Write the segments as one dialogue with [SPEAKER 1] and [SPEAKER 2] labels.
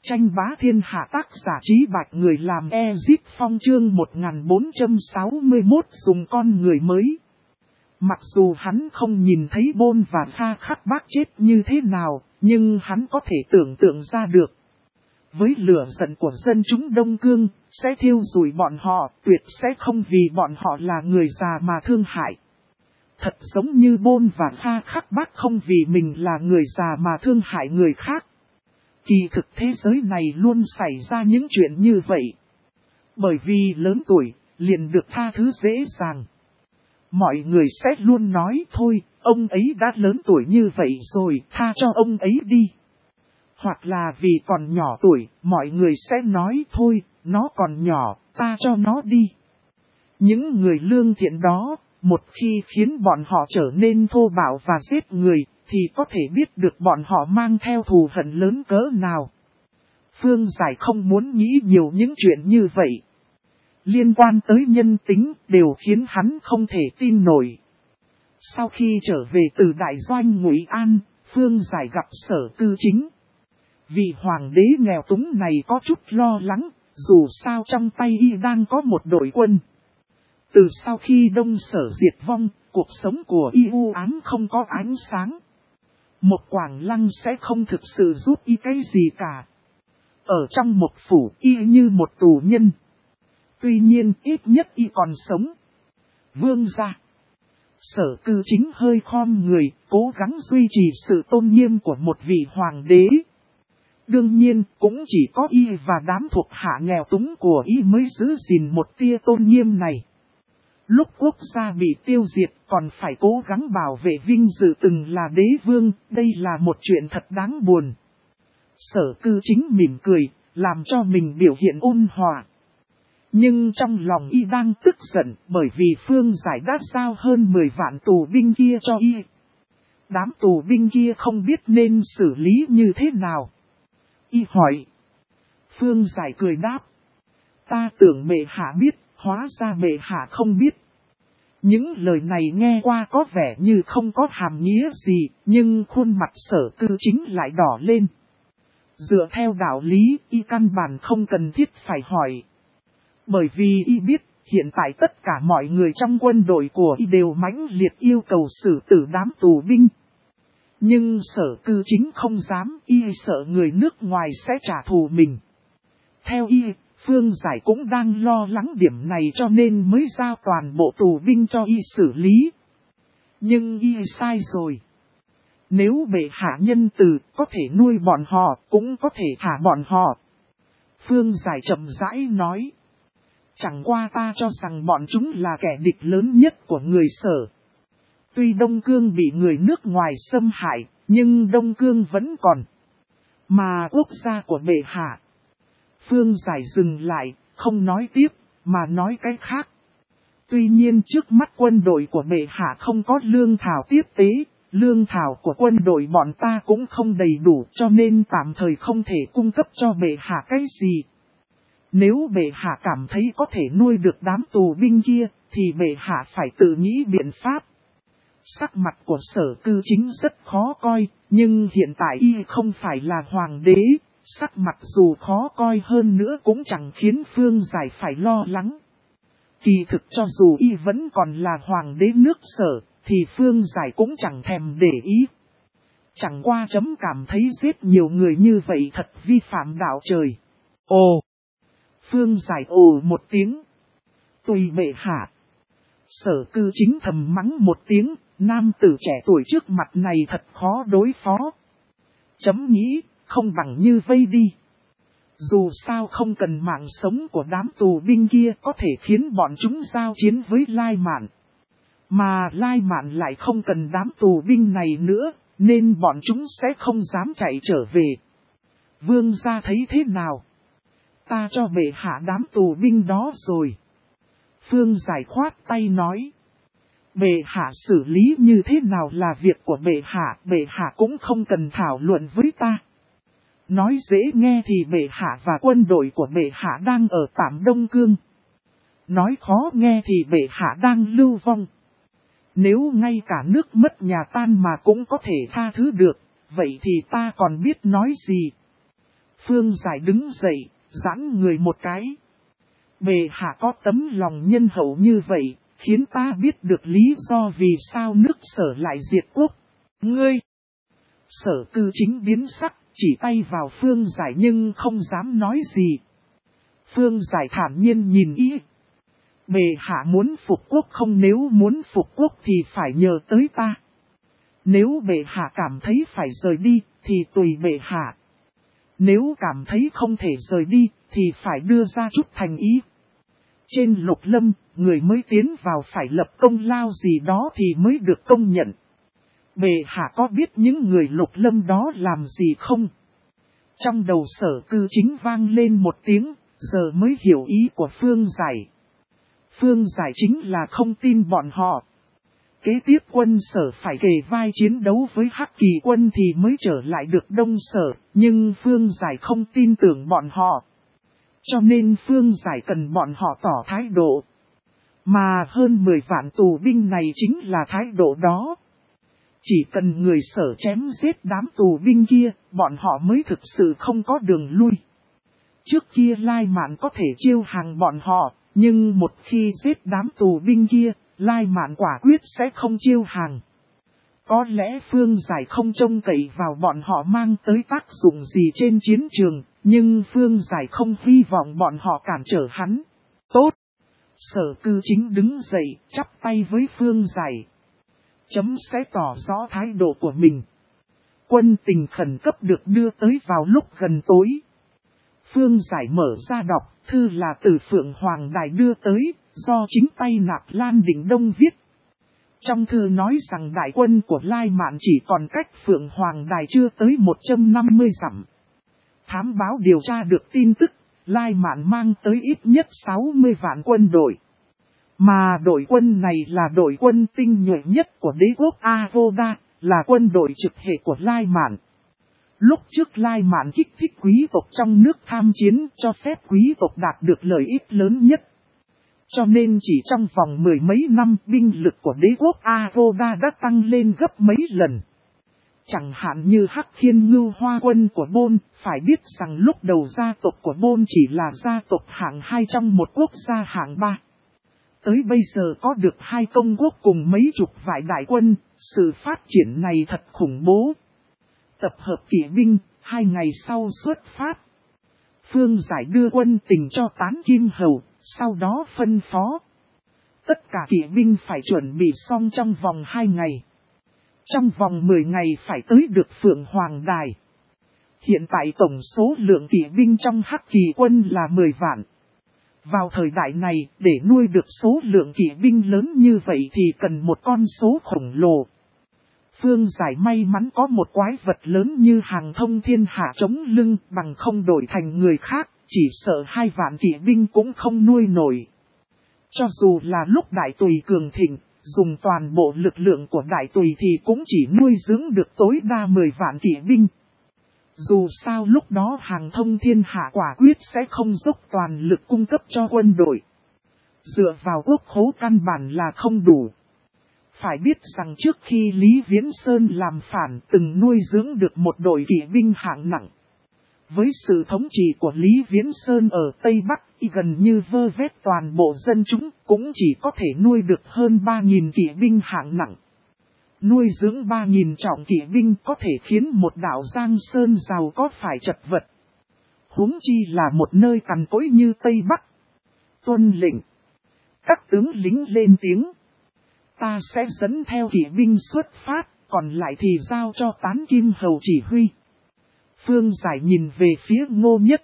[SPEAKER 1] Tranh bá thiên hạ tác giả Trí Bạch người làm Ezit Phong chương 1461 dùng con người mới. Mặc dù hắn không nhìn thấy Bôn và Kha Khắc Bác chết như thế nào, nhưng hắn có thể tưởng tượng ra được. Với lửa giận của dân chúng Đông Cương, sẽ thiêu rụi bọn họ, tuyệt sẽ không vì bọn họ là người già mà thương hại. Thật giống như Bôn và Kha Khắc Bác không vì mình là người già mà thương hại người khác. Kỳ thực thế giới này luôn xảy ra những chuyện như vậy. Bởi vì lớn tuổi, liền được tha thứ dễ dàng. Mọi người sẽ luôn nói thôi, ông ấy đã lớn tuổi như vậy rồi, tha cho ông ấy đi. Hoặc là vì còn nhỏ tuổi, mọi người sẽ nói thôi, nó còn nhỏ, ta cho nó đi. Những người lương thiện đó, một khi khiến bọn họ trở nên thô bạo và giết người, thì có thể biết được bọn họ mang theo thù hận lớn cỡ nào. Phương Giải không muốn nghĩ nhiều những chuyện như vậy. Liên quan tới nhân tính đều khiến hắn không thể tin nổi. Sau khi trở về từ đại doanh Ngụy An, Phương Giải gặp Sở Cư Chính. Vị hoàng đế nghèo túng này có chút lo lắng, dù sao trong tay y đang có một đội quân. Từ sau khi Đông Sở diệt vong, cuộc sống của y u ám không có ánh sáng. Một Quảng Lăng sẽ không thực sự giúp y cái gì cả. Ở trong một phủ y như một tù nhân. Tuy nhiên ít nhất y còn sống. Vương gia. Sở Cư Chính hơi khom người, cố gắng duy trì sự tôn nghiêm của một vị hoàng đế. Đương nhiên, cũng chỉ có y và đám thuộc hạ nghèo túng của y mới giữ gìn một tia tôn nghiêm này. Lúc quốc gia bị tiêu diệt còn phải cố gắng bảo vệ vinh dự từng là đế vương, đây là một chuyện thật đáng buồn. Sở Cư Chính mỉm cười, làm cho mình biểu hiện ôn hòa. Nhưng trong lòng y đang tức giận bởi vì Phương Giải đã giao hơn 10 vạn tù binh kia cho y. Đám tù binh kia không biết nên xử lý như thế nào. Y hỏi. Phương Giải cười đáp. Ta tưởng bệ hạ biết, hóa ra bệ hạ không biết. Những lời này nghe qua có vẻ như không có hàm nghĩa gì, nhưng khuôn mặt Sở Cư Chính lại đỏ lên. Dựa theo đạo lý, y căn bản không cần thiết phải hỏi. Bởi vì y biết, hiện tại tất cả mọi người trong quân đội của y đều mãnh liệt yêu cầu xử tử đám tù binh. Nhưng Sở Cư Chính không dám, y sợ người nước ngoài sẽ trả thù mình. Theo y, Phương Giải cũng đang lo lắng điểm này cho nên mới giao toàn bộ tù binh cho y xử lý. Nhưng y sai rồi. Nếu bệ hạ nhân từ, có thể nuôi bọn họ, cũng có thể thả bọn họ. Phương Giải chậm rãi nói. Chẳng qua ta cho rằng bọn chúng là kẻ địch lớn nhất của người Sở. Tuy Đông Cương bị người nước ngoài xâm hại, nhưng Đông Cương vẫn còn. Mà quốc gia của bệ hạ. Phương Giải dừng lại, không nói tiếp, mà nói cái khác. Tuy nhiên trước mắt quân đội của bệ hạ không có lương thảo tiếp tế, lương thảo của quân đội bọn ta cũng không đầy đủ cho nên tạm thời không thể cung cấp cho bệ hạ cái gì. Nếu bệ hạ cảm thấy có thể nuôi được đám tù binh kia, thì bệ hạ phải tự nghĩ biện pháp. Sắc mặt của Sở Cư Chính rất khó coi, nhưng hiện tại y không phải là hoàng đế, sắc mặt dù khó coi hơn nữa cũng chẳng khiến Phương Giải phải lo lắng. Kỳ thực cho dù y vẫn còn là hoàng đế nước Sở, thì Phương Giải cũng chẳng thèm để ý. Chẳng qua chấm cảm thấy giết nhiều người như vậy thật vi phạm đạo trời. Ồ! Phương Giải ồ một tiếng. Tùy bệ hạ. Sở Cư Chính thầm mắng một tiếng, nam tử trẻ tuổi trước mặt này thật khó đối phó. Chấm nghĩ, không bằng như vây đi. Dù sao không cần mạng sống của đám tù binh kia có thể khiến bọn chúng giao chiến với Lai Mạn. Mà Lai Mạn lại không cần đám tù binh này nữa, nên bọn chúng sẽ không dám chạy trở về. Vương gia thấy thế nào? Ta cho bệ hạ đám tù binh đó rồi. Phương Giải khoát tay nói. Bệ hạ xử lý như thế nào là việc của bệ hạ cũng không cần thảo luận với ta. Nói dễ nghe thì bệ hạ và quân đội của bệ hạ đang ở tạm Đông Cương. Nói khó nghe thì bệ hạ đang lưu vong. Nếu ngay cả nước mất nhà tan mà cũng có thể tha thứ được, vậy thì ta còn biết nói gì? Phương Giải đứng dậy, giãn người một cái. Bệ hạ có tấm lòng nhân hậu như vậy, khiến ta biết được lý do vì sao nước Sở lại diệt quốc. Ngươi! Sở Cư Chính biến sắc, chỉ tay vào Phương Giải nhưng không dám nói gì. Phương Giải thản nhiên nhìn ý. Bệ hạ muốn phục quốc không, nếu muốn phục quốc thì phải nhờ tới ta. Nếu bệ hạ cảm thấy phải rời đi thì tùy bệ hạ. Nếu cảm thấy không thể rời đi thì phải đưa ra chút thành ý. Trên Lục Lâm, người mới tiến vào phải lập công lao gì đó thì mới được công nhận. Bệ hạ có biết những người Lục Lâm đó làm gì không? Trong đầu Sở Cư Chính vang lên một tiếng, giờ mới hiểu ý của Phương Giải. Phương Giải chính là không tin bọn họ. Kế tiếp quân Sở phải kề vai chiến đấu với Hắc Kỳ quân thì mới trở lại được Đông Sở, nhưng Phương Giải không tin tưởng bọn họ. Cho nên Phương Giải cần bọn họ tỏ thái độ. Mà hơn 10 vạn tù binh này chính là thái độ đó. Chỉ cần người Sở chém giết đám tù binh kia, bọn họ mới thực sự không có đường lui. Trước kia Lai Mạn có thể chiêu hàng bọn họ, nhưng một khi giết đám tù binh kia, Lai Mạn quả quyết sẽ không chiêu hàng. Có lẽ Phương Giải không trông cậy vào bọn họ mang tới tác dụng gì trên chiến trường, nhưng Phương Giải không hy vọng bọn họ cản trở hắn. Tốt! Sở Cư Chính đứng dậy, chắp tay với Phương Giải. Chấm sẽ tỏ rõ thái độ của mình. Quân tình khẩn cấp được đưa tới vào lúc gần tối. Phương Giải mở ra đọc, thư là từ Phượng Hoàng Đài đưa tới, do chính tay Nạp Lan Đình Đông viết. Trong thư nói rằng đại quân của Lai Mạn chỉ còn cách Phượng Hoàng Đài chưa tới 150 dặm. Thám báo điều tra được tin tức, Lai Mạn mang tới ít nhất 60 vạn quân đội. Mà đội quân này là đội quân tinh nhuệ nhất của đế quốc Avoda, là quân đội trực hệ của Lai Mạn. Lúc trước Lai Mạn kích thích quý tộc trong nước tham chiến, cho phép quý tộc đạt được lợi ích lớn nhất. Cho nên chỉ trong vòng 10 mấy năm, binh lực của đế quốc Avoda đã tăng lên gấp mấy lần. Chẳng hạn như Hắc Khiên Ngưu Hoa quân của Bôn, phải biết rằng lúc đầu gia tộc của Bôn chỉ là gia tộc hạng 2 trong một quốc gia hạng 3. Tới bây giờ có được 2 công quốc cùng mấy chục vạn đại quân, sự phát triển này thật khủng bố. Tập hợp kỵ binh, 2 ngày sau xuất phát. Phương Giải đưa quân tình cho Tán Kim Hầu, sau đó phân phó. Tất cả kỵ binh phải chuẩn bị xong trong vòng 2 ngày. Trong vòng 10 ngày phải tới được Phượng Hoàng Đài. Hiện tại tổng số lượng kỵ binh trong Hắc Kỳ quân là 10 vạn. Vào thời đại này, để nuôi được số lượng kỵ binh lớn như vậy thì cần một con số khổng lồ. Phương Giải may mắn có một quái vật lớn như Hàng Thông Thiên Hạ chống lưng, bằng không đổi thành người khác, chỉ sợ 2 vạn kỵ binh cũng không nuôi nổi. Cho dù là lúc Đại Tùy cường thịnh, dùng toàn bộ lực lượng của Đại Tùy thì cũng chỉ nuôi dưỡng được tối đa 10 vạn kỵ binh. Dù sao lúc đó Hàng Thông Thiên Hạ quả quyết sẽ không dốc toàn lực cung cấp cho quân đội. Dựa vào quốc khố căn bản là không đủ. Phải biết rằng trước khi Lý Viễn Sơn làm phản từng nuôi dưỡng được một đội kỵ binh hạng nặng. Với sự thống trị của Lý Viễn Sơn ở Tây Bắc, gần như vơ vét toàn bộ dân chúng, cũng chỉ có thể nuôi được hơn 3.000 kỵ binh hạng nặng. Nuôi dưỡng 3.000 trọng kỵ binh có thể khiến một đảo Giang Sơn giàu có phải chật vật. Huống chi là một nơi cằn cỗi như Tây Bắc. Tuân lệnh. Các tướng lính lên tiếng. Ta sẽ dẫn theo kỵ binh xuất phát, còn lại thì giao cho Tán Kim Hầu chỉ huy. Phương Giải nhìn về phía Ngô Nhất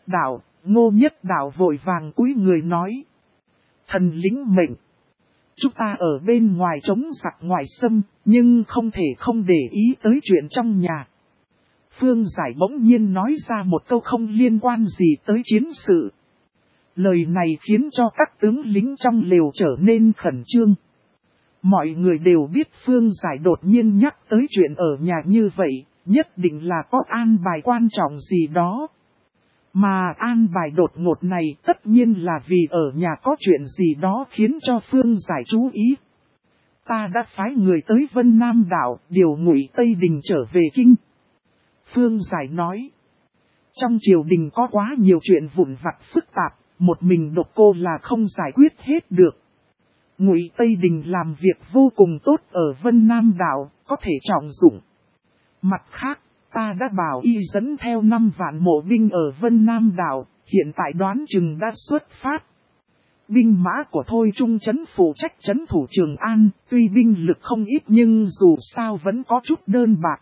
[SPEAKER 1] Đạo vội vàng cúi người nói. Thần lính mệnh. Chúng ta ở bên ngoài chống giặc ngoại xâm, nhưng không thể không để ý tới chuyện trong nhà. Phương Giải bỗng nhiên nói ra một câu không liên quan gì tới chiến sự. Lời này khiến cho các tướng lính trong lều trở nên khẩn trương. Mọi người đều biết Phương Giải đột nhiên nhắc tới chuyện ở nhà như vậy, nhất định là có an bài quan trọng gì đó. Mà an bài đột ngột này tất nhiên là vì ở nhà có chuyện gì đó khiến cho Phương Giải chú ý. Ta đã phái người tới Vân Nam Đảo, điều Ngụy Tây Đình trở về kinh. Phương Giải nói. Trong triều đình có quá nhiều chuyện vụn vặt phức tạp, một mình độc cô là không giải quyết hết được. Ngụy Tây Đình làm việc vô cùng tốt ở Vân Nam Đảo, có thể trọng dụng. Mặt khác, ta đã bảo y dẫn theo 5 vạn mộ binh ở Vân Nam Đảo, hiện tại đoán chừng đã xuất phát. Binh mã của Thôi Trung Trấn phụ trách trấn thủ Trường An, tuy binh lực không ít nhưng dù sao vẫn có chút đơn bạc.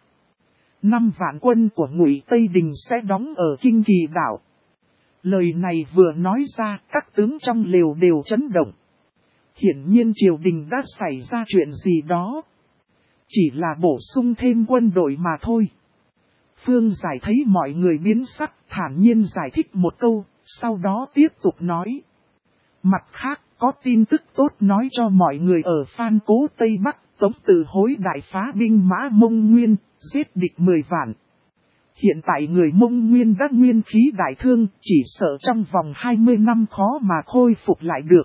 [SPEAKER 1] 5 vạn quân của Ngụy Tây Đình sẽ đóng ở Kinh Kỳ Đảo. Lời này vừa nói ra, các tướng trong lều đều chấn động. Hiển nhiên triều đình đã xảy ra chuyện gì đó. Chỉ là bổ sung thêm quân đội mà thôi. Phương Giải thấy mọi người biến sắc, thản nhiên giải thích một câu, sau đó tiếp tục nói. Mặt khác, có tin tức tốt nói cho mọi người ở Phan Cố Tây Bắc, Tống Từ Hối đại phá binh mã Mông Nguyên, giết địch 10 vạn. Hiện tại người Mông Nguyên đã nguyên khí đại thương, chỉ sợ trong vòng 20 năm khó mà khôi phục lại được.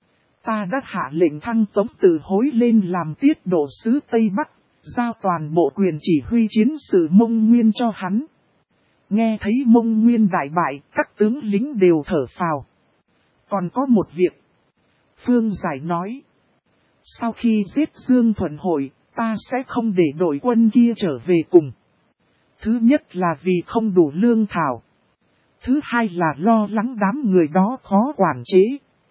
[SPEAKER 1] Ta đã hạ lệnh thăng Tống Từ Hối lên làm tiết độ sứ Tây Bắc, giao toàn bộ quyền chỉ huy chiến sự Mông Nguyên cho hắn. Nghe thấy Mông Nguyên đại bại, các tướng lính đều thở phào. Còn có một việc. Phương Giải nói. Sau khi giết Dương Thuận Hội, ta sẽ không để đội quân kia trở về cùng. Thứ nhất là vì không đủ lương thảo. Thứ hai là lo lắng đám người đó khó quản chế.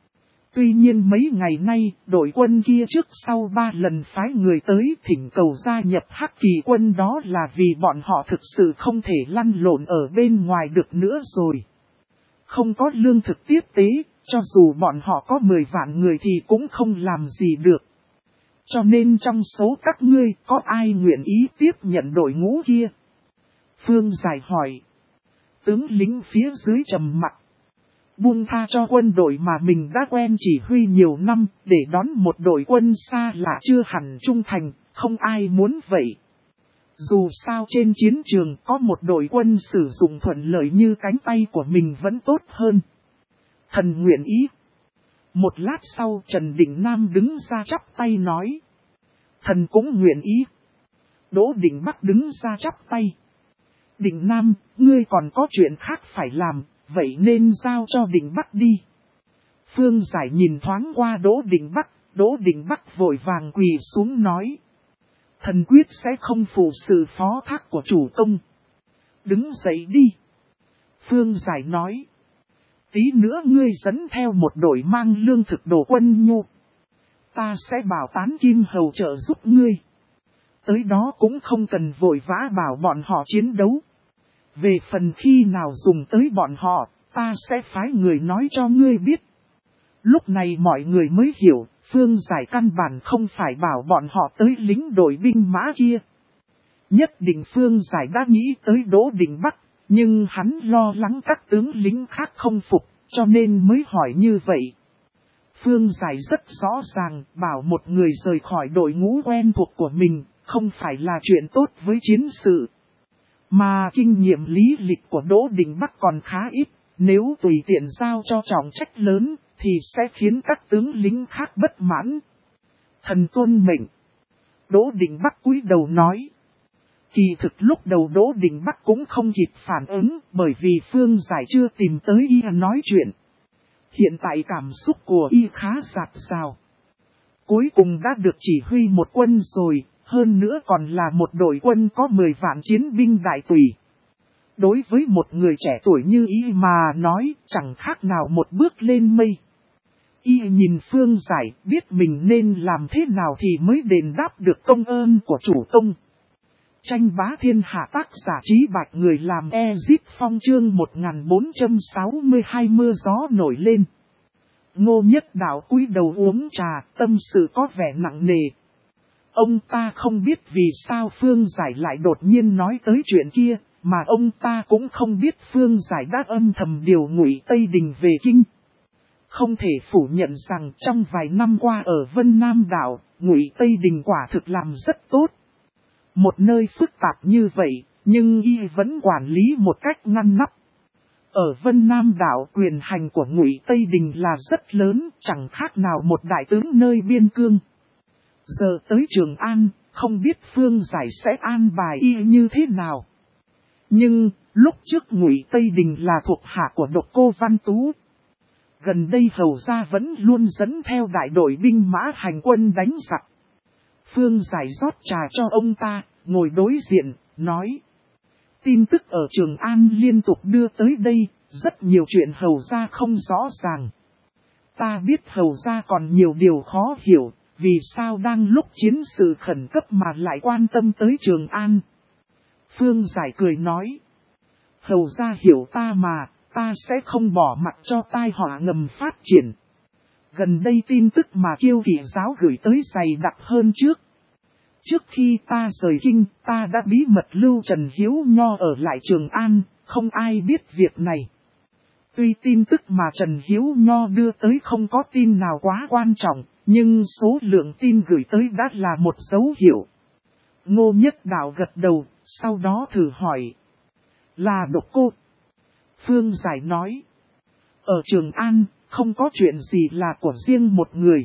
[SPEAKER 1] Tuy nhiên mấy ngày nay, đội quân kia trước sau 3 lần phái người tới thỉnh cầu gia nhập Hắc Kỳ quân, đó là vì bọn họ thực sự không thể lăn lộn ở bên ngoài được nữa rồi. Không có lương thực tiếp tế, cho dù bọn họ có 10 vạn người thì cũng không làm gì được. Cho nên trong số các ngươi có ai nguyện ý tiếp nhận đội ngũ kia? Phương Giải hỏi. Tướng lính phía dưới trầm mặc. Buông tha cho quân đội mà mình đã quen chỉ huy nhiều năm, để đón một đội quân xa lạ chưa hẳn trung thành, không ai muốn vậy. Dù sao trên chiến trường có một đội quân sử dụng thuận lợi như cánh tay của mình vẫn tốt hơn. Thần nguyện ý. Một lát sau Trần Định Nam đứng ra chắp tay nói. Thần cũng nguyện ý. Đỗ Định Bắc đứng ra chắp tay. Định Nam, ngươi còn có chuyện khác phải làm, vậy nên giao cho Định Bắc đi. Phương Giải nhìn thoáng qua Đỗ Định Bắc vội vàng quỳ xuống nói. Thần quyết sẽ không phụ sự phó thác của chủ công. Đứng dậy đi. Phương Giải nói. Tí nữa ngươi dẫn theo một đội mang lương thực đồ quân nhu. Ta sẽ bảo Tán Kim Hầu trợ giúp ngươi. Tới đó cũng không cần vội vã bảo bọn họ chiến đấu. Về phần khi nào dùng tới bọn họ, ta sẽ phái người nói cho ngươi biết. Lúc này mọi người mới hiểu, Phương Giải căn bản không phải bảo bọn họ tới lính đội binh mã kia. Nhất định Phương Giải đã nghĩ tới Đỗ Định Bắc, nhưng hắn lo lắng các tướng lính khác không phục, cho nên mới hỏi như vậy. Phương Giải rất rõ ràng, bảo một người rời khỏi đội ngũ quen thuộc của mình, không phải là chuyện tốt với chiến sự. Mà kinh nghiệm lý lịch của Đỗ Định Bắc còn khá ít, nếu tùy tiện giao cho trọng trách lớn, thì sẽ khiến các tướng lính khác bất mãn. Thần tuân mệnh. Đỗ Định Bắc cúi đầu nói. Kỳ thực lúc đầu Đỗ Định Bắc cũng không kịp phản ứng, bởi vì Phương Giải chưa tìm tới y nói chuyện. Hiện tại cảm xúc của y khá dạt dào. Cuối cùng đã được chỉ huy một quân rồi, hơn nữa còn là một đội quân có 10 vạn chiến binh đại tùy. Đối với một người trẻ tuổi như y mà nói, chẳng khác nào một bước lên mây. Y nhìn Phương Giải, biết mình nên làm thế nào thì mới đền đáp được công ơn của chủ công. Tranh bá thiên hạ, tác giả Trí Bạch, người làm Ezip Phong, chương 1462 mưa gió nổi lên. Ngô Nhất Đạo cúi đầu uống trà, tâm sự có vẻ nặng nề. Ông ta không biết vì sao Phương Giải lại đột nhiên nói tới chuyện kia, mà ông ta cũng không biết Phương Giải đã âm thầm điều Ngụy Tây Đình về kinh. Không thể phủ nhận rằng trong vài năm qua ở Vân Nam Đảo, Ngụy Tây Đình quả thực làm rất tốt. Một nơi phức tạp như vậy, nhưng y vẫn quản lý một cách ngăn nắp. Ở Vân Nam Đảo, quyền hành của Ngụy Tây Đình là rất lớn, chẳng khác nào một đại tướng nơi biên cương. Giờ tới Trường An, không biết Phương Giải sẽ an bài y như thế nào. Nhưng, Lúc trước Ngụy Tây Đình là thuộc hạ của Độc Cô Văn Tú. Gần đây hầu gia vẫn luôn dẫn theo đại đội binh mã hành quân đánh giặc. Phương Giải rót trà cho ông ta, ngồi đối diện, nói. Tin tức ở Trường An liên tục đưa tới đây, rất nhiều chuyện hầu gia không rõ ràng. Ta biết hầu gia còn nhiều điều khó hiểu, vì sao đang lúc chiến sự khẩn cấp mà lại quan tâm tới Trường An. Phương Giải cười nói. Hầu gia hiểu ta mà, ta sẽ không bỏ mặc cho tai họa ngầm phát triển. Gần đây tin tức mà Kiêu Kỵ giáo gửi tới dày đặc hơn trước. Trước khi ta rời kinh, ta đã bí mật lưu Trần Hiếu Nho ở lại Trường An, không ai biết việc này. Tuy tin tức mà Trần Hiếu Nho đưa tới không có tin nào quá quan trọng, nhưng số lượng tin gửi tới đã là một dấu hiệu. Ngô Nhất Đạo gật đầu, sau đó thử hỏi. Là Độc Cô. Phương Giải nói. Ở Trường An, không có chuyện gì là của riêng một người.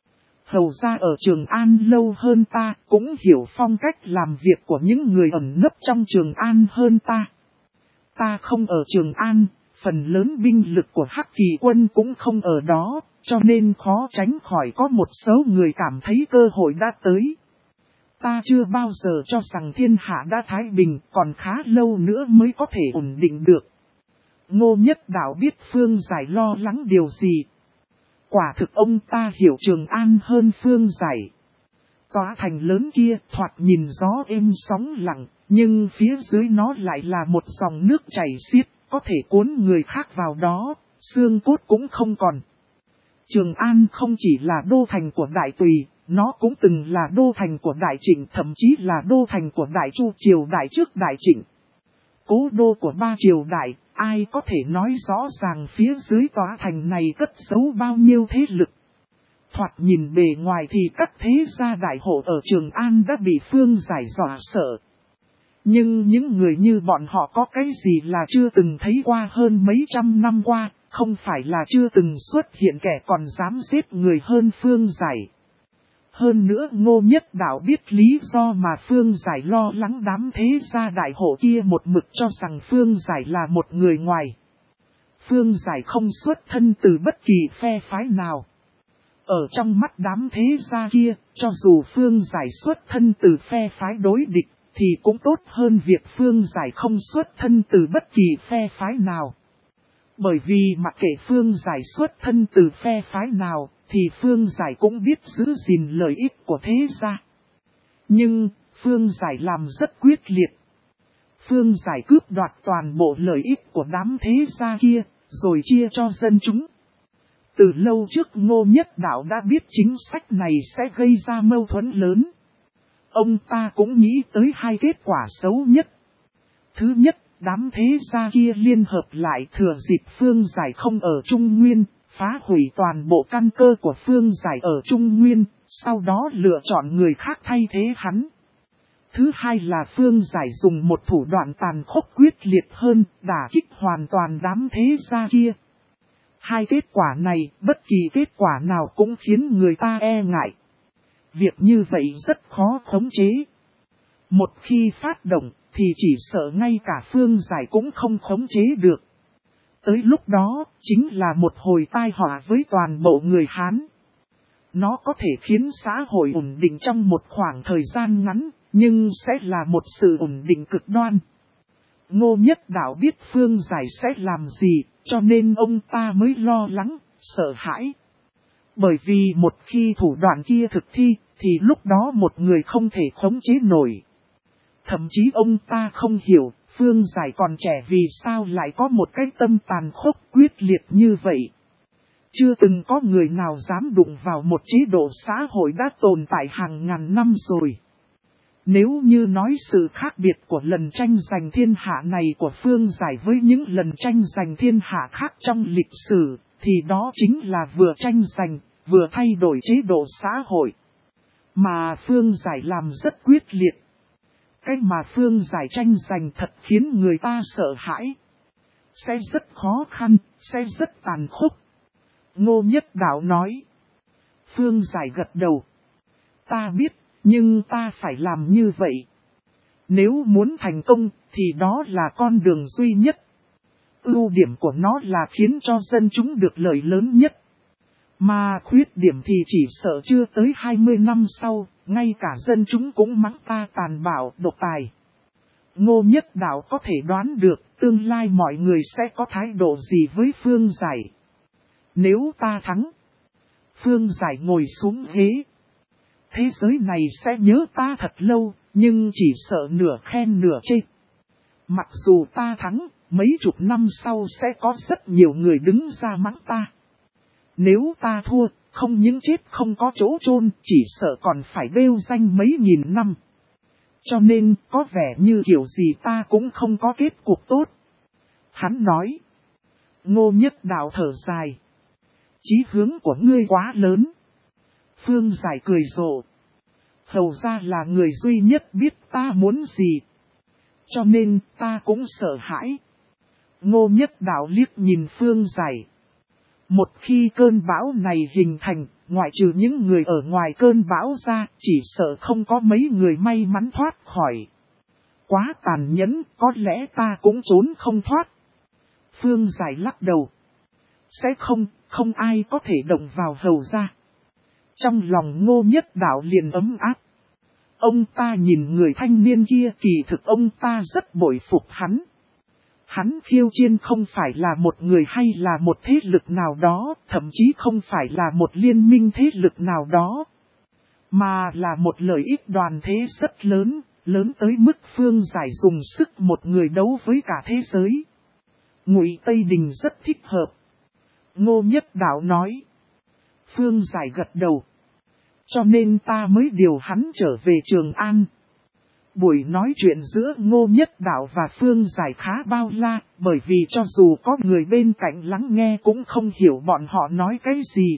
[SPEAKER 1] Hầu ra ở Trường An lâu hơn ta, cũng hiểu phong cách làm việc của những người ẩn nấp trong Trường An hơn ta. Ta không ở Trường An, phần lớn binh lực của Hắc Kỳ quân cũng không ở đó, cho nên khó tránh khỏi có một số người cảm thấy cơ hội đã tới. Ta chưa bao giờ cho rằng thiên hạ đã thái bình, còn khá lâu nữa mới có thể ổn định được. Ngô Nhất Đạo biết Phương Giải lo lắng điều gì. Quả thực ông ta hiểu Trường An hơn Phương Giải. Tòa thành lớn kia thoạt nhìn gió êm sóng lặng, nhưng phía dưới nó lại là một dòng nước chảy xiết, có thể cuốn người khác vào đó, xương cốt cũng không còn. Trường An không chỉ là đô thành của Đại Tùy, nó cũng từng là đô thành của Đại Trịnh, thậm chí là đô thành của Đại Chu triều đại trước Đại Trịnh. Cố đô của ba triều đại, ai có thể nói rõ ràng phía dưới tòa thành này cất giấu bao nhiêu thế lực. Thoạt nhìn bề ngoài thì các thế gia đại hộ ở Trường An đã bị Phương Giải dọa sợ. Nhưng những người như bọn họ có cái gì là chưa từng thấy qua hơn mấy trăm năm qua, không phải là chưa từng xuất hiện kẻ còn dám giết người hơn Phương Giải. Hơn nữa Ngô Nhất Đạo biết lý do mà Phương Giải lo lắng đám thế gia đại hộ kia một mực cho rằng Phương Giải là một người ngoài. Phương Giải không xuất thân từ bất kỳ phe phái nào. Ở trong mắt đám thế gia kia, cho dù Phương Giải xuất thân từ phe phái đối địch, thì cũng tốt hơn việc Phương Giải không xuất thân từ bất kỳ phe phái nào. Bởi vì mặc kệ Phương Giải xuất thân từ phe phái nào, thì Phương Giải cũng biết giữ gìn lợi ích của thế gia. Nhưng, Phương Giải làm rất quyết liệt. Phương Giải cướp đoạt toàn bộ lợi ích của đám thế gia kia, rồi chia cho dân chúng. Từ lâu trước Ngô Nhất Đạo đã biết chính sách này sẽ gây ra mâu thuẫn lớn. Ông ta cũng nghĩ tới hai kết quả xấu nhất. Thứ nhất, đám thế gia kia liên hợp lại thừa dịp Phương Giải không ở Trung Nguyên, phá hủy toàn bộ căn cơ của Phương Giải ở Trung Nguyên, sau đó lựa chọn người khác thay thế hắn. Thứ hai là Phương Giải dùng một thủ đoạn tàn khốc quyết liệt hơn, đả kích hoàn toàn đám thế gia kia. Hai kết quả này, bất kỳ kết quả nào cũng khiến người ta e ngại. Việc như vậy rất khó khống chế. Một khi phát động, thì chỉ sợ ngay cả Phương Giải cũng không khống chế được. Tới lúc đó, chính là một hồi tai họa với toàn bộ người Hán. Nó có thể khiến xã hội ổn định trong một khoảng thời gian ngắn, nhưng sẽ là một sự ổn định cực đoan. Ngô Nhất Đạo biết Phương Giải sẽ làm gì, cho nên ông ta mới lo lắng, sợ hãi. Bởi vì một khi thủ đoạn kia thực thi, thì lúc đó một người không thể khống chế nổi. Thậm chí ông ta không hiểu, Phương Giải còn trẻ vì sao lại có một cái tâm tàn khốc quyết liệt như vậy. Chưa từng có người nào dám đụng vào một chế độ xã hội đã tồn tại hàng ngàn năm rồi. Nếu như nói sự khác biệt của lần tranh giành thiên hạ này của Phương Giải với những lần tranh giành thiên hạ khác trong lịch sử, thì đó chính là vừa tranh giành, vừa thay đổi chế độ xã hội. Mà Phương Giải làm rất quyết liệt. Cái mà Phương Giải tranh giành thật khiến người ta sợ hãi. Sẽ rất khó khăn, sẽ rất tàn khốc. Ngô Nhất Đạo nói. Phương Giải gật đầu. Ta biết, nhưng ta phải làm như vậy. Nếu muốn thành công thì đó là con đường duy nhất. Ưu điểm của nó là khiến cho dân chúng được lợi lớn nhất. Mà khuyết điểm thì chỉ sợ chưa tới 20 năm sau, ngay cả dân chúng cũng mắng ta tàn bạo độc tài. Ngô Nhất Đạo có thể đoán được tương lai mọi người sẽ có thái độ gì với Phương Giải. Nếu ta thắng, Phương Giải ngồi xuống ghế. Thế giới này sẽ nhớ ta thật lâu, nhưng chỉ sợ nửa khen nửa chê. Mặc dù ta thắng, mấy chục năm sau sẽ có rất nhiều người đứng ra mắng ta. Nếu ta thua, không những chết không có chỗ chôn, chỉ sợ còn phải bêu danh mấy nghìn năm. Cho nên, có vẻ như kiểu gì ta cũng không có kết cục tốt. Hắn nói. Ngô Nhất Đạo thở dài. Chí hướng của ngươi quá lớn. Phương Giải cười rộ. Hầu ra là người duy nhất biết ta muốn gì. Cho nên ta cũng sợ hãi. Ngô Nhất Đạo liếc nhìn Phương Giải. Một khi cơn bão này hình thành, ngoại trừ những người ở ngoài cơn bão ra, chỉ sợ không có mấy người may mắn thoát khỏi. Quá tàn nhẫn, có lẽ ta cũng trốn không thoát. Phương Giải lắc đầu. Sẽ không ai có thể động vào hầu ra. Trong lòng Ngô Nhất Đạo liền ấm áp. Ông ta nhìn người thanh niên kia, kỳ thực ông ta rất bội phục hắn. Hắn khiêu chiên không phải là một người hay là một thế lực nào đó, thậm chí không phải là một liên minh thế lực nào đó. Mà là một lợi ích đoàn thế rất lớn, lớn tới mức Phương Giải dùng sức một người đấu với cả thế giới. Ngụy Tây Đình rất thích hợp. Ngô Nhất Đạo nói. Phương Giải gật đầu. Cho nên ta mới điều hắn trở về Trường An. Buổi nói chuyện giữa Ngô Nhất Đạo và Phương Giải khá bao la, bởi vì cho dù có người bên cạnh lắng nghe cũng không hiểu bọn họ nói cái gì.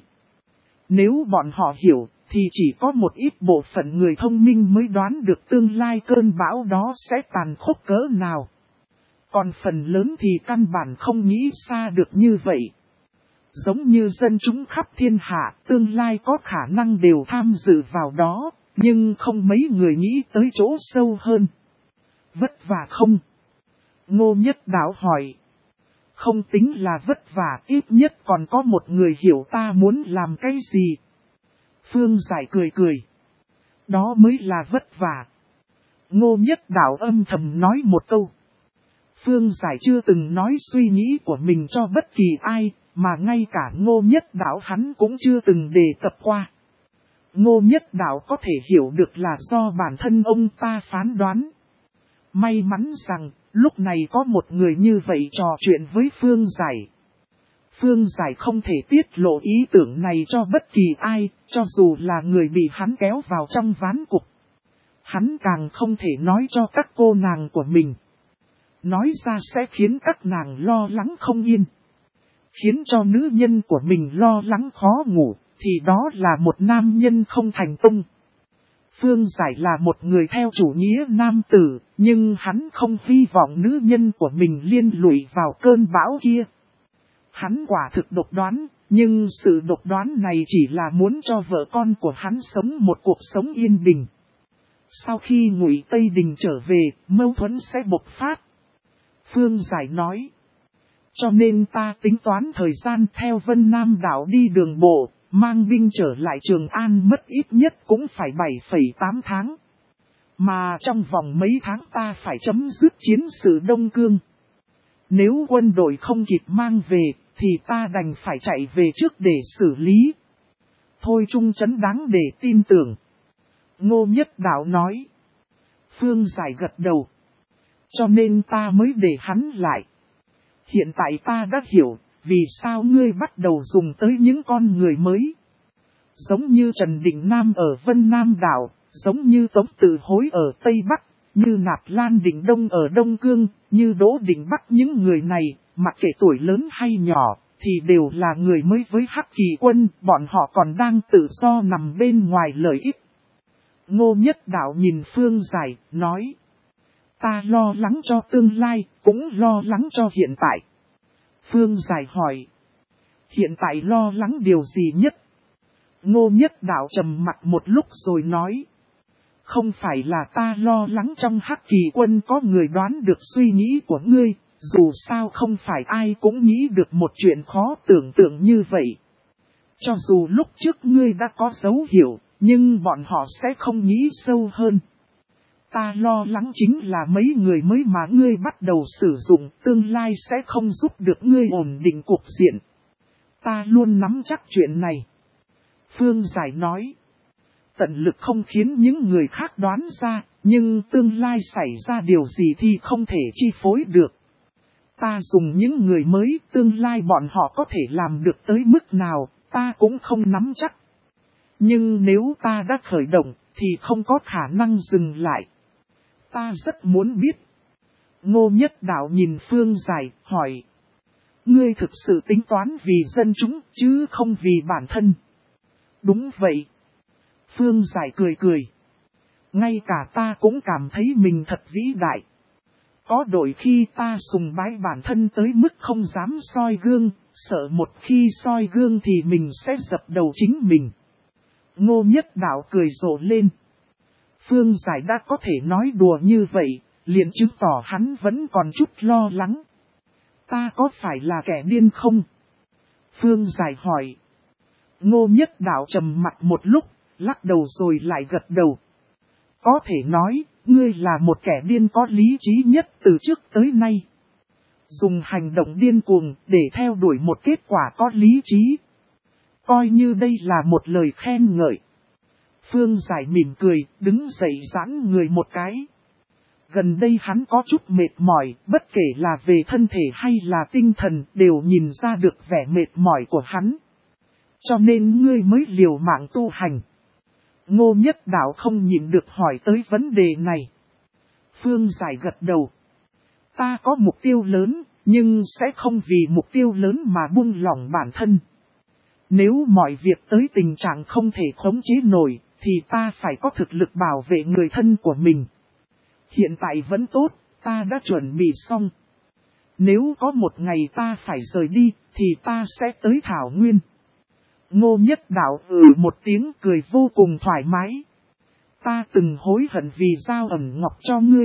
[SPEAKER 1] Nếu bọn họ hiểu, thì chỉ có một ít bộ phận người thông minh mới đoán được tương lai cơn bão đó sẽ tàn khốc cỡ nào. Còn phần lớn thì căn bản không nghĩ xa được như vậy. Giống như dân chúng khắp thiên hạ, tương lai có khả năng đều tham dự vào đó, nhưng không mấy người nghĩ tới chỗ sâu hơn. Vất vả không? Ngô Nhất Đạo hỏi. Không tính là vất vả, ít nhất còn có một người hiểu ta muốn làm cái gì. Phương Giải cười cười. Đó mới là vất vả. Ngô Nhất Đạo âm thầm nói một câu. Phương Giải chưa từng nói suy nghĩ của mình cho bất kỳ ai, mà ngay cả Ngô Nhất Đạo hắn cũng chưa từng đề cập qua. Ngô Nhất Đạo có thể hiểu được là do bản thân ông ta phán đoán. May mắn rằng, lúc này có một người như vậy trò chuyện với Phương Giải. Phương Giải không thể tiết lộ ý tưởng này cho bất kỳ ai, cho dù là người bị hắn kéo vào trong ván cục. Hắn càng không thể nói cho các cô nàng của mình. Nói ra sẽ khiến các nàng lo lắng không yên. Khiến cho nữ nhân của mình lo lắng khó ngủ, thì đó là một nam nhân không thành công. Phương Giải là một người theo chủ nghĩa nam tử, nhưng hắn không hy vọng nữ nhân của mình liên lụy vào cơn bão kia. Hắn quả thực độc đoán, nhưng sự độc đoán này chỉ là muốn cho vợ con của hắn sống một cuộc sống yên bình. Sau khi Ngụy Tây Đình trở về, mâu thuẫn sẽ bộc phát. Phương Giải nói. Cho nên ta tính toán thời gian theo Vân Nam đảo đi đường bộ, mang binh trở lại Trường An mất ít nhất cũng phải 7,8 tháng. Mà trong vòng mấy tháng ta phải chấm dứt chiến sự Đông Cương. Nếu quân đội không kịp mang về, thì ta đành phải chạy về trước để xử lý. Thôi Trung Trấn đáng để tin tưởng. Ngô Nhất Đạo nói. Phương Giải gật đầu. Cho nên ta mới để hắn lại. Hiện tại ta đã hiểu, vì sao ngươi bắt đầu dùng tới những con người mới. Giống như Trần Định Nam ở Vân Nam đảo, giống như Tống Tự Hối ở Tây Bắc, như Nạp Lan Định Đông ở Đông Cương, như Đỗ Định Bắc. Những người này, mặc kệ tuổi lớn hay nhỏ, thì đều là người mới với Hắc Kỳ Quân, bọn họ còn đang tự do nằm bên ngoài lợi ích. Ngô Nhất Đạo nhìn Phương Giải, nói. Ta lo lắng cho tương lai, cũng lo lắng cho hiện tại. Phương Giải hỏi. Hiện tại lo lắng điều gì nhất? Ngô Nhất Đạo trầm mặt một lúc rồi nói. Không phải là ta lo lắng trong Hắc Kỳ quân có người đoán được suy nghĩ của ngươi, dù sao không phải ai cũng nghĩ được một chuyện khó tưởng tượng như vậy. Cho dù lúc trước ngươi đã có dấu hiệu, nhưng bọn họ sẽ không nghĩ sâu hơn. Ta lo lắng chính là mấy người mới mà ngươi bắt đầu sử dụng tương lai sẽ không giúp được ngươi ổn định cục diện. Ta luôn nắm chắc chuyện này. Phương Giải nói. Tận lực không khiến những người khác đoán ra, nhưng tương lai xảy ra điều gì thì không thể chi phối được. Ta dùng những người mới, tương lai bọn họ có thể làm được tới mức nào, ta cũng không nắm chắc. Nhưng nếu ta đã khởi động, thì không có khả năng dừng lại. Ta rất muốn biết. Ngô Nhất Đạo nhìn Phương Giải, hỏi. Ngươi thực sự tính toán vì dân chúng, chứ không vì bản thân. Đúng vậy. Phương Giải cười cười. Ngay cả ta cũng cảm thấy mình thật vĩ đại. Có đôi khi ta sùng bái bản thân tới mức không dám soi gương, sợ một khi soi gương thì mình sẽ dập đầu chính mình. Ngô Nhất Đạo cười rộ lên. Phương Giải đã có thể nói đùa như vậy, liền chứng tỏ hắn vẫn còn chút lo lắng. Ta có phải là kẻ điên không? Phương Giải hỏi. Ngô Nhất Đạo trầm mặt một lúc, lắc đầu rồi lại gật đầu. Có thể nói, ngươi là một kẻ điên có lý trí nhất từ trước tới nay. Dùng hành động điên cuồng để theo đuổi một kết quả có lý trí. Coi như đây là một lời khen ngợi. Phương Giải mỉm cười, đứng dậy giãn người một cái. Gần đây hắn có chút mệt mỏi, bất kể là về thân thể hay là tinh thần đều nhìn ra được vẻ mệt mỏi của hắn. Cho nên ngươi mới liều mạng tu hành. Ngô Nhất Đạo không nhịn được hỏi tới vấn đề này. Phương Giải gật đầu. Ta có mục tiêu lớn, nhưng sẽ không vì mục tiêu lớn mà buông lỏng bản thân. Nếu mọi việc tới tình trạng không thể khống chế nổi, thì ta phải có thực lực bảo vệ người thân của mình. Hiện tại vẫn tốt, ta đã chuẩn bị xong. Nếu có một ngày ta phải rời đi, thì ta sẽ tới Thảo Nguyên. Ngô Nhất Đạo một tiếng cười vô cùng thoải mái. Ta từng hối hận vì giao ẩn ngọc cho ngươi.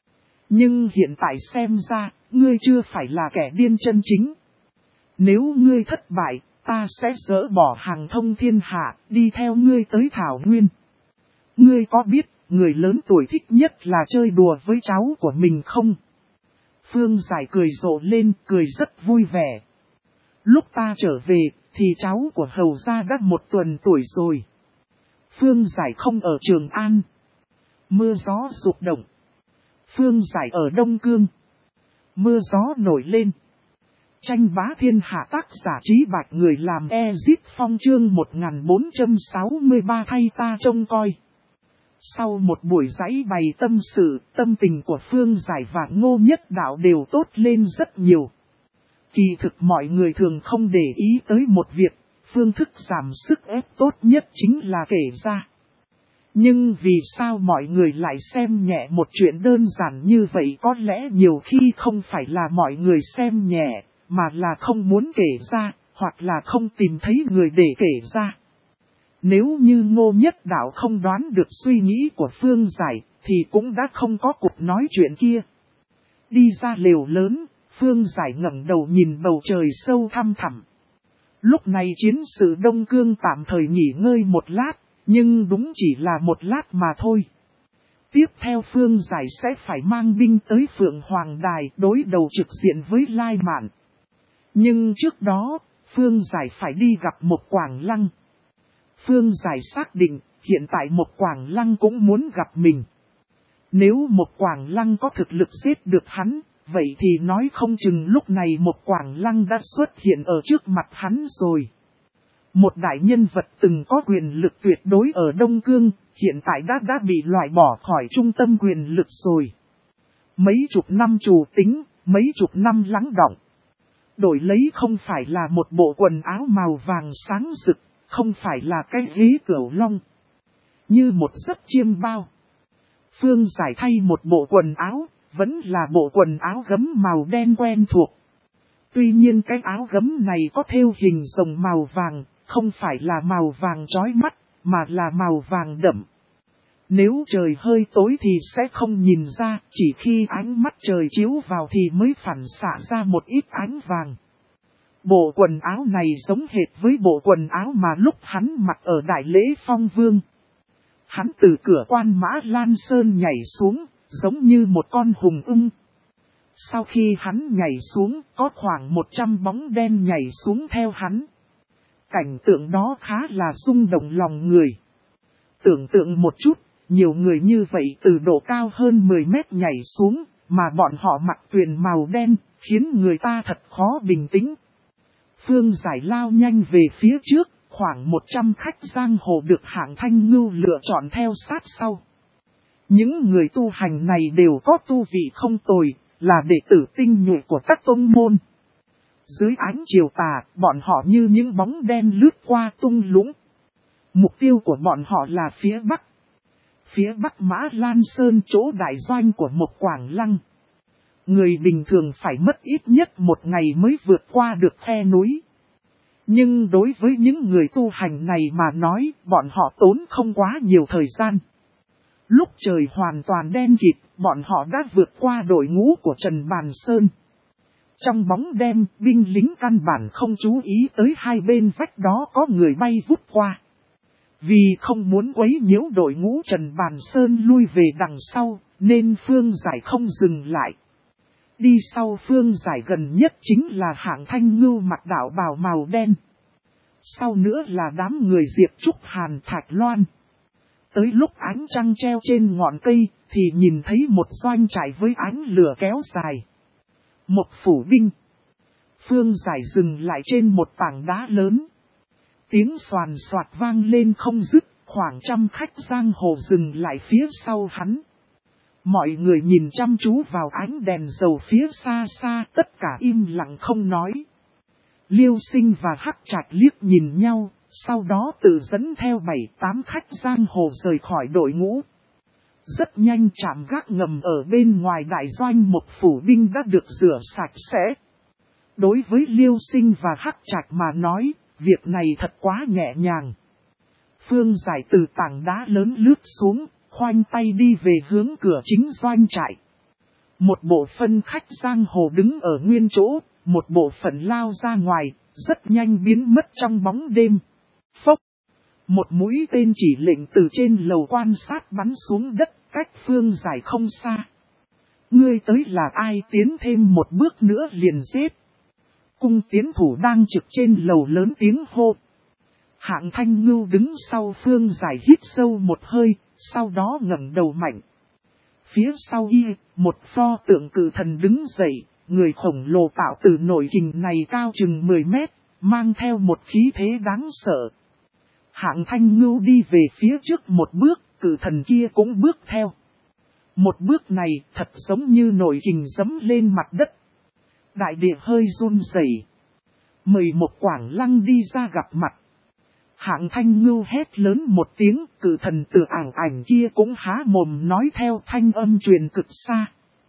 [SPEAKER 1] Nhưng hiện tại xem ra, ngươi chưa phải là kẻ điên chân chính. Nếu ngươi thất bại, ta sẽ dỡ bỏ hàng thông thiên hạ, đi theo ngươi tới Thảo Nguyên. Ngươi có biết, người lớn tuổi thích nhất là chơi đùa với cháu của mình không? Phương Giải cười rộ lên, cười rất vui vẻ. Lúc ta trở về, thì cháu của hầu gia đã 1 tuần tuổi rồi. Phương Giải không ở Trường An. Mưa gió rục động. Phương Giải ở Đông Cương. Mưa gió nổi lên. Tranh bá thiên hạ tác giả Trí Bạch người làm Ezit Phong chương 1463 thay ta trông coi. Sau một buổi giãy bày tâm sự, tâm tình của Phương Giải và Ngô Nhất Đạo đều tốt lên rất nhiều. Kỳ thực mọi người thường không để ý tới một việc, phương thức giảm sức ép tốt nhất chính là kể ra. Nhưng vì sao mọi người lại xem nhẹ một chuyện đơn giản như vậy? Có lẽ nhiều khi không phải là mọi người xem nhẹ, mà là không muốn kể ra, hoặc là không tìm thấy người để kể ra. Nếu như Ngô Nhất Đạo không đoán được suy nghĩ của Phương Giải, thì cũng đã không có cuộc nói chuyện kia. Đi ra lều lớn, Phương Giải ngẩng đầu nhìn bầu trời sâu thăm thẳm. Lúc này chiến sự Đông Cương tạm thời nghỉ ngơi một lát, nhưng đúng chỉ là một lát mà thôi. Tiếp theo Phương Giải sẽ phải mang binh tới Phượng Hoàng Đài đối đầu trực diện với Lai Mạn. Nhưng trước đó, Phương Giải phải đi gặp Mộc Quảng Lăng. Phương Giải xác định, hiện tại Mộc Quảng Lăng cũng muốn gặp mình. Nếu Mộc Quảng Lăng có thực lực giết được hắn, vậy thì nói không chừng lúc này Mộc Quảng Lăng đã xuất hiện ở trước mặt hắn rồi. Một đại nhân vật từng có quyền lực tuyệt đối ở Đông Cương, hiện tại đã bị loại bỏ khỏi trung tâm quyền lực rồi. Mấy chục năm trù tính, mấy chục năm lắng đọng. Đổi lấy không phải là một bộ quần áo màu vàng sáng rực, không phải là cái ghế cửu long. Như một giấc chiêm bao. Phương Giải thay một bộ quần áo, vẫn là bộ quần áo gấm màu đen quen thuộc. Tuy nhiên cái áo gấm này có thêu hình rồng màu vàng, không phải là màu vàng chói mắt, mà là màu vàng đậm. Nếu trời hơi tối thì sẽ không nhìn ra, chỉ khi ánh mắt trời chiếu vào thì mới phản xạ ra một ít ánh vàng. Bộ quần áo này giống hệt với bộ quần áo mà lúc hắn mặc ở Đại Lễ Phong Vương. Hắn từ cửa quan Mã Lan Sơn nhảy xuống, giống như một con hùng ưng. Sau khi hắn nhảy xuống, có khoảng 100 bóng đen nhảy xuống theo hắn. Cảnh tượng đó khá là rung động lòng người. Tưởng tượng một chút, nhiều người như vậy từ độ cao hơn 10 mét nhảy xuống, mà bọn họ mặc tuyền màu đen, khiến người ta thật khó bình tĩnh. Phương Giải lao nhanh về phía trước, khoảng 100 khách giang hồ được Hạng Thanh Ngưu lựa chọn theo sát sau. Những người tu hành này đều có tu vị không tồi, là đệ tử tinh nhuệ của các tông môn. Dưới ánh chiều tà, bọn họ như những bóng đen lướt qua tung lũng. Mục tiêu của bọn họ là phía Bắc. Phía Bắc Mã Lan Sơn, chỗ đại doanh của Mộc Quảng Lăng. Người bình thường phải mất ít nhất một ngày mới vượt qua được khe núi. Nhưng đối với những người tu hành này mà nói, bọn họ tốn không quá nhiều thời gian. Lúc trời hoàn toàn đen kịt, bọn họ đã vượt qua đội ngũ của Trần Bàn Sơn. Trong bóng đêm, binh lính căn bản không chú ý tới hai bên vách đó có người bay vút qua. Vì không muốn quấy nhiễu đội ngũ Trần Bàn Sơn lui về đằng sau, nên Phương Giải không dừng lại. Đi sau Phương Giải gần nhất chính là Hạng Thanh Ngưu mặc đạo bào màu đen. Sau nữa là đám người Diệp Trúc Hàn Thạch Loan. Tới lúc ánh trăng treo trên ngọn cây thì nhìn thấy một doanh trại với ánh lửa kéo dài. Một phủ binh. Phương Giải dừng lại trên một tảng đá lớn. Tiếng xoàn xoạt vang lên không dứt, khoảng 100 khách giang hồ dừng lại phía sau hắn. Mọi người nhìn chăm chú vào ánh đèn dầu phía xa xa, tất cả im lặng không nói. Liêu Sinh và Hắc Trạch liếc nhìn nhau, sau đó tự dẫn theo 7-8 khách giang hồ rời khỏi đội ngũ. Rất nhanh trạm gác ngầm ở bên ngoài đại doanh một phủ binh đã được rửa sạch sẽ. Đối với Liêu Sinh và Hắc Trạch mà nói, việc này thật quá nhẹ nhàng. Phương Giải từ tảng đá lớn lướt xuống, khoanh tay đi về hướng cửa chính doanh trại. Một bộ phận khách giang hồ đứng ở nguyên chỗ, một bộ phận lao ra ngoài, rất nhanh biến mất trong bóng đêm. Phốc! Một mũi tên chỉ lệnh từ trên lầu quan sát bắn xuống đất, cách Phương Giải không xa. Ngươi tới là ai? Tiến thêm một bước nữa liền giết. Cung tiến thủ đang trực trên lầu lớn tiếng hô. Hạng Thanh Ngưu đứng sau Phương Giải hít sâu một hơi, sau đó ngẩng đầu mạnh. Phía sau y, một pho tượng cự thần đứng dậy, người khổng lồ tạo từ nội kình này cao chừng 10 mét, mang theo một khí thế đáng sợ. Hạng Thanh Ngưu đi về phía trước một bước, cự thần kia cũng bước theo. Một bước này thật giống như nội kình giẫm lên mặt đất. Đại địa hơi run rẩy. Mời Mộc Quảng Lăng đi ra gặp mặt. Hạng Thanh Ngưu hét lớn một tiếng, cự thần từ ảng ảnh kia cũng há mồm nói theo thanh âm truyền cực xa.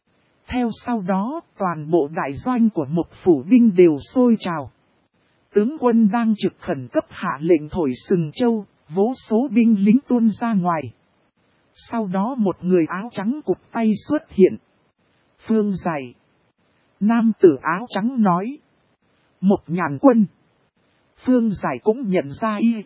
[SPEAKER 1] Theo sau đó, toàn bộ đại doanh của một phủ binh đều sôi trào. Tướng quân đang trực khẩn cấp hạ lệnh thổi sừng châu, vô số binh lính tuôn ra ngoài. Sau đó một người áo trắng cụp tay xuất hiện. Phương Giải. Nam tử áo trắng nói. Một Nhàn Quân. Phương Giải cũng nhận ra y.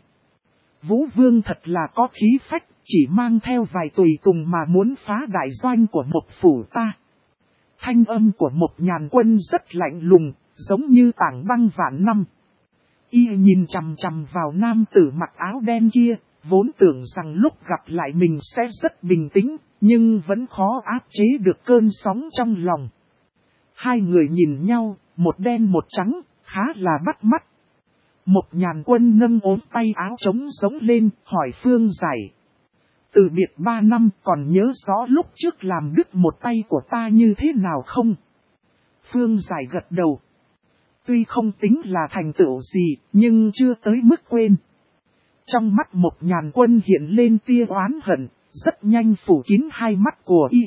[SPEAKER 1] Vũ Vương thật là có khí phách, chỉ mang theo vài tùy tùng mà muốn phá đại doanh của một phủ ta. Thanh âm của một Nhàn Quân rất lạnh lùng, giống như tảng băng vạn năm. Y nhìn chằm chằm vào nam tử mặc áo đen kia, vốn tưởng rằng lúc gặp lại mình sẽ rất bình tĩnh, nhưng vẫn khó áp chế được cơn sóng trong lòng. Hai người nhìn nhau, một đen một trắng, khá là bắt mắt. Một Nhàn Quân nâng ốm tay áo trống sống lên, hỏi Phương Giải. Từ biệt 3 năm còn nhớ rõ lúc trước làm đứt một tay của ta như thế nào không? Phương Giải gật đầu. Tuy không tính là thành tựu gì, nhưng chưa tới mức quên. Trong mắt một Nhàn Quân hiện lên tia oán hận, rất nhanh phủ kín hai mắt của y.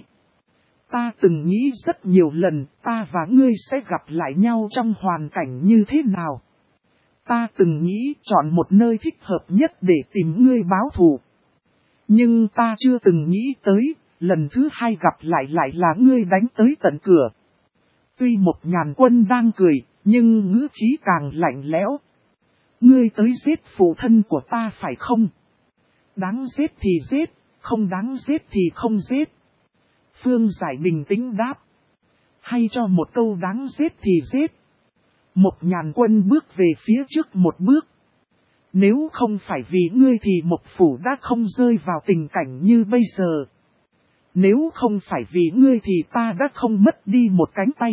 [SPEAKER 1] Ta từng nghĩ rất nhiều lần, ta và ngươi sẽ gặp lại nhau trong hoàn cảnh như thế nào. Ta từng nghĩ chọn một nơi thích hợp nhất để tìm ngươi báo thù. Nhưng ta chưa từng nghĩ tới, lần thứ hai gặp lại là ngươi đánh tới tận cửa. Tuy Một Nhàn Quân đang cười, nhưng ngữ khí càng lạnh lẽo. Ngươi tới giết phụ thân của ta phải không? Đáng giết thì giết, không đáng giết thì không giết. Phương Giải bình tĩnh đáp. Hay cho một câu đáng giết thì giết. Một Nhàn Quân bước về phía trước một bước. Nếu không phải vì ngươi thì Mộc Phủ đã không rơi vào tình cảnh như bây giờ. Nếu không phải vì ngươi thì ta đã không mất đi một cánh tay.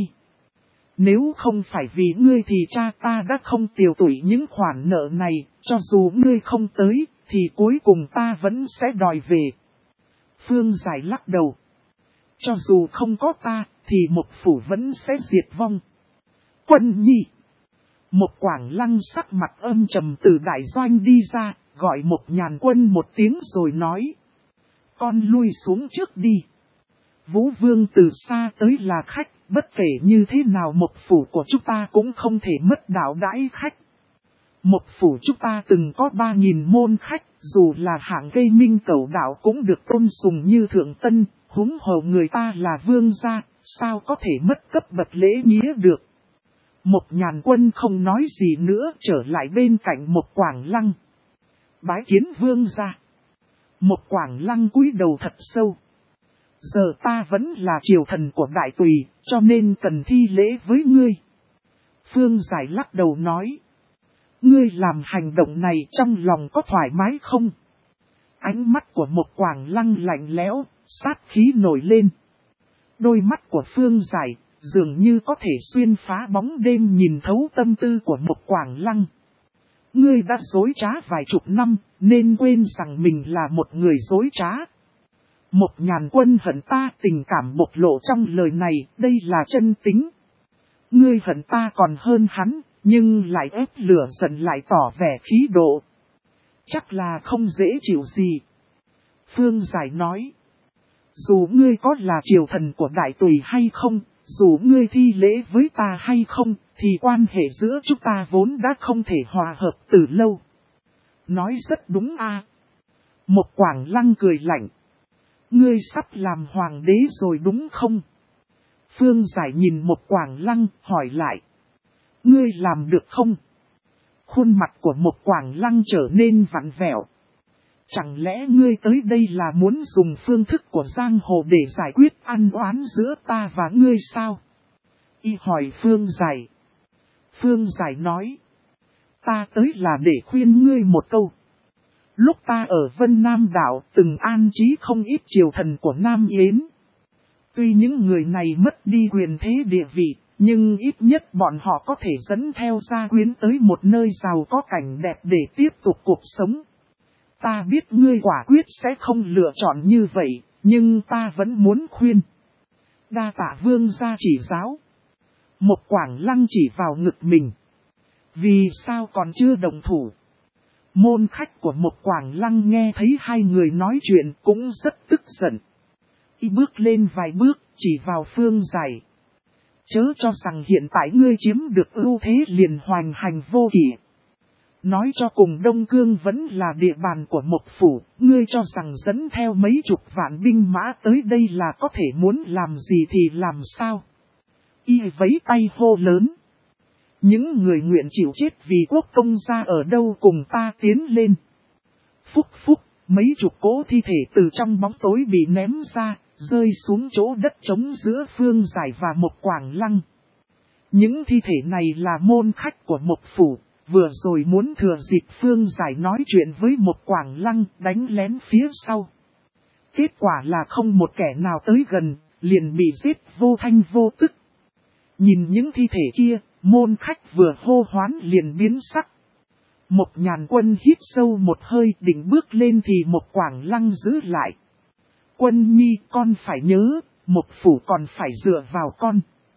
[SPEAKER 1] Nếu không phải vì ngươi thì cha ta đã không tiêu tụy những khoản nợ này, cho dù ngươi không tới, thì cuối cùng ta vẫn sẽ đòi về. Phương Giải lắc đầu. Cho dù không có ta, thì Mộc Phủ vẫn sẽ diệt vong. Quân nhi. Một Quảng Lăng sắc mặt âm trầm từ đại doanh đi ra, gọi Một Nhàn Quân một tiếng rồi nói. Con lui xuống trước đi. Vũ Vương từ xa tới là khách, bất kể như thế nào Mộc Phủ của chúng ta cũng không thể mất đạo đãi khách. Mộc Phủ chúng ta từng có 3.000 môn khách, dù là hạng gây minh cẩu đạo cũng được tôn sùng như thượng tân, huống hồ người ta là vương gia, sao có thể mất cấp bậc lễ nghĩa được. Một Nhàn Quân không nói gì nữa, trở lại bên cạnh Một Quảng Lăng. Bái kiến vương gia. Một Quảng Lăng cúi đầu thật sâu. Giờ ta vẫn là triều thần của đại tùy, cho nên cần thi lễ với ngươi. Phương Giải lắc đầu nói. Ngươi làm hành động này trong lòng có thoải mái không? Ánh mắt của Một Quảng Lăng lạnh lẽo, sát khí nổi lên. Đôi mắt của Phương Giải dường như có thể xuyên phá bóng đêm nhìn thấu tâm tư của Một Quảng Lăng. Ngươi đã dối trá vài chục năm, nên quên rằng mình là một người dối trá. Một Nhàn Quân hận ta, tình cảm bộc lộ trong lời này, đây là chân tính. Ngươi hận ta còn hơn hắn, nhưng lại ép lửa giận lại tỏ vẻ khí độ. Chắc là không dễ chịu gì. Phương Giải nói. Dù ngươi có là triều thần của đại tùy hay không, dù ngươi thi lễ với ta hay không, thì quan hệ giữa chúng ta vốn đã không thể hòa hợp từ lâu. Nói rất đúng a. Một Quảng Lăng cười lạnh. Ngươi sắp làm hoàng đế rồi đúng không? Phương Giải nhìn Một Quảng Lăng, hỏi lại. Ngươi làm được không? Khuôn mặt của Một Quảng Lăng trở nên vặn vẹo. Chẳng lẽ ngươi tới đây là muốn dùng phương thức của giang hồ để giải quyết ăn oán giữa ta và ngươi sao? Y hỏi Phương Giải. Phương Giải nói. Ta tới là để khuyên ngươi một câu. Lúc ta ở Vân Nam Đảo từng an trí không ít triều thần của Nam Yến. Tuy những người này mất đi quyền thế địa vị, nhưng ít nhất bọn họ có thể dẫn theo gia quyến tới một nơi giàu có cảnh đẹp để tiếp tục cuộc sống. Ta biết ngươi quả quyết sẽ không lựa chọn như vậy, nhưng ta vẫn muốn khuyên. Đa tạ vương gia chỉ giáo. Một Quảng Lăng chỉ vào ngực mình. Vì sao còn chưa đồng thủ? Môn khách của Một Quảng Lăng nghe thấy hai người nói chuyện cũng rất tức giận. Y bước lên vài bước, chỉ vào Phương Giải. Chớ cho rằng hiện tại ngươi chiếm được ưu thế liền hoành hành vô kỷ. Nói cho cùng Đông Cương vẫn là địa bàn của Mộc Phủ, ngươi cho rằng dẫn theo mấy chục vạn binh mã tới đây là có thể muốn làm gì thì làm sao. Y vẫy tay hô lớn. Những người nguyện chịu chết vì quốc công gia ở đâu cùng ta tiến lên. Phúc phúc, mấy chục cỗ thi thể từ trong bóng tối bị ném ra, rơi xuống chỗ đất trống giữa Phương Giải và Một Quảng Lăng. Những thi thể này là môn khách của Mộc Phủ, vừa rồi muốn thừa dịp Phương Giải nói chuyện với Một Quảng Lăng đánh lén phía sau. Kết quả là không một kẻ nào tới gần, liền bị giết vô thanh vô tức. Nhìn những thi thể kia, môn khách vừa hô hoán liền biến sắc. Một Nhàn Quân hít sâu một hơi định bước lên thì Một Quảng Lăng giữ lại. Quân nhi con phải nhớ, Mộc Phủ còn phải dựa vào con.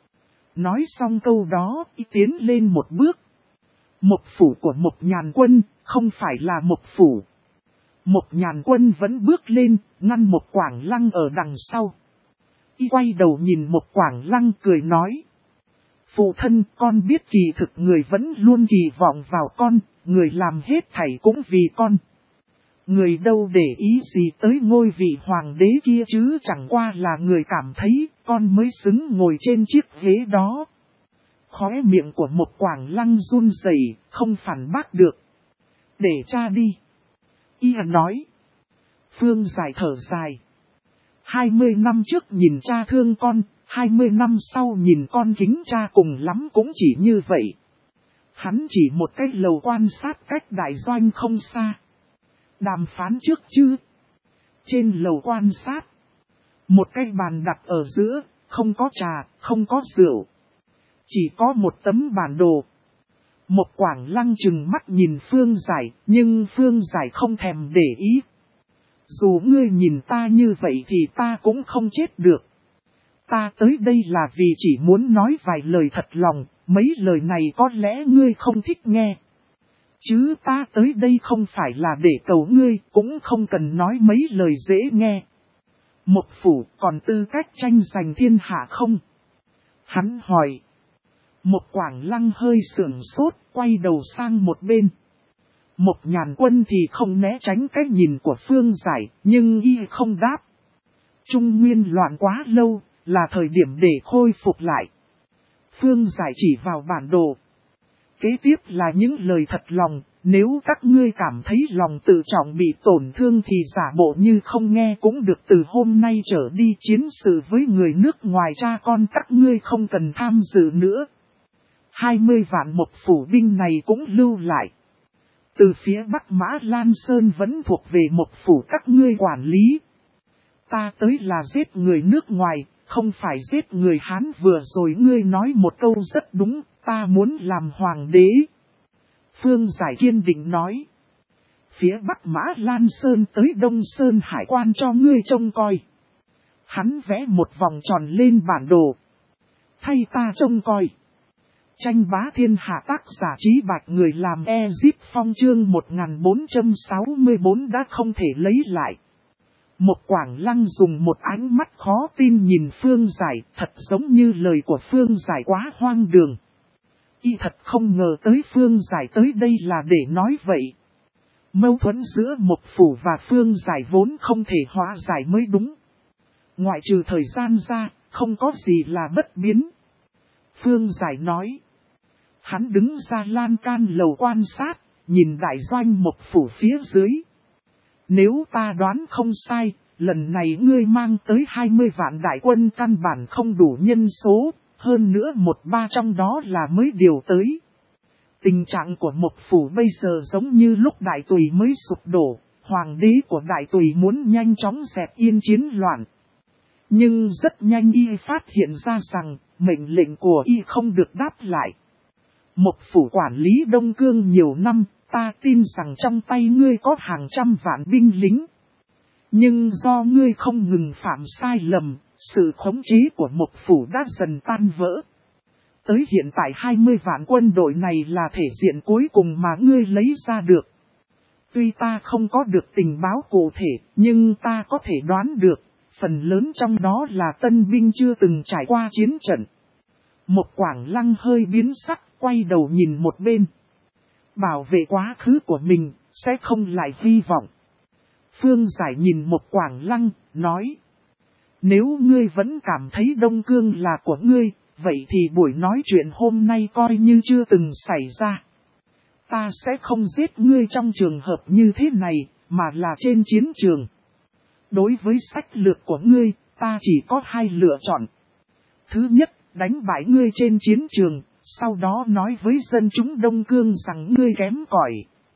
[SPEAKER 1] Nói xong câu đó, y tiến lên một bước. Mộc Phủ của Một Nhàn Quân không phải là Mộc Phủ. Một Nhàn Quân vẫn bước lên, ngăn Một Quảng Lăng ở đằng sau. Y quay đầu nhìn Một Quảng Lăng cười nói. Phụ thân, con biết kỳ thực người vẫn luôn kỳ vọng vào con, người làm hết thảy cũng vì con. Người đâu để ý gì tới ngôi vị hoàng đế kia chứ, chẳng qua là người cảm thấy con mới xứng ngồi trên chiếc ghế đó. Khóe miệng của Mộc Quảng Lăng run rẩy, không phản bác được. Để cha đi. Y nói. Phương Giải thở dài. 20 năm trước nhìn cha thương con, 20 năm sau nhìn con kính cha, cùng lắm cũng chỉ như vậy. Hắn chỉ một cái lầu quan sát cách đại doanh không xa. Đàm phán trước chứ. Trên lầu quan sát. Một cái bàn đặt ở giữa, không có trà, không có rượu. Chỉ có một tấm bản đồ. Mộc Quảng Lăng trừng mắt nhìn Phương Giải, nhưng Phương Giải không thèm để ý. Dù ngươi nhìn ta như vậy thì ta cũng không chết được. Ta tới đây là vì chỉ muốn nói vài lời thật lòng, mấy lời này có lẽ ngươi không thích nghe. Chứ ta tới đây không phải là để cầu ngươi, cũng không cần nói mấy lời dễ nghe. Mộc phủ còn tư cách tranh giành thiên hạ không? Hắn hỏi. Mộc Quảng Lăng hơi sưởng sốt, quay đầu sang một bên. Mộc Nhàn Quân thì không né tránh cái nhìn của Phương Giải, nhưng y không đáp. Trung Nguyên loạn quá lâu, là thời điểm để khôi phục lại. Phương Giải chỉ vào bản đồ. Kế tiếp là những lời thật lòng, nếu các ngươi cảm thấy lòng tự trọng bị tổn thương thì giả bộ như không nghe cũng được. Từ hôm nay trở đi chiến sự với người nước ngoài, cha con các ngươi không cần tham dự nữa. 20 vạn Mộc phủ binh này cũng lưu lại. Từ phía Bắc Mã Lan Sơn vẫn thuộc về Mộc phủ các ngươi quản lý. Ta tới là giết người nước ngoài, không phải giết người Hán. Vừa rồi ngươi nói một câu rất đúng, ta muốn làm hoàng đế. Phương Giải kiên định nói. Phía Bắc Mã Lan Sơn tới Đông Sơn Hải quan cho ngươi trông coi. Hắn vẽ một vòng tròn lên bản đồ. Thay ta trông coi. Tranh bá thiên hạ, tác giả Trí Bạch, người làm Ezip Phong, chương 1464 đã không thể lấy lại. Mộc Quảng Lăng dùng một ánh mắt khó tin nhìn Phương Giải, thật giống như lời của Phương Giải quá hoang đường. Y thật không ngờ tới Phương Giải tới đây là để nói vậy. Mâu thuẫn giữa Mộc phủ và Phương Giải vốn không thể hóa giải mới đúng. Ngoại trừ thời gian ra, không có gì là bất biến. Phương Giải nói. Hắn đứng ra lan can lầu quan sát, nhìn đại doanh Mộc phủ phía dưới. Nếu ta đoán không sai, lần này ngươi mang tới 20 vạn đại quân căn bản không đủ nhân số, hơn nữa 1/3 trong đó là mới điều tới. Tình trạng của Mộc phủ bây giờ giống như lúc Đại Tùy mới sụp đổ, hoàng đế của Đại Tùy muốn nhanh chóng dẹp yên chiến loạn. Nhưng rất nhanh y phát hiện ra rằng, mệnh lệnh của y không được đáp lại. Mộc phủ quản lý Đông Cương nhiều năm, ta tin rằng trong tay ngươi có hàng trăm vạn binh lính. Nhưng do ngươi không ngừng phạm sai lầm, sự khống chế của Mộc phủ đã dần tan vỡ. Tới hiện tại 20 vạn quân đội này là thể diện cuối cùng mà ngươi lấy ra được. Tuy ta không có được tình báo cụ thể, nhưng ta có thể đoán được, phần lớn trong đó là tân binh chưa từng trải qua chiến trận. Mộc Quảng Lăng hơi biến sắc, quay đầu nhìn một bên. Bảo vệ quá khứ của mình, sẽ không lại hy vọng. Phương Giải nhìn Mộc Quảng Lăng, nói. Nếu ngươi vẫn cảm thấy Đông Cương là của ngươi, vậy thì buổi nói chuyện hôm nay coi như chưa từng xảy ra. Ta sẽ không giết ngươi trong trường hợp như thế này, mà là trên chiến trường. Đối với sách lược của ngươi, ta chỉ có hai lựa chọn. Thứ nhất, đánh bại ngươi trên chiến trường, sau đó nói với dân chúng Đông Cương rằng ngươi kém cỏi.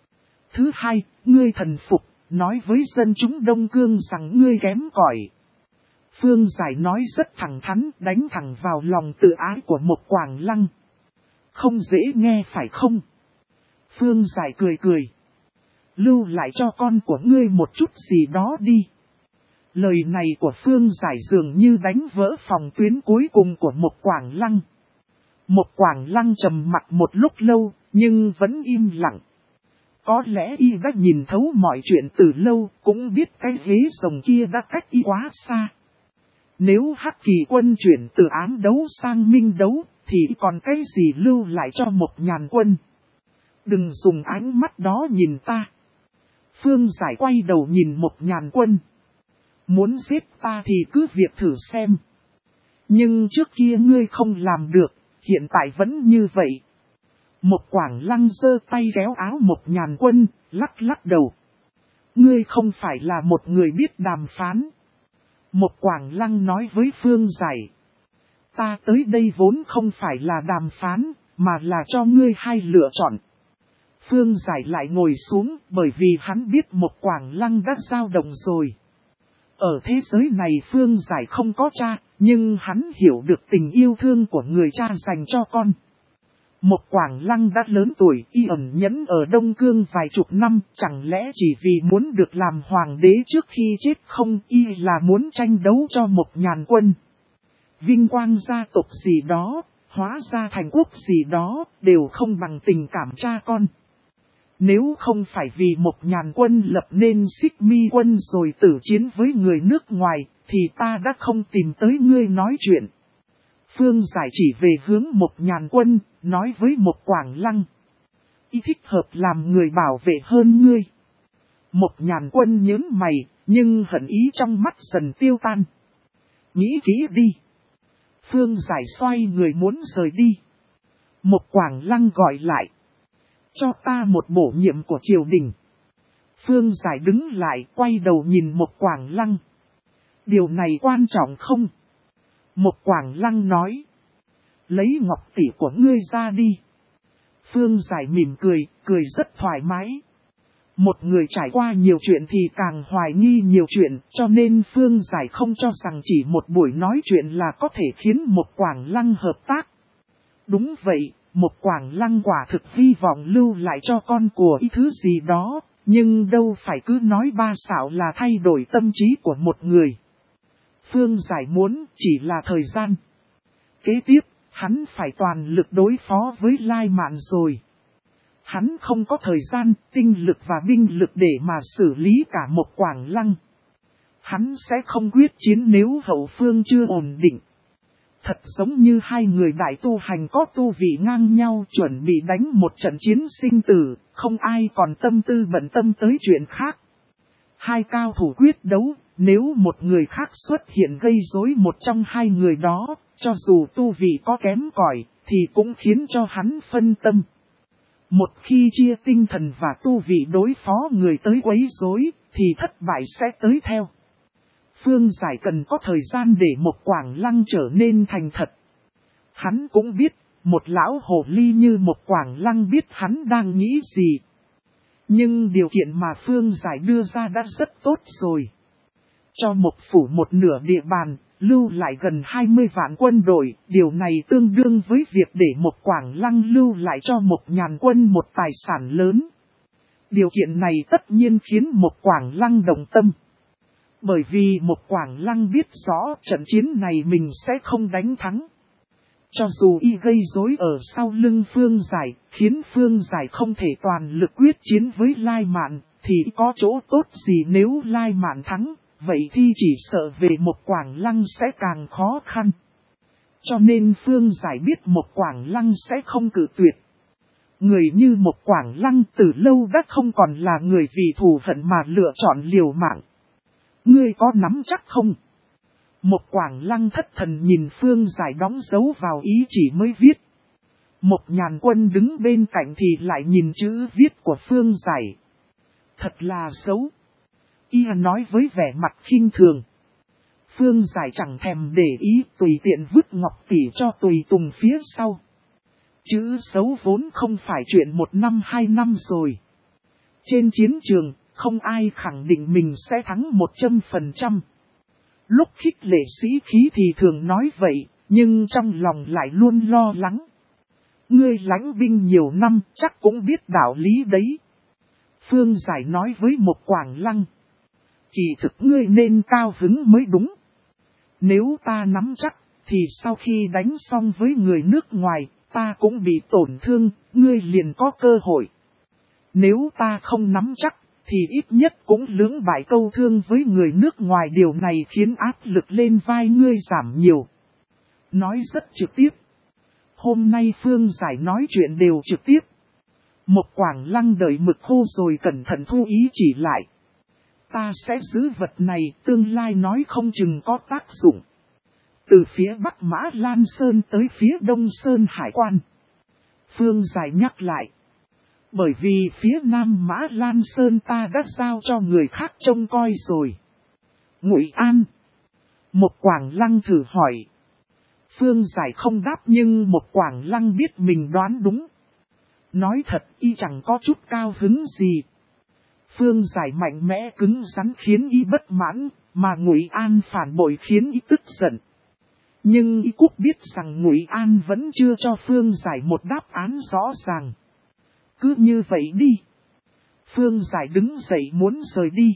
[SPEAKER 1] Thứ hai, ngươi thần phục, nói với dân chúng Đông Cương rằng ngươi kém cỏi. Phương Giải nói rất thẳng thắn, đánh thẳng vào lòng tự ái của Mộc Quảng Lăng. Không dễ nghe phải không? Phương Giải cười cười. Lưu lại cho con của ngươi một chút gì đó đi. Lời này của Phương Giải dường như đánh vỡ phòng tuyến cuối cùng của Mộc Quảng Lăng. Mộc Quảng Lăng trầm mặt một lúc lâu, nhưng vẫn im lặng. Có lẽ y đã nhìn thấu mọi chuyện từ lâu, cũng biết cái ghế rồng kia đã cách y quá xa. Nếu Hắc Kỳ quân chuyển từ ám đấu sang minh đấu, thì còn cái gì lưu lại cho Mộc Nhàn Quân? Đừng dùng ánh mắt đó nhìn ta. Phương Giải quay đầu nhìn Mộc Nhàn Quân. Muốn giết ta thì cứ việc thử xem. Nhưng trước kia ngươi không làm được, hiện tại vẫn như vậy. Mộc Quảng Lăng giơ tay kéo áo Mộc Nhàn Quân, lắc lắc đầu. Ngươi không phải là một người biết đàm phán. Mộc Quảng Lăng nói với Phương Giải. Ta tới đây vốn không phải là đàm phán, mà là cho ngươi hai lựa chọn. Phương Giải lại ngồi xuống bởi vì hắn biết Mộc Quảng Lăng đã dao động rồi. Ở thế giới này Phương Giải không có cha, nhưng hắn hiểu được tình yêu thương của người cha dành cho con. Mộc Quảng Lăng đã lớn tuổi, y ẩn nhẫn ở Đông Cương vài chục năm, chẳng lẽ chỉ vì muốn được làm hoàng đế trước khi chết không, y là muốn tranh đấu cho Mộc Nhàn Quân. Vinh quang gia tộc gì đó, hóa ra thành quốc gì đó, đều không bằng tình cảm cha con. Nếu không phải vì Mộc Nhàn Quân lập nên Xích Mi Quân rồi tử chiến với người nước ngoài, thì ta đã không tìm tới ngươi nói chuyện. Phương Giải chỉ về hướng Mộc Nhàn Quân, nói với Mộc Quảng Lăng. Y thích hợp làm người bảo vệ hơn ngươi. Mộc Nhàn Quân nhớn mày, nhưng hận ý trong mắt dần tiêu tan. Nghĩ kỹ đi. Phương Giải xoay người muốn rời đi. Mộc Quảng Lăng gọi lại. Cho ta một bổ nhiệm của triều đình. Phương Giải đứng lại quay đầu nhìn Mộc Quảng Lăng. Điều này quan trọng không? Mộc Quảng Lăng nói. Lấy ngọc tỷ của ngươi ra đi. Phương Giải mỉm cười, cười rất thoải mái. Một người trải qua nhiều chuyện thì càng hoài nghi nhiều chuyện, cho nên Phương Giải không cho rằng chỉ một buổi nói chuyện là có thể khiến Mộc Quảng Lăng hợp tác. Đúng vậy, Mộc Quảng Lăng quả thực hy vọng lưu lại cho con của ý thứ gì đó, nhưng đâu phải cứ nói ba xạo là thay đổi tâm trí của một người. Phương Giải muốn chỉ là thời gian. Kế tiếp, hắn phải toàn lực đối phó với Lai Mạn rồi. Hắn không có thời gian, tinh lực và binh lực để mà xử lý cả Mộc Quảng Lăng. Hắn sẽ không quyết chiến nếu hậu phương chưa ổn định. Thật giống như hai người đại tu hành có tu vị ngang nhau chuẩn bị đánh một trận chiến sinh tử, không ai còn tâm tư bận tâm tới chuyện khác. Hai cao thủ quyết đấu, nếu một người khác xuất hiện gây rối một trong hai người đó, cho dù tu vị có kém cỏi, thì cũng khiến cho hắn phân tâm. Một khi chia tinh thần và tu vị đối phó người tới quấy rối, thì thất bại sẽ tới theo. Phương Giải cần có thời gian để Mộc Quảng Lăng trở nên thành thật. Hắn cũng biết, một lão hồ ly như Mộc Quảng Lăng biết hắn đang nghĩ gì. Nhưng điều kiện mà Phương Giải đưa ra đã rất tốt rồi. Cho Mộc Phủ một nửa địa bàn, lưu lại gần 20 vạn quân đội, điều này tương đương với việc để Mộc Quảng Lăng lưu lại cho Mộc Nhàn Quân một tài sản lớn. Điều kiện này tất nhiên khiến Mộc Quảng Lăng đồng tâm. Bởi vì Mộc Quảng Lăng biết rõ trận chiến này mình sẽ không đánh thắng. Cho dù y gây rối ở sau lưng Phương Giải, khiến Phương Giải không thể toàn lực quyết chiến với Lai Mạn, thì có chỗ tốt gì nếu Lai Mạn thắng, vậy thì chỉ sợ về Mộc Quảng Lăng sẽ càng khó khăn. Cho nên Phương Giải biết Mộc Quảng Lăng sẽ không cự tuyệt. Người như Mộc Quảng Lăng từ lâu đã không còn là người vì thù hận mà lựa chọn liều mạng. Ngươi có nắm chắc không? Mộc Quảng Lăng thất thần nhìn Phương Giải đóng dấu vào ý chỉ mới viết. Mộc Nhàn Quân đứng bên cạnh thì lại nhìn chữ viết của Phương Giải. Thật là xấu. Y nói với vẻ mặt khinh thường. Phương Giải chẳng thèm để ý, tùy tiện vứt ngọc tỷ cho tùy tùng phía sau. Chữ xấu vốn không phải chuyện 1 năm 2 năm rồi. Trên chiến trường, không ai khẳng định mình sẽ thắng 100%. Lúc khích lệ sĩ khí thì thường nói vậy, nhưng trong lòng lại luôn lo lắng. Ngươi lãnh binh nhiều năm chắc cũng biết đạo lý đấy. Phương Giải nói với Mộc Quảng Lăng. Kỳ thực ngươi nên cao hứng mới đúng. Nếu ta nắm chắc, thì sau khi đánh xong với người nước ngoài, ta cũng bị tổn thương, ngươi liền có cơ hội. Nếu ta không nắm chắc, thì ít nhất cũng lưỡng bại câu thương với người nước ngoài, điều này khiến áp lực lên vai ngươi giảm nhiều. Nói rất trực tiếp. Hôm nay Phương Giải nói chuyện đều trực tiếp. Một Quảng Lăng đợi mực khô rồi cẩn thận thu ý chỉ lại. Ta sẽ giữ vật này, tương lai nói không chừng có tác dụng. Từ phía Bắc Mã Lan Sơn tới phía Đông Sơn Hải Quan. Phương Giải nhắc lại. Bởi vì phía Nam Mã Lan Sơn ta đã giao cho người khác trông coi rồi. Ngụy An. Một Quảng Lăng thử hỏi. Phương Giải không đáp nhưng Một Quảng Lăng biết mình đoán đúng. Nói thật y chẳng có chút cao hứng gì. Phương Giải mạnh mẽ cứng rắn khiến y bất mãn, mà Ngụy An phản bội khiến y tức giận. Nhưng y Cúc biết rằng Ngụy An vẫn chưa cho Phương Giải một đáp án rõ ràng. Cứ như vậy đi. Phương Giải đứng dậy muốn rời đi.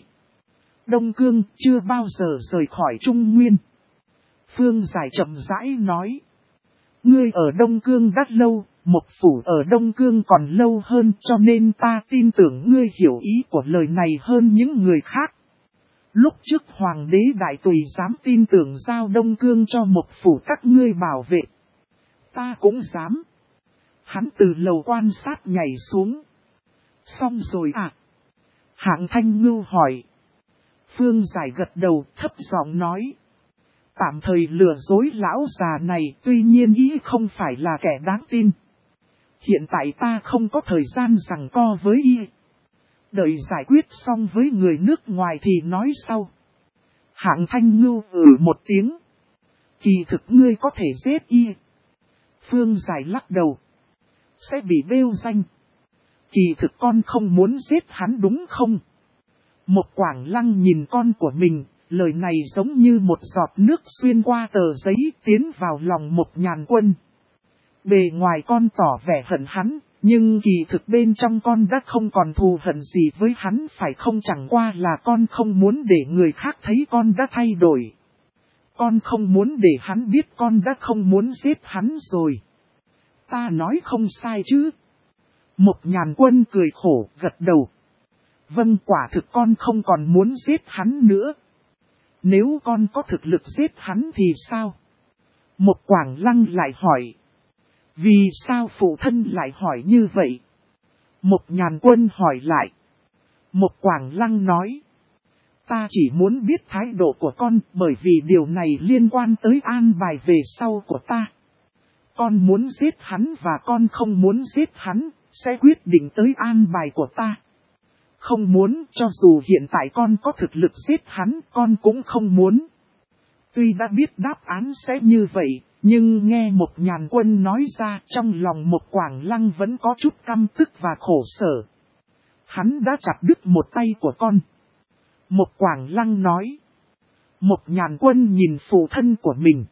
[SPEAKER 1] Đông Cương chưa bao giờ rời khỏi Trung Nguyên. Phương Giải chậm rãi nói. Ngươi ở Đông Cương đã lâu, Mộc Phủ ở Đông Cương còn lâu hơn cho nên ta tin tưởng ngươi hiểu ý của lời này hơn những người khác. Lúc trước Hoàng đế Đại Tùy dám tin tưởng giao Đông Cương cho Mộc Phủ các ngươi bảo vệ. Ta cũng dám. Hắn từ lầu quan sát nhảy xuống. Xong rồi à? Hạng Thanh Ngưu hỏi. Phương Giải gật đầu thấp giọng nói. Tạm thời lừa dối lão già này, tuy nhiên ý không phải là kẻ đáng tin. Hiện tại ta không có thời gian giằng co với y. Đợi giải quyết xong với người nước ngoài thì nói sau. Hạng Thanh Ngưu một tiếng. Kỳ thực ngươi có thể giết y. Phương Giải lắc đầu. Sẽ bị bêu danh. Kỳ thực con không muốn giết hắn đúng không? Một Quảng Lăng nhìn con của mình, lời này giống như một giọt nước xuyên qua tờ giấy tiến vào lòng Một Nhàn Quân. Bề ngoài con tỏ vẻ hận hắn, nhưng kỳ thực bên trong con đã không còn thù hận gì với hắn phải không, chẳng qua là con không muốn để người khác thấy con đã thay đổi. Con không muốn để hắn biết con đã không muốn giết hắn rồi. Ta nói không sai chứ? Một Nhàn Quân cười khổ gật đầu. Vâng, quả thực con không còn muốn giết hắn nữa. Nếu con có thực lực giết hắn thì sao? Một Quảng Lăng lại hỏi. Vì sao phụ thân lại hỏi như vậy? Một Nhàn Quân hỏi lại. Một Quảng Lăng nói. Ta chỉ muốn biết thái độ của con bởi vì điều này liên quan tới an bài về sau của ta. Con muốn giết hắn và con không muốn giết hắn, sẽ quyết định tới an bài của ta. Không muốn, cho dù hiện tại con có thực lực giết hắn, con cũng không muốn. Tuy đã biết đáp án sẽ như vậy, nhưng nghe Một Nhàn Quân nói ra trong lòng Một Quảng Lăng vẫn có chút căm tức và khổ sở. Hắn đã chặt đứt một tay của con. Một Quảng Lăng nói. Một Nhàn Quân nhìn phụ thân của mình.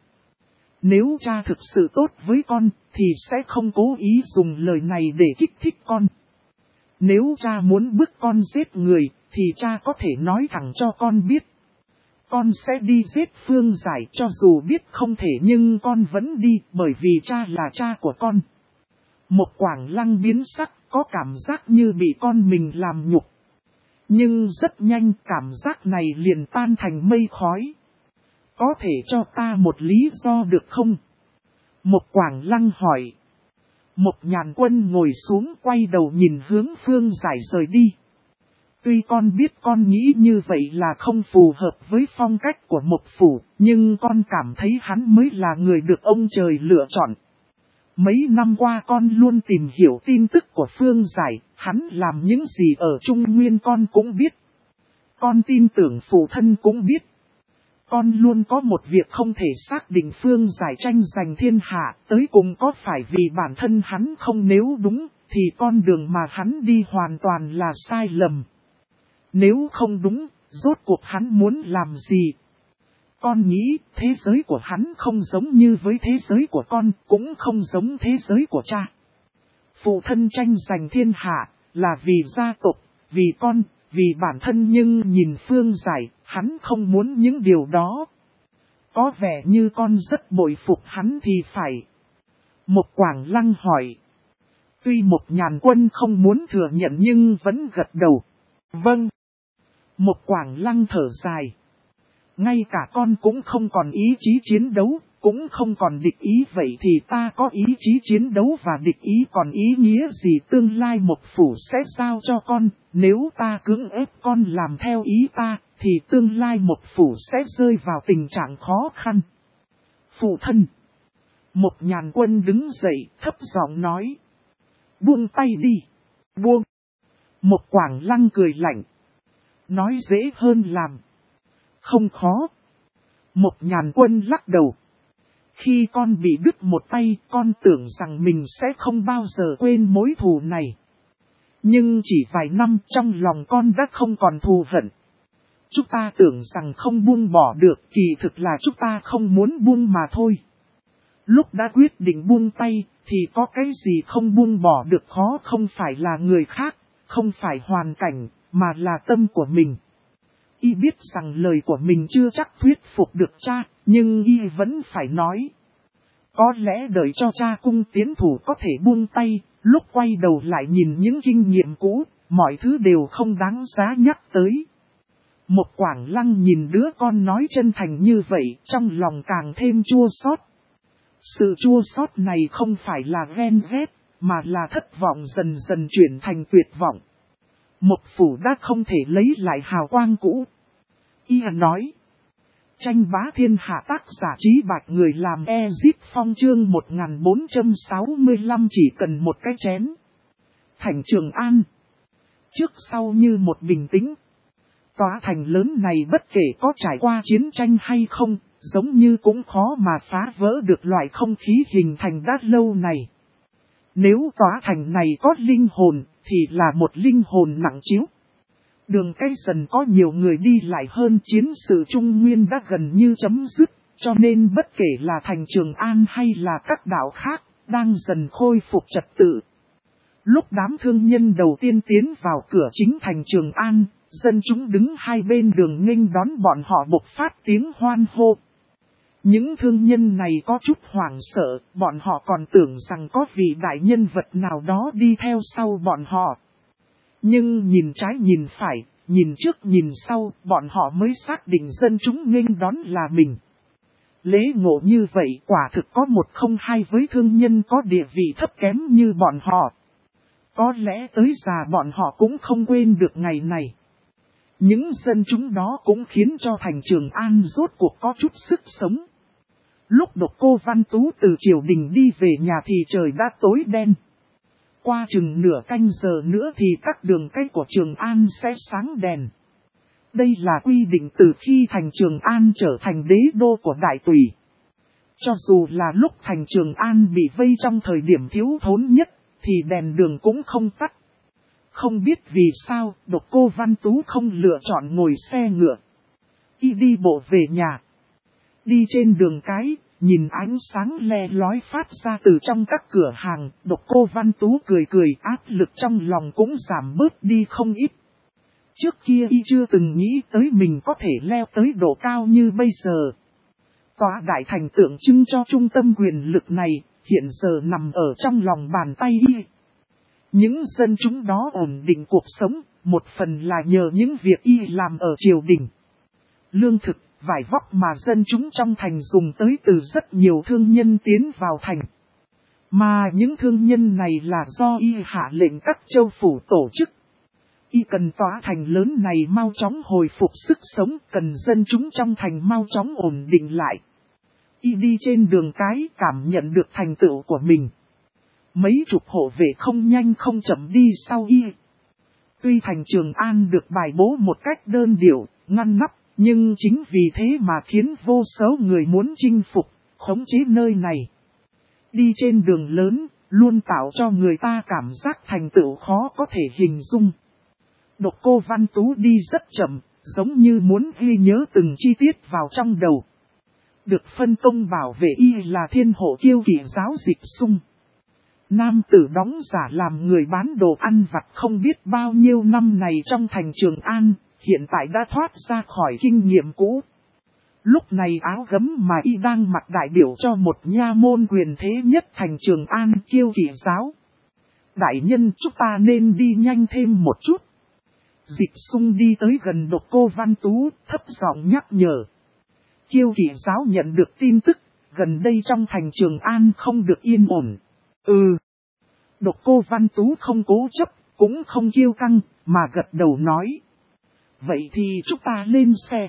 [SPEAKER 1] Nếu cha thực sự tốt với con, thì sẽ không cố ý dùng lời này để kích thích con. Nếu cha muốn bức con giết người, thì cha có thể nói thẳng cho con biết. Con sẽ đi giết Phương Giải cho dù biết không thể nhưng con vẫn đi bởi vì cha là cha của con. Một Quảng Lăng biến sắc có cảm giác như bị con mình làm nhục. Nhưng rất nhanh cảm giác này liền tan thành mây khói. Có thể cho ta một lý do được không? Một Quảng Lăng hỏi. Một Nhàn Quân ngồi xuống quay đầu nhìn hướng Phương Giải rời đi. Tuy con biết con nghĩ như vậy là không phù hợp với phong cách của Mộc Phủ, nhưng con cảm thấy hắn mới là người được ông trời lựa chọn. Mấy năm qua con luôn tìm hiểu tin tức của Phương Giải, hắn làm những gì ở Trung Nguyên con cũng biết. Con tin tưởng phụ thân cũng biết. Con luôn có một việc không thể xác định Phương Giải tranh giành thiên hạ, tới cùng có phải vì bản thân hắn không, nếu đúng, thì con đường mà hắn đi hoàn toàn là sai lầm. Nếu không đúng, rốt cuộc hắn muốn làm gì? Con nghĩ thế giới của hắn không giống như với thế giới của con, cũng không giống thế giới của cha. Phụ thân tranh giành thiên hạ là vì gia tộc, vì con, vì bản thân, nhưng nhìn Phương Giải, hắn không muốn những điều đó. Có vẻ như con rất bội phục hắn thì phải. Một Quảng Lăng hỏi. Tuy Một Nhàn Quân không muốn thừa nhận nhưng vẫn gật đầu. Vâng. Một Quảng Lăng thở dài. Ngay cả con cũng không còn ý chí chiến đấu, cũng không còn địch ý, vậy thì ta có ý chí chiến đấu và địch ý còn ý nghĩa gì? Tương lai một phủ sẽ giao cho con, nếu ta cưỡng ép con làm theo ý ta, thì tương lai một phủ sẽ rơi vào tình trạng khó khăn. Phụ thân. Một Nhàn Quân đứng dậy, thấp giọng nói. Buông tay đi. Buông. Một Quảng Lăng cười lạnh. Nói dễ hơn làm. Không khó. Một Nhàn Quân lắc đầu. Khi con bị đứt một tay, con tưởng rằng mình sẽ không bao giờ quên mối thù này. Nhưng chỉ vài năm trong lòng con đã không còn thù hận. Chúng ta tưởng rằng không buông bỏ được, kỳ thực là chúng ta không muốn buông mà thôi. Lúc đã quyết định buông tay, thì có cái gì không buông bỏ được? Khó không phải là người khác, không phải hoàn cảnh, mà là tâm của mình. Y biết rằng lời của mình chưa chắc thuyết phục được cha, nhưng Y vẫn phải nói. Có lẽ đợi cho cha cung tiến thủ có thể buông tay, lúc quay đầu lại nhìn những kinh nghiệm cũ, mọi thứ đều không đáng giá nhắc tới. Một Quảng Lăng nhìn đứa con nói chân thành như vậy, trong lòng càng thêm chua xót. Sự chua xót này không phải là ghen ghét, mà là thất vọng dần dần chuyển thành tuyệt vọng. Một phủ đã không thể lấy lại hào quang cũ. Y nói. Tranh bá thiên hạ, tác giả Trí Bạch, người làm Ezip Phong, chương 1465, chỉ cần một cái chén. Thành Trường An. Trước sau như một bình tĩnh. Tòa thành lớn này bất kể có trải qua chiến tranh hay không, giống như cũng khó mà phá vỡ được loại không khí hình thành đã lâu này. Nếu tòa thành này có linh hồn, thì là một linh hồn nặng trĩu. Đường cái dần có nhiều người đi lại hơn, chiến sự Trung Nguyên đã gần như chấm dứt, cho nên bất kể là thành Trường An hay là các đảo khác, đang dần khôi phục trật tự. Lúc đám thương nhân đầu tiên tiến vào cửa chính thành Trường An, dân chúng đứng hai bên đường nghênh đón bọn họ bộc phát tiếng hoan hô. Những thương nhân này có chút hoảng sợ, bọn họ còn tưởng rằng có vị đại nhân vật nào đó đi theo sau bọn họ. Nhưng nhìn trái nhìn phải, nhìn trước nhìn sau, bọn họ mới xác định dân chúng nghênh đón là mình. Lễ ngộ như vậy quả thực có một không hai với thương nhân có địa vị thấp kém như bọn họ. Có lẽ tới già bọn họ cũng không quên được ngày này. Những dân chúng đó cũng khiến cho thành Trường An rốt cuộc có chút sức sống. Lúc Độc Cô Văn Tú từ triều đình đi về nhà thì trời đã tối đen. Qua chừng nửa canh giờ nữa thì các đường cái của Trường An sẽ sáng đèn. Đây là quy định từ khi thành Trường An trở thành đế đô của Đại Tùy. Cho dù là lúc thành Trường An bị vây trong thời điểm thiếu thốn nhất, thì đèn đường cũng không tắt. Không biết vì sao, Độc Cô Văn Tú không lựa chọn ngồi xe ngựa. Y đi bộ về nhà. Đi trên đường cái, nhìn ánh sáng le lói phát ra từ trong các cửa hàng, Độc Cô Văn Tú cười cười, áp lực trong lòng cũng giảm bớt đi không ít. Trước kia Y chưa từng nghĩ tới mình có thể leo tới độ cao như bây giờ. Tòa đại thành tượng trưng cho trung tâm quyền lực này, hiện giờ nằm ở trong lòng bàn tay Y. Những dân chúng đó ổn định cuộc sống, một phần là nhờ những việc Y làm ở triều đình. Lương thực, vải vóc mà dân chúng trong thành dùng tới từ rất nhiều thương nhân tiến vào thành. Mà những thương nhân này là do Y hạ lệnh các châu phủ tổ chức. Y cần tòa thành lớn này mau chóng hồi phục sức sống, cần dân chúng trong thành mau chóng ổn định lại. Y đi trên đường cái cảm nhận được thành tựu của mình. Mấy chục hộ vệ không nhanh không chậm đi sau Y. Tuy thành Trường An được bài bố một cách đơn điệu, ngăn nắp, nhưng chính vì thế mà khiến vô số người muốn chinh phục, khống chế nơi này. Đi trên đường lớn, luôn tạo cho người ta cảm giác thành tựu khó có thể hình dung. Độc Cô Văn Tú đi rất chậm, giống như muốn ghi nhớ từng chi tiết vào trong đầu. Được phân công bảo vệ Y là Thiên Hộ Kiêu Kỵ giáo Dịch Xung. Nam tử đóng giả làm người bán đồ ăn vặt không biết bao nhiêu năm này trong thành Trường An, hiện tại đã thoát ra khỏi kinh nghiệm cũ. Lúc này áo gấm mà Y đang mặc đại biểu cho một nha môn quyền thế nhất thành Trường An Kiêu Kỵ giáo. Đại nhân, chúng ta nên đi nhanh thêm một chút. Dịch Xung đi tới gần Độc Cô Văn Tú, thấp giọng nhắc nhở. Kiêu Kỵ giáo nhận được tin tức, gần đây trong thành Trường An không được yên ổn. Độc Cô Văn Tú không cố chấp, cũng không kiêu căng, mà gật đầu nói. Vậy thì chúng ta lên xe.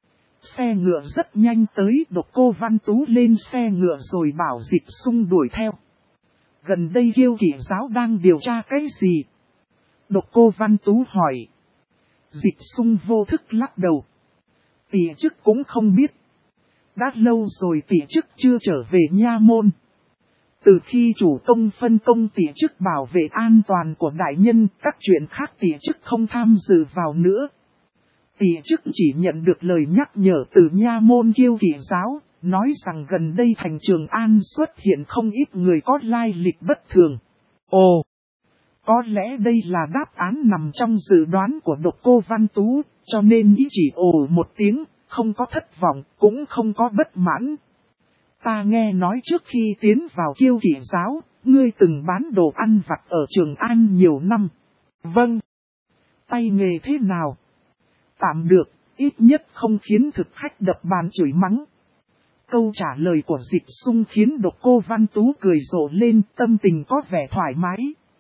[SPEAKER 1] Xe ngựa rất nhanh tới, Độc Cô Văn Tú lên xe ngựa rồi bảo Dịch Sung đuổi theo. Gần đây Kiêu Kỵ giáo đang điều tra cái gì? Độc Cô Văn Tú hỏi. Dịch Sung vô thức lắc đầu. Tỷ chức cũng không biết. Đã lâu rồi tỷ chức chưa trở về nha môn. Từ khi chủ công phân công tỷ chức bảo vệ an toàn của đại nhân, các chuyện khác tỷ chức không tham dự vào nữa. Tỷ chức chỉ nhận được lời nhắc nhở từ nha môn Kiêu Kỵ giáo, nói rằng gần đây thành Trường An xuất hiện không ít người có lai lịch bất thường. Ồ! Có lẽ đây là đáp án nằm trong dự đoán của Độc Cô Văn Tú, cho nên ý chỉ ồ một tiếng, không có thất vọng, cũng không có bất mãn. Ta nghe nói trước khi tiến vào Kiêu Kỵ giáo, ngươi từng bán đồ ăn vặt ở Trường An nhiều năm. Vâng. Tay nghề thế nào? Tạm được, ít nhất không khiến thực khách đập bàn chửi mắng. Câu trả lời của Dịch Sung khiến Độc Cô Văn Tú cười rộ lên, tâm tình có vẻ thoải mái.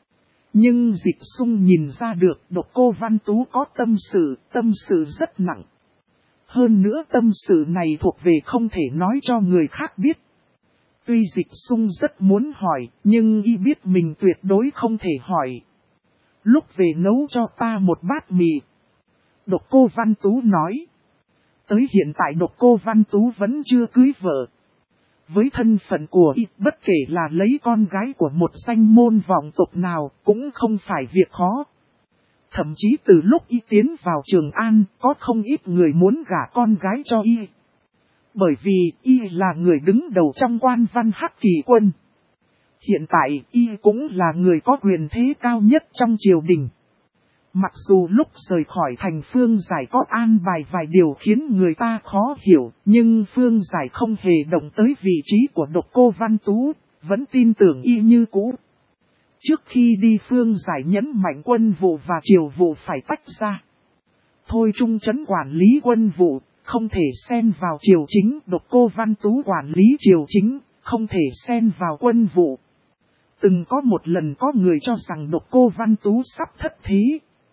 [SPEAKER 1] Nhưng Dịch Sung nhìn ra được Độc Cô Văn Tú có tâm sự rất nặng. Hơn nữa tâm sự này thuộc về không thể nói cho người khác biết. Tuy Dịch Sung rất muốn hỏi, nhưng y biết mình tuyệt đối không thể hỏi. Lúc về nấu cho ta một bát mì. Độc Cô Văn Tú nói. Tới hiện tại Độc Cô Văn Tú vẫn chưa cưới vợ. Với thân phận của y, bất kể là lấy con gái của một danh môn vọng tộc nào, cũng không phải việc khó. Thậm chí từ lúc y tiến vào Trường An, có không ít người muốn gả con gái cho y. Bởi vì y là người đứng đầu trong quan văn Hắc Kỳ quân. Hiện tại y cũng là người có quyền thế cao nhất trong triều đình. Mặc dù lúc rời khỏi thành Phương Giải có an bài vài điều khiến người ta khó hiểu, nhưng Phương Giải không hề động tới vị trí của Độc Cô Văn Tú, vẫn tin tưởng y như cũ. Trước khi đi Phương Giải nhấn mạnh quân vụ và triều vụ phải tách ra. Thôi Trung Chấn quản lý quân vụ, không thể xen vào triều chính. Độc Cô Văn Tú quản lý triều chính, không thể xen vào quân vụ. Từng có một lần có người cho rằng Độc Cô Văn Tú sắp thất thế.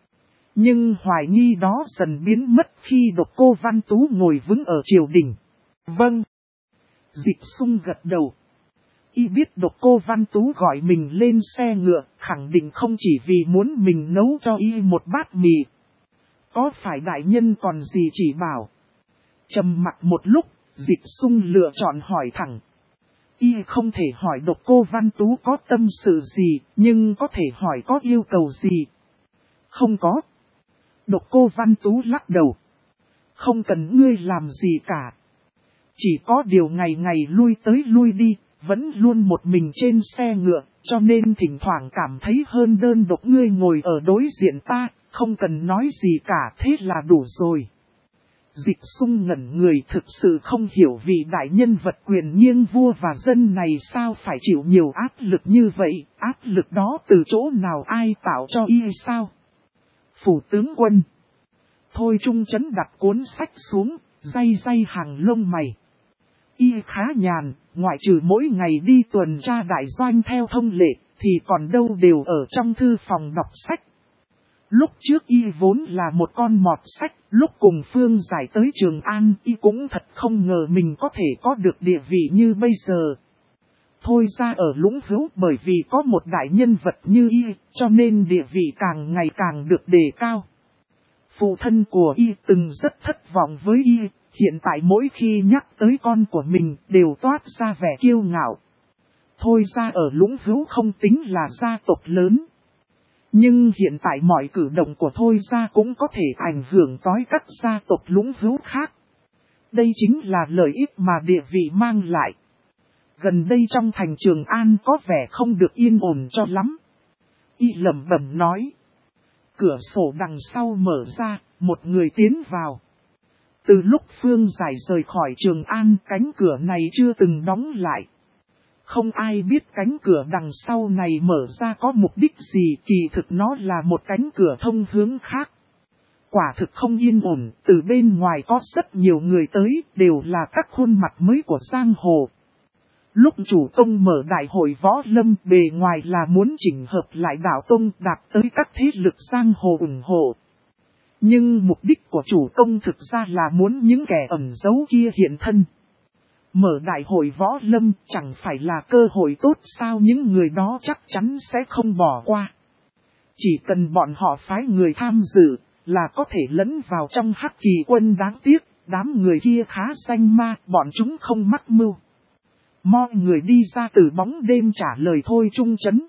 [SPEAKER 1] Nhưng hoài nghi đó dần biến mất khi Độc Cô Văn Tú ngồi vững ở triều đình. Vâng. Dịch Sung gật đầu. Y biết Độc Cô Văn Tú gọi mình lên xe ngựa, khẳng định không chỉ vì muốn mình nấu cho y một bát mì. Có phải đại nhân còn gì chỉ bảo? Trầm mặc một lúc, Dịch Sung lựa chọn hỏi thẳng. Y không thể hỏi Độc Cô Văn Tú có tâm sự gì, nhưng có thể hỏi có yêu cầu gì. Không có. Độc Cô Văn Tú lắc đầu. Không cần ngươi làm gì cả. Chỉ có điều ngày ngày lui tới lui đi, vẫn luôn một mình trên xe ngựa, cho nên thỉnh thoảng cảm thấy hơn đơn độc. Ngươi ngồi ở đối diện ta, không cần nói gì cả, thế là đủ rồi. Dịch Sung ngẩn người, thực sự không hiểu vì đại nhân vật quyền nghiêng vua và dân này sao phải chịu nhiều áp lực như vậy, áp lực đó từ chỗ nào ai tạo cho y sao? Phủ tướng quân. Thôi Trung Chấn đặt cuốn sách xuống, day hàng lông mày. Y khá nhàn, ngoại trừ mỗi ngày đi tuần tra đại doanh theo thông lệ, thì còn đâu đều ở trong thư phòng đọc sách. Lúc trước y vốn là một con mọt sách, lúc cùng Phương Giải tới Trường An, y cũng thật không ngờ mình có thể có được địa vị như bây giờ. Thôi ra ở Lũng Hữu bởi vì có một đại nhân vật như y, cho nên địa vị càng ngày càng được đề cao. Phụ thân của y từng rất thất vọng với y, hiện tại mỗi khi nhắc tới con của mình đều toát ra vẻ kiêu ngạo. Thôi ra ở Lũng Hữu không tính là gia tộc lớn. Nhưng hiện tại mọi cử động của Thôi ra cũng có thể ảnh hưởng tới các gia tộc Lũng Hữu khác. Đây chính là lợi ích mà địa vị mang lại. Gần đây trong thành Trường An có vẻ không được yên ổn cho lắm. Y lẩm bẩm nói. Cửa sổ đằng sau mở ra, một người tiến vào. Từ lúc Phương Giải rời khỏi Trường An, cánh cửa này chưa từng đóng lại. Không ai biết cánh cửa đằng sau này mở ra có mục đích gì, kỳ thực nó là một cánh cửa thông hướng khác. Quả thực không yên ổn, từ bên ngoài có rất nhiều người tới, đều là các khuôn mặt mới của giang hồ. Lúc chủ tông mở đại hội võ lâm bề ngoài là muốn chỉnh hợp lại đạo tông đạt tới các thế lực giang hồ ủng hộ. Nhưng mục đích của chủ tông thực ra là muốn những kẻ ẩn giấu kia hiện thân. Mở đại hội võ lâm chẳng phải là cơ hội tốt sao, những người đó chắc chắn sẽ không bỏ qua. Chỉ cần bọn họ phái người tham dự là có thể lẫn vào trong Hắc Kỳ quân, đáng tiếc, đám người kia khá danh ma, bọn chúng không mắc mưu. Mọi người đi ra từ bóng đêm trả lời Thôi Trung Chấn.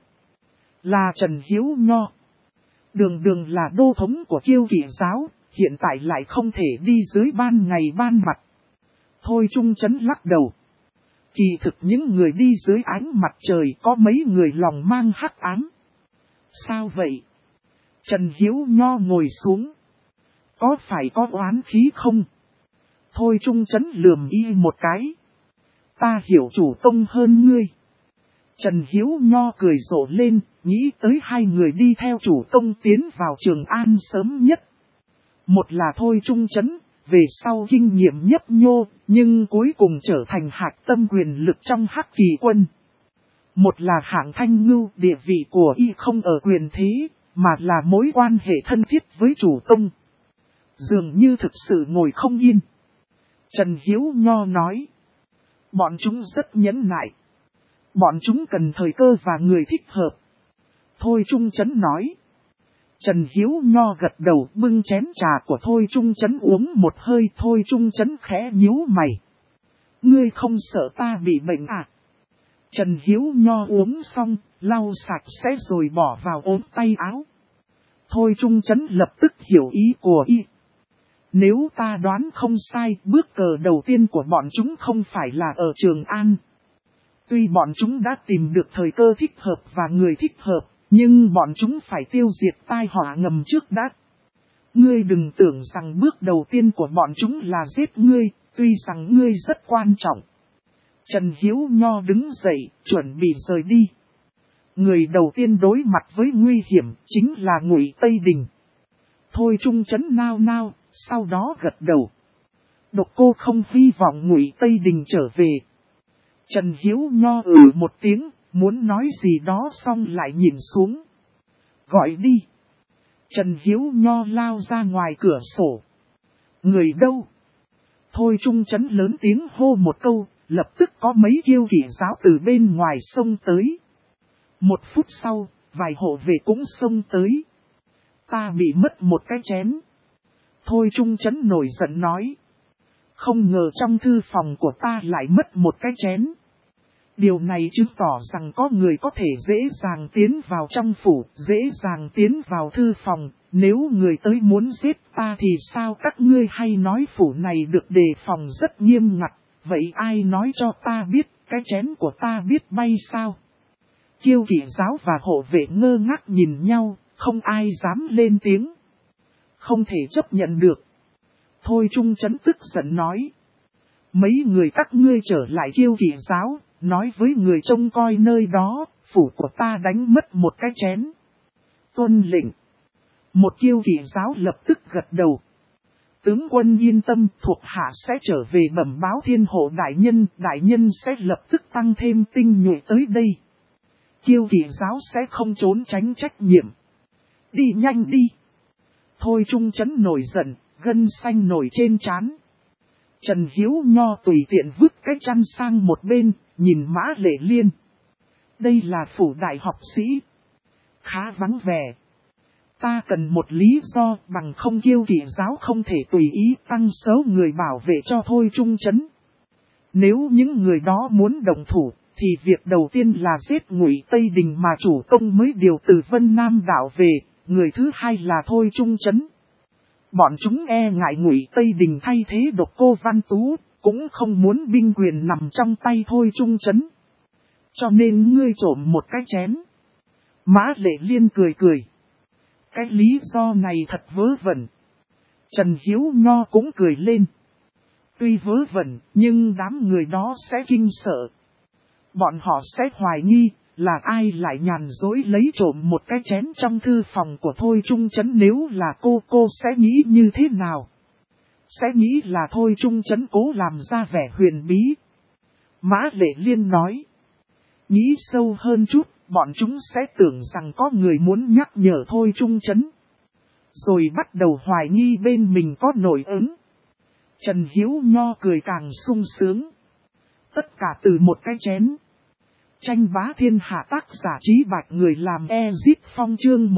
[SPEAKER 1] Là Trần Hiếu Nho. Đường đường là đô thống của Kiêu Kỵ giáo, hiện tại lại không thể đi dưới ban ngày ban mặt. Thôi Trung Chấn lắc đầu. Kỳ thực những người đi dưới ánh mặt trời có mấy người lòng mang hắc ám. Sao vậy? Trần Hiếu Nho ngồi xuống. Có phải có oán khí không? Thôi Trung Chấn lườm y một cái. Ta hiểu chủ tông hơn ngươi. Trần Hiếu Nho cười rộ lên, nghĩ tới hai người đi theo chủ tông tiến vào Trường An sớm nhất. Một là Thôi Trung Chấn, về sau kinh nghiệm nhấp nhô, nhưng cuối cùng trở thành hạch tâm quyền lực trong Hắc Kỳ quân. Một là Hạng Thanh Ngưu, địa vị của y không ở quyền thế, mà là mối quan hệ thân thiết với chủ tông. Dường như thực sự ngồi không yên. Trần Hiếu Nho nói. Bọn chúng rất nhẫn nại. Bọn chúng cần thời cơ và người thích hợp. Thôi Trung Chấn nói. Trần Hiếu Nho gật đầu, bưng chén trà của Thôi Trung Chấn uống một hơi. Thôi Trung Chấn khẽ nhíu mày. Ngươi không sợ ta bị bệnh à? Trần Hiếu Nho uống xong, lau sạch sẽ rồi bỏ vào ốm tay áo. Thôi Trung Chấn lập tức hiểu ý của y. Nếu ta đoán không sai, bước cờ đầu tiên của bọn chúng không phải là ở Trường An. Tuy bọn chúng đã tìm được thời cơ thích hợp và người thích hợp, nhưng bọn chúng phải tiêu diệt tai họa ngầm trước đã. Ngươi đừng tưởng rằng bước đầu tiên của bọn chúng là giết ngươi, tuy rằng ngươi rất quan trọng. Trần Hiếu Nho đứng dậy, chuẩn bị rời đi. Người đầu tiên đối mặt với nguy hiểm chính là Ngụy Tây Đình. Thôi Trung Chấn nao nao, sau đó gật đầu. Độc Cô không hy vọng Ngụy Tây Đình trở về. Trần Hiếu Nho một tiếng, muốn nói gì đó xong lại nhìn xuống. Gọi đi. Trần Hiếu Nho lao ra ngoài cửa sổ. Người đâu? Thôi Trung Chấn lớn tiếng hô một câu, lập tức có mấy Kiêu Kỵ giáo từ bên ngoài xông tới. Một phút sau, vài hộ vệ cũng xông tới. Ta bị mất một cái chén. Thôi Trung Chấn nổi giận nói. Không ngờ trong thư phòng của ta lại mất một cái chén. Điều này chứng tỏ rằng có người có thể dễ dàng tiến vào trong phủ, dễ dàng tiến vào thư phòng. Nếu người tới muốn giết ta thì sao? Các ngươi hay nói phủ này được đề phòng rất nghiêm ngặt. Vậy ai nói cho ta biết cái chén của ta biết bay sao? Kiêu Kỵ giáo và hộ vệ ngơ ngác nhìn nhau, không ai dám lên tiếng. Không thể chấp nhận được. Thôi Trung Chấn tức giận nói. Mấy người các ngươi trở lại Kiêu Kỵ giáo, nói với người trông coi nơi đó, phủ của ta đánh mất một cái chén. Tuân lệnh. Một Kiêu Kỵ giáo lập tức gật đầu. Tướng quân yên tâm, thuộc hạ sẽ trở về bẩm báo Thiên Hộ đại nhân sẽ lập tức tăng thêm tinh nhuệ tới đây. Kiêu Kỵ giáo sẽ không trốn tránh trách nhiệm. Đi nhanh đi. Thôi Trung Chấn nổi giận, gân xanh nổi trên trán. Trần Hiếu Nho tùy tiện vứt cái chăn sang một bên, nhìn Mã Lệ Liên. Đây là phủ đại học sĩ. Khá vắng vẻ. Ta cần một lý do, bằng không Kiêu Kỵ giáo không thể tùy ý tăng số người bảo vệ cho Thôi Trung Chấn. Nếu những người đó muốn đồng thủ, thì việc đầu tiên là giết Ngụy Tây Đình mà chủ tông mới điều từ Vân Nam đảo về, người thứ hai là Thôi Trung Chấn. Bọn chúng e ngại Ngụy Tây Đình thay thế Độc Cô Văn Tú, cũng không muốn binh quyền nằm trong tay Thôi Trung Chấn. Cho nên ngươi trộm một cái chén. Mã Lệ Liên cười cười. Cái lý do này thật vớ vẩn. Trần Hiếu Nho cũng cười lên. Tuy vớ vẩn, nhưng đám người đó sẽ kinh sợ. Bọn họ sẽ hoài nghi là ai lại nhàn dối lấy trộm một cái chén trong thư phòng của Thôi Trung Chấn. Nếu là cô sẽ nghĩ như thế nào? Sẽ nghĩ là Thôi Trung Chấn cố làm ra vẻ huyền bí. Mã Lệ Liên nói. Nghĩ sâu hơn chút, bọn chúng sẽ tưởng rằng có người muốn nhắc nhở thôi trung chấn. Rồi bắt đầu hoài nghi bên mình có nội ứng. Trần Hiếu Nho cười càng sung sướng. Tất cả từ một cái chén. Tranh bá thiên hạ tác giả Trí Bạch người làm Ezit Phong chương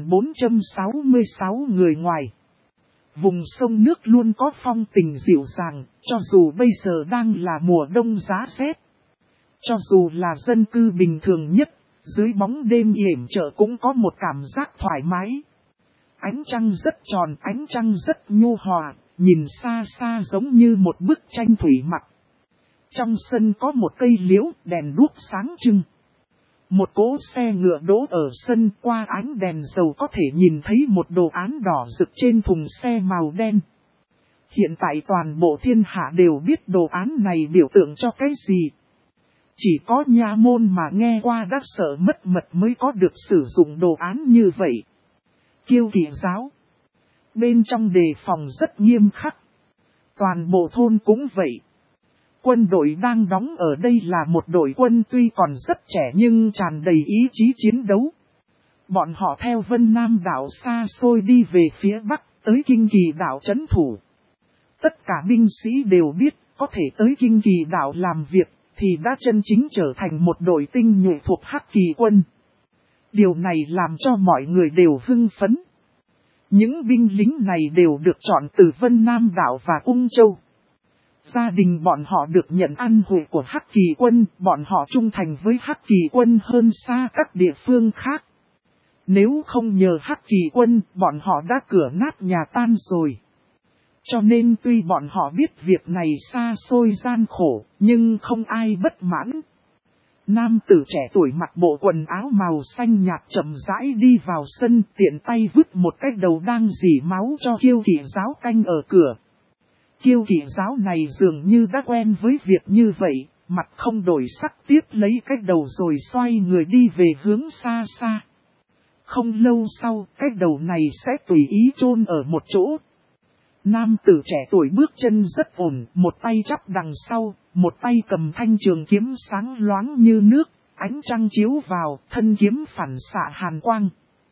[SPEAKER 1] 1466 người ngoài. Vùng sông nước luôn có phong tình dịu dàng, cho dù bây giờ đang là mùa đông giá rét. Cho dù là dân cư bình thường nhất, dưới bóng đêm yểm trợ cũng có một cảm giác thoải mái. Ánh trăng rất tròn, ánh trăng rất nhu hòa, nhìn xa xa giống như một bức tranh thủy mặc. Trong sân có một cây liễu, đèn đuốc sáng trưng. Một cỗ xe ngựa đỗ ở sân, qua ánh đèn dầu có thể nhìn thấy một đồ án đỏ rực trên thùng xe màu đen. Hiện tại toàn bộ thiên hạ đều biết đồ án này biểu tượng cho cái gì. Chỉ có nha môn mà nghe qua đã sợ mất mật mới có được sử dụng đồ án như vậy. Kiêu kỵ giáo. Bên trong đề phòng rất nghiêm khắc. Toàn bộ thôn cũng vậy. Quân đội đang đóng ở đây là một đội quân tuy còn rất trẻ nhưng tràn đầy ý chí chiến đấu. Bọn họ theo Vân Nam đảo xa xôi đi về phía Bắc, tới Kinh Kỳ đảo trấn thủ. Tất cả binh sĩ đều biết, có thể tới Kinh Kỳ đảo làm việc, thì đã chân chính trở thành một đội tinh nhuệ thuộc Hắc Kỳ quân. Điều này làm cho mọi người đều hưng phấn. Những binh lính này đều được chọn từ Vân Nam đảo và Ung Châu. Gia đình bọn họ được nhận ăn hội của Hắc Kỳ quân, bọn họ trung thành với Hắc Kỳ quân hơn xa các địa phương khác. Nếu không nhờ Hắc Kỳ quân, bọn họ đã cửa nát nhà tan rồi. Cho nên tuy bọn họ biết việc này xa xôi gian khổ, nhưng không ai bất mãn. Nam tử trẻ tuổi mặc bộ quần áo màu xanh nhạt chậm rãi đi vào sân, tiện tay vứt một cái đầu đang rỉ máu cho Kiêu Kỵ giáo canh ở cửa. Kiêu Kỵ giáo này dường như đã quen với việc như vậy, mặt không đổi sắc tiếp lấy cái đầu rồi xoay người đi về hướng xa xa. Không lâu sau, cái đầu này sẽ tùy ý chôn ở một chỗ. Nam tử trẻ tuổi bước chân rất ổn, một tay chắp đằng sau, một tay cầm thanh trường kiếm sáng loáng như nước, ánh trăng chiếu vào, thân kiếm phản xạ hàn quang.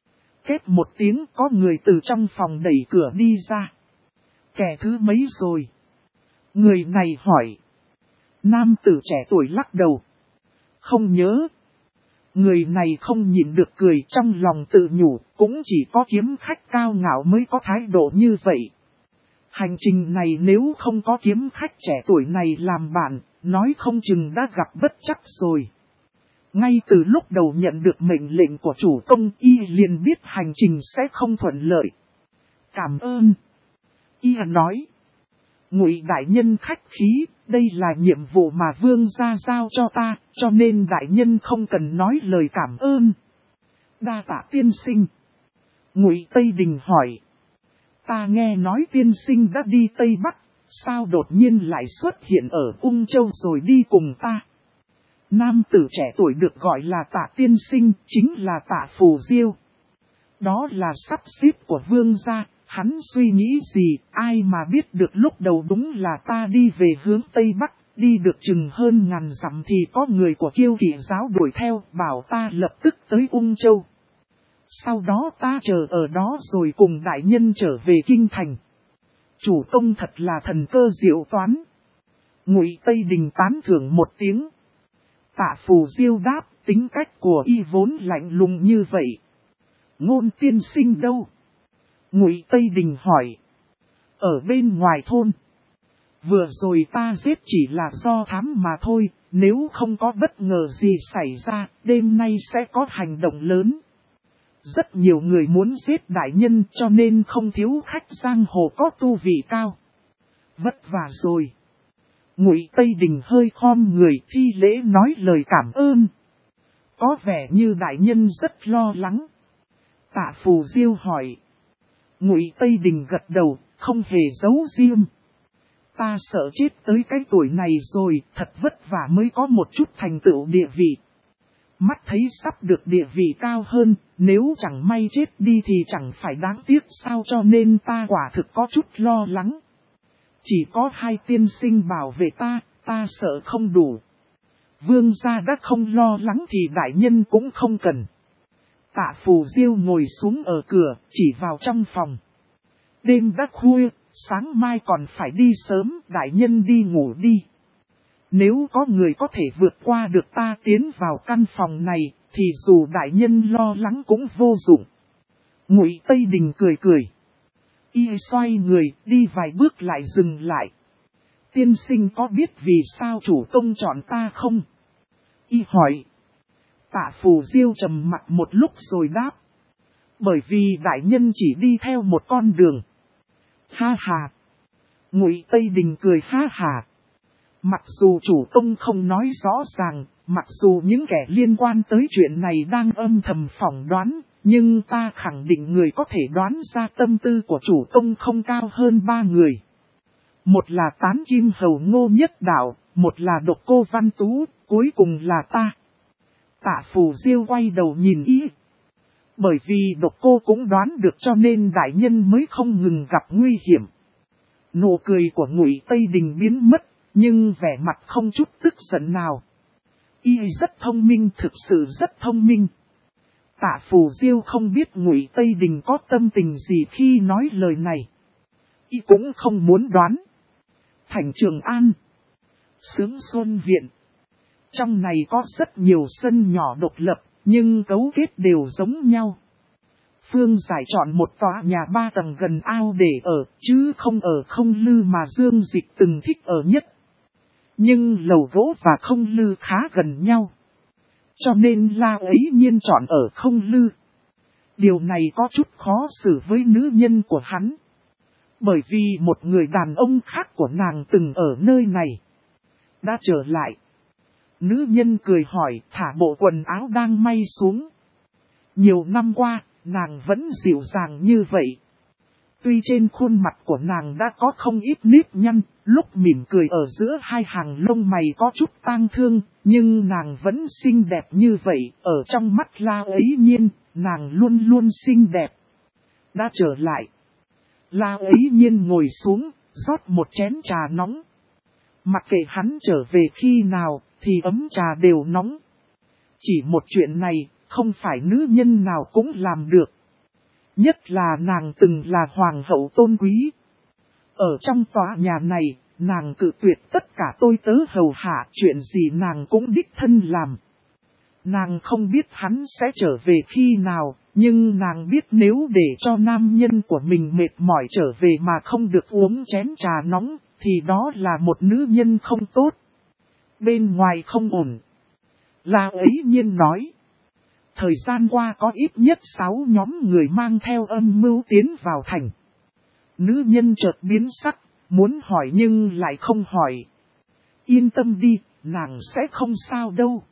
[SPEAKER 1] Kết một tiếng có người từ trong phòng đẩy cửa đi ra. Kẻ thứ mấy rồi? Người này hỏi. Nam tử trẻ tuổi lắc đầu. Không nhớ. Người này không nhịn được cười, trong lòng tự nhủ, cũng chỉ có kiếm khách cao ngạo mới có thái độ như vậy. Hành trình này nếu không có kiếm khách trẻ tuổi này làm bạn, nói không chừng đã gặp bất chắc rồi. Ngay từ lúc đầu nhận được mệnh lệnh của chủ công, y liền biết hành trình sẽ không thuận lợi. Cảm ơn. Y nói. Ngụy đại nhân khách khí, đây là nhiệm vụ mà vương gia giao cho ta, cho nên đại nhân không cần nói lời cảm ơn. Đa tạ tiên sinh. Ngụy Tây Đình hỏi. Ta nghe nói tiên sinh đã đi Tây Bắc, sao đột nhiên lại xuất hiện ở Ung Châu rồi đi cùng ta? Nam tử trẻ tuổi được gọi là Tạ tiên sinh, chính là Tạ Phù Diêu. Đó là sắp xếp của vương gia, hắn suy nghĩ gì, ai mà biết được lúc đầu đúng là ta đi về hướng Tây Bắc, đi được chừng hơn ngàn dặm thì có người của Kiêu Kỵ giáo đuổi theo, bảo ta lập tức tới Ung Châu. Sau đó ta chờ ở đó rồi cùng đại nhân trở về kinh thành. Chủ công thật là thần cơ diệu toán. Ngụy Tây Đình tán thưởng một tiếng. Tạ Phù Diêu đáp, tính cách của y vốn lạnh lùng như vậy. Ngôn tiên sinh đâu? Ngụy Tây Đình hỏi. Ở bên ngoài thôn. Vừa rồi ta giết chỉ là do thám mà thôi, nếu không có bất ngờ gì xảy ra, đêm nay sẽ có hành động lớn. Rất nhiều người muốn giết đại nhân cho nên không thiếu khách giang hồ có tu vị cao. Vất vả rồi. Ngụy Tây Đình hơi khom người thi lễ nói lời cảm ơn. Có vẻ như đại nhân rất lo lắng. Tạ Phù Diêu hỏi. Ngụy Tây Đình gật đầu, không hề giấu riêng. Ta sợ chết tới cái tuổi này rồi, thật vất vả mới có một chút thành tựu địa vị. Mắt thấy sắp được địa vị cao hơn, nếu chẳng may chết đi thì chẳng phải đáng tiếc sao, cho nên ta quả thực có chút lo lắng. Chỉ có hai tiên sinh bảo vệ ta, ta sợ không đủ. Vương gia đã không lo lắng thì đại nhân cũng không cần. Tạ Phù Diêu ngồi xuống ở cửa, chỉ vào trong phòng. Đêm đã khuya, sáng mai còn phải đi sớm, đại nhân đi ngủ đi. Nếu có người có thể vượt qua được ta tiến vào căn phòng này, thì dù đại nhân lo lắng cũng vô dụng. Ngụy Tây Đình cười cười. Y xoay người, đi vài bước lại dừng lại. Tiên sinh có biết vì sao chủ công chọn ta không? Y hỏi. Tạ Phù Diêu trầm mặt một lúc rồi đáp. Bởi vì đại nhân chỉ đi theo một con đường. Ha ha. Ngụy Tây Đình cười ha ha. Mặc dù chủ công không nói rõ ràng, mặc dù những kẻ liên quan tới chuyện này đang âm thầm phỏng đoán, nhưng ta khẳng định người có thể đoán ra tâm tư của chủ công không cao hơn 3 người. Một là Tán Kim Hầu Ngô Nhất Đạo, một là Độc Cô Văn Tú, cuối cùng là ta. Tạ Phù Diêu quay đầu nhìn Y. Bởi vì Độc Cô cũng đoán được cho nên đại nhân mới không ngừng gặp nguy hiểm. Nụ cười của Ngụy Tây Đình biến mất, nhưng vẻ mặt không chút tức giận nào. Y rất thông minh, thực sự rất thông minh. Tạ Phù Diêu không biết Ngụy Tây Đình có tâm tình gì khi nói lời này. Y cũng không muốn đoán. Thành Trường An, Sướng Xuân Viện. Trong này có rất nhiều sân nhỏ độc lập, nhưng cấu kết đều giống nhau. Phương Giải chọn một tòa nhà 3 tầng gần ao để ở, chứ không ở Không Lư mà Dương Dịch từng thích ở nhất. Nhưng lầu gỗ và Không Lư khá gần nhau. Cho nên La Ấy Nhiên chọn ở Không Lư. Điều này có chút khó xử với nữ nhân của hắn. Bởi vì một người đàn ông khác của nàng từng ở nơi này. Đã trở lại. Nữ nhân cười hỏi, thả bộ quần áo đang may xuống. Nhiều năm qua, nàng vẫn dịu dàng như vậy. Tuy trên khuôn mặt của nàng đã có không ít nếp nhăn, lúc mỉm cười ở giữa hai hàng lông mày có chút tang thương, nhưng nàng vẫn xinh đẹp như vậy, ở trong mắt La Ấy Nhiên, nàng luôn luôn xinh đẹp. Đã trở lại. La Ấy Nhiên ngồi xuống, rót một chén trà nóng. Mặc kệ hắn trở về khi nào, thì ấm trà đều nóng. Chỉ một chuyện này, không phải nữ nhân nào cũng làm được. Nhất là nàng từng là hoàng hậu tôn quý. Ở trong tòa nhà này, nàng cự tuyệt tất cả tôi tớ hầu hạ, chuyện gì nàng cũng đích thân làm. Nàng không biết hắn sẽ trở về khi nào, nhưng nàng biết nếu để cho nam nhân của mình mệt mỏi trở về mà không được uống chén trà nóng, thì đó là một nữ nhân không tốt. Bên ngoài không ổn. La Ấy Nhiên nói. Thời gian qua có ít nhất 6 nhóm người mang theo âm mưu tiến vào thành. Nữ nhân chợt biến sắc, muốn hỏi nhưng lại không hỏi. Yên tâm đi, nàng sẽ không sao đâu.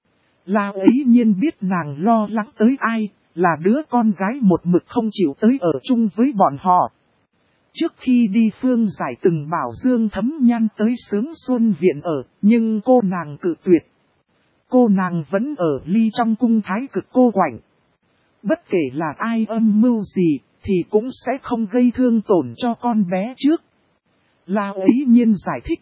[SPEAKER 1] La Ấy Nhiên biết nàng lo lắng tới ai, là đứa con gái một mực không chịu tới ở chung với bọn họ. Trước khi đi Phương Giải từng bảo Dương Thấm Nhan tới Sướng Xuân Viện ở, nhưng cô nàng cự tuyệt. Cô nàng vẫn ở ly trong cung thái cực cô quạnh. Bất kể là ai âm mưu gì, thì cũng sẽ không gây thương tổn cho con bé trước. La Ấy Nhiên giải thích.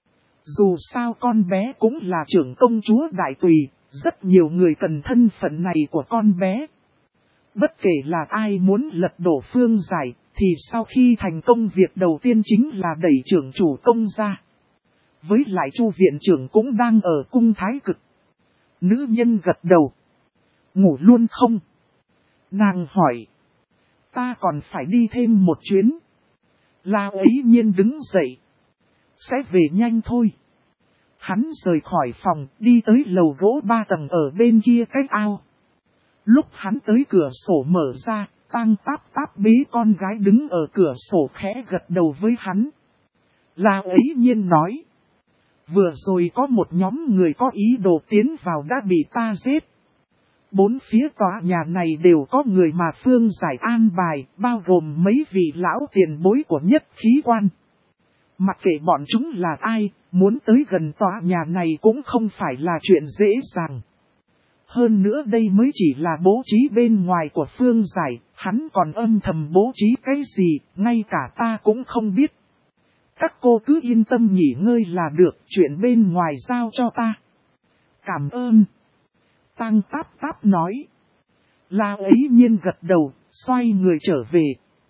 [SPEAKER 1] Dù sao con bé cũng là trưởng công chúa đại tùy, rất nhiều người cần thân phận này của con bé. Bất kể là ai muốn lật đổ Phương Giải, thì sau khi thành công việc đầu tiên chính là đẩy trưởng chủ công ra. Với lại Chu viện trưởng cũng đang ở cung thái cực. Nữ nhân gật đầu. Ngủ luôn không? Nàng hỏi. Ta còn phải đi thêm một chuyến. La Ấy Nhiên đứng dậy. Sẽ về nhanh thôi. Hắn rời khỏi phòng, đi tới lầu gỗ 3 tầng ở bên kia cách ao. Lúc hắn tới cửa sổ mở ra, Tang Táp Táp bế con gái đứng ở cửa sổ khẽ gật đầu với hắn. La Ấy Nhiên nói. Vừa rồi có một nhóm người có ý đồ tiến vào đã bị ta giết. 4 phía tòa nhà này đều có người mà Phương Giải an bài, bao gồm mấy vị lão tiền bối của Nhất Khí Quan. Mặc kệ bọn chúng là ai, muốn tới gần tòa nhà này cũng không phải là chuyện dễ dàng. Hơn nữa đây mới chỉ là bố trí bên ngoài của Phương Giải, hắn còn âm thầm bố trí cái gì, ngay cả ta cũng không biết. Các cô cứ yên tâm nghỉ ngơi là được, chuyện bên ngoài giao cho ta. Cảm ơn. Tang Táp Táp nói. La Ấy Nhiên gật đầu, xoay người trở về.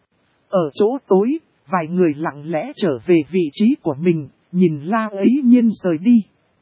[SPEAKER 1] Ở chỗ tối, vài người lặng lẽ trở về vị trí của mình, nhìn La Ấy Nhiên rời đi.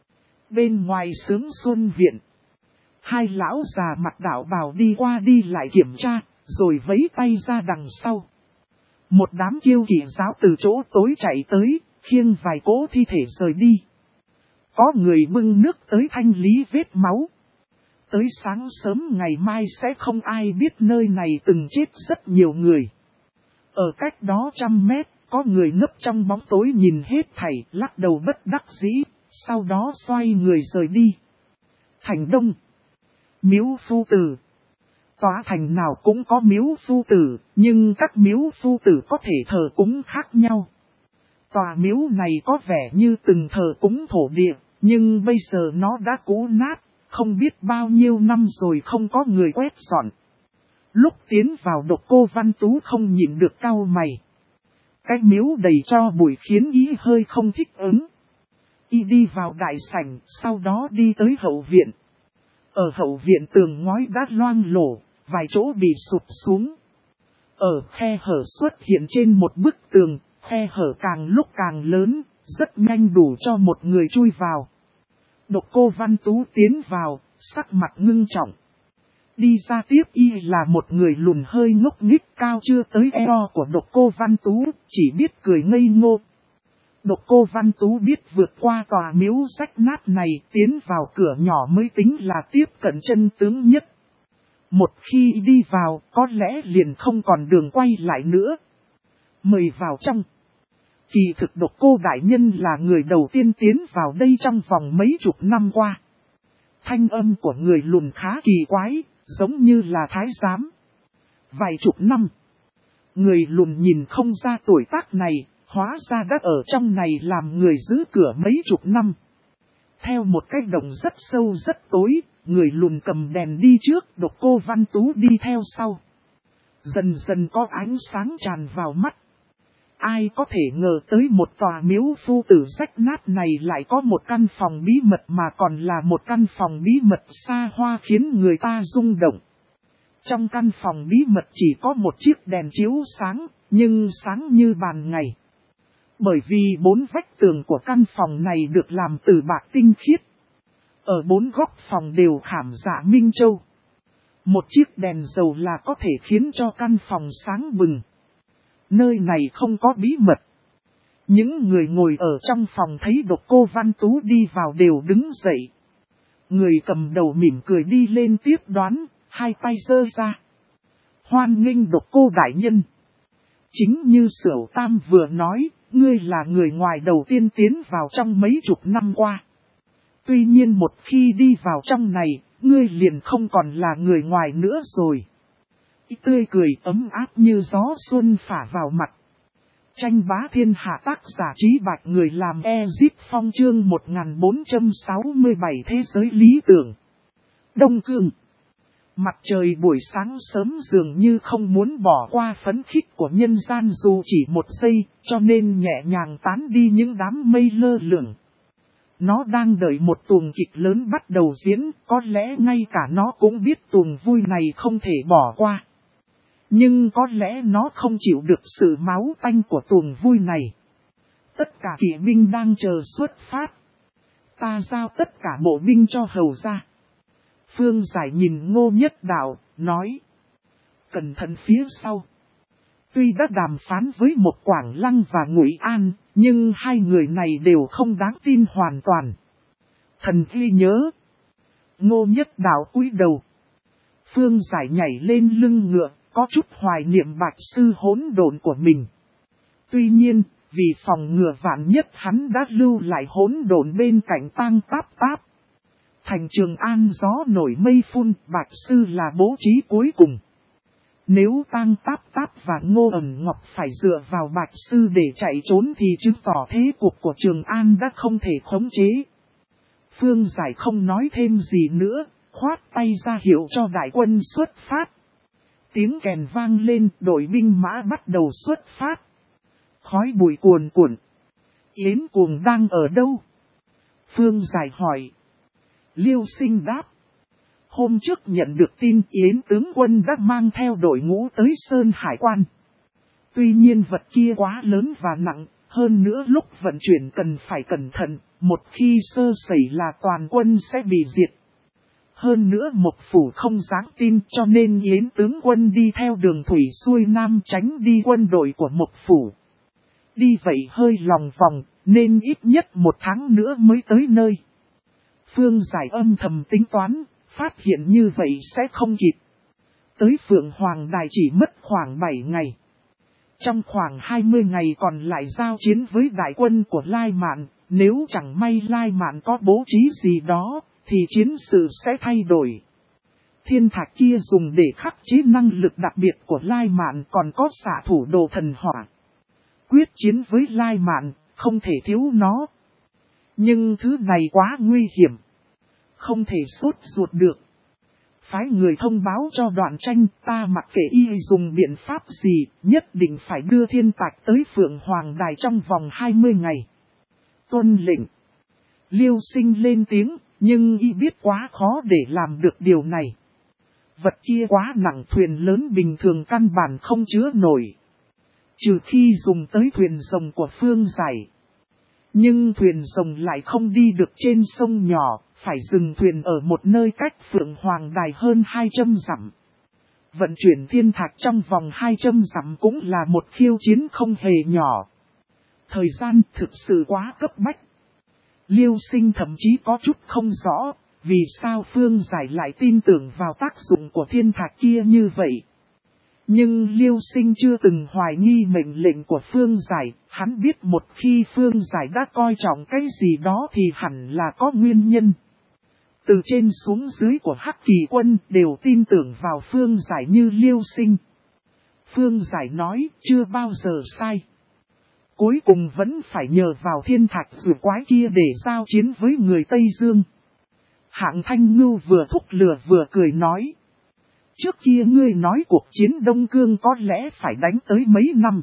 [SPEAKER 1] Bên ngoài Sướng Xuân Viện, hai lão già mặc đạo bào đi qua đi lại kiểm tra, rồi vẫy tay ra đằng sau. Một đám kiêu kỵ giáo từ chỗ tối chạy tới, khiêng vài cỗ thi thể rời đi. Có người bưng nước tới thanh lý vết máu. Tới sáng sớm ngày mai sẽ không ai biết nơi này từng chết rất nhiều người. Ở cách đó 100 mét, có người nấp trong bóng tối nhìn hết thảy, lắc đầu bất đắc dĩ, sau đó xoay người rời đi. Thành Đông, miếu phu tử. Tòa thành nào cũng có miếu phu tử, nhưng các miếu phu tử có thể thờ cúng khác nhau. Tòa miếu này có vẻ như từng thờ cúng thổ địa, nhưng bây giờ nó đã cũ nát, không biết bao nhiêu năm rồi không có người quét dọn. Lúc tiến vào Độc Cô Văn Tú không nhịn được cau mày. Cái miếu đầy cho bụi khiến ý hơi không thích ứng. Y đi vào đại sảnh, sau đó đi tới hậu viện. Ở hậu viện tường ngói đã loang lổ, vài chỗ bị sụp xuống. Ở khe hở xuất hiện trên một bức tường, khe hở càng lúc càng lớn, rất nhanh đủ cho một người chui vào. Độc Cô Văn Tú tiến vào, sắc mặt ngưng trọng. Đi ra tiếp y là một người lùn hơi ngốc nghếch cao chưa tới eo của Độc Cô Văn Tú, chỉ biết cười ngây ngô. Độc Cô Văn Tú biết vượt qua tòa miếu rách nát này, tiến vào cửa nhỏ mới tính là tiếp cận chân tướng nhất. Một khi đi vào, có lẽ liền không còn đường quay lại nữa. Mời vào trong. Kỳ thực Độc Cô đại nhân là người đầu tiên tiến vào đây trong vòng mấy chục năm qua. Thanh âm của người lùn khá kỳ quái, giống như là thái giám. Vài chục năm. Người lùn nhìn không ra tuổi tác này, hóa ra đã ở trong này làm người giữ cửa mấy chục năm. Theo một cái động rất sâu rất tối, người lùn cầm đèn đi trước, Độc Cô Văn Tú đi theo sau. Dần dần có ánh sáng tràn vào mắt. Ai có thể ngờ tới một tòa miếu phu tử rách nát này lại có một căn phòng bí mật mà còn là một căn phòng bí mật xa hoa khiến người ta rung động. Trong căn phòng bí mật chỉ có một chiếc đèn chiếu sáng, nhưng sáng như ban ngày. Bởi vì 4 vách tường của căn phòng này được làm từ bạc tinh khiết. Ở 4 góc phòng đều khảm dạ minh châu. Một chiếc đèn dầu là có thể khiến cho căn phòng sáng bừng. Nơi này không có bí mật. Những người ngồi ở trong phòng thấy Độc Cô Văn Tú đi vào đều đứng dậy. Người cầm đầu mỉm cười đi lên tiếp đoán, hai tay giơ ra. Hoan nghênh Độc Cô đại nhân. Chính như Sửu Tam vừa nói, ngươi là người ngoài đầu tiên tiến vào trong mấy chục năm qua. Tuy nhiên một khi đi vào trong này, ngươi liền không còn là người ngoài nữa rồi. Tươi cười ấm áp như gió xuân phả vào mặt. Tranh bá thiên hạ tác giả Trí Bạch người làm Ezit Phong chương 1467 thế giới lý tưởng. Đông Cương. Mặt trời buổi sáng sớm dường như không muốn bỏ qua phấn khích của nhân gian dù chỉ một giây, cho nên nhẹ nhàng tán đi những đám mây lơ lửng. Nó đang đợi một tuồng kịch lớn bắt đầu diễn, có lẽ ngay cả nó cũng biết tuồng vui này không thể bỏ qua. Nhưng có lẽ nó không chịu được sự máu tanh của tuồng vui này. Tất cả kỵ binh đang chờ xuất phát. Ta giao tất cả bộ binh cho hầu ra. Phương Giải nhìn Ngô Nhất Đạo, nói. Cẩn thận phía sau. Tuy đã đàm phán với một Quảng Lăng và Ngụy An, nhưng hai người này đều không đáng tin hoàn toàn. Thần ghi nhớ. Ngô Nhất Đạo cúi đầu. Phương Giải nhảy lên lưng ngựa, có chút hoài niệm Bạch Sư hỗn độn của mình. Tuy nhiên, vì phòng ngừa vạn nhất hắn đã lưu lại hỗn độn bên cạnh Tang Táp Táp. Thành Trường An gió nổi mây phun, Bạch Sư là bố trí cuối cùng. Nếu Tang Táp Táp và Ngô Ẩn Ngọc phải dựa vào Bạch Sư để chạy trốn thì chứng tỏ thế cục của Trường An đã không thể khống chế. Phương Giải không nói thêm gì nữa, khoát tay ra hiệu cho đại quân xuất phát. Tiếng kèn vang lên, đội binh mã bắt đầu xuất phát. Khói bụi cuồn cuộn. Yến Cuồng đang ở đâu? Phương Giải hỏi. Liêu Sinh đáp. Hôm trước nhận được tin Yến tướng quân đã mang theo đội ngũ tới Sơn Hải quan. Tuy nhiên vật kia quá lớn và nặng, hơn nữa lúc vận chuyển cần phải cẩn thận, một khi sơ sẩy là toàn quân sẽ bị diệt. Hơn nữa Mộc Phủ không dám tin cho nên Yến tướng quân đi theo đường thủy xuôi nam tránh đi quân đội của Mộc Phủ. Đi vậy hơi lòng vòng, nên ít nhất 1 tháng nữa mới tới nơi. Phương Giải âm thầm tính toán, phát hiện như vậy sẽ không kịp. Tới Phượng Hoàng Đài chỉ mất khoảng 7 ngày. Trong khoảng 20 ngày còn lại giao chiến với đại quân của Lai Mạn, nếu chẳng may Lai Mạn có bố trí gì đó, thì chiến sự sẽ thay đổi. Thiên thạch kia dùng để khắc chế năng lực đặc biệt của Lai Mạn còn có xạ thủ đồ thần hỏa. Quyết chiến với Lai Mạn, không thể thiếu nó. Nhưng thứ này quá nguy hiểm. Không thể sốt ruột được. Phái người thông báo cho Đoạn Tranh, ta mặc kệ y dùng biện pháp gì, nhất định phải đưa Thiên Tạch tới Phượng Hoàng Đài trong vòng 20 ngày. Tuân lệnh. Liêu Sinh lên tiếng, nhưng y biết quá khó để làm được điều này. Vật kia quá nặng, thuyền lớn bình thường căn bản không chứa nổi. Trừ khi dùng tới thuyền rồng của Phương Giải. Nhưng thuyền rồng lại không đi được trên sông nhỏ, phải dừng thuyền ở một nơi cách Phượng Hoàng Đài hơn 200 dặm. Vận chuyển thiên thạch trong vòng 200 dặm cũng là một khiêu chiến không hề nhỏ. Thời gian thực sự quá cấp bách. Liêu Sinh thậm chí có chút không rõ, vì sao Phương Giải lại tin tưởng vào tác dụng của thiên thạch kia như vậy. Nhưng Liêu Sinh chưa từng hoài nghi mệnh lệnh của Phương Giải, hắn biết một khi Phương Giải đã coi trọng cái gì đó thì hẳn là có nguyên nhân. Từ trên xuống dưới của Hắc Kỳ quân đều tin tưởng vào Phương Giải như Liêu Sinh. Phương Giải nói chưa bao giờ sai. Cuối cùng vẫn phải nhờ vào thiên thạch rùa quái kia để giao chiến với người Tây Dương. Hạng Thanh Ngưu vừa thúc lửa vừa cười nói. Trước kia ngươi nói cuộc chiến Đông Cương có lẽ phải đánh tới mấy năm.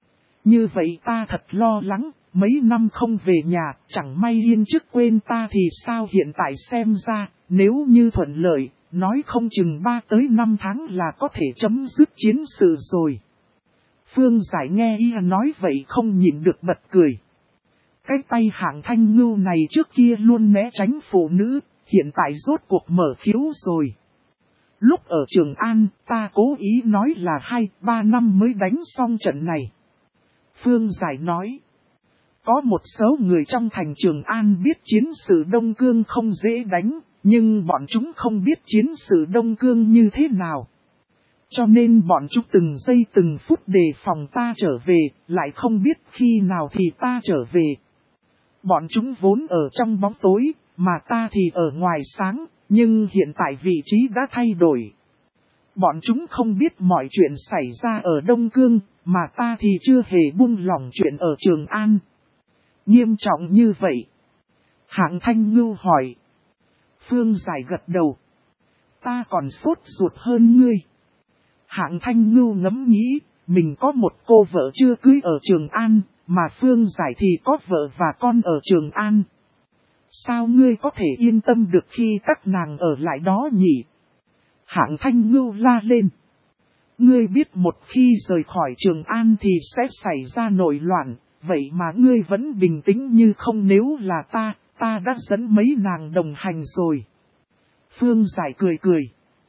[SPEAKER 1] Như vậy ta thật lo lắng, mấy năm không về nhà, chẳng may yên chức quên ta thì sao hiện tại xem ra, nếu như thuận lợi, nói không chừng 3 tới 5 tháng là có thể chấm dứt chiến sự rồi. Phương Giải nghe y nói vậy không nhịn được bật cười. Cái tay Hạng Thanh Ngưu này trước kia luôn né tránh phụ nữ, hiện tại rốt cuộc mở khiếu rồi. Lúc ở Trường An, ta cố ý nói là 2-3 năm mới đánh xong trận này. Phương Giải nói, có một số người trong thành Trường An biết chiến sự Đông Cương không dễ đánh, nhưng bọn chúng không biết chiến sự Đông Cương như thế nào. Cho nên bọn chúng từng giây từng phút đề phòng ta trở về, lại không biết khi nào thì ta trở về. Bọn chúng vốn ở trong bóng tối, mà ta thì ở ngoài sáng, nhưng hiện tại vị trí đã thay đổi. Bọn chúng không biết mọi chuyện xảy ra ở Đông Cương, mà ta thì chưa hề buông lỏng chuyện ở Trường An. Nghiêm trọng như vậy. Hạng Thanh Ngưu hỏi. Phương Giải gật đầu. Ta còn sốt ruột hơn ngươi. Hạng Thanh Ngưu ngẫm nghĩ, mình có một cô vợ chưa cưới ở Trường An, mà Phương Giải thì có vợ và con ở Trường An. Sao ngươi có thể yên tâm được khi các nàng ở lại đó nhỉ? Hạng Thanh Ngưu la lên. Ngươi biết một khi rời khỏi Trường An thì sẽ xảy ra nổi loạn, vậy mà ngươi vẫn bình tĩnh như không. Nếu là ta đã dẫn mấy nàng đồng hành rồi. Phương Giải cười cười.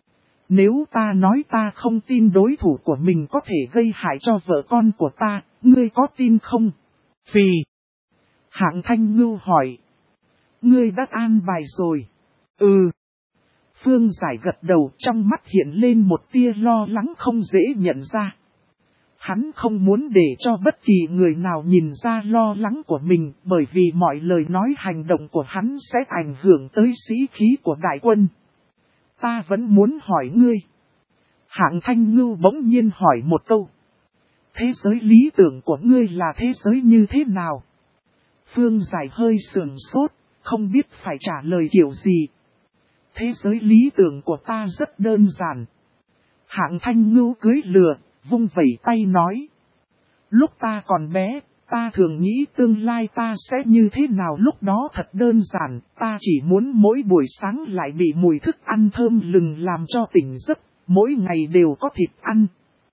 [SPEAKER 1] Nếu ta nói ta không tin đối thủ của mình có thể gây hại cho vợ con của ta, ngươi có tin không? Vì Hạng Thanh Ngưu hỏi. Ngươi đã an bài rồi. Ừ. Phương Giải gật đầu, trong mắt hiện lên một tia lo lắng không dễ nhận ra. Hắn không muốn để cho bất kỳ người nào nhìn ra lo lắng của mình, bởi vì mọi lời nói hành động của hắn sẽ ảnh hưởng tới sĩ khí của đại quân. Ta vẫn muốn hỏi ngươi. Hạng Thanh Ngưu bỗng nhiên hỏi một câu. Thế giới lý tưởng của ngươi là thế giới như thế nào? Phương Giải hơi sườn sốt, không biết phải trả lời kiểu gì. Thế giới lý tưởng của ta rất đơn giản. Hạng Thanh Ngưu cưới lừa, vung vẩy tay nói. Lúc ta còn bé, Ta thường nghĩ tương lai ta sẽ như thế nào, lúc đó thật đơn giản, ta chỉ muốn mỗi buổi sáng lại bị mùi thức ăn thơm lừng làm cho tỉnh giấc, mỗi ngày đều có thịt ăn.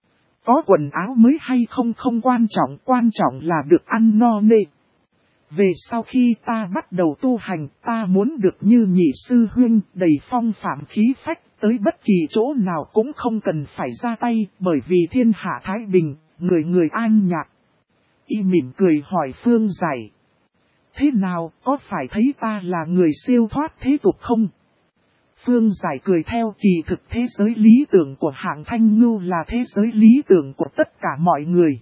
[SPEAKER 1] Có quần áo mới hay không không quan trọng là được ăn no nê. Về sau khi ta bắt đầu tu hành, ta muốn được như nhị sư huynh, đầy phong phạm khí phách, tới bất kỳ chỗ nào cũng không cần phải ra tay, bởi vì thiên hạ thái bình, người người an nhạc. Y mỉm cười hỏi Phương Giải. Thế nào, có phải thấy ta là người siêu thoát thế tục không? Phương Giải cười theo, kỳ thực thế giới lý tưởng của Hạng Thanh Ngưu là thế giới lý tưởng của tất cả mọi người.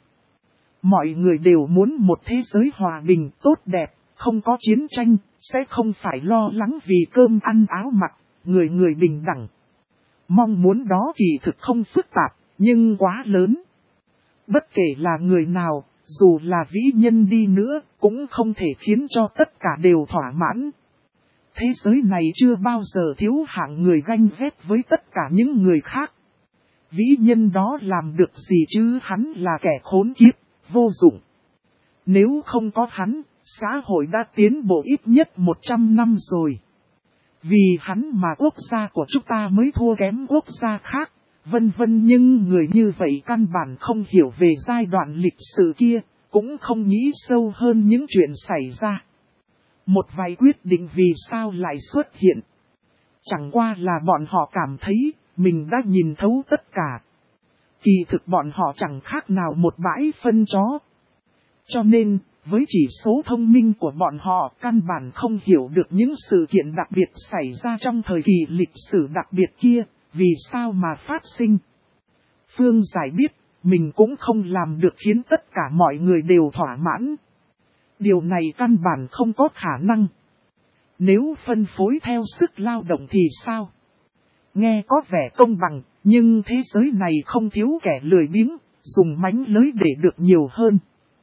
[SPEAKER 1] Mọi người đều muốn một thế giới hòa bình, tốt đẹp, không có chiến tranh, sẽ không phải lo lắng vì cơm ăn áo mặc, người người bình đẳng. Mong muốn đó kỳ thực không phức tạp, nhưng quá lớn. Bất kể là người nào, dù là vĩ nhân đi nữa, cũng không thể khiến cho tất cả đều thỏa mãn. Thế giới này chưa bao giờ thiếu hạng người ganh ghét với tất cả những người khác. Vĩ nhân đó làm được gì chứ, hắn là kẻ khốn kiếp, vô dụng. Nếu không có hắn, xã hội đã tiến bộ ít nhất 100 năm rồi. Vì hắn mà quốc gia của chúng ta mới thua kém quốc gia khác, vân vân, nhưng người như vậy căn bản không hiểu về giai đoạn lịch sử kia, cũng không nghĩ sâu hơn những chuyện xảy ra. Một vài quyết định vì sao lại xuất hiện. Chẳng qua là bọn họ cảm thấy mình đã nhìn thấu tất cả. Kỳ thực bọn họ chẳng khác nào một bãi phân chó. Cho nên, với chỉ số thông minh của bọn họ, căn bản không hiểu được những sự kiện đặc biệt xảy ra trong thời kỳ lịch sử đặc biệt kia, vì sao mà phát sinh. Phương Giải biết, mình cũng không làm được khiến tất cả mọi người đều thỏa mãn. Điều này căn bản không có khả năng. Nếu phân phối theo sức lao động thì sao? Nghe có vẻ công bằng, nhưng thế giới này không thiếu kẻ lười biếng, dùng mánh lưới để được nhiều hơn.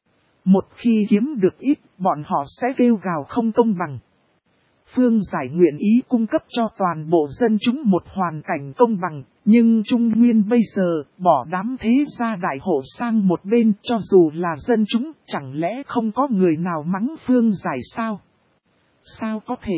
[SPEAKER 1] Một khi kiếm được ít, bọn họ sẽ kêu gào không công bằng. Phương Giải nguyện ý cung cấp cho toàn bộ dân chúng một hoàn cảnh công bằng, nhưng Trung Nguyên bây giờ bỏ đám thế gia đại hộ sang một bên, cho dù là dân chúng, chẳng lẽ không có người nào mắng Phương Giải sao? Sao có thể?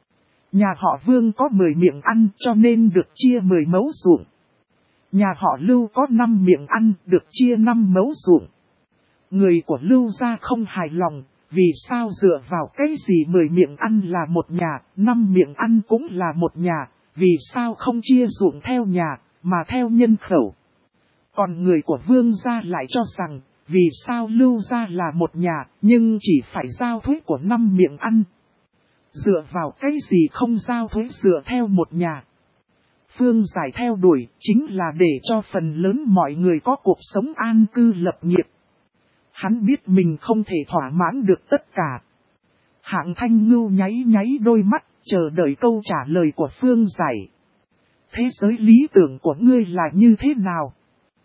[SPEAKER 1] Nhà họ Vương có 10 miệng ăn cho nên được chia 10 mẫu ruộng. Nhà họ Lưu có 5 miệng ăn được chia 5 mẫu ruộng. Người của Lưu gia không hài lòng, vì sao dựa vào cái gì 10 miệng ăn là một nhà, 5 miệng ăn cũng là một nhà, vì sao không chia ruộng theo nhà, mà theo nhân khẩu. Còn người của Vương gia lại cho rằng, vì sao Lưu gia là một nhà, nhưng chỉ phải giao thuế của 5 miệng ăn. Dựa vào cái gì không giao thuế dựa theo một nhà. Phương Giải theo đuổi chính là để cho phần lớn mọi người có cuộc sống an cư lập nghiệp. Hắn biết mình không thể thỏa mãn được tất cả. Hạng Thanh Ngưu nháy đôi mắt, chờ đợi câu trả lời của Phương Giải. Thế giới lý tưởng của ngươi là như thế nào?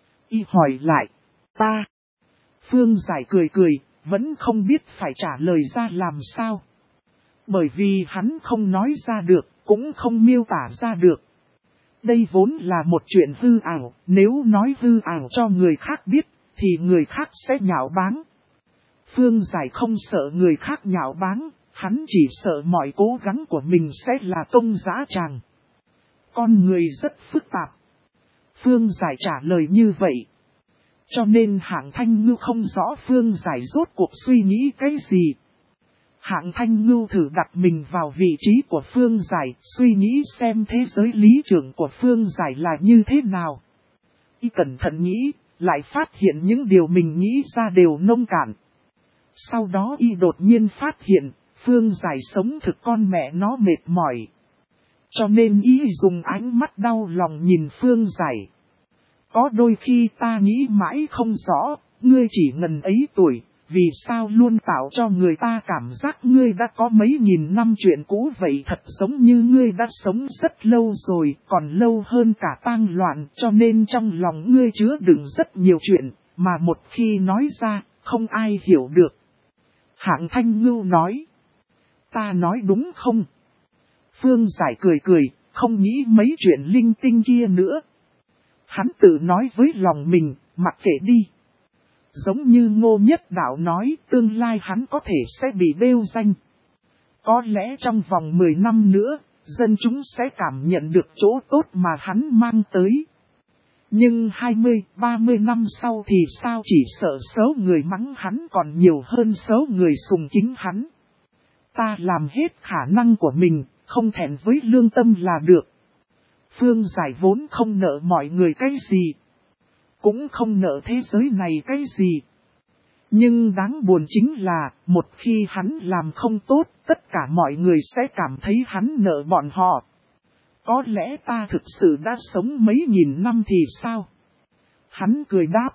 [SPEAKER 1] Y hỏi lại, ta. Phương Giải cười, vẫn không biết phải trả lời ra làm sao. Bởi vì hắn không nói ra được, cũng không miêu tả ra được. Đây vốn là một chuyện hư ảo, nếu nói hư ảo cho người khác biết, thì người khác sẽ nhạo báng. Phương Giải không sợ người khác nhạo báng, hắn chỉ sợ mọi cố gắng của mình sẽ là công dã tràng. Con người rất phức tạp. Phương Giải trả lời như vậy. Cho nên Hạng Thanh Ngưu không rõ Phương Giải rốt cuộc suy nghĩ cái gì. Hạng Thanh Ngưu thử đặt mình vào vị trí của Phương Giải, suy nghĩ xem thế giới lý tưởng của Phương Giải là như thế nào. Y cẩn thận nghĩ, lại phát hiện những điều mình nghĩ ra đều nông cạn. Sau đó y đột nhiên phát hiện, Phương Giải sống thực con mẹ nó mệt mỏi. Cho nên y dùng ánh mắt đau lòng nhìn Phương Giải. Có đôi khi ta nghĩ mãi không rõ, ngươi chỉ ngần ấy tuổi, vì sao luôn tạo cho người ta cảm giác ngươi đã có mấy nghìn năm chuyện cũ vậy, thật giống như ngươi đã sống rất lâu rồi, còn lâu hơn cả tang loạn, cho nên trong lòng ngươi chứa đựng rất nhiều chuyện, mà một khi nói ra, không ai hiểu được. Hạng Thanh Ngưu nói, ta nói đúng không? Phương Giải cười, không nghĩ mấy chuyện linh tinh kia nữa. Hắn tự nói với lòng mình, mặc kệ đi. Giống như Ngô Nhất Đạo nói, tương lai hắn có thể sẽ bị bêu danh. Có lẽ trong vòng 10 năm nữa, dân chúng sẽ cảm nhận được chỗ tốt mà hắn mang tới. Nhưng 20-30 năm sau thì sao, chỉ sợ số người mắng hắn còn nhiều hơn số người sùng kính hắn. Ta làm hết khả năng của mình, không thẹn với lương tâm là được. Phương Giải vốn không nợ mọi người cái gì, cũng không nợ thế giới này cái gì. Nhưng đáng buồn chính là, một khi hắn làm không tốt, tất cả mọi người sẽ cảm thấy hắn nợ bọn họ. Có lẽ ta thực sự đã sống mấy nghìn năm thì sao? Hắn cười đáp.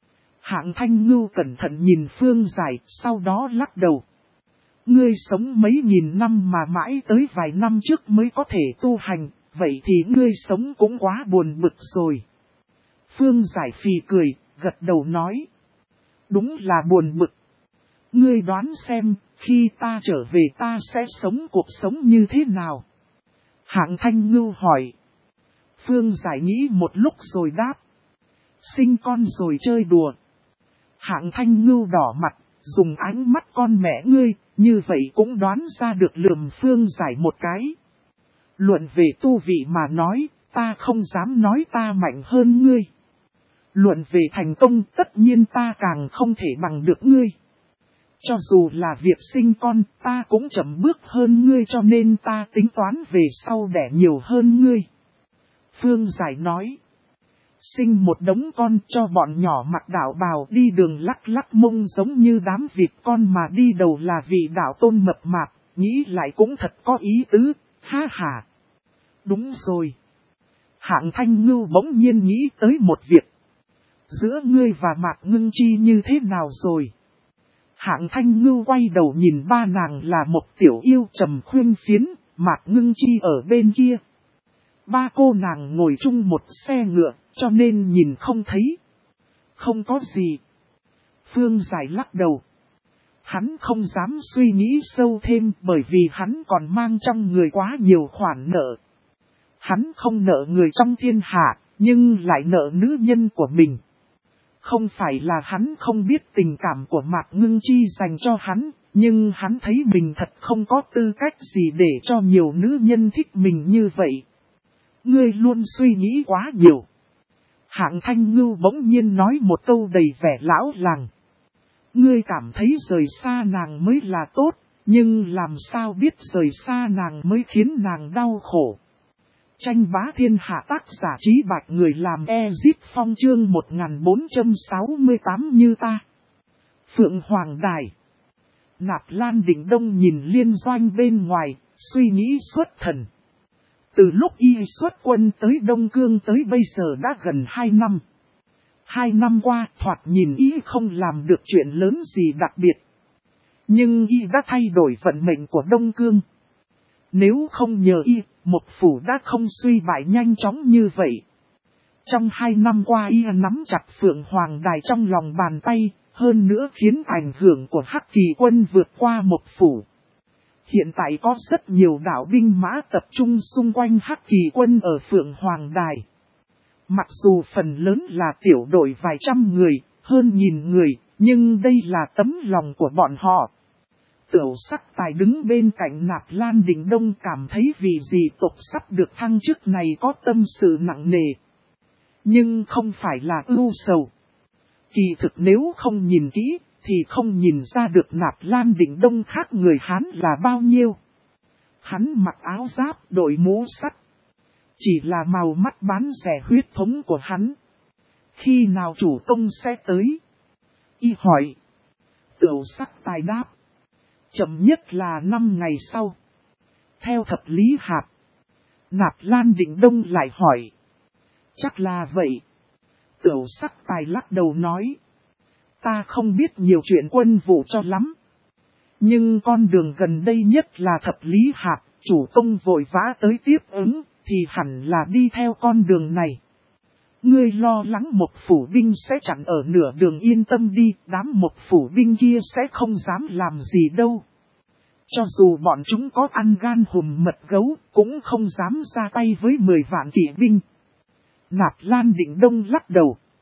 [SPEAKER 1] Hạng Thanh Ngưu cẩn thận nhìn Phương Giải, sau đó lắc đầu. Ngươi sống mấy nghìn năm mà mãi tới vài năm trước mới có thể tu hành, vậy thì ngươi sống cũng quá buồn bực rồi. Phương Giải phì cười, gật đầu nói. Đúng là buồn bực. Ngươi đoán xem, khi ta trở về ta sẽ sống cuộc sống như thế nào? Hạng Thanh Ngưu hỏi. Phương Giải nghĩ một lúc rồi đáp. Sinh con rồi chơi đùa. Hạng Thanh Ngưu đỏ mặt, dùng ánh mắt con mẹ ngươi, như vậy cũng đoán ra được lườm Phương Giải một cái. Luận về tu vị mà nói, ta không dám nói ta mạnh hơn ngươi. Luận về thành công, tất nhiên ta càng không thể bằng được ngươi. Cho dù là việc sinh con, ta cũng chậm bước hơn ngươi, cho nên ta tính toán về sau đẻ nhiều hơn ngươi. Phương Giải nói. Sinh một đống con cho bọn nhỏ mặc đạo bào đi đường lắc lắc mông giống như đám vịt con mà đi đầu là vị đạo tôn mập mạp, nghĩ lại cũng thật có ý tứ, ha ha. Đúng rồi. Hạng Thanh Ngưu bỗng nhiên nghĩ tới một việc. Giữa ngươi và Mạc Ngưng Chi như thế nào rồi? Hạng Thanh Ngưu quay đầu nhìn ba nàng là một tiểu yêu trầm khuyên phiến, Mạc Ngưng Chi ở bên kia. Ba cô nàng ngồi chung một xe ngựa, cho nên nhìn không thấy. Không có gì. Phương Giải lắc đầu. Hắn không dám suy nghĩ sâu thêm bởi vì hắn còn mang trong người quá nhiều khoản nợ. Hắn không nợ người trong thiên hạ, nhưng lại nợ nữ nhân của mình. Không phải là hắn không biết tình cảm của Mạc Ngưng Chi dành cho hắn, nhưng hắn thấy mình thật không có tư cách gì để cho nhiều nữ nhân thích mình như vậy. Ngươi luôn suy nghĩ quá nhiều. Hạng Thanh Ngưu bỗng nhiên nói một câu đầy vẻ lão làng. Ngươi cảm thấy rời xa nàng mới là tốt, nhưng làm sao biết rời xa nàng mới khiến nàng đau khổ. Tranh bá thiên hạ, tác giả Trí Bạch, người làm Ezip Phong, chương 1468 như ta. Phượng Hoàng Đài. Nạp Lan Định Đông nhìn liên doanh bên ngoài, suy nghĩ xuất thần. Từ lúc y xuất quân tới Đông Cương tới bây giờ đã gần 2 năm. 2 năm qua, thoạt nhìn y không làm được chuyện lớn gì đặc biệt. Nhưng y đã thay đổi vận mệnh của Đông Cương. Nếu không nhờ y, một phủ đã không suy bại nhanh chóng như vậy. Trong 2 năm qua y nắm chặt Phượng Hoàng Đài trong lòng bàn tay, hơn nữa khiến ảnh hưởng của Hắc Kỳ quân vượt qua một phủ. Hiện tại có rất nhiều đạo binh mã tập trung xung quanh Hắc Kỳ quân ở Phượng Hoàng Đài. Mặc dù phần lớn là tiểu đội vài trăm người, hơn 1000 người, nhưng đây là tấm lòng của bọn họ. Tiểu Sắc Tài đứng bên cạnh Nạp Lan Định Đông cảm thấy vì gì tộc sắp được thăng chức này có tâm sự nặng nề. Nhưng không phải là ưu sầu. Kỳ thực nếu không nhìn kỹ, thì không nhìn ra được Nạp Lan Định Đông khác người Hán là bao nhiêu. Hắn mặc áo giáp, đội mũ sắt. Chỉ là màu mắt bán rẻ huyết thống của hắn. Khi nào chủ công sẽ tới? Y hỏi. Tiểu Sắc Tài đáp. Chậm nhất là 5 ngày sau. Theo thập lý hạp. Nạp Lan Định Đông lại hỏi. Chắc là vậy. Tiểu Sắc Tài lắc đầu nói. Ta không biết nhiều chuyện quân vụ cho lắm. Nhưng con đường gần đây nhất là thập lý hạp. Chủ công vội vã tới tiếp ứng, thì hẳn là đi theo con đường này. Ngươi lo lắng một phủ binh sẽ chặn ở nửa đường, yên tâm đi, đám một phủ binh kia sẽ không dám làm gì đâu. Cho dù bọn chúng có ăn gan hùm mật gấu, cũng không dám ra tay với 10 vạn kỵ binh. Nạp Lan Định Đông lắc đầu.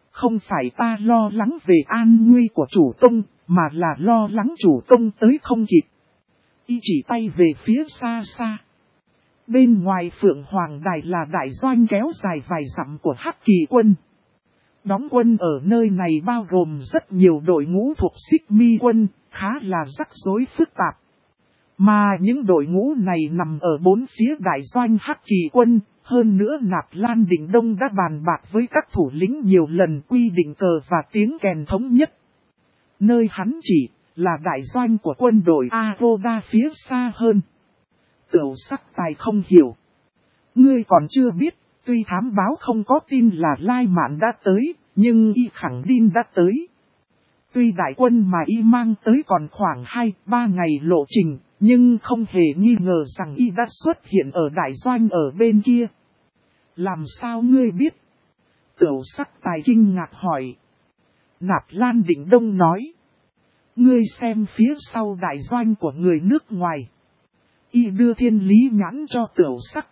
[SPEAKER 1] Không phải ta lo lắng về an nguy của chủ công, mà là lo lắng chủ công tới không kịp. Y chỉ tay về phía xa xa. Bên ngoài Phượng Hoàng Đài là đại doanh kéo dài vài dặm của Hắc Kỳ quân. Đóng quân ở nơi này bao gồm rất nhiều đội ngũ thuộc Xích Mi quân, khá là rắc rối phức tạp. Mà những đội ngũ này nằm ở bốn phía đại doanh Hắc Kỳ quân, hơn nữa Nạp Lan Định Đông đã bàn bạc với các thủ lĩnh nhiều lần quy định cờ và tiếng kèn thống nhất. Nơi hắn chỉ là đại doanh của quân đội Aroda phía xa hơn. Tửu Sắc Tài không hiểu. Ngươi còn chưa biết, tuy thám báo không có tin là Lai Mạn đã tới, nhưng y khẳng định đã tới. Tuy đại quân mà y mang tới còn khoảng 2-3 ngày lộ trình, nhưng không hề nghi ngờ rằng y đã xuất hiện ở đại doanh ở bên kia. Làm sao ngươi biết? Tửu Sắc Tài kinh ngạc hỏi. Nạp Lan Định Đông nói. Ngươi xem phía sau đại doanh của người nước ngoài. Y đưa thiên lý nhãn cho Tửu Sắc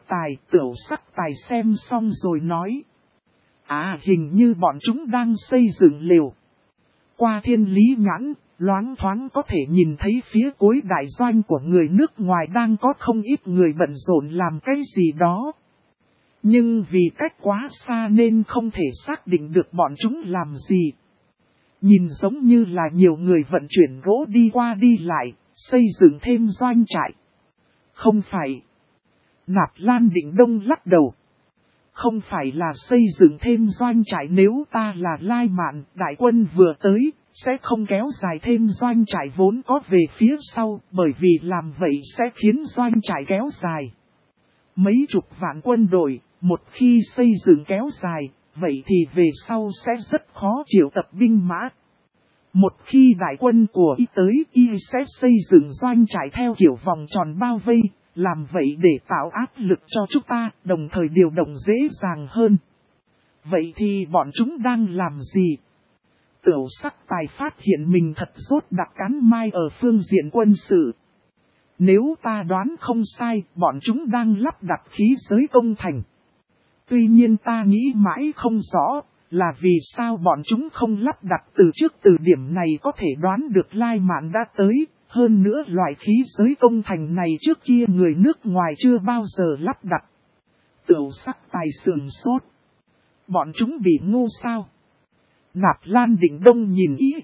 [SPEAKER 1] Tài xem xong rồi nói. Hình như bọn chúng đang xây dựng lều. Qua thiên lý nhãn, loáng thoáng có thể nhìn thấy phía cuối đại doanh của người nước ngoài đang có không ít người bận rộn làm cái gì đó. Nhưng vì cách quá xa nên không thể xác định được bọn chúng làm gì. Nhìn giống như là nhiều người vận chuyển gỗ đi qua đi lại, xây dựng thêm doanh trại. Không phải. Nạp Lan Định Đông lắc đầu. Không phải là xây dựng thêm doanh trại, nếu ta là Lai Mạn, đại quân vừa tới, sẽ không kéo dài thêm doanh trại vốn có về phía sau, bởi vì làm vậy sẽ khiến doanh trại kéo dài. Mấy chục vạn quân đội, một khi xây dựng kéo dài, vậy thì về sau sẽ rất khó triệu tập binh mã. Một khi đại quân của y tới, y sẽ xây dựng doanh trại theo kiểu vòng tròn bao vây, làm vậy để tạo áp lực cho chúng ta, đồng thời điều động dễ dàng hơn. Vậy thì bọn chúng đang làm gì? Tửu Sắc Tài phát hiện mình thật rốt đặc cán mai ở phương diện quân sự. Nếu ta đoán không sai, bọn chúng đang lắp đặt khí giới công thành. Tuy nhiên ta nghĩ mãi không rõ, là vì sao bọn chúng không lắp đặt từ trước. Từ điểm này có thể đoán được Lai Mạn đã tới. Hơn nữa loại khí giới công thành này trước kia người nước ngoài chưa bao giờ lắp đặt. Tửu Sắc Tài sườn sốt. Bọn chúng bị ngu sao? Nạp Lan Định Đông nhìn ý.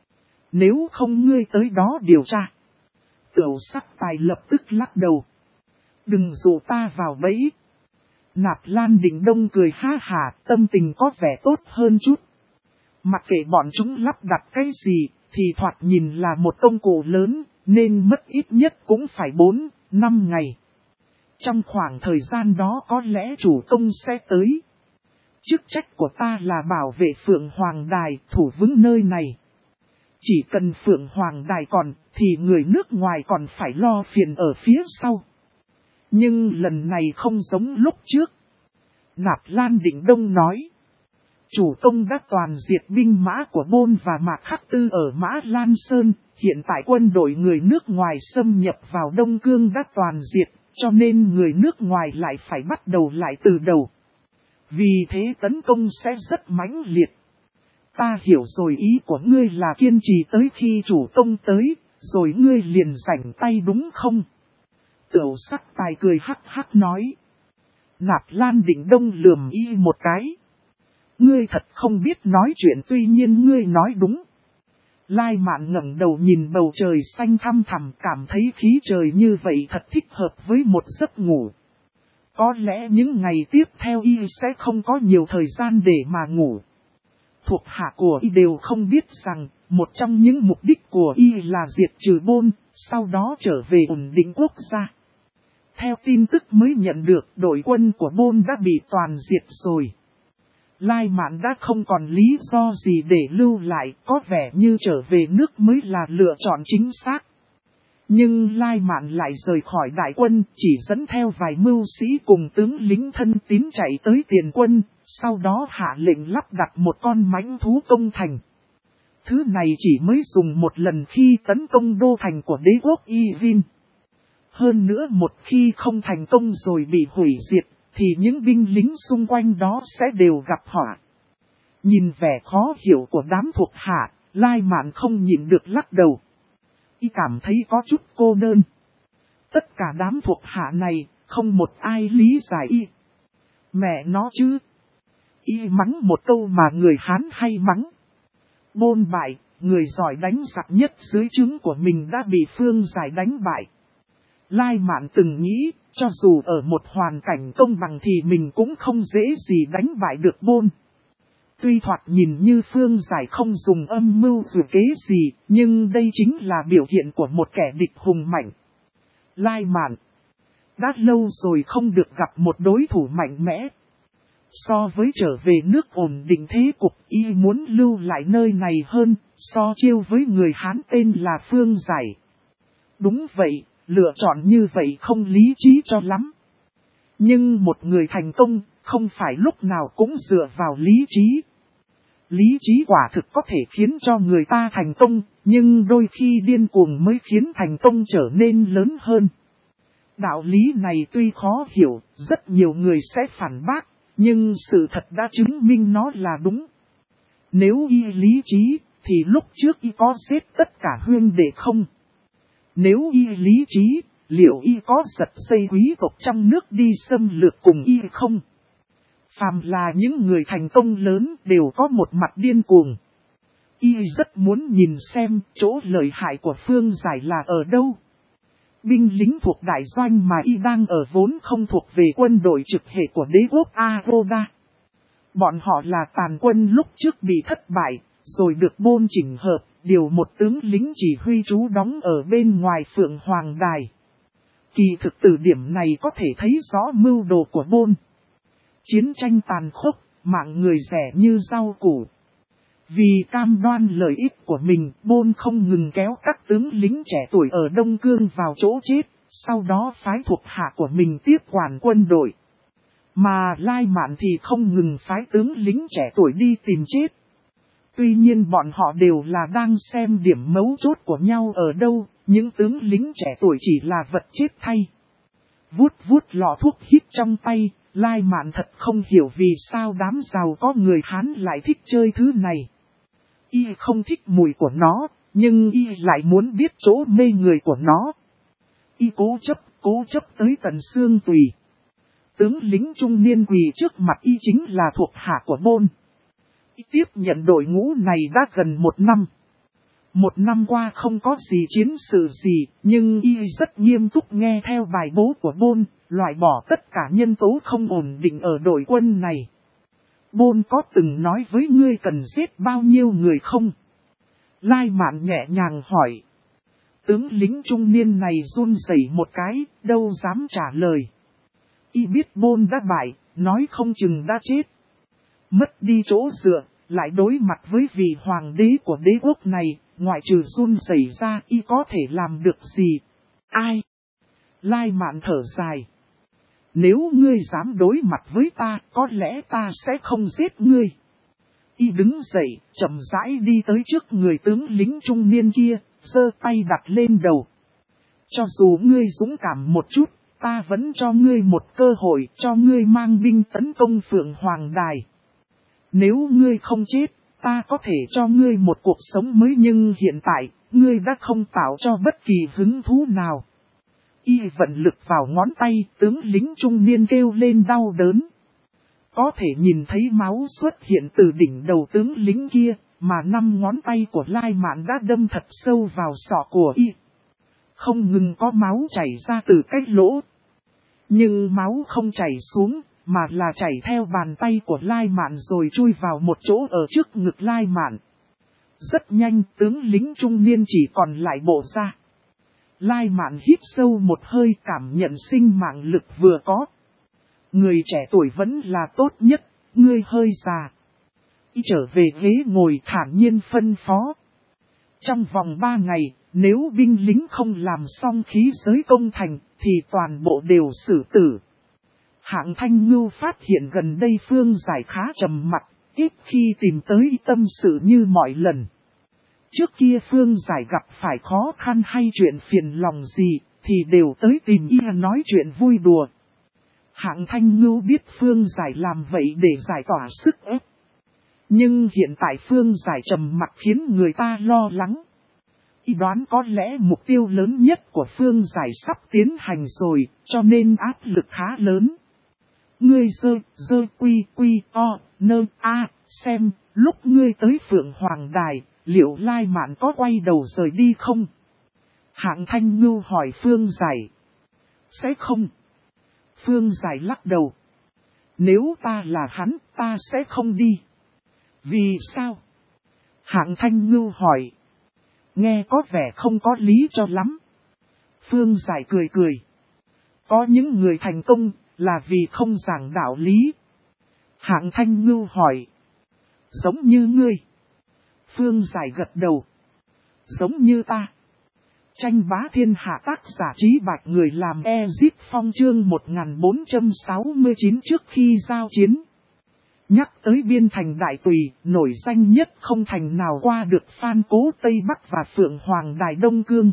[SPEAKER 1] Nếu không ngươi tới đó điều tra. Tửu Sắc Tài lập tức lắc đầu. Đừng dụ ta vào bẫy. Nạp Lan Định Đông cười ha hả, tâm tình có vẻ tốt hơn chút. Mặc kệ bọn chúng lắp đặt cái gì, thì thoạt nhìn là một công cụ lớn, nên mất ít nhất cũng phải 4-5 ngày. Trong khoảng thời gian đó có lẽ chủ công sẽ tới. Chức trách của ta là bảo vệ Phượng Hoàng Đài, thủ vững nơi này. Chỉ cần Phượng Hoàng Đài còn, thì người nước ngoài còn phải lo phiền ở phía sau. Nhưng lần này không giống lúc trước. Nạp Lan Định Đông nói. Chủ công đã toàn diệt binh mã của Bôn và Mạc Khắc Tư ở Mã Lan Sơn. Hiện tại quân đội người nước ngoài xâm nhập vào Đông Cương đã toàn diệt, cho nên người nước ngoài lại phải bắt đầu lại từ đầu. Vì thế tấn công sẽ rất mãnh liệt. Ta hiểu rồi, ý của ngươi là kiên trì tới khi chủ công tới, rồi ngươi liền rảnh tay đúng không? Tửu Sắc Tài cười hắc hắc nói. Nạp Lan Định Đông lườm y một cái. Ngươi thật không biết nói chuyện, tuy nhiên ngươi nói đúng. Lai Mạn ngẩng đầu nhìn bầu trời xanh thăm thẳm, cảm thấy khí trời như vậy thật thích hợp với một giấc ngủ. Có lẽ những ngày tiếp theo y sẽ không có nhiều thời gian để mà ngủ. Thuộc hạ của y đều không biết rằng, một trong những mục đích của y là diệt trừ Bôn, sau đó trở về ổn định quốc gia. Theo tin tức mới nhận được, đội quân của Bôn đã bị toàn diệt rồi. Lai Mạn đã không còn lý do gì để lưu lại, có vẻ như trở về nước mới là lựa chọn chính xác. Nhưng Lai Mạn lại rời khỏi đại quân, chỉ dẫn theo vài mưu sĩ cùng tướng lính thân tín chạy tới tiền quân, sau đó hạ lệnh lắp đặt một con mãnh thú công thành. Thứ này chỉ mới dùng một lần khi tấn công đô thành của đế quốc Yijin. Hơn nữa một khi không thành công rồi bị hủy diệt, thì những binh lính xung quanh đó sẽ đều gặp họa. Nhìn vẻ khó hiểu của đám thuộc hạ, Lai Mạn không nhịn được lắc đầu. Y cảm thấy có chút cô đơn. Tất cả đám thuộc hạ này, không một ai lý giải y. Mẹ nó chứ. Y mắng một câu mà người Hán hay mắng. Bôn bại, người giỏi đánh giặc nhất dưới trướng của mình đã bị Phương Giải đánh bại. Lai Mạn từng nghĩ, cho dù ở một hoàn cảnh công bằng thì mình cũng không dễ gì đánh bại được Bôn. Tuy thoạt nhìn như Phương Giải không dùng âm mưu dù kế gì, nhưng đây chính là biểu hiện của một kẻ địch hùng mạnh. Lai Mạn, đã lâu rồi không được gặp một đối thủ mạnh mẽ. So với trở về nước ổn định thế cục, y muốn lưu lại nơi này hơn, so chiêu với người Hán tên là Phương Giải. Đúng vậy, lựa chọn như vậy không lý trí cho lắm. Nhưng một người thành công, không phải lúc nào cũng dựa vào lý trí. Lý trí quả thực có thể khiến cho người ta thành công, nhưng đôi khi điên cuồng mới khiến thành công trở nên lớn hơn. Đạo lý này tuy khó hiểu, rất nhiều người sẽ phản bác, nhưng sự thật đã chứng minh nó là đúng. Nếu y lý trí, thì lúc trước y có giết tất cả huynh đệ không? Nếu y lý trí, liệu y có giật dây quý tộc trong nước đi xâm lược cùng y không? Phàm là những người thành công lớn đều có một mặt điên cuồng. Y rất muốn nhìn xem chỗ lợi hại của Phương Giải là ở đâu. Binh lính thuộc đại doanh mà y đang ở vốn không thuộc về quân đội trực hệ của đế quốc Aroda. Bọn họ là tàn quân lúc trước bị thất bại, rồi được Bôn chỉnh hợp, điều một tướng lính chỉ huy trú đóng ở bên ngoài Phượng Hoàng Đài. Kỳ thực từ điểm này có thể thấy rõ mưu đồ của Bôn. Chiến tranh tàn khốc, mạng người rẻ như rau củ. Vì cam đoan lợi ích của mình, Bôn không ngừng kéo các tướng lính trẻ tuổi ở Đông Cương vào chỗ chết, sau đó phái thuộc hạ của mình tiếp quản quân đội. Mà Lai Mạn thì không ngừng phái tướng lính trẻ tuổi đi tìm chết. Tuy nhiên bọn họ đều là đang xem điểm mấu chốt của nhau ở đâu, những tướng lính trẻ tuổi chỉ là vật chết thay. Vuốt vuốt lọ thuốc hít trong tay, Lai Mạn thật không hiểu vì sao đám giàu có người Hán lại thích chơi thứ này. Y không thích mùi của nó, nhưng y lại muốn biết chỗ mê người của nó. Y cố chấp tới tận xương tùy. Tướng lính trung niên quỳ trước mặt y chính là thuộc hạ của Bôn. Y tiếp nhận đội ngũ này đã gần 1 năm. 1 năm qua không có gì chiến sự gì, nhưng y rất nghiêm túc nghe theo bài bố của Bôn, loại bỏ tất cả nhân tố không ổn định ở đội quân này. Bôn có từng nói với ngươi cần giết bao nhiêu người không? Lai Mạn nhẹ nhàng hỏi. Tướng lính trung niên này run rẩy một cái, đâu dám trả lời. Y biết Bôn đã bại, nói không chừng đã chết. Mất đi chỗ dựa, lại đối mặt với vị hoàng đế của đế quốc này, ngoại trừ run rẩy ra y có thể làm được gì? Ai? Lai Mạn thở dài. Nếu ngươi dám đối mặt với ta, có lẽ ta sẽ không giết ngươi. Y đứng dậy, chậm rãi đi tới trước người tướng lính trung niên kia, giơ tay đặt lên đầu. Cho dù ngươi dũng cảm một chút, ta vẫn cho ngươi một cơ hội, cho ngươi mang binh tấn công Phượng Hoàng Đài. Nếu ngươi không chết, ta có thể cho ngươi một cuộc sống mới, nhưng hiện tại, ngươi đã không tạo cho bất kỳ hứng thú nào. Y vận lực vào ngón tay, tướng lính trung niên kêu lên đau đớn. Có thể nhìn thấy máu xuất hiện từ đỉnh đầu tướng lính kia, mà 5 ngón tay của Lai Mạn đã đâm thật sâu vào sọ của y. Không ngừng có máu chảy ra từ cái lỗ. Nhưng máu không chảy xuống, mà là chảy theo bàn tay của Lai Mạn rồi chui vào một chỗ ở trước ngực Lai Mạn. Rất nhanh, tướng lính trung niên chỉ còn lại bộ da. Lai Mạn hít sâu một hơi, cảm nhận sinh mạng lực vừa có. Người trẻ tuổi vẫn là tốt nhất, ngươi hơi già. Y trở về ghế ngồi thản nhiên phân phó. Trong vòng 3 ngày, nếu binh lính không làm xong khí giới công thành, thì toàn bộ đều xử tử. Hạng Thanh Ngưu phát hiện gần đây Phương Giải khá trầm mặc, ít khi tìm tới tâm sự như mọi lần. Trước kia Phương Giải gặp phải khó khăn hay chuyện phiền lòng gì, thì đều tới tìm y nói chuyện vui đùa. Hạng Thanh Ngưu biết Phương Giải làm vậy để giải tỏa sức ép. Nhưng hiện tại Phương Giải trầm mặc khiến người ta lo lắng. Y đoán có lẽ mục tiêu lớn nhất của Phương Giải sắp tiến hành rồi, cho nên áp lực khá lớn. Ngươi dơ quy o nơ a, xem, lúc ngươi tới Phượng Hoàng Đài, liệu Lai Mạn có quay đầu rời đi không? Hạng Thanh Ngưu hỏi Phương Giải. Sẽ không. Phương Giải lắc đầu. Nếu ta là hắn, ta sẽ không đi. Vì sao? Hạng Thanh Ngưu hỏi. Nghe có vẻ không có lý cho lắm. Phương Giải cười cười. Có những người thành công là vì không giảng đạo lý. Hạng Thanh Ngưu hỏi. Giống như ngươi. Phương Giải gật đầu. Giống như ta. Tranh bá thiên hạ tác giả Trí Bạch người làm Ezit Phong chương 1469 trước khi giao chiến. Nhắc tới biên thành Đại Tùy, nổi danh nhất không thành nào qua được Phan Cố Tây Bắc và Phượng Hoàng Đài Đông Cương.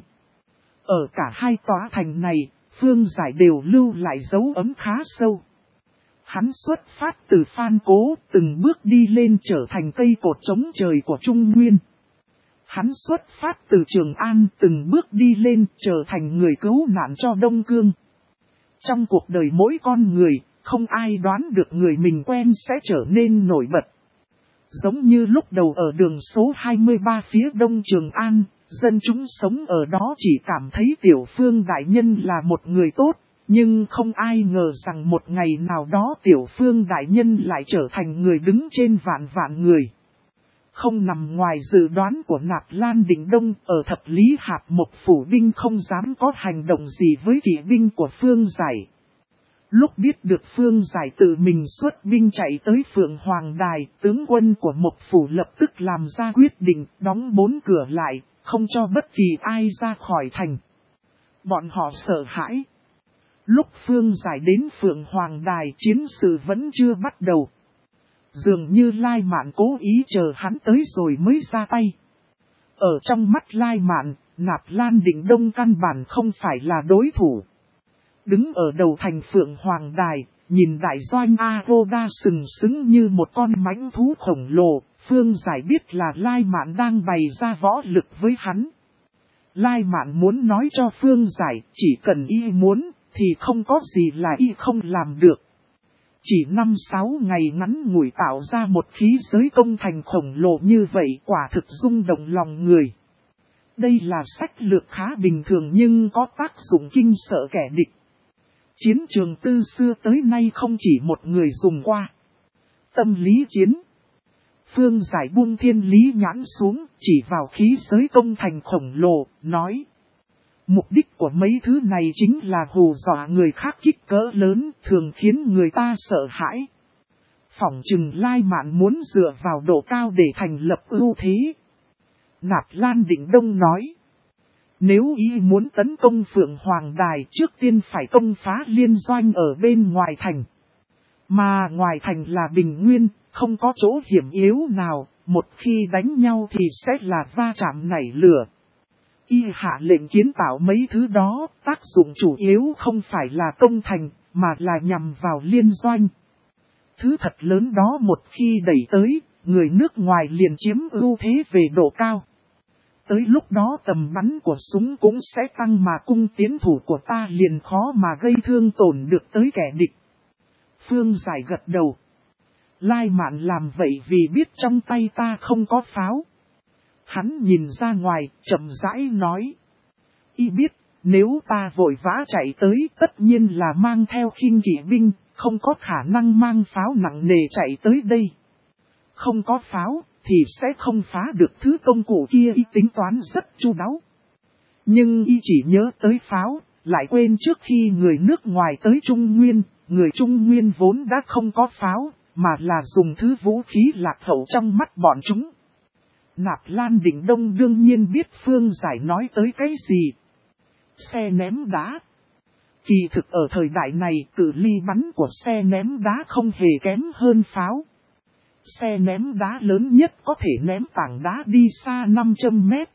[SPEAKER 1] Ở cả hai tòa thành này, Phương Giải đều lưu lại dấu ấn khá sâu. Hắn xuất phát từ Phan Cố, từng bước đi lên trở thành cây cột chống trời của Trung Nguyên. Hắn xuất phát từ Trường An, từng bước đi lên trở thành người cứu nạn cho Đông Cương. Trong cuộc đời mỗi con người, không ai đoán được người mình quen sẽ trở nên nổi bật. Giống như lúc đầu ở đường số 23 phía đông Trường An, dân chúng sống ở đó chỉ cảm thấy Tiểu Phương đại nhân là một người tốt, nhưng không ai ngờ rằng một ngày nào đó Tiểu Phương đại nhân lại trở thành người đứng trên vạn vạn người. Không nằm ngoài dự đoán của Nạp Lan Định Đông, ở thập lý hạp một phủ binh không dám có hành động gì với kỵ binh của Phương Giải. Lúc biết được Phương Giải tự mình xuất binh chạy tới Phượng Hoàng Đài, tướng quân của một phủ lập tức làm ra quyết định đóng 4 cửa lại, không cho bất kỳ ai ra khỏi thành. Bọn họ sợ hãi. Lúc Phương Giải đến Phượng Hoàng Đài, chiến sự vẫn chưa bắt đầu. Dường như Lai Mạn cố ý chờ hắn tới rồi mới ra tay. Ở trong mắt Lai Mạn, Nạp Lan Định Đông căn bản không phải là đối thủ. Đứng ở đầu thành Phượng Hoàng Đài, nhìn đại doanh Aroda sừng sững như một con mãnh thú khổng lồ, Phương Giải biết là Lai Mạn đang bày ra võ lực với hắn. Lai Mạn muốn nói cho Phương Giải, chỉ cần y muốn, thì không có gì là y không làm được. Chỉ 5-6 ngày ngắn ngủi tạo ra một khí giới công thành khổng lồ như vậy quả thực rung động lòng người. Đây là sách lược khá bình thường nhưng có tác dụng kinh sợ kẻ địch. Chiến trường từ xưa tới nay không chỉ một người dùng qua. Tâm lý chiến. Phương Giải buông thiên lý nhãn xuống, chỉ vào khí giới công thành khổng lồ, nói. Mục đích của mấy thứ này chính là hù dọa người khác kích cỡ lớn, thường khiến người ta sợ hãi. Phỏng chừng Lai Mạn muốn dựa vào độ cao để thành lập ưu thế. Nạp Lan Định Đông nói. Nếu y muốn tấn công Phượng Hoàng Đài, trước tiên phải công phá liên doanh ở bên ngoài thành. Mà ngoài thành là bình nguyên, không có chỗ hiểm yếu nào, một khi đánh nhau thì sẽ là va chạm nảy lửa. Y hạ lệnh kiến tạo mấy thứ đó, tác dụng chủ yếu không phải là công thành, mà là nhằm vào liên doanh. Thứ thật lớn đó một khi đẩy tới, người nước ngoài liền chiếm ưu thế về độ cao. Tới lúc đó tầm bắn của súng cũng sẽ tăng mà cung tiến thủ của ta liền khó mà gây thương tổn được tới kẻ địch. Phương Giải gật đầu. Lai Mạn làm vậy vì biết trong tay ta không có pháo. Hắn nhìn ra ngoài, chậm rãi nói. Y biết, nếu ta vội vã chạy tới tất nhiên là mang theo khinh kỵ binh, không có khả năng mang pháo nặng nề chạy tới đây. Không có pháo, thì sẽ không phá được thứ công cụ kia. Y tính toán rất chu đáo. Nhưng y chỉ nhớ tới pháo, lại quên trước khi người nước ngoài tới Trung Nguyên, người Trung Nguyên vốn đã không có pháo, mà là dùng thứ vũ khí lạc hậu trong mắt bọn chúng. Nạp Lan Định Đông đương nhiên biết Phương Giải nói tới cái gì. Xe ném đá. Kỳ thực ở thời đại này, cự ly bắn của xe ném đá không hề kém hơn pháo. Xe ném đá lớn nhất có thể ném tảng đá đi xa 500 mét.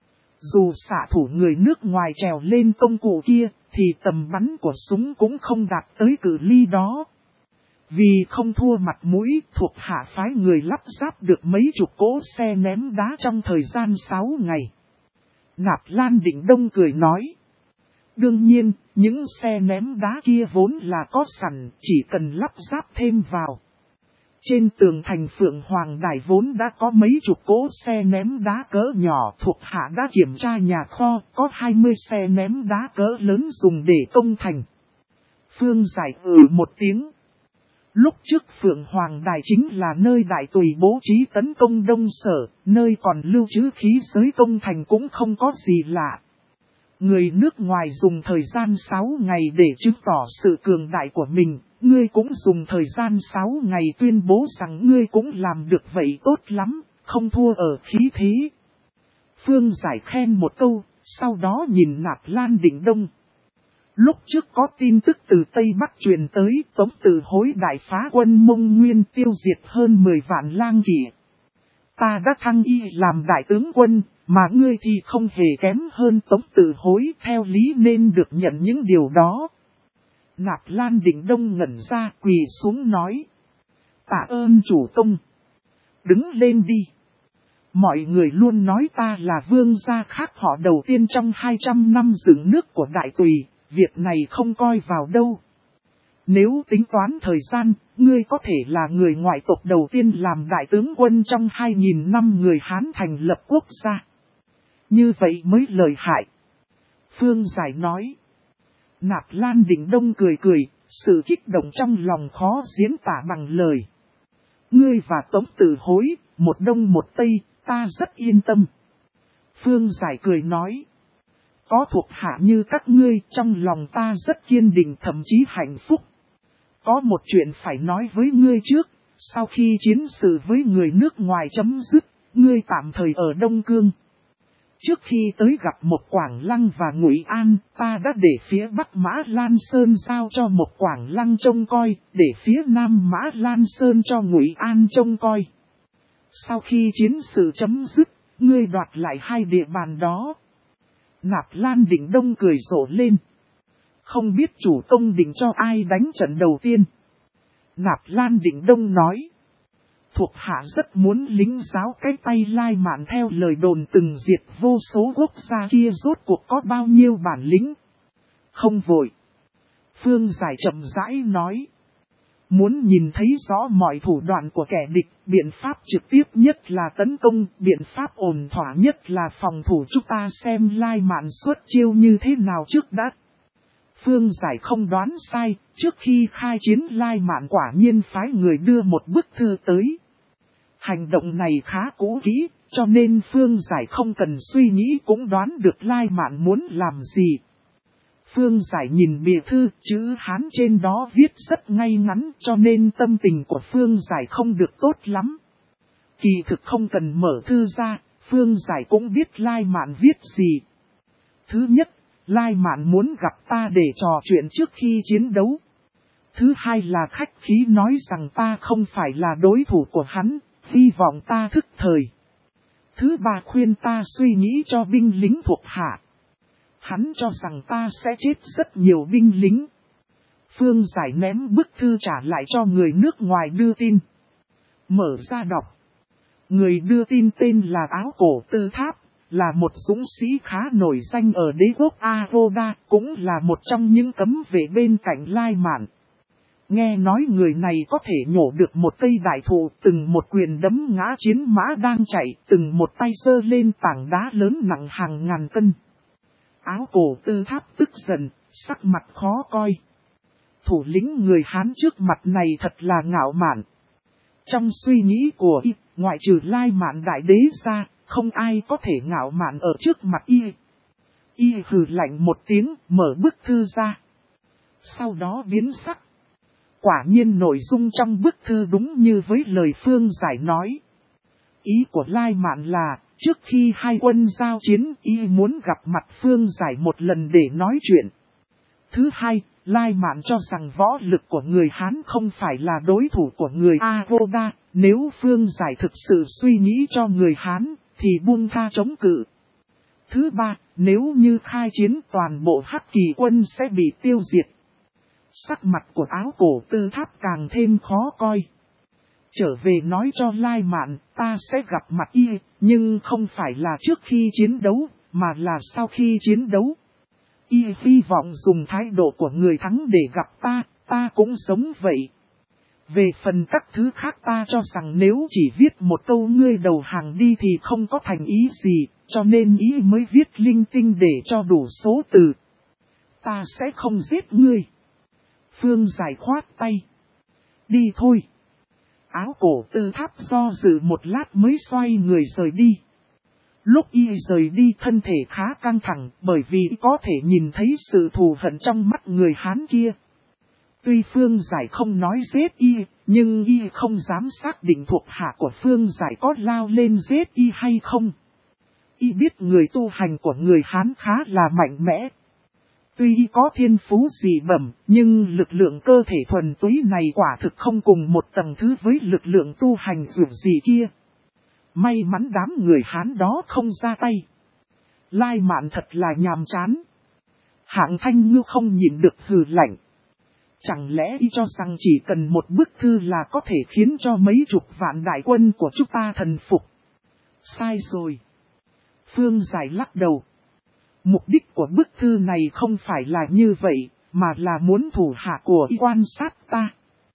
[SPEAKER 1] Dù xạ thủ người nước ngoài trèo lên công cụ kia, thì tầm bắn của súng cũng không đạt tới cự ly đó. Vì không thua mặt mũi, thuộc hạ phái người lắp ráp được mấy chục cỗ xe ném đá trong thời gian 6 ngày. Nạp Lan Định Đông cười nói. Đương nhiên, những xe ném đá kia vốn là có sẵn, chỉ cần lắp ráp thêm vào. Trên tường thành Phượng Hoàng Đài vốn đã có mấy chục cỗ xe ném đá cỡ nhỏ, thuộc hạ đã kiểm tra nhà kho, có 20 xe ném đá cỡ lớn dùng để công thành. Phương Giải một tiếng. Lúc trước Phượng Hoàng Đài chính là nơi Đại Tùy bố trí tấn công Đông Sở, nơi còn lưu trữ khí giới công thành cũng không có gì lạ. Người nước ngoài dùng thời gian 6 ngày để chứng tỏ sự cường đại của mình, ngươi cũng dùng thời gian 6 ngày tuyên bố rằng ngươi cũng làm được vậy tốt lắm, không thua ở khí thế. Phương Giải khen một câu, sau đó nhìn Nạp Lan Định Đông. Lúc trước có tin tức từ Tây Bắc truyền tới, Tống Tử Hối đại phá quân Mông Nguyên tiêu diệt hơn 10 vạn lang kỵ. Ta đã thăng y làm đại tướng quân, mà ngươi thì không hề kém hơn Tống Tử Hối, theo lý nên được nhận những điều đó. Nạp Lan Định Đông ngẩn ra, quỳ xuống nói. Tạ ơn chủ công. Đứng lên đi. Mọi người luôn nói ta là vương gia khác họ đầu tiên trong 200 năm dựng nước của Đại Tùy, việc này không coi vào đâu. Nếu tính toán thời gian, ngươi có thể là người ngoại tộc đầu tiên làm đại tướng quân trong 2.000 năm người Hán thành lập quốc gia. Như vậy mới lợi hại. Phương Giải nói. Nạp Lan Định Đông cười cười, sự kích động trong lòng khó diễn tả bằng lời. Ngươi và Tống Tử Hối, một đông một tây, ta rất yên tâm. Phương Giải cười nói. Có thuộc hạ như các ngươi, trong lòng ta rất kiên định thậm chí hạnh phúc. Có một chuyện phải nói với ngươi trước, sau khi chiến sự với người nước ngoài chấm dứt, ngươi tạm thời ở Đông Cương. Trước khi tới gặp một Quảng Lăng và Ngụy An, ta đã để phía Bắc Mã Lan Sơn giao cho một Quảng Lăng trông coi, để phía Nam Mã Lan Sơn cho Ngụy An trông coi. Sau khi chiến sự chấm dứt, ngươi đoạt lại hai địa bàn đó. Nạp Lan Định Đông cười rộ lên. Không biết chủ công định cho ai đánh trận đầu tiên. Nạp Lan Định Đông nói. Thuộc hạ rất muốn lính giáo cái tay Lai Mạn theo lời đồn từng diệt vô số quốc gia kia rốt cuộc có bao nhiêu bản lĩnh. Không vội. Phương Giải chậm rãi nói. Muốn nhìn thấy rõ mọi thủ đoạn của kẻ địch, biện pháp trực tiếp nhất là tấn công, biện pháp ổn thỏa nhất là phòng thủ, chúng ta xem Lai Mạn xuất chiêu như thế nào trước đã. Phương Giải không đoán sai, trước khi khai chiến Lai Mạn quả nhiên phái người đưa một bức thư tới. Hành động này khá cũ kỹ, cho nên Phương Giải không cần suy nghĩ cũng đoán được Lai Mạn muốn làm gì. Phương Giải nhìn bìa thư, chữ Hán trên đó viết rất ngay ngắn, cho nên tâm tình của Phương Giải không được tốt lắm. Kỳ thực không cần mở thư ra, Phương Giải cũng biết Lai Mạn viết gì. Thứ nhất, Lai Mạn muốn gặp ta để trò chuyện trước khi chiến đấu. Thứ hai là khách khí nói rằng ta không phải là đối thủ của hắn, hy vọng ta thức thời. Thứ ba khuyên ta suy nghĩ cho binh lính thuộc hạ. Hắn cho rằng ta sẽ chết rất nhiều binh lính. Phương Giải ném bức thư trả lại cho người nước ngoài đưa tin. Mở ra đọc. Người đưa tin tên là Áo Cổ Tư Tháp, là một dũng sĩ khá nổi danh ở đế quốc Aroda, cũng là một trong những cấm vệ bên cạnh Lai Mạn. Nghe nói người này có thể nhổ được một cây đại thụ, từng một quyền đấm ngã chiến mã đang chạy, từng một tay giơ lên tảng đá lớn nặng hàng ngàn cân. Áo Cổ Tư Tháp tức giận, sắc mặt khó coi. Thủ lĩnh người Hán trước mặt này thật là ngạo mạn. Trong suy nghĩ của y, ngoại trừ Lai Mạn đại đế ra, không ai có thể ngạo mạn ở trước mặt y. Y hừ lạnh một tiếng, mở bức thư ra. Sau đó biến sắc. Quả nhiên nội dung trong bức thư đúng như với lời Phương Giải nói. Ý của Lai Mạn là, trước khi hai quân giao chiến, y muốn gặp mặt Phương Giải một lần để nói chuyện. Thứ hai, Lai Mạn cho rằng võ lực của người Hán không phải là đối thủ của người Aroda, nếu Phương Giải thực sự suy nghĩ cho người Hán, thì buông tha chống cự. Thứ ba, nếu như khai chiến toàn bộ Hắc Kỳ quân sẽ bị tiêu diệt. Sắc mặt của Áo Cổ Tư Tháp càng thêm khó coi. Trở về nói cho Lai Mạn, ta sẽ gặp mặt y, nhưng không phải là trước khi chiến đấu, mà là sau khi chiến đấu. Y hy vọng dùng thái độ của người thắng để gặp ta cũng sống vậy. Về phần các thứ khác ta cho rằng nếu chỉ viết một câu ngươi đầu hàng đi thì không có thành ý gì, cho nên ý mới viết linh tinh để cho đủ số từ. Ta sẽ không giết ngươi. Phương Giải khoát tay. Đi thôi. Áo Cổ Tư Tháp do dự một lát mới xoay người rời đi. Lúc y rời đi thân thể khá căng thẳng bởi vì có thể nhìn thấy sự thù hận trong mắt người Hán kia. Tuy Phương Giải không nói giết y, nhưng y không dám xác định thuộc hạ của Phương Giải có lao lên giết y hay không. Y biết người tu hành của người Hán khá là mạnh mẽ. Tuy y có thiên phú dị bẩm, nhưng lực lượng cơ thể thuần túy này quả thực không cùng một tầng thứ với lực lượng tu hành dữ dị kia. May mắn đám người Hán đó không ra tay. Lai Mạn thật là nhàm chán. Hạng Thanh Ngưu không nhịn được hừ lạnh. Chẳng lẽ y cho rằng chỉ cần một bức thư là có thể khiến cho mấy chục vạn đại quân của chúng ta thần phục? Sai rồi. Phương Giải lắc đầu. Mục đích của bức thư này không phải là như vậy, mà là muốn thủ hạ của y quan sát ta.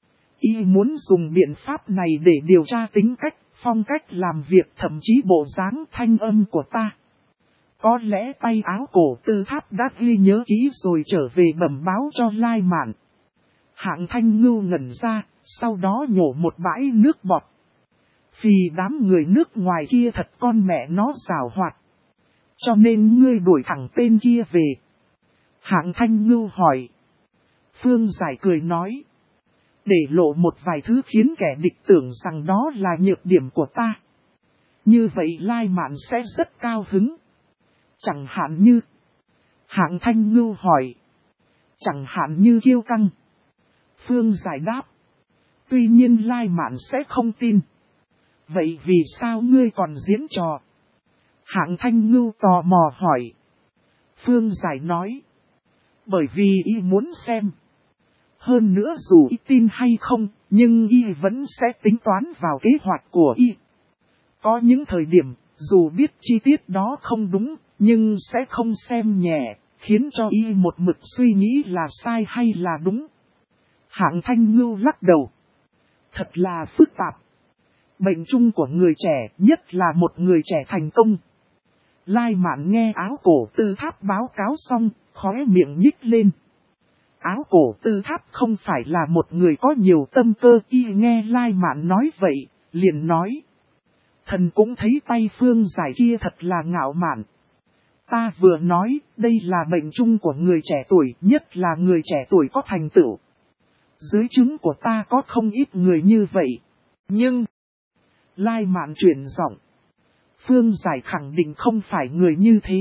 [SPEAKER 1] Y muốn dùng biện pháp này để điều tra tính cách, phong cách làm việc, thậm chí bộ dáng thanh âm của ta. Có lẽ tay Áo Cổ Tư Tháp đã ghi nhớ kỹ rồi trở về bẩm báo cho Lai Mạn. Hạng Thanh Ngưu ngẩn ra, sau đó nhổ một bãi nước bọt. Vì đám người nước ngoài kia thật con mẹ nó giàu hoạt. Cho nên ngươi đuổi thẳng tên kia về. Hạng Thanh Ngưu hỏi. Phương Giải cười nói. Để lộ một vài thứ khiến kẻ địch tưởng rằng đó là nhược điểm của ta. Như vậy Lai Mạn sẽ rất cao hứng. Chẳng hạn như. Hạng Thanh Ngưu hỏi. Chẳng hạn như kiêu căng. Phương Giải đáp. Tuy nhiên Lai Mạn sẽ không tin. Vậy vì sao ngươi còn diễn trò? Hạng Thanh Ngưu tò mò hỏi. Phương Giải nói. Bởi vì y muốn xem. Hơn nữa dù y tin hay không, nhưng y vẫn sẽ tính toán vào kế hoạch của y. Có những thời điểm, dù biết chi tiết đó không đúng, nhưng sẽ không xem nhẹ, khiến cho y một mực suy nghĩ là sai hay là đúng. Hạng Thanh Ngưu lắc đầu. Thật là phức tạp. Bệnh chung của người trẻ, nhất là một người trẻ thành công. Lai Mạn nghe Áo Cổ Tư Tháp báo cáo xong, khóe miệng nhích lên. Áo Cổ Tư Tháp không phải là một người có nhiều tâm cơ, y nghe Lai Mạn nói vậy, liền nói. Thần cũng thấy tay Phương Giải kia thật là ngạo mạn. Ta vừa nói, đây là bệnh chung của người trẻ tuổi, nhất là người trẻ tuổi có thành tựu. Dưới trướng của ta có không ít người như vậy. Nhưng, Lai Mạn chuyển giọng. Phương Giải khẳng định không phải người như thế.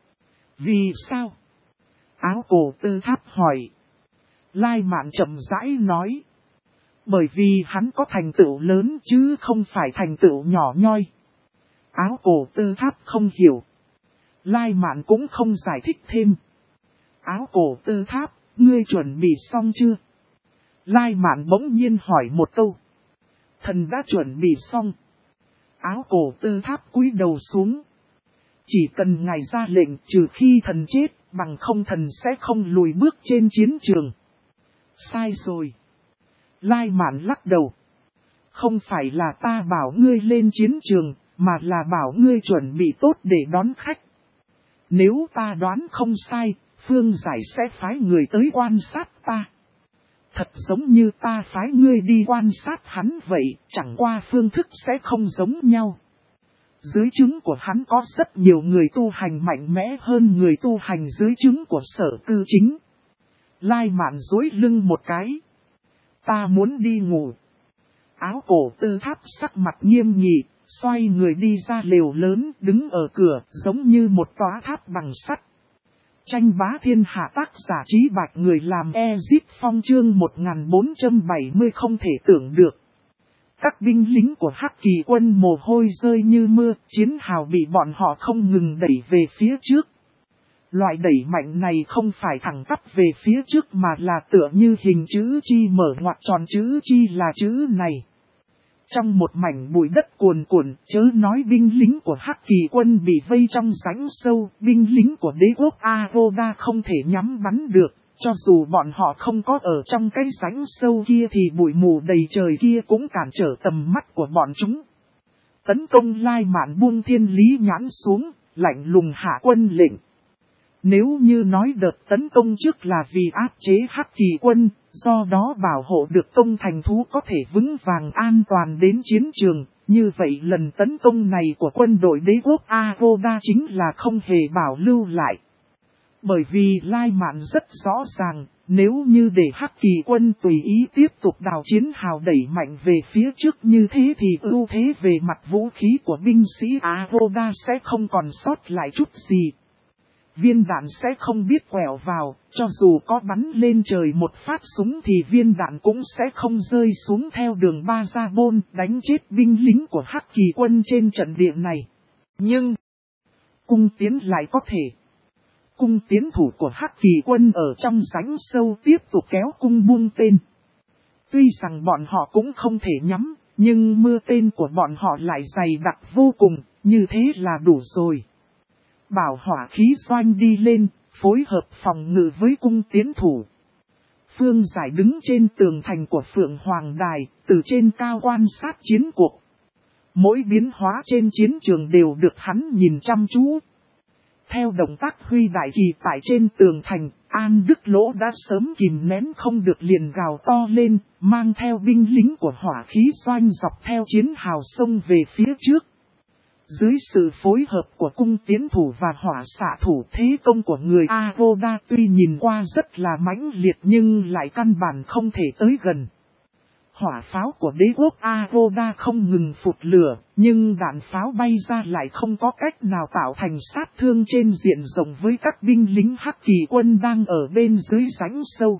[SPEAKER 1] Vì sao? Áo Cổ Tư Tháp hỏi. Lai Mạn chậm rãi nói. Bởi vì hắn có thành tựu lớn chứ không phải thành tựu nhỏ nhoi. Áo Cổ Tư Tháp không hiểu. Lai Mạn cũng không giải thích thêm. Áo Cổ Tư Tháp, ngươi chuẩn bị xong chưa? Lai Mạn bỗng nhiên hỏi một câu. Thần đã chuẩn bị xong. Áo Cổ Tư Tháp cúi đầu xuống. Chỉ cần ngài ra lệnh trừ khi thần chết, bằng không thần sẽ không lùi bước trên chiến trường. Sai rồi. Lai Mạn lắc đầu. Không phải là ta bảo ngươi lên chiến trường, mà là bảo ngươi chuẩn bị tốt để đón khách. Nếu ta đoán không sai, Phương Giải sẽ phái người tới quan sát ta. Thật giống như ta phái ngươi đi quan sát hắn vậy, chẳng qua phương thức sẽ không giống nhau. Dưới trướng của hắn có rất nhiều người tu hành mạnh mẽ hơn người tu hành dưới trướng của Sở Cư Chính. Lai Mạn duỗi lưng một cái. Ta muốn đi ngủ. Áo Cổ Tư Tháp sắc mặt nghiêm nghị, xoay người đi ra lều lớn, đứng ở cửa, giống như một tòa tháp bằng sắt. Tranh bá thiên hạ tác giả Trí Bạch người làm Exit Phong chương 1470 không thể tưởng được. Các binh lính của Hắc Kỳ quân mồ hôi rơi như mưa, chiến hào bị bọn họ không ngừng đẩy về phía trước. Loại đẩy mạnh này không phải thẳng tắp về phía trước mà là tựa như hình chữ chi mở ngoặc tròn chữ chi là chữ này. Trong một mảnh bụi đất cuồn cuộn, chớ nói binh lính của Hắc Kỳ quân bị vây trong rãnh sâu, binh lính của đế quốc Aroda không thể nhắm bắn được, cho dù bọn họ không có ở trong cái rãnh sâu kia thì bụi mù đầy trời kia cũng cản trở tầm mắt của bọn chúng. Tấn công Lai Mạn buông thiên lý nhãn xuống, lạnh lùng hạ quân lệnh. Nếu như nói đợt tấn công trước là vì áp chế Hắc Kỳ quân, do đó bảo hộ được công thành thú có thể vững vàng an toàn đến chiến trường, như vậy lần tấn công này của quân đội đế quốc Aroda chính là không hề bảo lưu lại. Bởi vì Lai Mạn rất rõ ràng, nếu như để Hắc Kỳ quân tùy ý tiếp tục đào chiến hào đẩy mạnh về phía trước như thế thì ưu thế về mặt vũ khí của binh sĩ Aroda sẽ không còn sót lại chút gì. Viên đạn sẽ không biết quẹo vào, cho dù có bắn lên trời một phát súng thì viên đạn cũng sẽ không rơi xuống theo đường Ba Gia Bôn đánh chết binh lính của Hắc Kỳ quân trên trận địa này. Nhưng, cung tiến lại có thể. Cung tiến thủ của Hắc Kỳ quân ở trong rãnh sâu tiếp tục kéo cung buông tên. Tuy rằng bọn họ cũng không thể nhắm, nhưng mưa tên của bọn họ lại dày đặc vô cùng, như thế là đủ rồi. Bảo hỏa khí doanh đi lên, phối hợp phòng ngự với cung tiến thủ. Phương Giải đứng trên tường thành của Phượng Hoàng Đài, từ trên cao quan sát chiến cuộc. Mỗi biến hóa trên chiến trường đều được hắn nhìn chăm chú. Theo động tác huy đại kỳ tại trên tường thành, An Đức Lỗ đã sớm kìm nén không được liền gào to lên, mang theo binh lính của hỏa khí doanh dọc theo chiến hào sông về phía trước. Dưới sự phối hợp của cung tiến thủ và hỏa xạ thủ, thế công của người Aroda tuy nhìn qua rất là mãnh liệt nhưng lại căn bản không thể tới gần. Hỏa pháo của đế quốc Aroda không ngừng phụt lửa, nhưng đạn pháo bay ra lại không có cách nào tạo thành sát thương trên diện rộng với các binh lính Hắc Kỳ quân đang ở bên dưới rãnh sâu.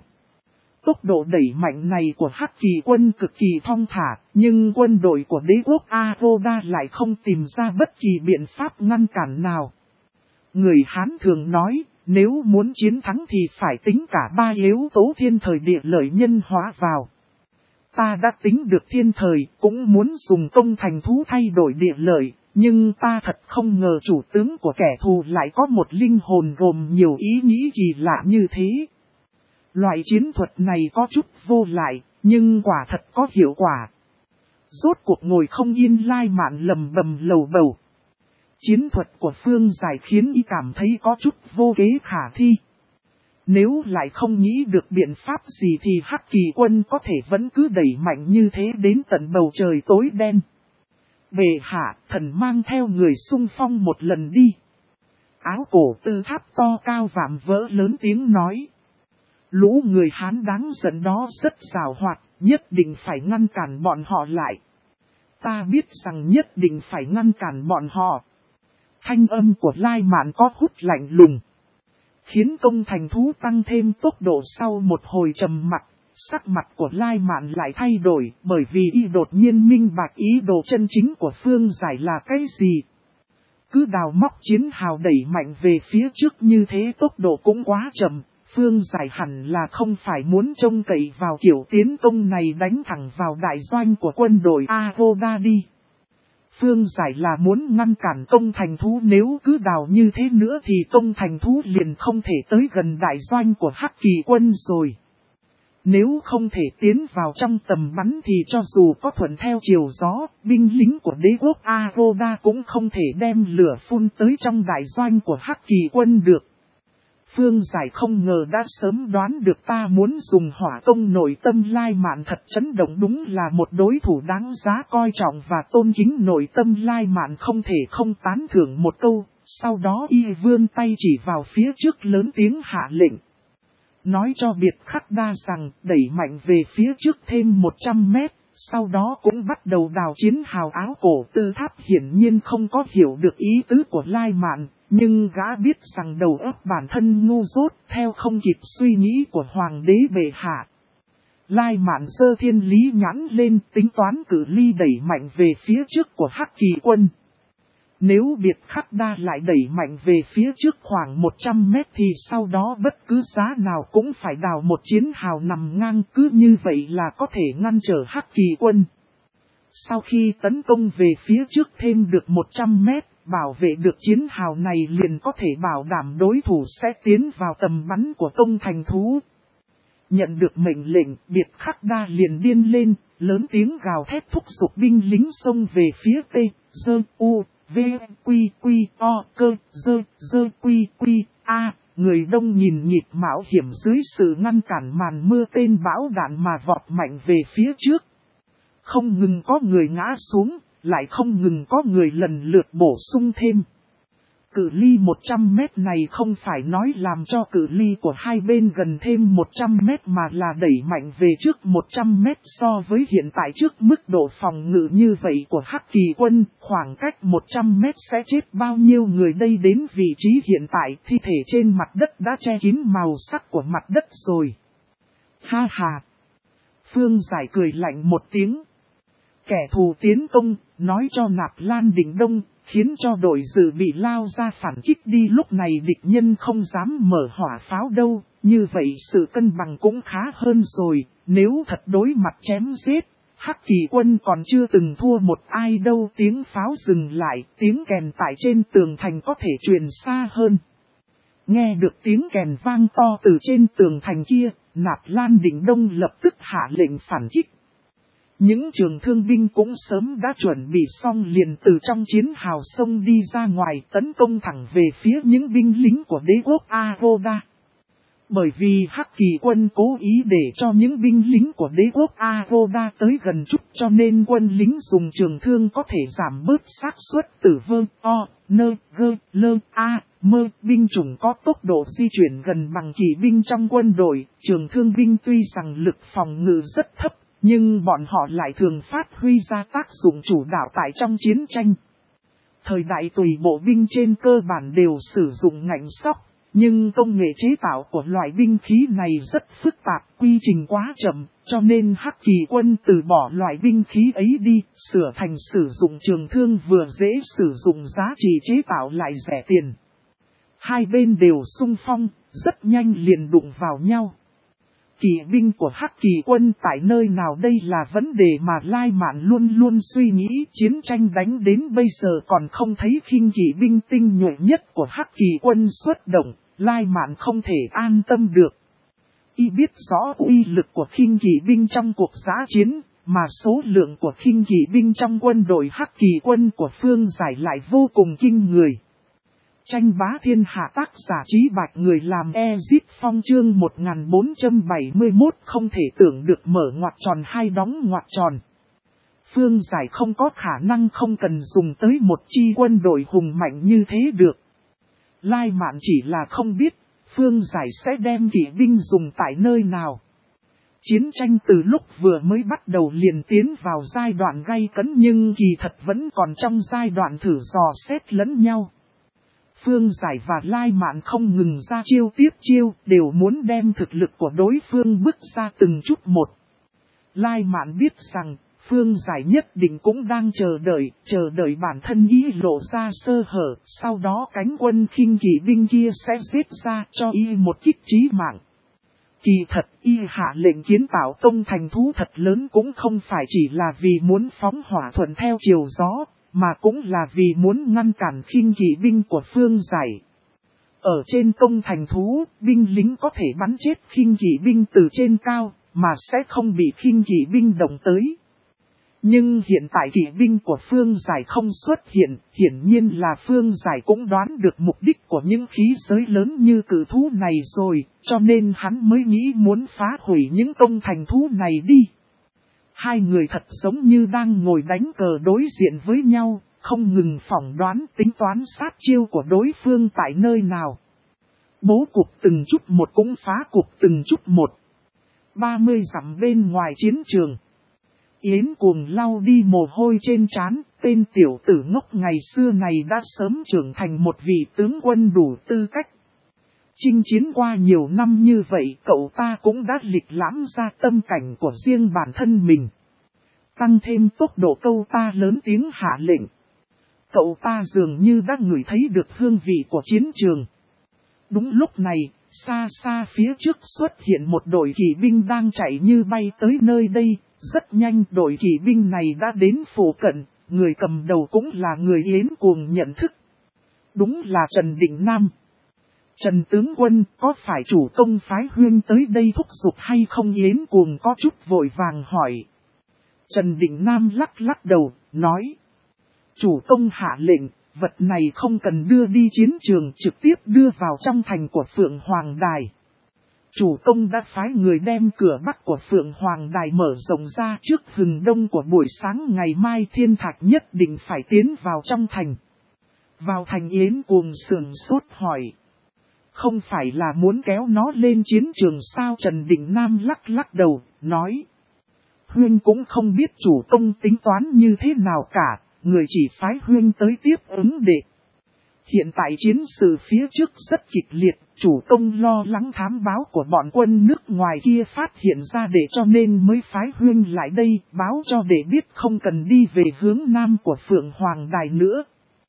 [SPEAKER 1] Tốc độ đẩy mạnh này của Hắc Kỳ quân cực kỳ thong thả, nhưng quân đội của đế quốc Aroda lại không tìm ra bất kỳ biện pháp ngăn cản nào. Người Hán thường nói, nếu muốn chiến thắng thì phải tính cả ba yếu tố thiên thời địa lợi nhân hóa vào. Ta đã tính được thiên thời, cũng muốn dùng công thành thú thay đổi địa lợi, nhưng ta thật không ngờ chủ tướng của kẻ thù lại có một linh hồn gồm nhiều ý nghĩ kỳ lạ như thế. Loại chiến thuật này có chút vô lại, nhưng quả thật có hiệu quả. Rốt cuộc ngồi không yên Lai Mạn lầm bầm lầu bầu. Chiến thuật của Phương Giải khiến y cảm thấy có chút vô kế khả thi. Nếu lại không nghĩ được biện pháp gì thì Hắc Kỳ quân có thể vẫn cứ đẩy mạnh như thế đến tận bầu trời tối đen. Bệ hạ, thần mang theo người xung phong một lần đi. Áo cổ Tư Tháp to cao vạm vỡ lớn tiếng nói. Lũ người Hán đáng giận đó rất giàu hoạt, nhất định phải ngăn cản bọn họ lại. Ta biết rằng nhất định phải ngăn cản bọn họ. Thanh âm của Lai Mạn có hút lạnh lùng, khiến công thành thú tăng thêm tốc độ. Sau một hồi trầm mặc, sắc mặt của Lai Mạn lại thay đổi, bởi vì y đột nhiên minh bạch ý đồ chân chính của Phương Giải là cái gì. Cứ đào móc chiến hào đẩy mạnh về phía trước như thế tốc độ cũng quá chậm. Phương Giải hẳn là không phải muốn trông cậy vào kiểu tiến công này đánh thẳng vào đại doanh của quân đội Aroda đi. Phương Giải là muốn ngăn cản công thành thú, nếu cứ đào như thế nữa thì công thành thú liền không thể tới gần đại doanh của Hắc Kỳ quân rồi. Nếu không thể tiến vào trong tầm bắn thì cho dù có thuận theo chiều gió, binh lính của đế quốc Aroda cũng không thể đem lửa phun tới trong đại doanh của Hắc Kỳ quân được. Phương Giải không ngờ đã sớm đoán được ta muốn dùng hỏa công nội tâm. Lai Mạn thật chấn động, đúng là một đối thủ đáng giá coi trọng và tôn kính. Nội tâm Lai Mạn không thể không tán thưởng một câu, sau đó y vươn tay chỉ vào phía trước lớn tiếng hạ lệnh. Nói cho Biệt Khắc Đa rằng đẩy mạnh về phía trước thêm 100 mét, sau đó cũng bắt đầu đào chiến hào. Áo cổ Tư Tháp hiển nhiên không có hiểu được ý tứ của Lai Mạn. Nhưng gã biết rằng đầu óc bản thân ngu dốt, theo không kịp suy nghĩ của Hoàng đế bệ hạ. Lai Mạn giơ thiên lý nhãn lên, tính toán cự ly đẩy mạnh về phía trước của Hắc Kỳ quân. Nếu biệt khắc đa lại đẩy mạnh về phía trước khoảng 100 mét thì sau đó bất cứ giá nào cũng phải đào một chiến hào nằm ngang, cứ như vậy là có thể ngăn trở Hắc Kỳ quân. Sau khi tấn công về phía trước thêm được 100 mét, bảo vệ được chiến hào này liền có thể bảo đảm đối thủ sẽ tiến vào tầm bắn của công thành thú. Nhận được mệnh lệnh, biệt khắc đa liền điên lên, lớn tiếng gào thét thúc giục binh lính xông về phía T, Dơ, U, V, Quy, Quy, O, Cơ, Dơ, Quy, Quy, A. Người đông nhìn nhịp mạo hiểm dưới sự ngăn cản màn mưa tên bão đạn mà vọt mạnh về phía trước. Không ngừng có người ngã xuống, lại không ngừng có người lần lượt bổ sung thêm. Cự ly 100 mét này không phải nói làm cho cự ly của hai bên gần thêm 100 mét mà là đẩy mạnh về trước 100 mét so với hiện tại trước mức độ phòng ngự như vậy của Hắc Kỳ quân, khoảng cách 100 mét sẽ chết bao nhiêu người đây đến vị trí hiện tại thi thể trên mặt đất đã che kín màu sắc của mặt đất rồi. Ha ha! Phương Giải cười lạnh một tiếng. Kẻ thù tiến công, nói cho Nạp Lan Đình Đông, khiến cho đội dự bị lao ra phản kích đi, lúc này địch nhân không dám mở hỏa pháo đâu, như vậy sự cân bằng cũng khá hơn rồi, nếu thật đối mặt chém giết, Hắc Kỳ quân còn chưa từng thua một ai đâu. Tiếng pháo dừng lại, tiếng kèn tại trên tường thành có thể truyền xa hơn. Nghe được tiếng kèn vang to từ trên tường thành kia, Nạp Lan Đình Đông lập tức hạ lệnh phản kích. Những trường thương binh cũng sớm đã chuẩn bị xong, liền từ trong chiến hào sông đi ra ngoài tấn công thẳng về phía những binh lính của đế quốc Agoda. Bởi vì Hắc Kỳ quân cố ý để cho những binh lính của đế quốc Agoda tới gần chút, cho nên quân lính dùng trường thương có thể giảm bớt xác suất tử vong. Binh chủng có tốc độ di chuyển gần bằng kỵ binh trong quân đội. Trường thương binh tuy rằng lực phòng ngự rất thấp, nhưng bọn họ lại thường phát huy ra tác dụng chủ đạo tại trong chiến tranh. Thời đại tùy bộ binh trên cơ bản đều sử dụng ngạnh sóc, nhưng công nghệ chế tạo của loại binh khí này rất phức tạp, quy trình quá chậm, cho nên Hắc Kỳ quân từ bỏ loại binh khí ấy đi, sửa thành sử dụng trường thương vừa dễ sử dụng, giá trị chế tạo lại rẻ tiền. Hai bên đều xung phong, rất nhanh liền đụng vào nhau. Kỵ binh của Hắc Kỳ quân tại nơi nào đây là vấn đề mà Lai Mạn luôn luôn suy nghĩ. Chiến tranh đánh đến bây giờ còn không thấy khinh kỵ binh tinh nhuệ nhất của Hắc Kỳ quân xuất động, Lai Mạn không thể an tâm được. Y biết rõ uy lực của khinh kỵ binh trong cuộc giã chiến, mà số lượng của khinh kỵ binh trong quân đội Hắc Kỳ quân của Phương Giải lại vô cùng kinh người. Tranh bá thiên hạ, tác giả Trí Bạch, người làm Ezit Phong, chương 1471, không thể tưởng được mở ngoặc tròn hay đóng ngoặc tròn. Phương Giải không có khả năng không cần dùng tới một chi quân đội hùng mạnh như thế được. Lai Mạn chỉ là không biết, Phương Giải sẽ đem kỵ binh dùng tại nơi nào. Chiến tranh từ lúc vừa mới bắt đầu liền tiến vào giai đoạn gay cấn, nhưng kỳ thật vẫn còn trong giai đoạn thử dò xét lẫn nhau. Phương Giải và Lai Mạn không ngừng ra chiêu tiếp chiêu, đều muốn đem thực lực của đối phương bước ra từng chút một. Lai Mạn biết rằng, Phương Giải nhất định cũng đang chờ đợi bản thân y lộ ra sơ hở, sau đó cánh quân khinh kỵ binh kia sẽ giết ra cho y một kích chí mạng. Kỳ thật, y hạ lệnh kiến tạo công thành thú thật lớn cũng không phải chỉ là vì muốn phóng hỏa thuận theo chiều gió, mà cũng là vì muốn ngăn cản khinh kỵ binh của Phương Giải. Ở trên công thành thú, binh lính có thể bắn chết khinh kỵ binh từ trên cao, mà sẽ không bị khinh kỵ binh động tới. Nhưng hiện tại kỵ binh của Phương Giải không xuất hiện, hiển nhiên là Phương Giải cũng đoán được mục đích của những khí giới lớn như cự thú này rồi, cho nên hắn mới nghĩ muốn phá hủy những công thành thú này đi. Hai người thật giống như đang ngồi đánh cờ đối diện với nhau, không ngừng phỏng đoán tính toán sát chiêu của đối phương tại nơi nào. Bố cục từng chút một cũng phá cục từng chút một. 30 dặm bên ngoài chiến trường. Yến Cuồng lau đi mồ hôi trên trán, tên tiểu tử ngốc ngày xưa này đã sớm trưởng thành một vị tướng quân đủ tư cách. Chinh chiến qua nhiều năm như vậy, cậu ta cũng đã lịch lãm ra tâm cảnh của riêng bản thân mình. Tăng thêm tốc độ, câu ta lớn tiếng hạ lệnh. cậu ta dường như đã ngửi thấy được hương vị của chiến trường. Đúng lúc này, xa xa phía trước xuất hiện một đội kỵ binh đang chạy như bay tới nơi đây. Rất nhanh đội kỵ binh này đã đến phụ cận, người cầm đầu cũng là người Yến Cuồng nhận thức. Đúng là Trần Định Nam. Trần tướng quân, có phải chủ công phái Huyên tới đây thúc giục hay không? Yến Cuồng có chút vội vàng hỏi. Trần Định Nam lắc lắc đầu, nói. Chủ công hạ lệnh, vật này không cần đưa đi chiến trường, trực tiếp đưa vào trong thành của Phượng Hoàng Đài. Chủ công đã phái người đem cửa bắc của Phượng Hoàng Đài mở rộng ra trước hừng đông của buổi sáng ngày mai. Thiên Thạch nhất định phải tiến vào trong thành. Vào thành Yến Cuồng sườn sốt hỏi. Không phải là muốn kéo nó lên chiến trường sao? Trần Định Nam lắc lắc đầu, nói. Huyên cũng không biết chủ công tính toán như thế nào cả, người chỉ phái Huyên tới tiếp ứng đệ. Hiện tại chiến sự phía trước rất kịch liệt, chủ công lo lắng thám báo của bọn quân nước ngoài kia phát hiện ra để cho nên mới phái Huyên lại đây, báo cho đệ biết không cần đi về hướng nam của Phượng Hoàng Đài nữa.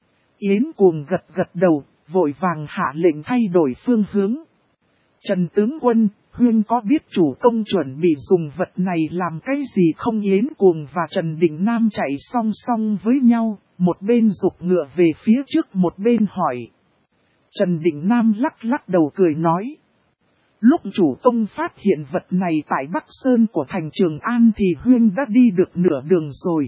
[SPEAKER 1] Yến Cuồng gật gật đầu, vội vàng hạ lệnh thay đổi phương hướng. Trần tướng quân, Huyên có biết chủ công chuẩn bị dùng vật này làm cái gì không? Yến Cuồng và Trần Định Nam chạy song song với nhau, một bên giục ngựa về phía trước một bên hỏi. Trần Định Nam lắc lắc đầu cười nói. Lúc chủ công phát hiện vật này tại Bắc Sơn của thành Trường An thì Huyên đã đi được nửa đường rồi.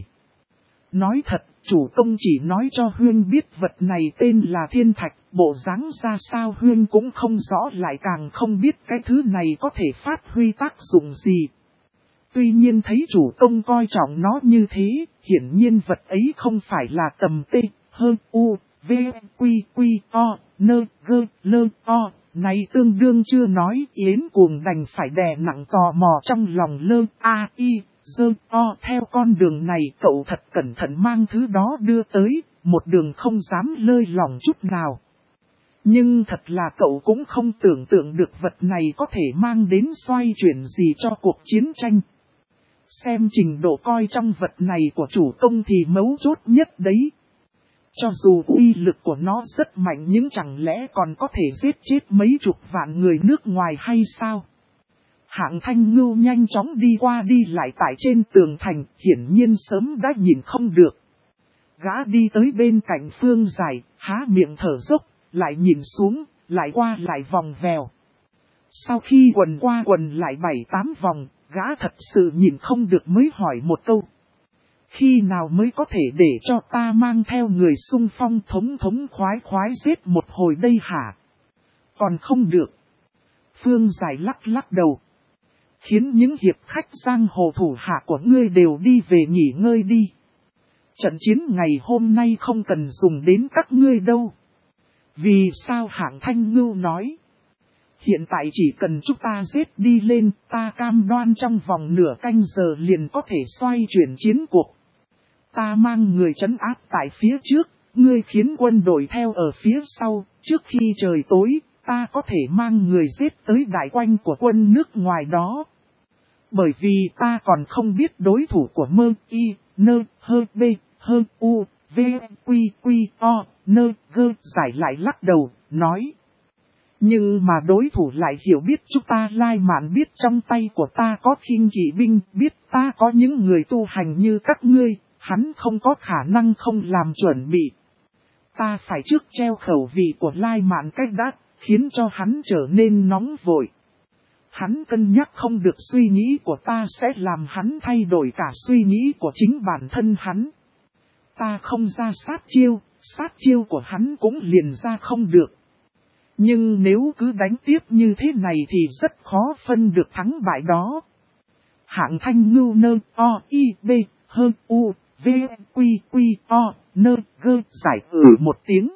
[SPEAKER 1] Nói thật, chủ công chỉ nói cho Huyên biết vật này tên là thiên thạch, bộ dáng ra sao Huyên cũng không rõ, lại càng không biết cái thứ này có thể phát huy tác dụng gì. Tuy nhiên thấy chủ công coi trọng nó như thế, hiển nhiên vật ấy không phải là tầm T, hơn U, V, Quy, Quy, O, Nơ, Gơ, Lơ, O. Này tương đương chưa nói, Yến Cuồng đành phải đè nặng tò mò trong lòng Lơ, A, I, Dơ, O. Theo con đường này cậu thật cẩn thận mang thứ đó đưa tới, một đường không dám lơi lỏng chút nào. Nhưng thật là cậu cũng không tưởng tượng được vật này có thể mang đến xoay chuyển gì cho cuộc chiến tranh. Xem trình độ coi trong vật này của chủ công thì mấu chốt nhất đấy. Cho dù uy lực của nó rất mạnh nhưng chẳng lẽ còn có thể giết chết mấy chục vạn người nước ngoài hay sao? Hạng Thanh Ngưu nhanh chóng đi qua đi lại tại trên tường thành, hiển nhiên sớm đã nhìn không được. Gã đi tới bên cạnh Phương Giải, há miệng thở dốc, lại nhìn xuống, lại qua lại vòng vèo. Sau khi quần qua quần lại 7-8 vòng, gã thật sự nhìn không được mới hỏi một câu. Khi nào mới có thể để cho ta mang theo người xung phong thống khoái khoái giết một hồi đây hả? Còn không được. Phương Giải lắc lắc đầu. Khiến những hiệp khách giang hồ thủ hạ của ngươi đều đi về nghỉ ngơi đi. Trận chiến ngày hôm nay không cần dùng đến các ngươi đâu. Vì sao? Hạng Thanh Ngưu nói. Hiện tại chỉ cần chúng ta giết đi lên, ta cam đoan trong vòng nửa canh giờ liền có thể xoay chuyển chiến cuộc. Ta mang người trấn áp tại phía trước, ngươi khiến quân đội theo ở phía sau, trước khi trời tối, ta có thể mang người giết tới đại quanh của quân nước ngoài đó. Bởi vì ta còn không biết đối thủ của Mơ, Y, Nơ, Hơ, B, Hơ, U, V, Quy, Quy, O, Nơ, Gơ. Giải lại lắc đầu, nói. Nhưng mà đối thủ lại hiểu biết chúng ta Lai Mạn, biết trong tay của ta có khinh kỵ binh, biết ta có những người tu hành như các ngươi, hắn không có khả năng không làm chuẩn bị. Ta phải trước treo khẩu vị của Lai Mạn cách đã, khiến cho hắn trở nên nóng vội. Hắn cân nhắc không được suy nghĩ của ta sẽ làm hắn thay đổi cả suy nghĩ của chính bản thân hắn. Ta không ra sát chiêu của hắn cũng liền ra không được. Nhưng nếu cứ đánh tiếp như thế này thì rất khó phân được thắng bại đó. Hạng Thanh Ngưu Nơ, O, I, B, Hơ, U, V, Quy, Quy, O, Nơ, Gơ. Giải một tiếng.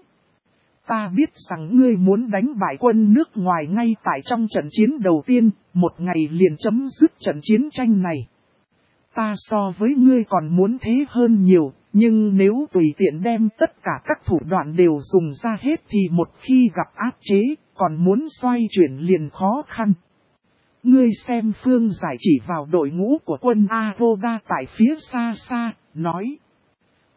[SPEAKER 1] Ta biết rằng ngươi muốn đánh bại quân nước ngoài ngay tại trong trận chiến đầu tiên, một ngày liền chấm dứt trận chiến tranh này. Ta so với ngươi còn muốn thế hơn nhiều, nhưng nếu tùy tiện đem tất cả các thủ đoạn đều dùng ra hết thì một khi gặp áp chế, còn muốn xoay chuyển liền khó khăn. Ngươi xem. Phương Giải chỉ vào đội ngũ của quân Aroda tại phía xa xa, nói.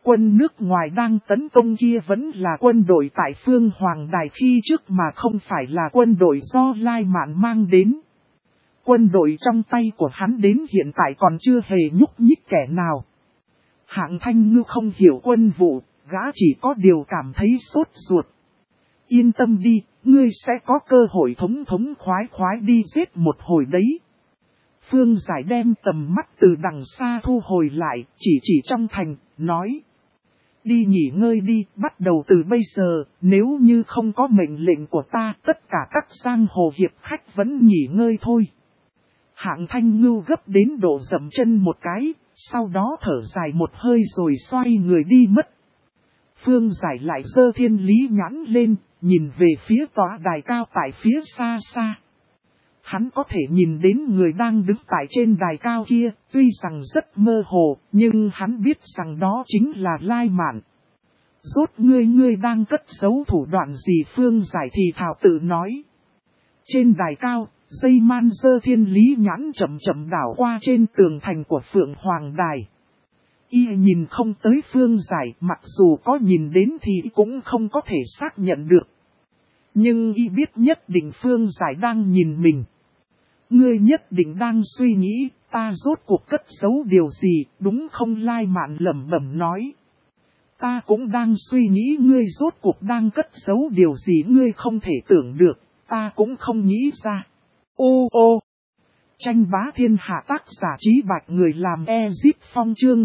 [SPEAKER 1] Quân nước ngoài đang tấn công kia vẫn là quân đội tại Phương Hoàng Đài khi trước mà không phải là quân đội do Lai Mạn mang đến. Quân đội trong tay của hắn đến hiện tại còn chưa hề nhúc nhích kẻ nào. Hạng Thanh Ngưu không hiểu quân vụ, gã chỉ có điều cảm thấy sốt ruột. Yên tâm đi, ngươi sẽ có cơ hội thống khoái đi giết một hồi đấy. Phương Giải đem tầm mắt từ đằng xa thu hồi lại, chỉ trong thành, nói. Đi nghỉ ngơi đi, bắt đầu từ bây giờ, nếu như không có mệnh lệnh của ta, tất cả các giang hồ hiệp khách vẫn nghỉ ngơi thôi. Hạng Thanh Ngưu gấp đến độ dậm chân một cái, sau đó thở dài một hơi rồi xoay người đi mất. Phương Giải lại giơ thiên lý nhãn lên, nhìn về phía tòa đài cao tại phía xa xa. Hắn có thể nhìn đến người đang đứng tại trên đài cao kia, tuy rằng rất mơ hồ, nhưng hắn biết rằng đó chính là Lai Mạn. Rốt ngươi đang cất giấu thủ đoạn gì? Phương Giải thì thào tự nói. Trên đài cao, Dây Man giơ thiên lý nhãn chậm chậm đảo qua trên tường thành của Phượng Hoàng Đài. Y nhìn không tới Phương Giải, mặc dù có nhìn đến thì cũng không có thể xác nhận được. Nhưng y biết nhất định Phương Giải đang nhìn mình. Ngươi nhất định đang suy nghĩ, ta rốt cuộc cất giấu điều gì, đúng không? Lai Mạn lẩm bẩm nói. Ta cũng đang suy nghĩ ngươi rốt cuộc đang cất giấu điều gì, ngươi không thể tưởng được, ta cũng không nghĩ ra. Ô, tranh bá thiên hạ, tác giả Trí Bạch, người làm Ezip Phong, chương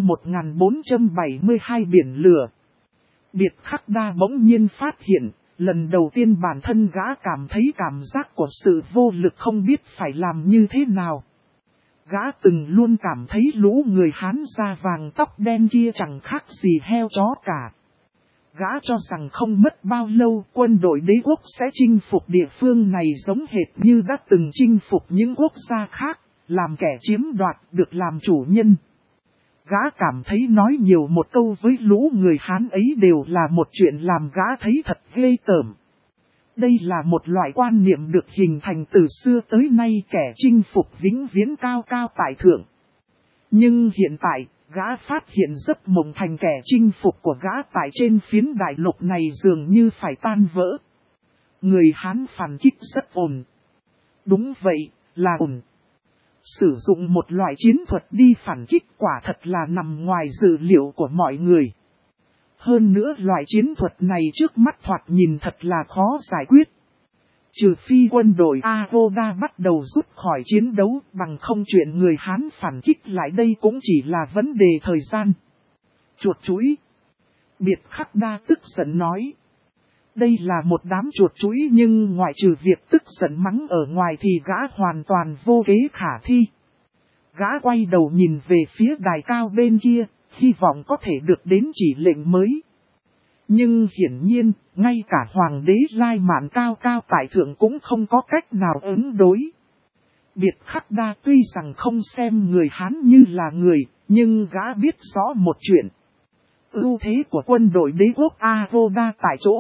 [SPEAKER 1] 1472 biển lửa. Biệt Khắc Đa bỗng nhiên phát hiện, lần đầu tiên bản thân gã cảm thấy cảm giác của sự vô lực, không biết phải làm như thế nào. Gã từng luôn cảm thấy lũ người Hán da vàng tóc đen kia chẳng khác gì heo chó cả. Gã cho rằng không mất bao lâu quân đội đế quốc sẽ chinh phục địa phương này giống hệt như đã từng chinh phục những quốc gia khác, làm kẻ chiếm đoạt, được làm chủ nhân. Gã cảm thấy nói nhiều một câu với lũ người Hán ấy đều là một chuyện làm gã thấy thật ghê tởm. Đây là một loại quan niệm được hình thành từ xưa tới nay, kẻ chinh phục vĩnh viễn cao cao tại thượng. Nhưng hiện tại, gã phát hiện giấc mộng thành kẻ chinh phục của gã tại trên phiến đại lục này dường như phải tan vỡ. Người Hán phản kích rất ổn. Đúng vậy, là ổn. Sử dụng một loại chiến thuật đi phản kích quả thật là nằm ngoài dự liệu của mọi người. Hơn nữa loại chiến thuật này trước mắt thoạt nhìn thật là khó giải quyết. Trừ phi quân đội Agoda bắt đầu rút khỏi chiến đấu, bằng không chuyện người Hán phản kích lại đây cũng chỉ là vấn đề thời gian. Chuột chuỗi. Biệt Khắc Đa tức giận nói. Đây là một đám chuột chuỗi nhưng ngoại trừ việc tức giận mắng ở ngoài thì gã hoàn toàn vô kế khả thi. Gã quay đầu nhìn về phía đài cao bên kia, hy vọng có thể được đến chỉ lệnh mới. Nhưng hiển nhiên, ngay cả Hoàng đế Lai Mạn cao cao tại thượng cũng không có cách nào ứng đối. Biệt Khắc Đa tuy rằng không xem người Hán như là người, nhưng gã biết rõ một chuyện. Ưu thế của quân đội đế quốc Agoda tại chỗ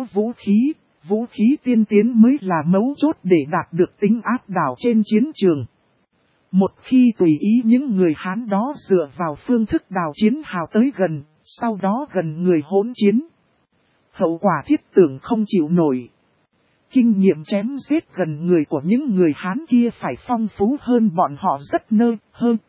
[SPEAKER 1] vũ khí tiên tiến mới là mấu chốt để đạt được tính áp đảo trên chiến trường. Một khi tùy ý những người Hán đó dựa vào phương thức đào chiến hào tới gần, sau đó gần người hỗn chiến. Hậu quả thiết tưởng không chịu nổi. Kinh nghiệm chém giết gần người của những người Hán kia phải phong phú hơn bọn họ rất hơn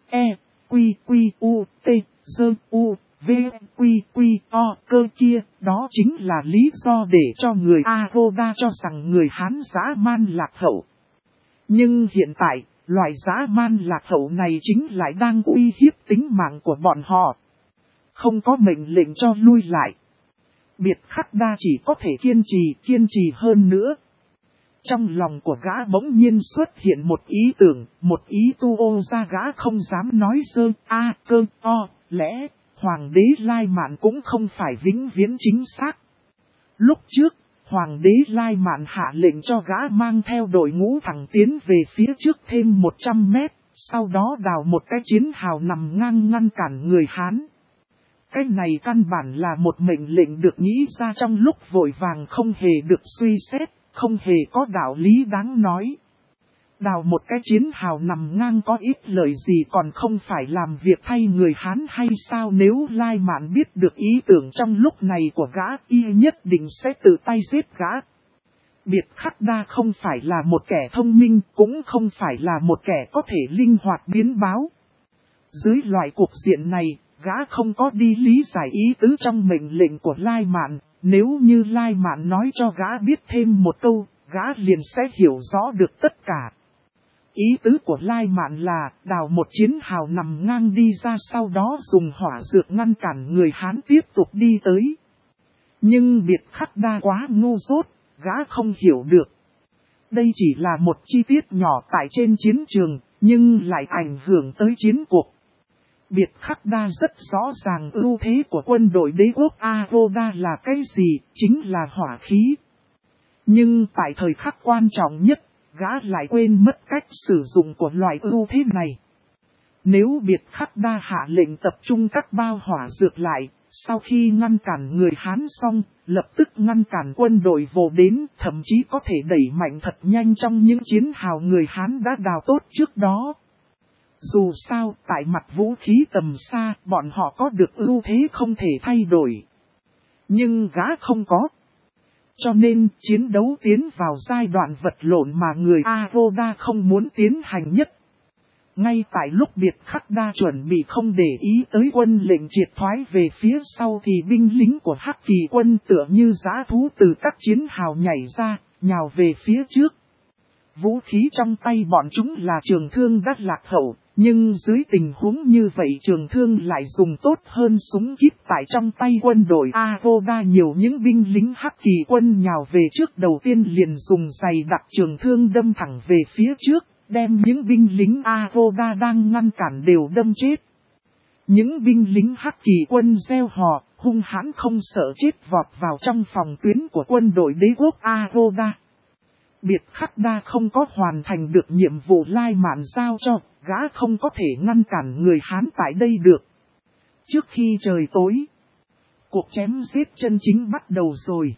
[SPEAKER 1] cơ kia. Đó chính là lý do để cho người Agoda cho rằng người Hán dã man lạc hậu. Nhưng hiện tại, loại dã man lạc hậu này chính lại đang uy hiếp tính mạng của bọn họ. Không có mệnh lệnh cho lui lại. Biệt Khắc Đa chỉ có thể kiên trì hơn nữa. Trong lòng của gã bỗng nhiên xuất hiện một ý tưởng, một ý tu ô ra gã không dám nói dơ, lẽ, Hoàng đế Lai Mạn cũng không phải vĩnh viễn chính xác. Lúc trước, Hoàng đế Lai Mạn hạ lệnh cho gã mang theo đội ngũ thẳng tiến về phía trước thêm 100 mét, sau đó đào một cái chiến hào nằm ngang ngăn cản người Hán. Cái này căn bản là một mệnh lệnh được nghĩ ra trong lúc vội vàng, không hề được suy xét, không hề có đạo lý đáng nói. Đào một cái chiến hào nằm ngang có ít lợi gì còn không phải làm việc thay người Hán hay sao? Nếu Lai Mạn biết được ý tưởng trong lúc này của gã, y nhất định sẽ tự tay giết gã. Biệt Khắc Đa không phải là một kẻ thông minh, cũng không phải là một kẻ có thể linh hoạt biến báo. Dưới loại cuộc diện này, gã không có đi lý giải ý tứ trong mệnh lệnh của Lai Mạn. Nếu như Lai Mạn nói cho gã biết thêm một câu, gã liền sẽ hiểu rõ được tất cả. Ý tứ của Lai Mạn là đào một chiến hào nằm ngang đi ra, sau đó dùng hỏa dược ngăn cản người Hán tiếp tục đi tới. Nhưng Biệt Khắc Đa quá ngu dốt, gã không hiểu được. Đây chỉ là một chi tiết nhỏ tại trên chiến trường, nhưng lại ảnh hưởng tới chiến cuộc. Biệt Khắc Đa rất rõ ràng ưu thế của quân đội đế quốc Aroda là cái gì, chính là hỏa khí. Nhưng tại thời khắc quan trọng nhất, gã lại quên mất cách sử dụng của loại ưu thế này. Nếu Biệt Khắc Đa hạ lệnh tập trung các bao hỏa dược lại, sau khi ngăn cản người Hán xong, lập tức ngăn cản quân đội vồ đến, thậm chí có thể đẩy mạnh thật nhanh trong những chiến hào người Hán đã đào tốt trước đó. Dù sao, tại mặt vũ khí tầm xa, bọn họ có được ưu thế không thể thay đổi. Nhưng gã không có. Cho nên, chiến đấu tiến vào giai đoạn vật lộn mà người Aroda không muốn tiến hành nhất. Ngay tại lúc Biệt Khắc Đa chuẩn bị không để ý tới quân lệnh triệt thoái về phía sau thì binh lính của Hắc Kỳ quân tựa như dã thú từ các chiến hào nhảy ra, nhào về phía trước. Vũ khí trong tay bọn chúng là trường thương đắt lạc hậu, nhưng dưới tình huống như vậy trường thương lại dùng tốt hơn súng kíp tại trong tay quân đội Aroda. Nhiều những binh lính Hắc Kỳ quân nhào về trước đầu tiên liền dùng giày đặc trường thương đâm thẳng về phía trước, đem những binh lính Aroda đang ngăn cản đều đâm chết. Những binh lính Hắc Kỳ quân reo hò, hung hãn không sợ chết vọt vào trong phòng tuyến của quân đội đế quốc Aroda. Biệt Khắc Đa không có hoàn thành được nhiệm vụ Lai Mạn giao cho, gã không có thể ngăn cản người Hán tại đây được. Trước khi trời tối, cuộc chém giết chân chính bắt đầu rồi.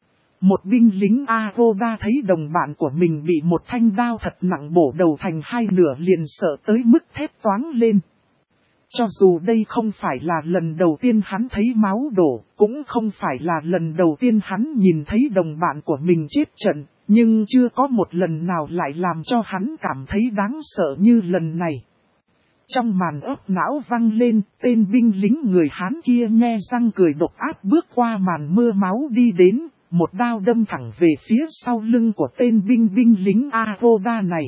[SPEAKER 1] Một binh lính Aroda thấy đồng bạn của mình bị một thanh đao thật nặng bổ đầu thành hai nửa liền sợ tới mức thét toáng lên. Cho dù đây không phải là lần đầu tiên hắn thấy máu đổ, cũng không phải là lần đầu tiên hắn nhìn thấy đồng bạn của mình chết trận, nhưng chưa có một lần nào lại làm cho hắn cảm thấy đáng sợ như lần này. Trong màn ớt não vang lên, tên binh lính người Hán kia nhe răng cười độc ác bước qua màn mưa máu đi đến, một đao đâm thẳng về phía sau lưng của tên binh lính Aroda này.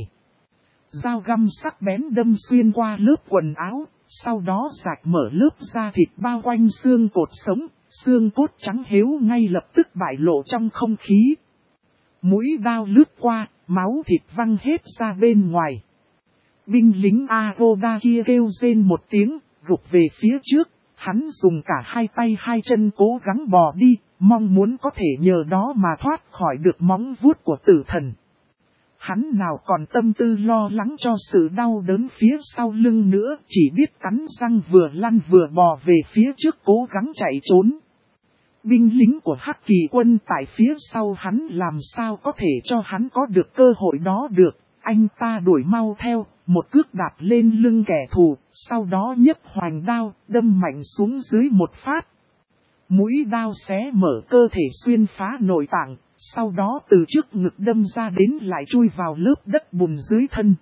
[SPEAKER 1] Dao găm sắc bén đâm xuyên qua lớp quần áo, sau đó rạch mở lớp da thịt bao quanh xương cột sống, xương cốt trắng héo ngay lập tức bại lộ trong không khí. Mũi đao lướt qua, máu thịt văng hết ra bên ngoài. Binh lính Aroda kia kêu rên một tiếng, gục về phía trước, hắn dùng cả hai tay hai chân cố gắng bò đi, mong muốn có thể nhờ đó mà thoát khỏi được móng vuốt của tử thần. Hắn nào còn tâm tư lo lắng cho sự đau đớn phía sau lưng nữa, chỉ biết cắn răng vừa lăn vừa bò về phía trước cố gắng chạy trốn. Binh lính của Hắc Kỳ quân tại phía sau hắn làm sao có thể cho hắn có được cơ hội đó được, anh ta đuổi mau theo, một cước đạp lên lưng kẻ thù, sau đó nhấc hoành đao, đâm mạnh xuống dưới một phát. Mũi đao xé mở cơ thể xuyên phá nội tạng, sau đó từ trước ngực đâm ra đến lại chui vào lớp đất bùn dưới thân.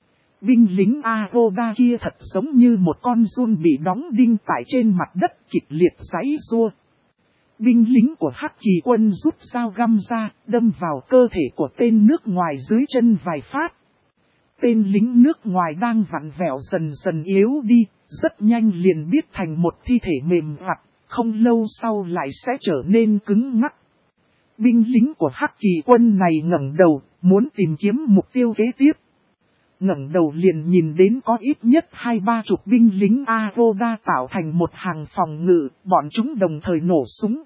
[SPEAKER 1] Binh lính Aroda kia thật giống như một con giun bị đóng đinh tại trên mặt đất kịch liệt giãy giụa. Binh lính của Hắc Kỳ quân rút dao găm ra, đâm vào cơ thể của tên nước ngoài dưới chân vài phát. Tên lính nước ngoài đang vặn vẹo dần dần yếu đi, rất nhanh liền biến thành một thi thể mềm vặt, không lâu sau lại sẽ trở nên cứng ngắc. Binh lính của Hắc Kỳ quân này ngẩng đầu, muốn tìm kiếm mục tiêu kế tiếp. Ngẩng đầu liền nhìn đến có ít nhất 20-30 binh lính Aroda tạo thành một hàng phòng ngự, bọn chúng đồng thời nổ súng.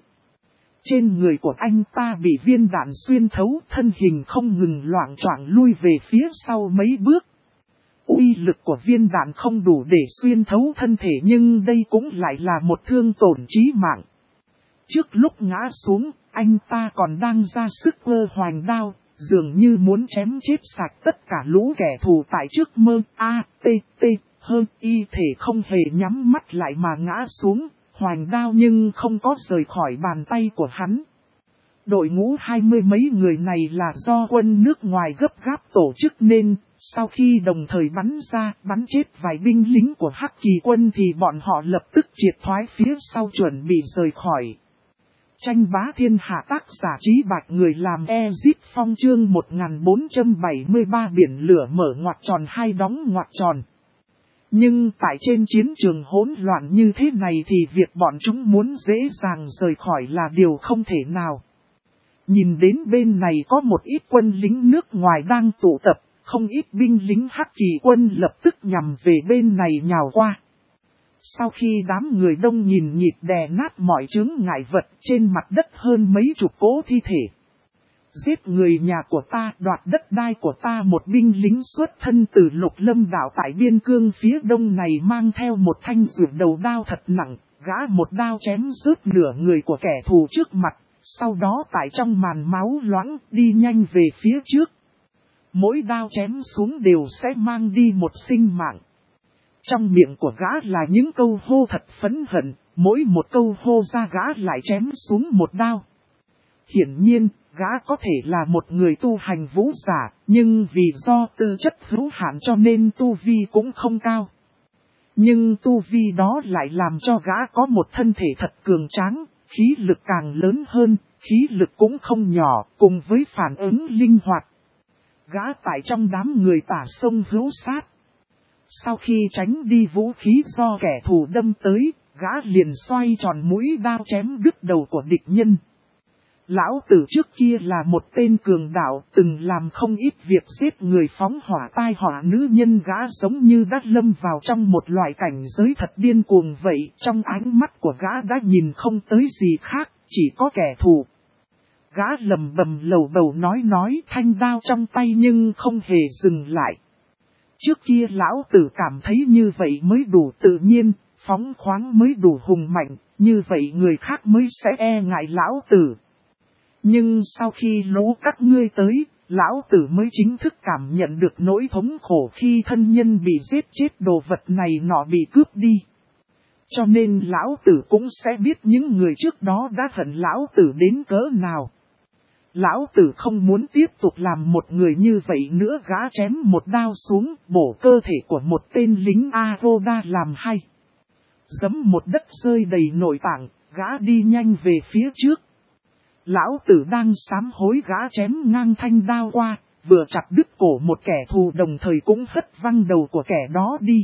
[SPEAKER 1] Trên người của anh ta bị viên đạn xuyên thấu, thân hình không ngừng loạng choạng lui về phía sau mấy bước. Uy lực của viên đạn không đủ để xuyên thấu thân thể, nhưng đây cũng lại là một thương tổn chí mạng. Trước lúc ngã xuống, anh ta còn đang ra sức vơ hoành đao, dường như muốn chém chết sạch tất cả lũ kẻ thù tại trước mơ hơn y thể không hề nhắm mắt lại mà ngã xuống, hoành đao nhưng không có rời khỏi bàn tay của hắn. Đội ngũ 20 mấy người này là do quân nước ngoài gấp gáp tổ chức nên, sau khi đồng thời bắn chết vài binh lính của Hắc Kỳ quân thì bọn họ lập tức triệt thoái phía sau chuẩn bị rời khỏi. Tranh bá thiên hạ tác giả Trí Bạch người làm Ezit Phong chương 1473 biển lửa mở ngoặc tròn hai đóng ngoặc tròn. Nhưng tại trên chiến trường hỗn loạn như thế này thì việc bọn chúng muốn dễ dàng rời khỏi là điều không thể nào. Nhìn đến bên này có một ít quân lính nước ngoài đang tụ tập, không ít binh lính Hắc Kỳ quân lập tức nhằm về bên này nhào qua. Sau khi đám người đông nhìn nhịp đè nát mọi chướng ngại vật trên mặt đất hơn mấy chục cỗ thi thể. Giết người nhà của ta, đoạt đất đai của ta. Một binh lính xuất thân từ Lục Lâm đảo tại biên cương phía đông này mang theo một thanh rượu đầu đao thật nặng, gã một đao chém rớt nửa người của kẻ thù trước mặt, sau đó tại trong màn máu loãng đi nhanh về phía trước. Mỗi đao chém xuống đều sẽ mang đi một sinh mạng. Trong miệng của gã là những câu hô thật phẫn hận, mỗi một câu hô ra gã lại chém xuống một đao. Hiển nhiên, gã có thể là một người tu hành vũ giả, nhưng vì do tư chất hữu hạn cho nên tu vi cũng không cao. Nhưng tu vi đó lại làm cho gã có một thân thể thật cường tráng, khí lực càng lớn hơn, khí lực cũng không nhỏ, cùng với phản ứng linh hoạt. Gã tại trong đám người tả sông hữu sát. Sau khi tránh đi vũ khí do kẻ thù đâm tới, gã liền xoay tròn mũi đao chém đứt đầu của địch nhân. Lão tử trước kia là một tên cường đạo, từng làm không ít việc giết người phóng hỏa tai họa nữ nhân. Gã giống như đã lâm vào trong một loại cảnh giới thật điên cuồng vậy. Trong ánh mắt của gã đã nhìn không tới gì khác, chỉ có kẻ thù. Gã lầm bầm lầu bầu nói thanh đao trong tay nhưng không hề dừng lại. Trước kia lão tử cảm thấy như vậy mới đủ tự nhiên, phóng khoáng mới đủ hùng mạnh, như vậy người khác mới sẽ e ngại lão tử. Nhưng sau khi lũ các ngươi tới, lão tử mới chính thức cảm nhận được nỗi thống khổ khi thân nhân bị giết chết, đồ vật này nọ bị cướp đi. Cho nên lão tử cũng sẽ biết những người trước đó đã hận lão tử đến cỡ nào. Lão tử không muốn tiếp tục làm một người như vậy nữa. Gã chém một đao xuống, bổ cơ thể của một tên lính Aroda làm hai. Giẫm một đất rơi đầy nội tạng, gã đi nhanh về phía trước. Lão tử đang sám hối, gã chém ngang thanh đao qua, vừa chặt đứt cổ một kẻ thù đồng thời cũng hất văng đầu của kẻ đó đi.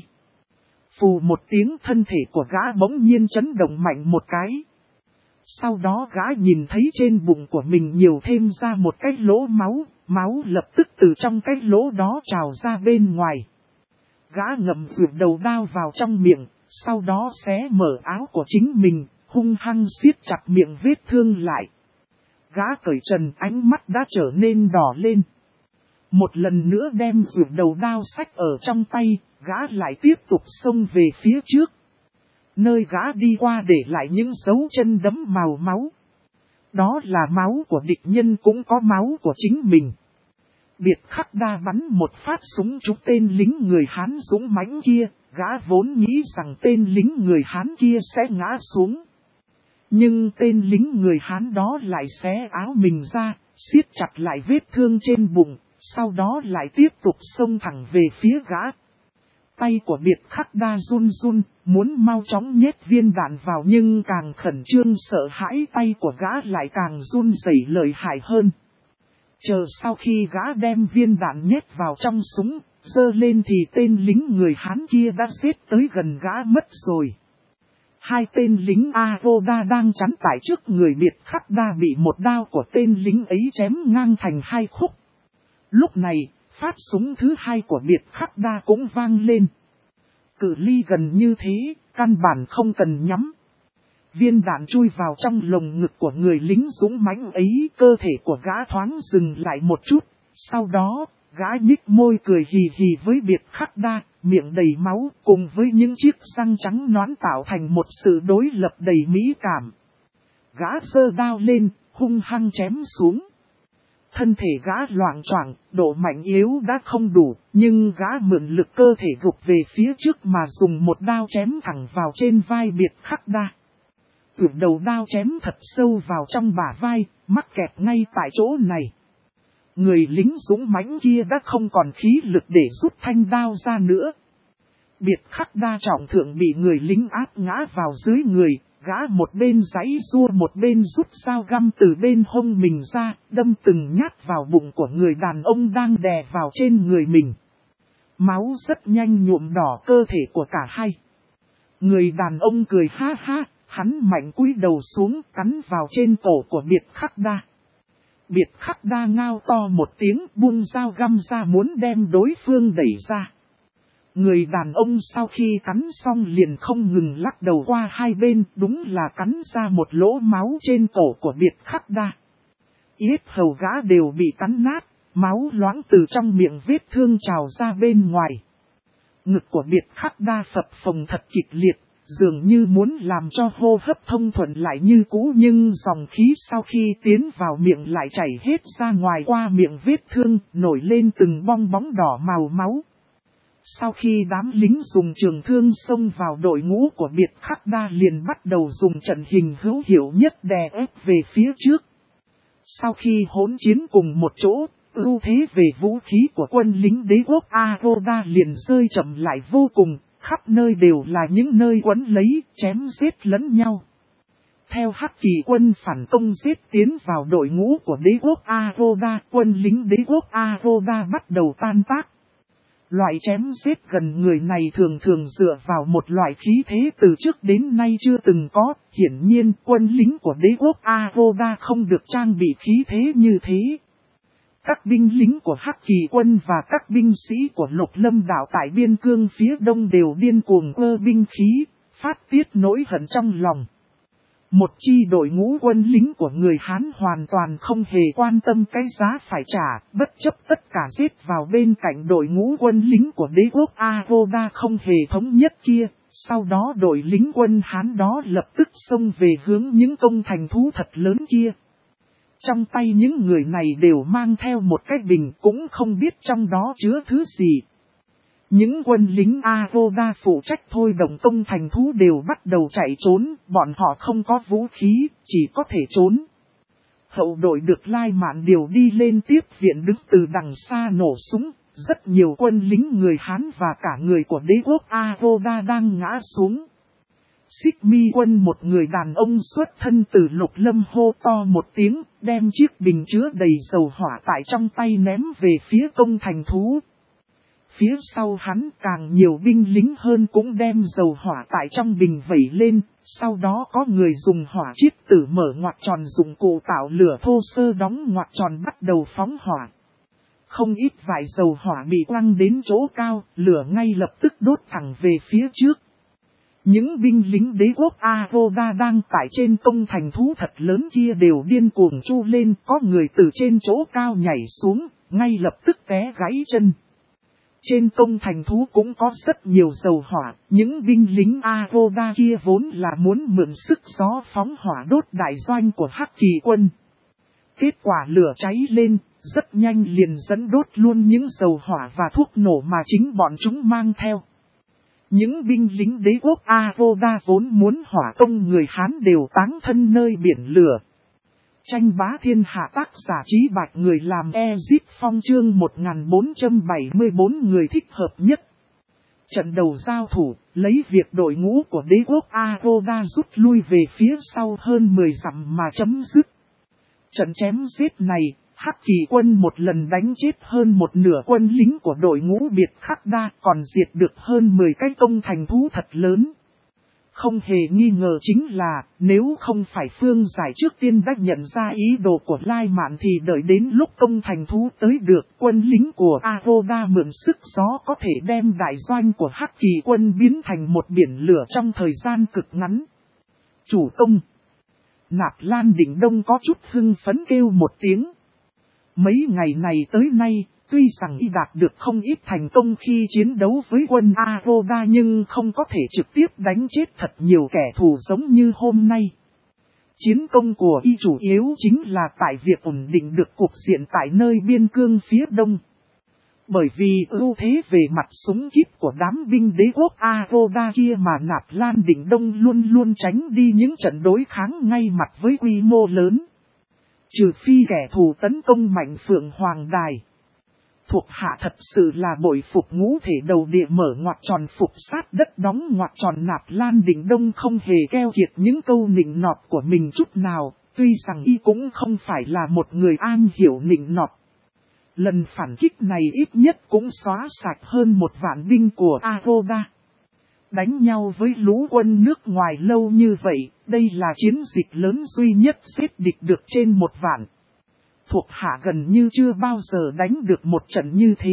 [SPEAKER 1] Phù một tiếng, thân thể của gã bỗng nhiên chấn động mạnh một cái. Sau đó gã nhìn thấy trên bụng của mình nhiều thêm ra một cái lỗ máu, máu lập tức từ trong cái lỗ đó trào ra bên ngoài. Gã ngậm rượu đầu đao vào trong miệng, sau đó xé mở áo của chính mình, hung hăng siết chặt miệng vết thương lại. Gã cởi trần, ánh mắt đã trở nên đỏ lên. Một lần nữa đem rượu đầu đao xách ở trong tay, gã lại tiếp tục xông về phía trước. Nơi gã đi qua để lại những dấu chân đẫm màu máu. Đó là máu của địch nhân cũng có máu của chính mình. Biệt Khắc Đa bắn một phát súng trúng tên lính người Hán dũng mãnh kia, gã vốn nghĩ rằng tên lính người Hán kia sẽ ngã xuống. Nhưng tên lính người Hán đó lại xé áo mình ra, siết chặt lại vết thương trên bụng, sau đó lại tiếp tục xông thẳng về phía gã. Tay của Biệt Khắc Đa run run, muốn mau chóng nhét viên đạn vào nhưng càng khẩn trương sợ hãi tay của gã lại càng run rẩy lợi hại hơn. Chờ sau khi gã đem viên đạn nhét vào trong súng, giơ lên thì tên lính người Hán kia đã giết tới gần gã mất rồi. Hai tên lính Aroda đang chắn tại trước người Biệt Khắc Đa bị một đao của tên lính ấy chém ngang thành hai khúc. Lúc này, phát súng thứ hai của Biệt Khắc Đa cũng vang lên. Cự ly gần như thế, căn bản không cần nhắm. Viên đạn chui vào trong lồng ngực của người lính dũng mãnh ấy, cơ thể của gã thoáng dừng lại một chút, sau đó, gã nhích môi cười hì hì với Biệt Khắc Đa, miệng đầy máu cùng với những chiếc răng trắng nõn tạo thành một sự đối lập đầy mỹ cảm. Gã giơ đao lên, hung hăng chém xuống. thân thể gã loạng choạng, độ mạnh yếu đã không đủ, nhưng gã mượn lực cơ thể gục về phía trước mà dùng một đao chém thẳng vào trên vai Biệt Khắc Đa. Đầu đao chém thật sâu vào trong bả vai, mắc kẹt ngay tại chỗ này. Người lính dũng mãnh kia đã không còn khí lực để rút thanh đao ra nữa. Biệt Khắc Đa trọng thượng bị người lính áp ngã vào dưới người, gã một bên giãy giụa một bên rút dao găm từ bên hông mình ra, đâm từng nhát vào bụng của người đàn ông đang đè vào trên người mình. Máu rất nhanh nhuộm đỏ cơ thể của cả hai. Người đàn ông cười ha ha, hắn mạnh cúi đầu xuống cắn vào trên cổ của Biệt Khắc Đa. Biệt Khắc Đa ngao to một tiếng, buông dao găm ra muốn đem đối phương đẩy ra. Người đàn ông sau khi cắn xong liền không ngừng lắc đầu qua hai bên, đúng là cắn ra một lỗ máu trên cổ của Biệt Khắc Đa. Yết hầu gã đều bị cắn nát, máu loãng từ trong miệng vết thương trào ra bên ngoài. Ngực của Biệt Khắc Đa phập phồng thật kịch liệt, dường như muốn làm cho hô hấp thông thuận lại như cũ, nhưng dòng khí sau khi tiến vào miệng lại chảy hết ra ngoài qua miệng vết thương, nổi lên từng bong bóng đỏ màu máu. Sau khi đám lính dùng trường thương xông vào đội ngũ của Biệt Khắc Đa liền bắt đầu dùng trận hình hữu hiệu nhất đè ép về phía trước. Sau khi hỗn chiến cùng một chỗ, ưu thế về vũ khí của quân lính đế quốc Aroda liền rơi chậm lại vô cùng, khắp nơi đều là những nơi quấn lấy, chém giết lẫn nhau. Theo Hắc Kỳ quân phản công giết tiến vào đội ngũ của đế quốc Aroda, quân lính đế quốc Aroda bắt đầu tan tác. Loại chém giết gần người này thường thường dựa vào một loại khí thế từ trước đến nay chưa từng có, hiển nhiên quân lính của đế quốc Aroda không được trang bị khí thế như thế. Các binh lính của Hắc Kỳ quân và các binh sĩ của Lục Lâm đảo tại biên cương phía đông đều điên cuồng ơ binh khí, phát tiết nỗi hận trong lòng. Một chi đội ngũ quân lính của người Hán hoàn toàn không hề quan tâm cái giá phải trả, bất chấp tất cả giết vào bên cạnh đội ngũ quân lính của đế quốc Aroda không hề thống nhất kia. Sau đó đội lính quân Hán đó lập tức xông về hướng những công thành thú thật lớn kia. Trong tay những người này đều mang theo một cái bình, cũng không biết trong đó chứa thứ gì. Những quân lính Aroda phụ trách thôi động công thành thú đều bắt đầu chạy trốn, bọn họ không có vũ khí, chỉ có thể trốn. Hậu đội được Lai Mạn điều đi lên tiếp viện đứng từ đằng xa nổ súng, rất nhiều quân lính người Hán và cả người của đế quốc Aroda đang ngã xuống. Xích Mi quân một người đàn ông xuất thân từ Lục Lâm hô to một tiếng, đem chiếc bình chứa đầy dầu hỏa tại trong tay ném về phía công thành thú. Phía sau hắn càng nhiều binh lính hơn cũng đem dầu hỏa tại trong bình vẩy lên, sau đó có người dùng hỏa chiết tử mở ngoặc tròn dụng cụ tạo lửa thô sơ đóng ngoặc tròn bắt đầu phóng hỏa. Không ít vải dầu hỏa bị quăng đến chỗ cao, lửa ngay lập tức đốt thẳng về phía trước. Những binh lính đế quốc Aroda đang tại trên công thành thú thật lớn kia đều điên cuồng chu lên, có người từ trên chỗ cao nhảy xuống, ngay lập tức té gãy chân. Trên công thành thú cũng có rất nhiều dầu hỏa, những binh lính Aroda kia vốn là muốn mượn sức gió phóng hỏa đốt đại doanh của Hắc Kỳ quân. Kết quả lửa cháy lên, rất nhanh liền dẫn đốt luôn những dầu hỏa và thuốc nổ mà chính bọn chúng mang theo. Những binh lính đế quốc Aroda vốn muốn hỏa công người Hán đều táng thân nơi biển lửa. Tranh bá thiên hạ tác giả Trí Bạch người làm Ezip Phong chương 1474 người thích hợp nhất. Trận đầu giao thủ, lấy việc đội ngũ của đế quốc Aroda rút lui về phía sau hơn 10 dặm mà chấm dứt. Trận chém giết này, Hắc Kỳ quân một lần đánh chết hơn một nửa quân lính của đội ngũ Biệt Khắc Đa, còn diệt được hơn 10 cái công thành thú thật lớn. Không hề nghi ngờ chính là, nếu không phải Phương Giải trước tiên đã nhận ra ý đồ của Lai Mạn thì đợi đến lúc công thành thú tới được, quân lính của Aroda mượn sức gió có thể đem đại doanh của Hắc Kỳ quân biến thành một biển lửa trong thời gian cực ngắn. Chủ công! Nạp Lan Định Đông có chút hưng phấn kêu một tiếng. Mấy ngày này tới nay, tuy rằng y đạt được không ít thành công khi chiến đấu với quân Aroda nhưng không có thể trực tiếp đánh chết thật nhiều kẻ thù giống như hôm nay. Chiến công của y chủ yếu chính là tại việc ổn định được cục diện tại nơi biên cương phía đông. Bởi vì ưu thế về mặt súng kíp của đám binh đế quốc Aroda kia mà Nạp Lan Định Đông luôn luôn tránh đi những trận đối kháng ngay mặt với quy mô lớn. Trừ phi kẻ thù tấn công mạnh Phượng Hoàng Đài. Thuộc hạ thật sự là bội phục ngũ thể đầu địa mở ngoặc tròn phục sát đất đóng ngoặc tròn. Nạp Lan Định Đông không hề keo kiệt những câu nịnh nọt của mình chút nào, tuy rằng y cũng không phải là một người am hiểu nịnh nọt. Lần phản kích này ít nhất cũng xóa sạch hơn 1 vạn binh của Aroda. Đánh nhau với lũ quân nước ngoài lâu như vậy, đây là chiến dịch lớn duy nhất xếp địch được trên 1 vạn. Thuộc hạ gần như chưa bao giờ đánh được một trận như thế.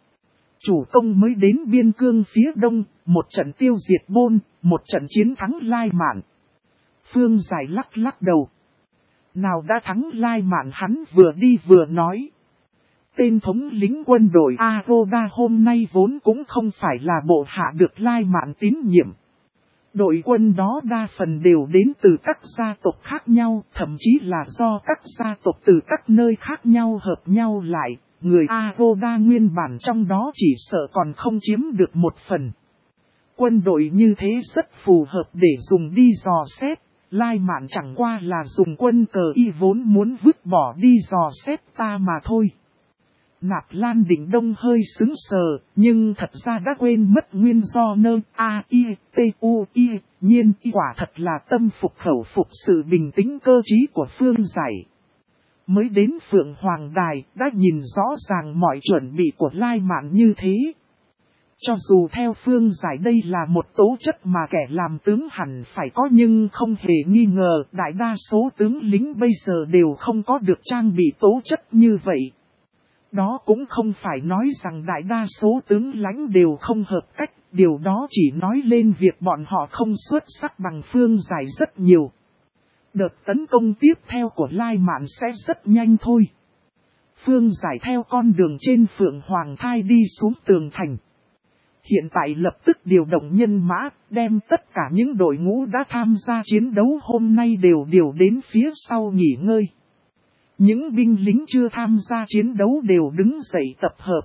[SPEAKER 1] Chủ công mới đến biên cương phía đông, một trận tiêu diệt Bôn, một trận chiến thắng Lai Mạn. Phương Giải lắc lắc đầu. Nào đã thắng Lai Mạn, hắn vừa đi vừa nói. Tên thống lĩnh quân đội Aroda hôm nay vốn cũng không phải là bộ hạ được Lai Mạn tín nhiệm. Đội quân đó đa phần đều đến từ các gia tộc khác nhau, thậm chí là do các gia tộc từ các nơi khác nhau hợp nhau lại. Người Aroda nguyên bản trong đó chỉ sợ còn không chiếm được 1 phần. Quân đội như thế rất phù hợp để dùng đi dò xét. Lai Mạn chẳng qua là dùng quân cờ y vốn muốn vứt bỏ đi dò xét ta mà thôi. Nạp Lan Định Đông hơi sững sờ, nhưng thật ra đã quên mất nguyên do nơ A-I-T-U-I, nhiên y quả thật là tâm phục khẩu phục sự bình tĩnh cơ trí của Phương Giải. Mới đến Phượng Hoàng Đài, đã nhìn rõ ràng mọi chuẩn bị của Lai Mạn như thế. Cho dù theo Phương Giải đây là một tố chất mà kẻ làm tướng hẳn phải có, nhưng không hề nghi ngờ đại đa số tướng lính bây giờ đều không có được trang bị tố chất như vậy. Đó cũng không phải nói rằng đại đa số tướng lãnh đều không hợp cách, điều đó chỉ nói lên việc bọn họ không xuất sắc bằng Phương Giải rất nhiều. Đợt tấn công tiếp theo của Lai Mạn sẽ rất nhanh thôi. Phương Giải theo con đường trên Phượng Hoàng Thai đi xuống tường thành. Hiện tại lập tức điều động nhân mã, đem tất cả những đội ngũ đã tham gia chiến đấu hôm nay đều điều đến phía sau nghỉ ngơi. Những binh lính chưa tham gia chiến đấu đều đứng dậy tập hợp.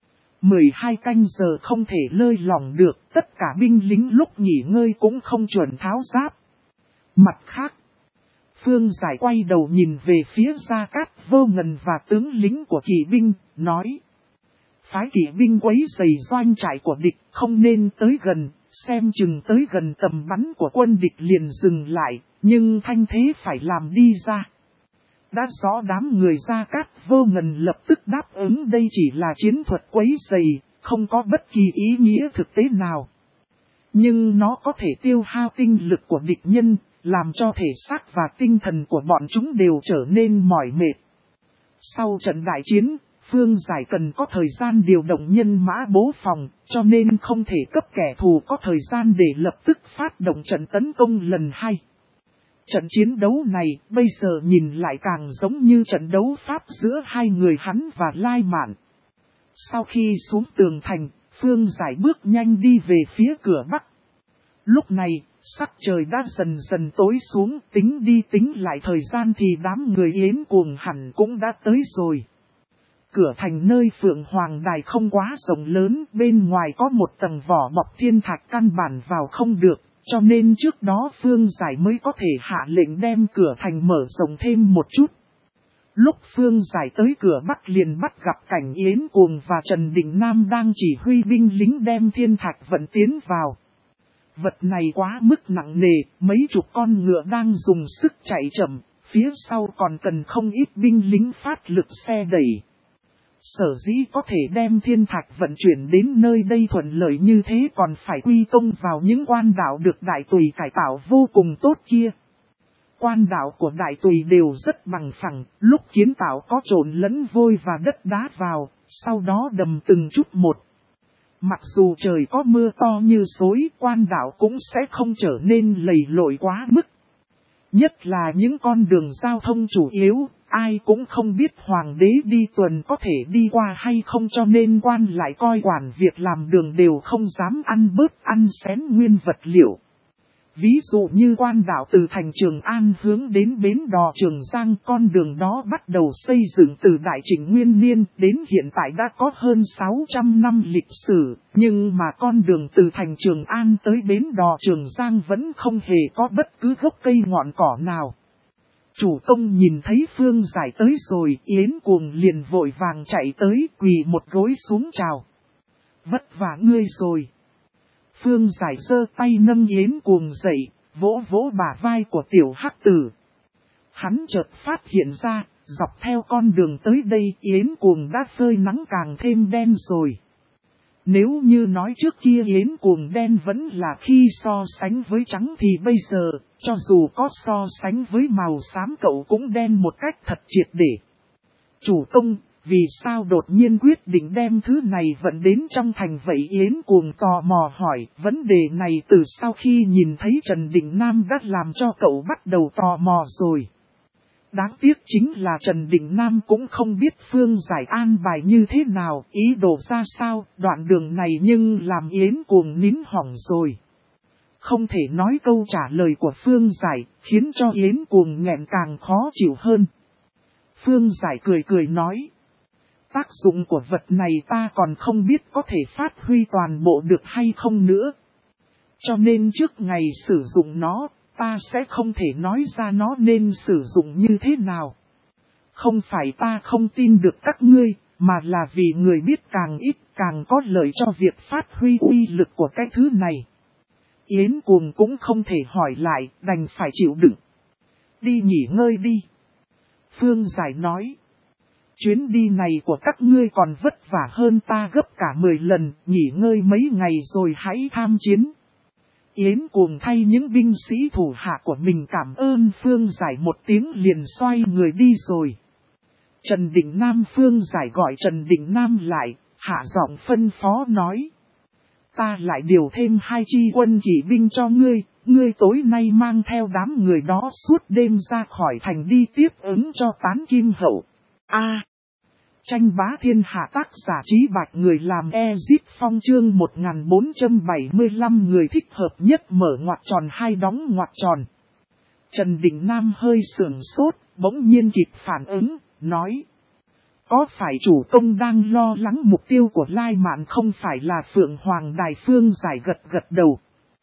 [SPEAKER 1] 12 canh giờ không thể lơi lỏng được, tất cả binh lính lúc nghỉ ngơi cũng không chuẩn tháo giáp. Mặt khác, Phương Giải quay đầu nhìn về phía Gia Cát Vô Ngần và tướng lính của kỵ binh, nói. Phái kỵ binh quấy rầy doanh trại của địch, không nên tới gần, xem chừng tới gần tầm bắn của quân địch liền dừng lại, nhưng thanh thế phải làm đi ra. Đã rõ đám người Gia Cát Vô Ngần lập tức đáp ứng đây chỉ là chiến thuật quấy rầy, không có bất kỳ ý nghĩa thực tế nào. Nhưng nó có thể tiêu hao tinh lực của địch nhân, làm cho thể xác và tinh thần của bọn chúng đều trở nên mỏi mệt. Sau trận đại chiến, Phương Giải cần có thời gian điều động nhân mã bố phòng, cho nên không thể cấp kẻ thù có thời gian để lập tức phát động trận tấn công lần 2. Trận chiến đấu này bây giờ nhìn lại càng giống như trận đấu pháp giữa hai người hắn và Lai Mạn. Sau khi xuống tường thành, Phương Giải bước nhanh đi về phía cửa bắc. Lúc này, sắc trời đã dần dần tối xuống, tính đi tính lại thời gian thì đám người Yến Cuồng hẳn cũng đã tới rồi. Cửa thành nơi Phượng Hoàng Đài không quá rộng lớn, bên ngoài có một tầng vỏ bọc thiên thạch căn bản vào không được, cho nên trước đó Phương Giải mới có thể hạ lệnh đem cửa thành mở rộng thêm một chút. Lúc Phương Giải tới cửa bắc liền bắt gặp cảnh Yến Cuồng và Trần Đình Nam đang chỉ huy binh lính đem thiên thạch vận tiến vào. Vật này quá mức nặng nề, mấy chục con ngựa đang dùng sức chạy chậm, phía sau còn cần không ít binh lính phát lực xe đẩy. Sở dĩ có thể đem thiên thạch vận chuyển đến nơi đây thuận lợi như thế còn phải quy công vào những quan đạo được Đại Tùy cải tạo vô cùng tốt kia. Quan đạo của Đại Tùy đều rất bằng phẳng, lúc kiến tạo có trộn lẫn vôi và đất đá vào, sau đó đầm từng chút một. Mặc dù trời có mưa to như xối, quan đạo cũng sẽ không trở nên lầy lội quá mức. Nhất là những con đường giao thông chủ yếu, ai cũng không biết hoàng đế đi tuần có thể đi qua hay không, cho nên quan lại coi quản việc làm đường đều không dám ăn bớt ăn xén nguyên vật liệu. Ví dụ như quan đạo từ thành Trường An hướng đến bến đò Trường Giang, con đường đó bắt đầu xây dựng từ Đại Trịnh Nguyên Niên đến hiện tại đã có hơn 600 năm lịch sử, nhưng mà con đường từ thành Trường An tới bến đò Trường Giang vẫn không hề có bất cứ gốc cây ngọn cỏ nào. Chủ công nhìn thấy Phương Giải tới rồi, Yến Cuồng liền vội vàng chạy tới, quỳ một gối xuống chào. Vất vả ngươi rồi. Phương Giải giơ tay nâng Yến Cuồng dậy, vỗ vỗ bả vai của tiểu hắc tử. Hắn chợt phát hiện ra, dọc theo con đường tới đây Yến Cuồng đã phơi nắng càng thêm đen rồi. Nếu như nói trước kia Yến Cuồng đen vẫn là khi so sánh với trắng thì bây giờ, cho dù có so sánh với màu xám cậu cũng đen một cách thật triệt để. Chủ công, vì sao đột nhiên quyết định đem thứ này vận đến trong thành vậy? Yến Cuồng tò mò hỏi. Vấn đề này từ sau khi nhìn thấy Trần Đình Nam đã làm cho cậu bắt đầu tò mò rồi. Đáng tiếc chính là Trần Đình Nam cũng không biết Phương Giải an bài như thế nào, ý đồ ra sao, đoạn đường này nhưng làm Yến Cuồng nín hỏng rồi. Không thể nói câu trả lời của Phương Giải, khiến cho Yến Cuồng nghẹn càng khó chịu hơn. Phương Giải cười cười nói. Tác dụng của vật này ta còn không biết có thể phát huy toàn bộ được hay không nữa. Cho nên trước ngày sử dụng nó, ta sẽ không thể nói ra nó nên sử dụng như thế nào. Không phải ta không tin được các ngươi, mà là vì người biết càng ít càng có lợi cho việc phát huy uy lực của cái thứ này. Yến Cuồng cũng không thể hỏi lại, đành phải chịu đựng. Đi nghỉ ngơi đi. Phương Giải nói. Chuyến đi này của các ngươi còn vất vả hơn ta gấp cả 10 lần, nghỉ ngơi mấy ngày rồi hãy tham chiến. Yến Cuồng thay những binh sĩ thủ hạ của mình cảm ơn Phương Giải một tiếng liền xoay người đi rồi. Trần Đình Nam. Phương Giải gọi Trần Đình Nam lại, hạ giọng phân phó nói. Ta lại điều thêm 2 chi quân kỵ binh cho ngươi, ngươi tối nay mang theo đám người đó suốt đêm ra khỏi thành đi tiếp ứng cho Tán Kim Hậu. Tranh bá thiên hạ, tác giả Trí Bạch, người làm Ezip Phong, chương 1475, người thích hợp nhất mở ngoặc tròn hai đóng ngoặc tròn. Trần Đình Nam hơi sưởng sốt, bỗng nhiên kịp phản ứng, nói. Có phải chủ công đang lo lắng mục tiêu của Lai Mạn không phải là Phượng Hoàng Đài? Phương Giải gật gật đầu.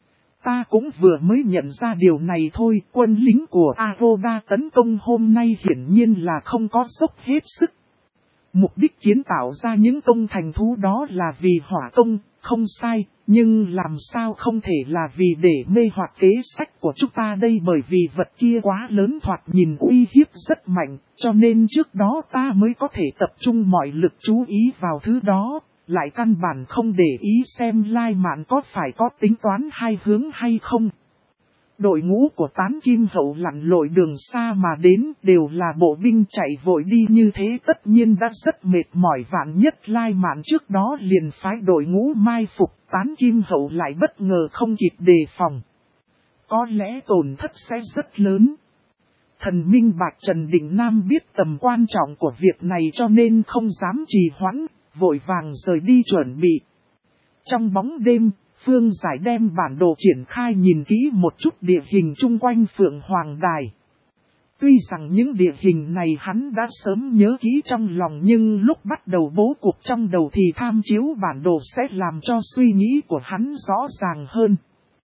[SPEAKER 1] Ta cũng vừa mới nhận ra điều này thôi, quân lính của Aroda tấn công hôm nay hiển nhiên là không có dốc hết sức. Mục đích kiến tạo ra những công thành thú đó là vì hỏa công, không sai, nhưng làm sao không thể là vì để mê hoặc kế sách của chúng ta đây, bởi vì vật kia quá lớn, thoạt nhìn uy hiếp rất mạnh, cho nên trước đó ta mới có thể tập trung mọi lực chú ý vào thứ đó, lại căn bản không để ý xem Lai Mạn có phải có tính toán hai hướng hay không. Đội ngũ của Tán Kim Hậu lặn lội đường xa mà đến, đều là bộ binh chạy vội đi như thế, tất nhiên đã rất mệt mỏi. Vạn nhất Lai Mạn trước đó liền phái đội ngũ mai phục, Tán Kim Hậu lại bất ngờ không kịp đề phòng. Có lẽ tổn thất sẽ rất lớn. Thần minh bạch Trần Đình Nam biết tầm quan trọng của việc này cho nên không dám trì hoãn, vội vàng rời đi chuẩn bị. Trong bóng đêm, Phương Giải đem bản đồ triển khai nhìn kỹ một chút địa hình chung quanh Phượng Hoàng Đài. Tuy rằng những địa hình này hắn đã sớm nhớ kỹ trong lòng, nhưng lúc bắt đầu bố cục trong đầu thì tham chiếu bản đồ sẽ làm cho suy nghĩ của hắn rõ ràng hơn.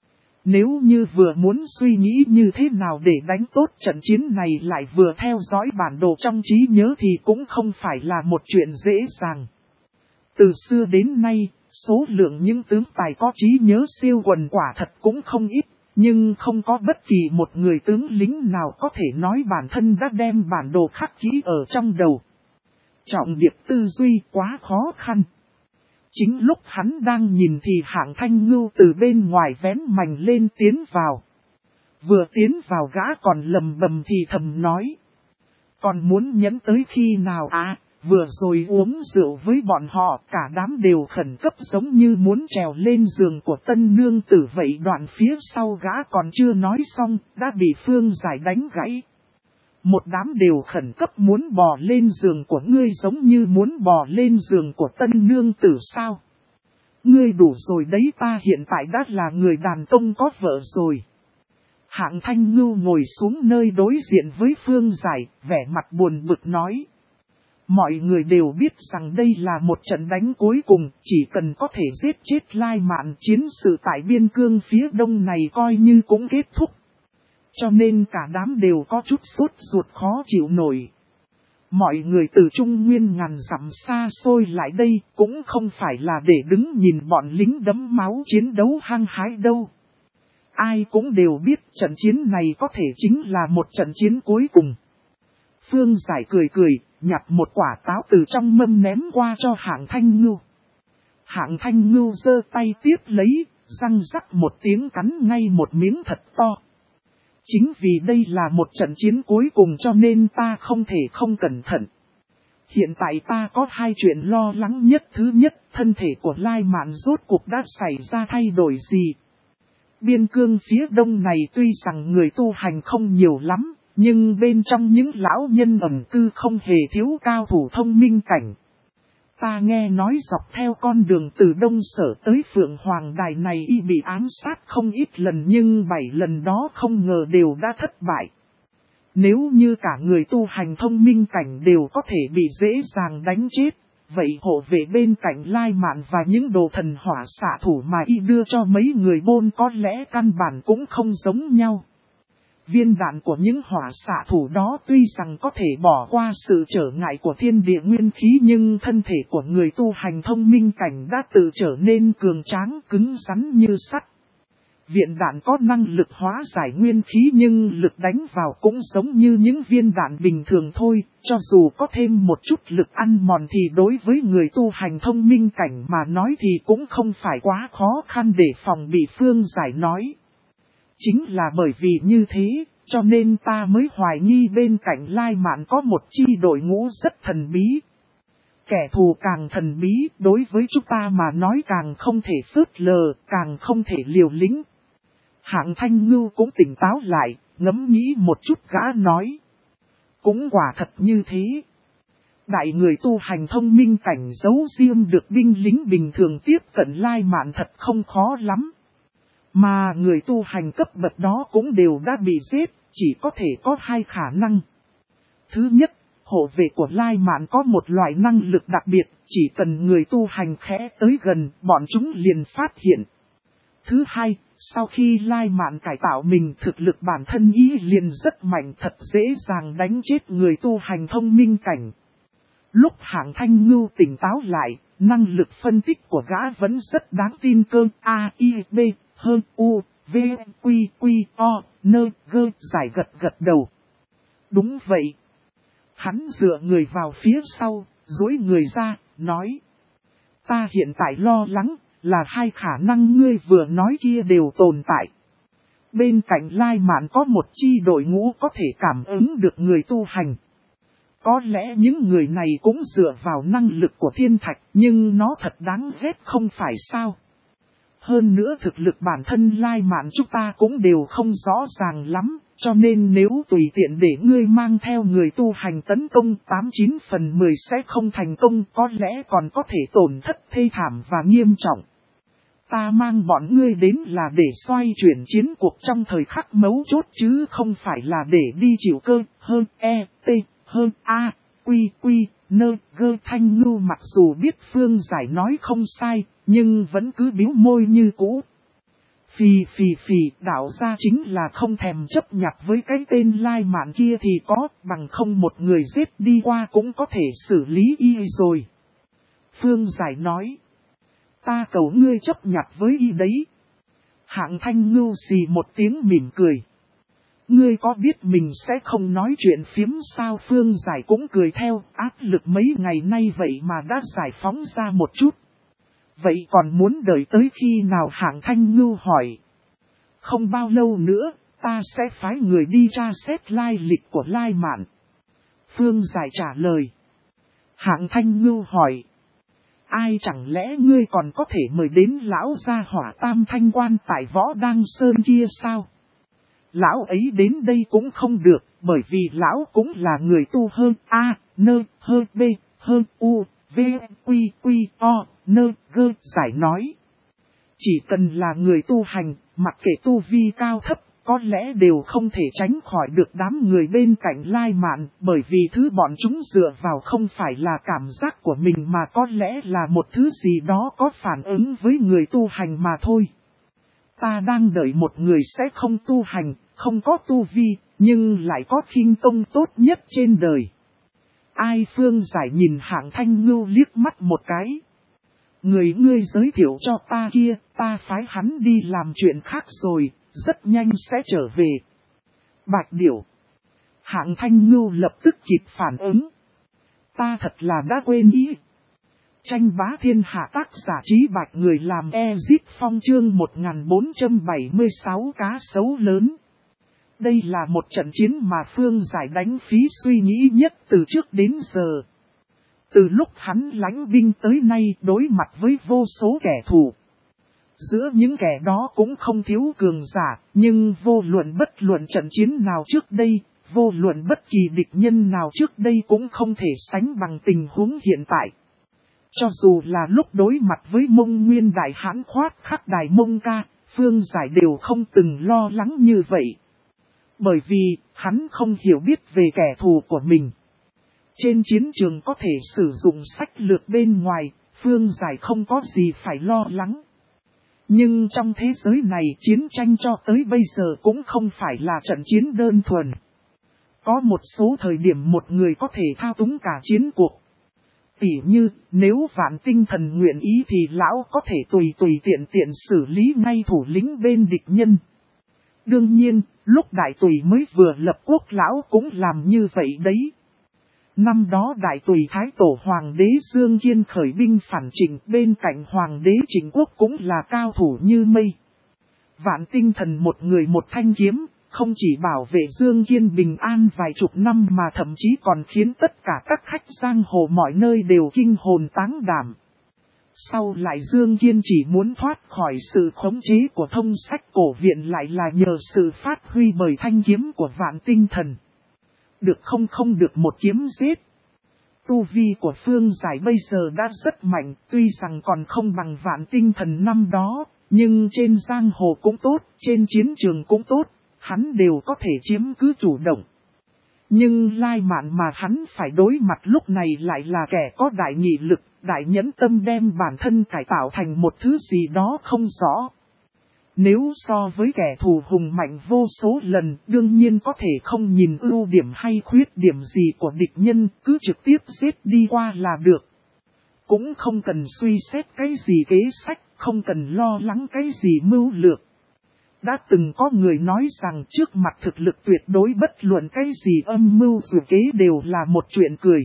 [SPEAKER 1] Nếu như vừa muốn suy nghĩ như thế nào để đánh tốt trận chiến này lại vừa theo dõi bản đồ trong trí nhớ thì cũng không phải là một chuyện dễ dàng. Từ xưa đến nay, số lượng những tướng tài có trí nhớ siêu quần quả thật cũng không ít, nhưng không có bất kỳ một người tướng lính nào có thể nói bản thân đã đem bản đồ khắc kỹ ở trong đầu. Trọng điệp tư duy quá khó khăn. Chính lúc hắn đang nhìn thì Hạng Thanh Ngưu từ bên ngoài vén mành lên tiến vào. Vừa tiến vào gã còn lầm bầm thì thầm nói. Còn muốn nhẫn tới khi nào vừa rồi uống rượu với bọn họ, cả đám đều khẩn cấp giống như muốn trèo lên giường của tân nương tử vậy. Đoạn phía sau gã còn chưa nói xong, đã bị Phương Giải đánh gãy. Một đám đều khẩn cấp muốn bò lên giường của ngươi giống như muốn bò lên giường của tân nương tử sao? Ngươi đủ rồi đấy, ta hiện tại đã là người đàn ông có vợ rồi. Hạng Thanh Ngưu ngồi xuống nơi đối diện với Phương Giải, vẻ mặt buồn bực nói. Mọi người đều biết rằng đây là một trận đánh cuối cùng, chỉ cần có thể giết chết Lai Mạn, chiến sự tại biên cương phía đông này coi như cũng kết thúc. Cho nên cả đám đều có chút sốt ruột khó chịu nổi. Mọi người từ Trung Nguyên ngàn dặm xa xôi lại đây cũng không phải là để đứng nhìn bọn lính đẫm máu chiến đấu hăng hái đâu. Ai cũng đều biết trận chiến này có thể chính là một trận chiến cuối cùng. Phương Giải cười cười, nhặt một quả táo từ trong mâm ném qua cho Hạng Thanh Ngưu. Hạng Thanh Ngưu giơ tay tiếp lấy, răng rắc một tiếng cắn ngay một miếng thật to. Chính vì đây là một trận chiến cuối cùng cho nên ta không thể không cẩn thận. Hiện tại ta có hai chuyện lo lắng nhất. Thứ nhất, thân thể của Lai Mạn rốt cuộc đã xảy ra thay đổi gì. Biên cương phía đông này tuy rằng người tu hành không nhiều lắm, nhưng bên trong những lão nhân ẩn cư không hề thiếu cao thủ thông minh cảnh. Ta nghe nói dọc theo con đường từ Đông Sở tới Phượng Hoàng Đài này y bị ám sát không ít lần nhưng 7 lần đó không ngờ đều đã thất bại. Nếu như cả người tu hành thông minh cảnh đều có thể bị dễ dàng đánh chết, vậy hộ vệ bên cạnh Lai Mạn và những đồ thần hỏa xạ thủ mà y đưa cho mấy người bôn có lẽ căn bản cũng không giống nhau. Viên đạn của những hỏa xạ thủ đó tuy rằng có thể bỏ qua sự trở ngại của thiên địa nguyên khí nhưng thân thể của người tu hành thông minh cảnh đã tự trở nên cường tráng cứng rắn như sắt. Viện đạn có năng lực hóa giải nguyên khí nhưng lực đánh vào cũng giống như những viên đạn bình thường thôi, cho dù có thêm một chút lực ăn mòn thì đối với người tu hành thông minh cảnh mà nói thì cũng không phải quá khó khăn để phòng bị. Phương Giải nói. Chính là bởi vì như thế, cho nên ta mới hoài nghi bên cạnh Lai Mạn có một chi đội ngũ rất thần bí. Kẻ thù càng thần bí, đối với chúng ta mà nói càng không thể phớt lờ, càng không thể liều lĩnh. Hạng Thanh Ngưu cũng tỉnh táo lại, ngẫm nghĩ một chút gã nói. Cũng quả thật như thế. Đại người tu hành thông minh cảnh giấu riêng được binh lính bình thường tiếp cận Lai Mạn thật không khó lắm. Mà người tu hành cấp bậc đó cũng đều đã bị giết, chỉ có thể có hai khả năng. Thứ nhất, hộ vệ của Lai Mạn có một loại năng lực đặc biệt, chỉ cần người tu hành khẽ tới gần, bọn chúng liền phát hiện. Thứ hai, sau khi Lai Mạn cải tạo mình thực lực bản thân ý liền rất mạnh thật dễ dàng đánh chết người tu hành thông minh cảnh. Lúc Hạng Thanh Ngưu tỉnh táo lại, năng lực phân tích của gã vẫn rất đáng tin cơ. A, I, B, hơn U, V, Quy, Quy, O, Nơ, Gơ, Giải gật đầu. Đúng vậy. Hắn dựa người vào phía sau, duỗi người ra, nói. Ta hiện tại lo lắng, là hai khả năng ngươi vừa nói kia đều tồn tại. Bên cạnh Lai Mạn có một chi đội ngũ có thể cảm ứng được người tu hành. Có lẽ những người này cũng dựa vào năng lực của thiên thạch, nhưng nó thật đáng ghét không phải sao. Hơn nữa thực lực bản thân Lai Mạn chúng ta cũng đều không rõ ràng lắm, cho nên nếu tùy tiện để ngươi mang theo người tu hành tấn công 89 phần 10 sẽ không thành công, có lẽ còn có thể tổn thất thê thảm và nghiêm trọng. Ta mang bọn ngươi đến là để xoay chuyển chiến cuộc trong thời khắc mấu chốt chứ không phải là để đi chịu cơ, hơn E, T, hơn A, Quy, Quy, Nơ, Gơ. Thanh Ngưu mặc dù biết Phương Giải nói không sai, nhưng vẫn cứ biếu môi như cũ. Phì, đạo ra chính là không thèm chấp nhặt với cái tên Lai Mạn kia thì có, bằng không một người giết đi qua cũng có thể xử lý y rồi. Phương Giải nói. Ta cầu ngươi chấp nhặt với y đấy. Hạng Thanh Ngưu xì một tiếng mỉm cười. Ngươi có biết mình sẽ không nói chuyện phiếm sao? Phương Giải cũng cười theo, áp lực mấy ngày nay vậy mà đã giải phóng ra một chút. Vậy còn muốn đợi tới khi nào? Hạng Thanh Ngưu hỏi. Không bao lâu nữa, ta sẽ phái người đi tra xét lai lịch của Lai Mạn. Phương Giải trả lời. Hạng Thanh Ngưu hỏi. Ai chẳng lẽ ngươi còn có thể mời đến lão gia hỏa Tam Thanh Quan tại Võ Đăng Sơn kia sao? Lão ấy đến đây cũng không được, bởi vì lão cũng là người tu hơn A, Nơ, hơn B, hơn U, V, Quy, Quy, O, Nơ, Gơ. Giải nói. Chỉ cần là người tu hành, mặc kệ tu vi cao thấp, có lẽ đều không thể tránh khỏi được đám người bên cạnh Lai Mạn, bởi vì thứ bọn chúng dựa vào không phải là cảm giác của mình mà có lẽ là một thứ gì đó có phản ứng với người tu hành mà thôi. Ta đang đợi một người sẽ không tu hành, không có tu vi, nhưng lại có khinh công tốt nhất trên đời. Ai Phương Giải nhìn Hạng Thanh Ngưu liếc mắt một cái. Người ngươi giới thiệu cho ta kia, ta phái hắn đi làm chuyện khác rồi, rất nhanh sẽ trở về. Bạch Điểu. Hạng Thanh Ngưu lập tức kịp phản ứng. Ta thật là đã quên ý. Tranh bá thiên hạ tác giả Trí Bạch người làm Ezit Phong chương 1476 cá sấu lớn. Đây là một trận chiến mà Phương Giải đánh phí suy nghĩ nhất từ trước đến giờ. Từ lúc hắn lãnh binh tới nay đối mặt với vô số kẻ thù. Giữa những kẻ đó cũng không thiếu cường giả, nhưng vô luận bất luận trận chiến nào trước đây, vô luận bất kỳ địch nhân nào trước đây cũng không thể sánh bằng tình huống hiện tại. Cho dù là lúc đối mặt với Mông Nguyên Đại Hãn khoát khắc Đài Mông Ca, Phương Giải đều không từng lo lắng như vậy. Bởi vì, hắn không hiểu biết về kẻ thù của mình. Trên chiến trường có thể sử dụng sách lược bên ngoài, Phương Giải không có gì phải lo lắng. Nhưng trong thế giới này chiến tranh cho tới bây giờ cũng không phải là trận chiến đơn thuần. Có một số thời điểm một người có thể thao túng cả chiến cuộc. Tỉ như, nếu Vạn Tinh Thần nguyện ý thì lão có thể tùy tiện xử lý ngay thủ lĩnh bên địch nhân. Đương nhiên, lúc Đại Tùy mới vừa lập quốc lão cũng làm như vậy đấy. Năm đó Đại Tùy Thái Tổ Hoàng đế Dương Kiên khởi binh phản Trịnh, bên cạnh Hoàng đế Trịnh Quốc cũng là cao thủ như mây. Vạn Tinh Thần một người một thanh kiếm, không chỉ bảo vệ Dương Kiên bình an vài chục năm mà thậm chí còn khiến tất cả các khách giang hồ mọi nơi đều kinh hồn táng đảm. Sau lại Dương Kiên chỉ muốn thoát khỏi sự khống chế của Thông Sách Cổ Viện lại là nhờ sự phát huy bởi thanh kiếm của Vạn Tinh Thần. Được không được một kiếm giết. Tu vi của Phương Giải bây giờ đã rất mạnh, tuy rằng còn không bằng Vạn Tinh Thần năm đó, nhưng trên giang hồ cũng tốt, trên chiến trường cũng tốt, hắn đều có thể chiếm cứ chủ động. Nhưng Lai Mạn mà hắn phải đối mặt lúc này lại là kẻ có đại nghị lực, đại nhẫn tâm đem bản thân cải tạo thành một thứ gì đó không rõ. Nếu so với kẻ thù hùng mạnh vô số lần, đương nhiên có thể không nhìn ưu điểm hay khuyết điểm gì của địch nhân, cứ trực tiếp giết đi qua là được. Cũng không cần suy xét cái gì kế sách, không cần lo lắng cái gì mưu lược. Đã từng có người nói rằng trước mặt thực lực tuyệt đối bất luận cái gì âm mưu dù kế đều là một chuyện cười.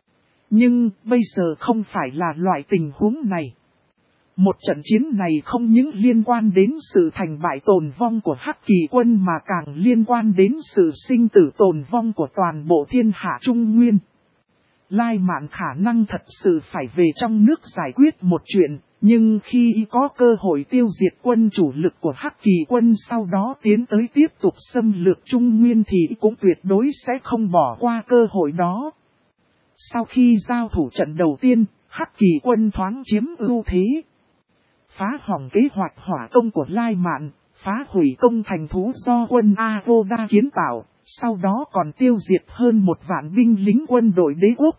[SPEAKER 1] Nhưng bây giờ không phải là loại tình huống này. Một trận chiến này không những liên quan đến sự thành bại tồn vong của Hắc Kỳ quân mà càng liên quan đến sự sinh tử tồn vong của toàn bộ thiên hạ Trung Nguyên. Lai Mạn khả năng thật sự phải về trong nước giải quyết một chuyện, nhưng khi y có cơ hội tiêu diệt quân chủ lực của Hắc Kỳ quân sau đó tiến tới tiếp tục xâm lược Trung Nguyên thì y cũng tuyệt đối sẽ không bỏ qua cơ hội đó. Sau khi giao thủ trận đầu tiên, Hắc Kỳ quân thoáng chiếm ưu thế. Phá hỏng kế hoạch hỏa công của Lai Mạn, phá hủy công thành thú do quân A-vô-đa kiến tạo, sau đó còn tiêu diệt hơn 1 vạn binh lính quân đội đế quốc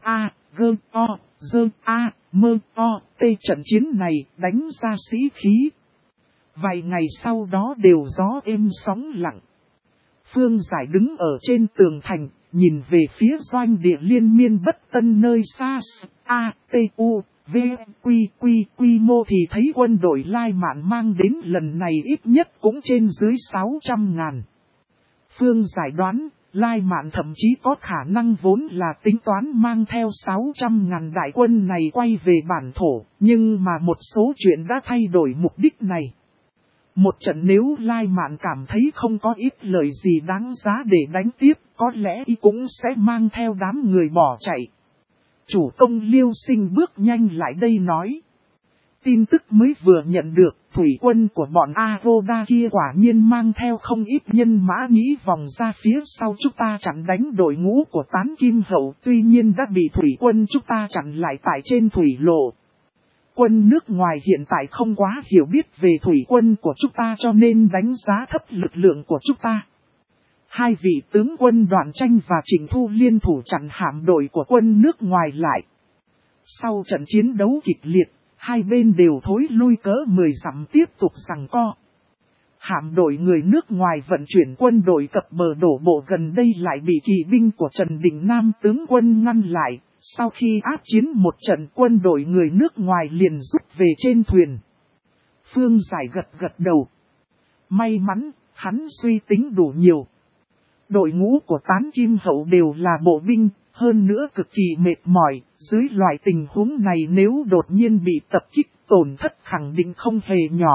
[SPEAKER 1] A-G-O-Z-A-Mơ-O-T. Trận chiến này đánh ra sĩ khí. Vài ngày sau đó đều gió êm sóng lặng. Phương Giải đứng ở trên tường thành, nhìn về phía doanh địa liên miên bất tân nơi xa A-T-U. Quy mô thì thấy quân đội Lai Mạn mang đến lần này ít nhất cũng trên dưới 600.000. Phương Giải đoán, Lai Mạn thậm chí có khả năng vốn là tính toán mang theo 600.000 đại quân này quay về bản thổ, nhưng mà một số chuyện đã thay đổi mục đích này. Một trận nếu Lai Mạn cảm thấy không có ít lời gì đáng giá để đánh tiếp, có lẽ y cũng sẽ mang theo đám người bỏ chạy. Chủ công Liêu Sinh bước nhanh lại đây nói. Tin tức mới vừa nhận được, thủy quân của bọn A-vô-đa kia quả nhiên mang theo không ít nhân mã nghĩ vòng ra phía sau chúng ta chặn đánh đội ngũ của Tán Kim Hậu, tuy nhiên đã bị thủy quân chúng ta chặn lại tại trên thủy lộ. quân nước ngoài hiện tại không quá hiểu biết về thủy quân của chúng ta cho nên đánh giá thấp lực lượng của chúng ta. Hai vị tướng quân Đoàn Tranh và Trịnh Thu liên thủ chặn hạm đội của quân nước ngoài lại. Sau trận chiến đấu kịch liệt, hai bên đều thối lui cỡ 10 dặm tiếp tục giằng co. Hạm đội người nước ngoài vận chuyển quân đội cập bờ đổ bộ gần đây lại bị kỵ binh của Trần Đình Nam tướng quân ngăn lại. Sau khi áp chiến một trận, quân đội người nước ngoài liền rút về trên thuyền. Phương Giải gật đầu. May mắn, hắn suy tính đủ nhiều. Đội ngũ của Tán Kim Hậu đều là bộ binh, hơn nữa cực kỳ mệt mỏi. Dưới loại tình huống này nếu đột nhiên bị tập kích, tổn thất khẳng định không hề nhỏ.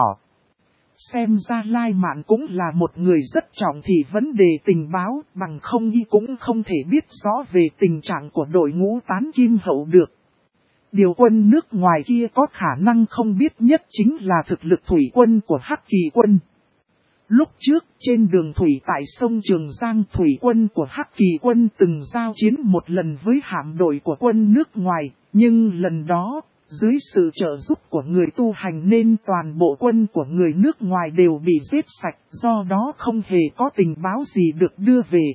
[SPEAKER 1] Xem ra Lai Mạn cũng là một người rất trọng thị vấn đề tình báo, bằng không y cũng không thể biết rõ về tình trạng của đội ngũ Tán Kim Hậu được. Điều quân nước ngoài kia có khả năng không biết nhất chính là thực lực thủy quân của Hắc Kỳ quân. Lúc trước, trên đường thủy tại sông Trường Giang, thủy quân của Hắc Kỳ quân từng giao chiến một lần với hạm đội của quân nước ngoài, nhưng lần đó, dưới sự trợ giúp của người tu hành nên toàn bộ quân của người nước ngoài đều bị giết sạch, do đó không hề có tình báo gì được đưa về.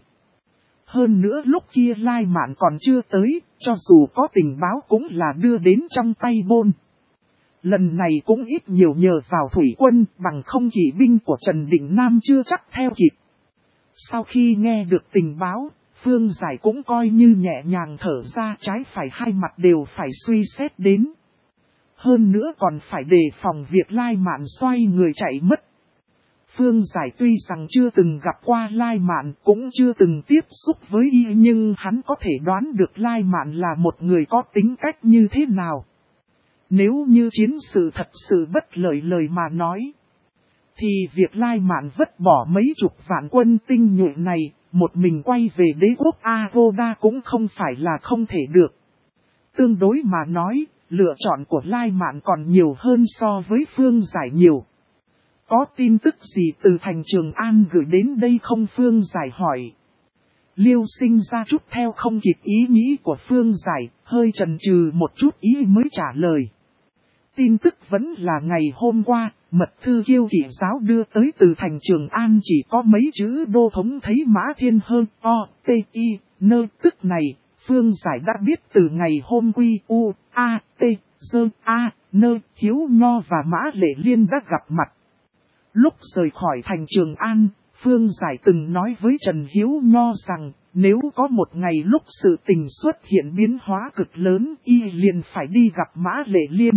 [SPEAKER 1] Hơn nữa lúc kia Lai Mạn còn chưa tới, cho dù có tình báo cũng là đưa đến trong tay Bôn. Lần này cũng ít nhiều nhờ vào thủy quân, bằng không kỵ binh của Trần Đình Nam chưa chắc theo kịp. Sau khi nghe được tình báo, Phương Giải cũng coi như nhẹ nhàng thở ra, trái phải hai mặt đều phải suy xét đến. Hơn nữa còn phải đề phòng việc Lai Mạn xoay người chạy mất. Phương Giải tuy rằng chưa từng gặp qua Lai Mạn, cũng chưa từng tiếp xúc với y, nhưng hắn có thể đoán được Lai Mạn là một người có tính cách như thế nào. Nếu như chiến sự thật sự bất lợi lời mà nói, thì việc Lai Mạn vứt bỏ mấy chục vạn quân tinh nhuệ này, một mình quay về đế quốc Agoda cũng không phải là không thể được. Tương đối mà nói, lựa chọn của Lai Mạn còn nhiều hơn so với Phương Giải nhiều. Có tin tức gì từ thành Trường An gửi đến đây không? Phương Giải hỏi. Liêu Sinh ra chút theo không kịp ý nghĩ của Phương Giải, hơi chần chừ một chút ý mới trả lời. Tin tức vẫn là ngày hôm qua, mật thư Kiêu Kỵ giáo đưa tới từ thành Trường An chỉ có mấy chữ đô thống thấy Mã Thiên Hơn, O, T, I, Nơ, tức này, Phương Giải đã biết từ ngày hôm Quy, U, A, T, Dơ, A, Nơ, Hiếu Nho và Mã Lệ Liên đã gặp mặt. Lúc rời khỏi thành Trường An, Phương Giải từng nói với Trần Hiếu Nho rằng, nếu có một ngày lúc sự tình xuất hiện biến hóa cực lớn, y liền phải đi gặp Mã Lệ Liên.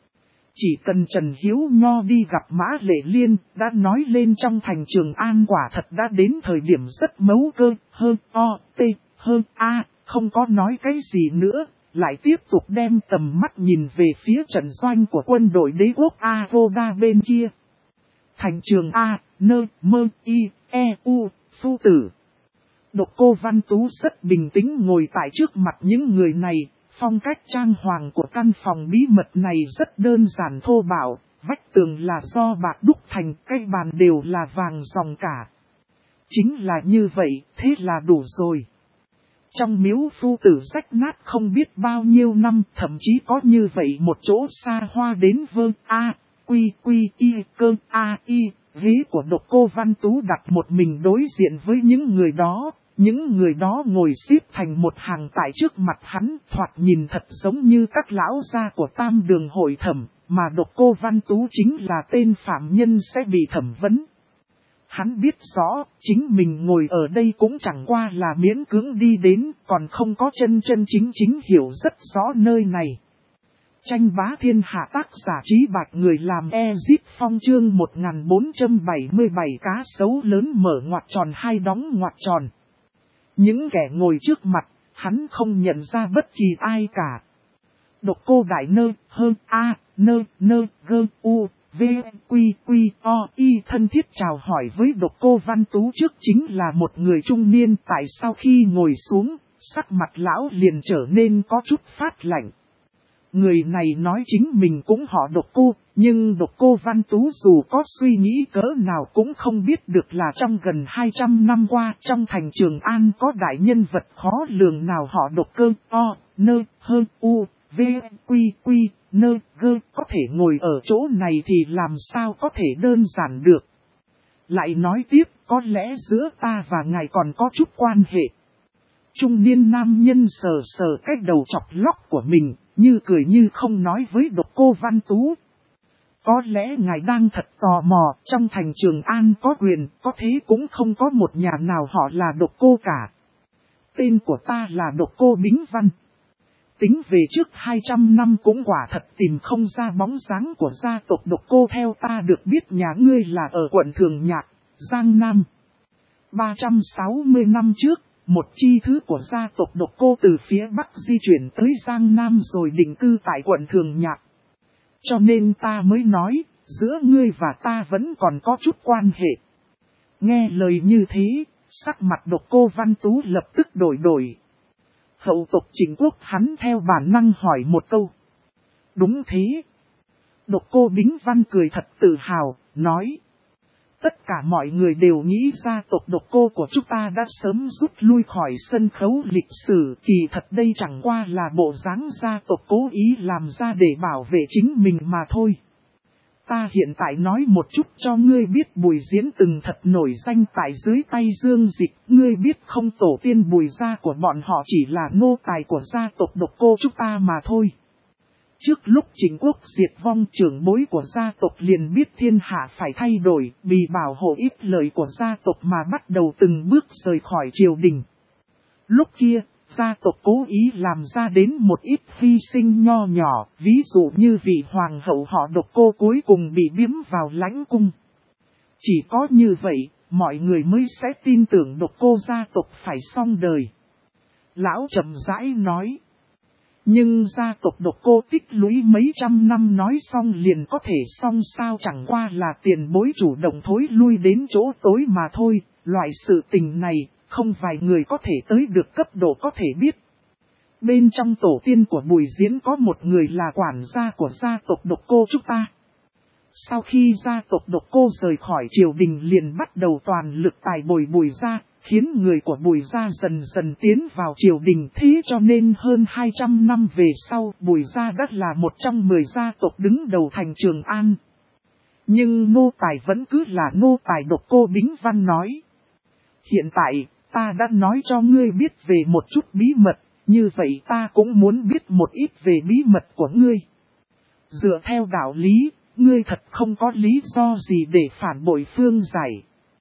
[SPEAKER 1] Chỉ cần Trần Hiếu Nho đi gặp Mã Lệ Liên, đã nói lên trong thành Trường An quả thật đã đến thời điểm rất mấu cơ, hơn O, T, hơn A, không có nói cái gì nữa, lại tiếp tục đem tầm mắt nhìn về phía trận doanh của quân đội đế quốc Agoda bên kia. Thành Trường A, Nơ, Mơ, Y, E, U, Phu Tử. Độc Cô Văn Tú rất bình tĩnh ngồi tại trước mặt những người này. Phong cách trang hoàng của căn phòng bí mật này rất đơn giản thô bạo, vách tường là do bạc đúc thành, cây bàn đều là vàng ròng cả. Chính là như vậy, thế là đủ rồi. Trong miếu Phu Tử rách nát không biết bao nhiêu năm, thậm chí có như vậy một chỗ xa hoa đến vơ A, quy quy y cơ A y, ghế của Độc Cô Văn Tú đặt một mình đối diện với những người đó. Những người đó ngồi xếp thành một hàng tại trước mặt hắn, thoạt nhìn thật giống như các lão gia của Tam Đường hội thẩm, mà Độc Cô Văn Tú chính là tên phạm nhân sẽ bị thẩm vấn. Hắn biết rõ, chính mình ngồi ở đây cũng chẳng qua là miễn cưỡng đi đến, còn không có chân chính hiểu rất rõ nơi này. Tranh bá thiên hạ, tác giả Trí Bạch, người làm Ezit Phong, chương 1477, cá sấu lớn mở ngoặc tròn hai đóng ngoặc tròn. Những kẻ ngồi trước mặt, hắn không nhận ra bất kỳ ai cả. Độc Cô Đại Nơ, Hơn A, Nơ, Nơ, Gơ, U, V, Quy, Quy, O, Y thân thiết chào hỏi với Độc Cô Văn Tú trước chính là một người trung niên. Tại sau khi ngồi xuống, sắc mặt lão liền trở nên có chút phát lạnh. Người này nói chính mình cũng họ Độc Cô, nhưng Độc Cô Văn Tú dù có suy nghĩ cỡ nào cũng không biết được là trong gần 200 năm qua trong thành Trường An có đại nhân vật khó lường nào họ Độc Cơ, O, Nơ, Hơn, U, V, Quy, Quy, nơ, gơ có thể ngồi ở chỗ này thì làm sao có thể đơn giản được. Lại nói tiếp, có lẽ giữa ta và ngài còn có chút quan hệ. Trung niên nam nhân sờ sờ cái đầu chọc lóc của mình, như cười như không nói với Độc Cô Văn Tú. Có lẽ ngài đang thật tò mò, trong thành Trường An có quyền, có thế cũng không có một nhà nào họ là Độc Cô cả. Tên của ta là Độc Cô Bính Văn. Tính về trước 200 năm cũng quả thật tìm không ra bóng dáng của gia tộc Độc Cô. Theo ta được biết nhà ngươi là ở quận Thường Nhạc, Giang Nam. 360 năm trước, một chi thứ của gia tộc Độc Cô từ phía Bắc di chuyển tới Giang Nam rồi định cư tại quận Thường Nhạc. Cho nên ta mới nói, giữa ngươi và ta vẫn còn có chút quan hệ. Nghe lời như thế, sắc mặt Độc Cô Văn Tú lập tức đổi. Hậu tộc Trịnh Quốc hắn theo bản năng hỏi một câu. Đúng thế. Độc Cô Bính Văn cười thật tự hào, nói. Tất cả mọi người đều nghĩ gia tộc Độc Cô của chúng ta đã sớm rút lui khỏi sân khấu lịch sử. Kỳ thật đây chẳng qua là bộ dáng gia tộc cố ý làm ra để bảo vệ chính mình mà thôi. Ta hiện tại nói một chút cho ngươi biết Bùi Diễn từng thật nổi danh tại dưới tay Dương Dịch. Ngươi biết không, tổ tiên Bùi gia của bọn họ chỉ là nô tài của gia tộc Độc Cô chúng ta mà thôi. Trước lúc Trịnh Quốc diệt vong, trưởng bối của gia tộc liền biết thiên hạ phải thay đổi, vì bảo hộ ít lời của gia tộc mà bắt đầu từng bước rời khỏi triều đình. Lúc kia, gia tộc cố ý làm ra đến một ít hy sinh nho nhỏ, ví dụ như vị hoàng hậu họ Độc Cô cuối cùng bị biếm vào lãnh cung. Chỉ có như vậy, mọi người mới sẽ tin tưởng Độc Cô gia tộc phải xong đời. Lão chậm rãi nói. Nhưng gia tộc Độc Cô tích lũy mấy trăm năm nói xong liền có thể xong sao, chẳng qua là tiền bối chủ động thối lui đến chỗ tối mà thôi. Loại sự tình này, không vài người có thể tới được cấp độ có thể biết. Bên trong tổ tiên của Bùi Diễn có một người là quản gia của gia tộc Độc Cô chúng ta. Sau khi gia tộc Độc Cô rời khỏi triều đình liền bắt đầu toàn lực tài bồi Bùi gia, khiến người của Bùi gia dần dần tiến vào triều đình. Thế cho nên hơn 200 năm về sau, Bùi gia đã là một trong 10 gia tộc đứng đầu thành Trường An. Nhưng nô tài vẫn cứ là nô tài. Độc Cô Bính Văn nói. Hiện tại, ta đã nói cho ngươi biết về một chút bí mật, như vậy ta cũng muốn biết một ít về bí mật của ngươi. Dựa theo đạo lý, ngươi thật không có lý do gì để phản bội Phương Giải.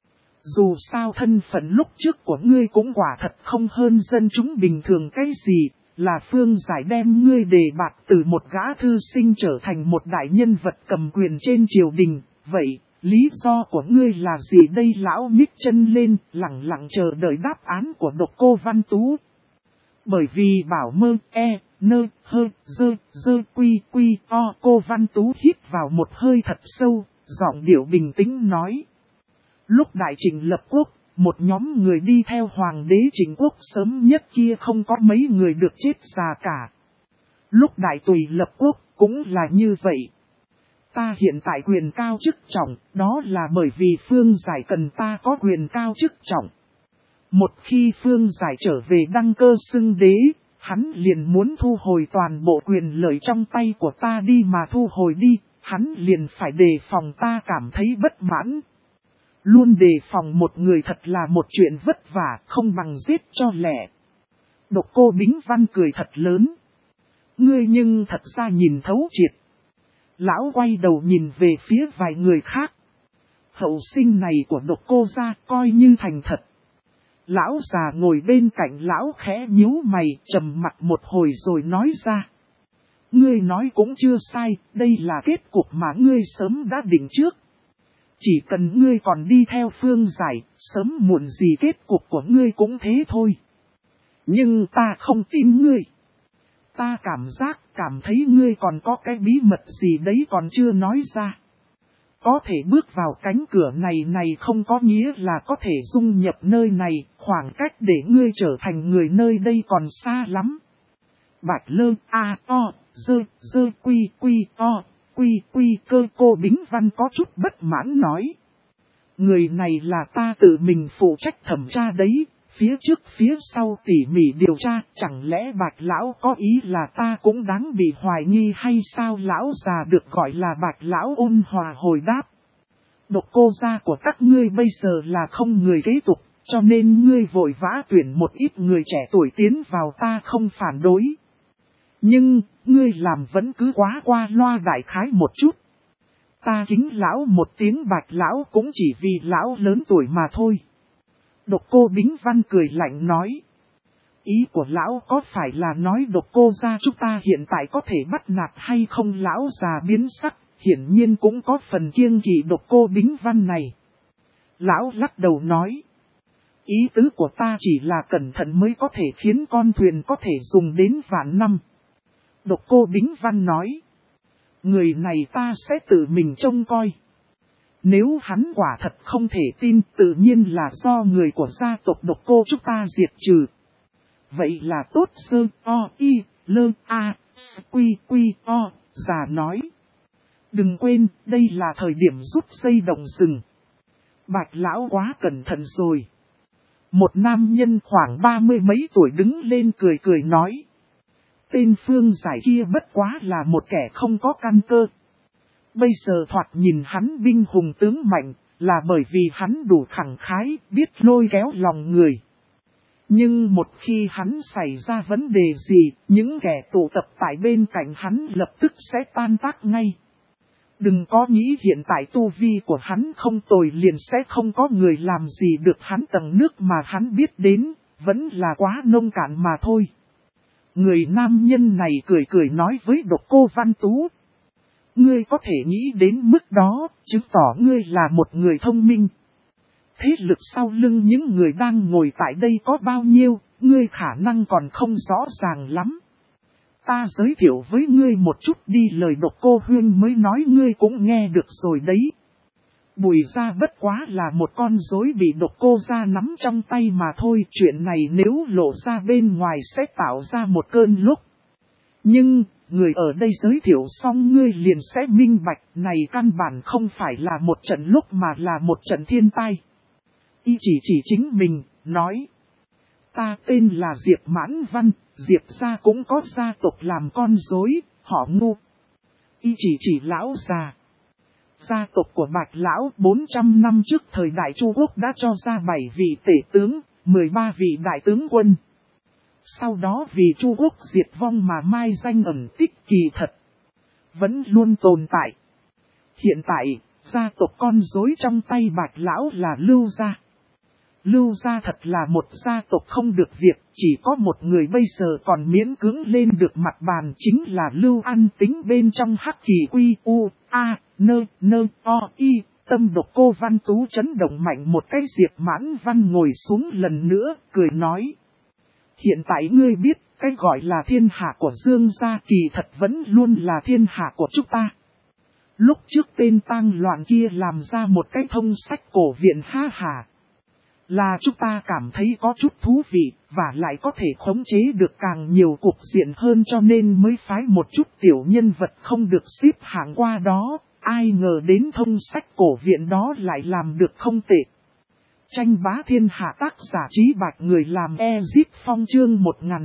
[SPEAKER 1] Dù sao thân phận lúc trước của ngươi cũng quả thật không hơn dân chúng bình thường cái gì, là Phương Giải đem ngươi đề bạt từ một gã thư sinh trở thành một đại nhân vật cầm quyền trên triều đình. Vậy, lý do của ngươi là gì đây? Lão nhích chân lên, lặng lặng chờ đợi đáp án của Độc Cô Văn Tú. Bởi vì bảo mơ, nơ, hơ, dơ, quy, o. Cô Văn Tú hít vào một hơi thật sâu, giọng điệu bình tĩnh nói. Lúc Đại Trịnh lập quốc, một nhóm người đi theo Hoàng đế Trịnh Quốc sớm nhất kia không có mấy người được chết già cả. Lúc Đại Tùy lập quốc, cũng là như vậy. Ta hiện tại quyền cao chức trọng, đó là bởi vì Phương Giải cần ta có quyền cao chức trọng. Một khi Phương Giải trở về đăng cơ xưng đế, hắn liền muốn thu hồi toàn bộ quyền lợi trong tay của ta đi, mà thu hồi đi, hắn liền phải đề phòng ta cảm thấy bất mãn. Luôn đề phòng một người thật là một chuyện vất vả, không bằng giết cho lẹ. Độc Cô Bính Văn cười thật lớn. Ngươi nhưng thật ra nhìn thấu triệt. Lão quay đầu nhìn về phía vài người khác. Hậu sinh này của Độc Cô gia coi như thành thật. Lão già ngồi bên cạnh lão khẽ nhíu mày, trầm mặt một hồi rồi nói ra. Ngươi nói cũng chưa sai, đây là kết cục mà ngươi sớm đã định trước. Chỉ cần ngươi còn đi theo Phương Giải, sớm muộn gì kết cục của ngươi cũng thế thôi. Nhưng ta không tin ngươi. Ta cảm thấy ngươi còn có cái bí mật gì đấy còn chưa nói ra. Có thể bước vào cánh cửa này không có nghĩa là có thể dung nhập nơi này, khoảng cách để ngươi trở thành người nơi đây còn xa lắm. Bạch Lơ, dơ, quy, cơ. Cô Bính Văn có chút bất mãn nói. Người này là ta tự mình phụ trách thẩm tra đấy, phía trước phía sau tỉ mỉ điều tra, chẳng lẽ Bạch Lão có ý là ta cũng đáng bị hoài nghi hay sao? Lão già được gọi là Bạch Lão ôn hòa hồi đáp. Độc cô gia của các ngươi bây giờ là không người kế tục, cho nên ngươi vội vã tuyển một ít người trẻ tuổi tiến vào ta không phản đối. Nhưng, ngươi làm vẫn cứ quá qua loa đại khái một chút. Ta kính lão một tiếng Bạch Lão cũng chỉ vì lão lớn tuổi mà thôi. Độc cô Bính Văn cười lạnh nói. Ý của lão có phải là nói độc cô gia chúng ta hiện tại có thể bắt nạt hay không? Lão già biến sắc, hiển nhiên cũng có phần kiêng kỵ độc cô Bính Văn này. Lão lắc đầu nói. Ý tứ của ta chỉ là cẩn thận mới có thể khiến con thuyền có thể dùng đến vạn năm. Độc cô Bính Văn nói. Người này ta sẽ tự mình trông coi. Nếu hắn quả thật không thể tin, tự nhiên là do người của gia tộc độc cô chúng ta diệt trừ. Vậy là tốt. Sơ o y lơ a quy quy o. Già nói. Đừng quên, đây là thời điểm rút dây động rừng. Bạch Lão quá cẩn thận rồi. Một nam nhân khoảng 30 mấy tuổi đứng lên cười cười nói. Tên Phương Giải kia bất quá là một kẻ không có căn cơ. Bây giờ thoạt nhìn hắn binh hùng tướng mạnh, là bởi vì hắn đủ khẳng khái, biết lôi kéo lòng người. Nhưng một khi hắn xảy ra vấn đề gì, những kẻ tụ tập tại bên cạnh hắn lập tức sẽ tan tác ngay. Đừng có nghĩ hiện tại tu vi của hắn không tồi liền sẽ không có người làm gì được hắn, tầng nước mà hắn biết đến, vẫn là quá nông cạn mà thôi. Người nam nhân này cười cười nói với độc cô Văn Tú. Ngươi có thể nghĩ đến mức đó, chứng tỏ ngươi là một người thông minh. Thế lực sau lưng những người đang ngồi tại đây có bao nhiêu, ngươi khả năng còn không rõ ràng lắm. Ta giới thiệu với ngươi một chút đi, lời độc cô Huyên mới nói ngươi cũng nghe được rồi đấy. Bùi gia bất quá là một con rối bị độc cô gia nắm trong tay mà thôi. Chuyện này nếu lộ ra bên ngoài sẽ tạo ra một cơn lốc. Nhưng, người ở đây giới thiệu xong ngươi liền sẽ minh bạch, này căn bản không phải là một trận lốc mà là một trận thiên tai. Y chỉ chính mình, nói. Ta tên là Diệp Mãn Văn, Diệp gia cũng có gia tộc làm con rối, họ Ngu. Y chỉ lão già. Gia tộc của Bạch Lão 400 năm trước thời đại Chu Quốc đã cho ra 7 vị tể tướng, 13 vị đại tướng quân. Sau đó vì Chu Quốc diệt vong mà mai danh ẩn tích, kỳ thật vẫn luôn tồn tại. Hiện tại, gia tộc con rối trong tay Bạch Lão là Lưu gia. Lưu gia thật là một gia tộc không được việc, chỉ có một người bây giờ còn miễn cưỡng lên được mặt bàn, chính là Lưu An Tính bên trong Hắc Kỳ Quy U A Nơ Nơ O Y. Tâm độc cô Văn Tú chấn động mạnh một cái. Diệp Mãn Văn ngồi xuống lần nữa, cười nói. Hiện tại ngươi biết, cái gọi là thiên hạ của Dương gia kỳ thật vẫn luôn là thiên hạ của chúng ta. Lúc trước tên tang loạn kia làm ra một cái thông sách cổ viện ha hà. Là chúng ta cảm thấy có chút thú vị, và lại có thể khống chế được càng nhiều cục diện hơn, cho nên mới phái một chút tiểu nhân vật không được xếp hạng qua đó. Ai ngờ đến thông sách cổ viện đó lại làm được không tệ. Tranh bá thiên hạ, tác giả Trí Bạch, người làm Ezip Phong, chương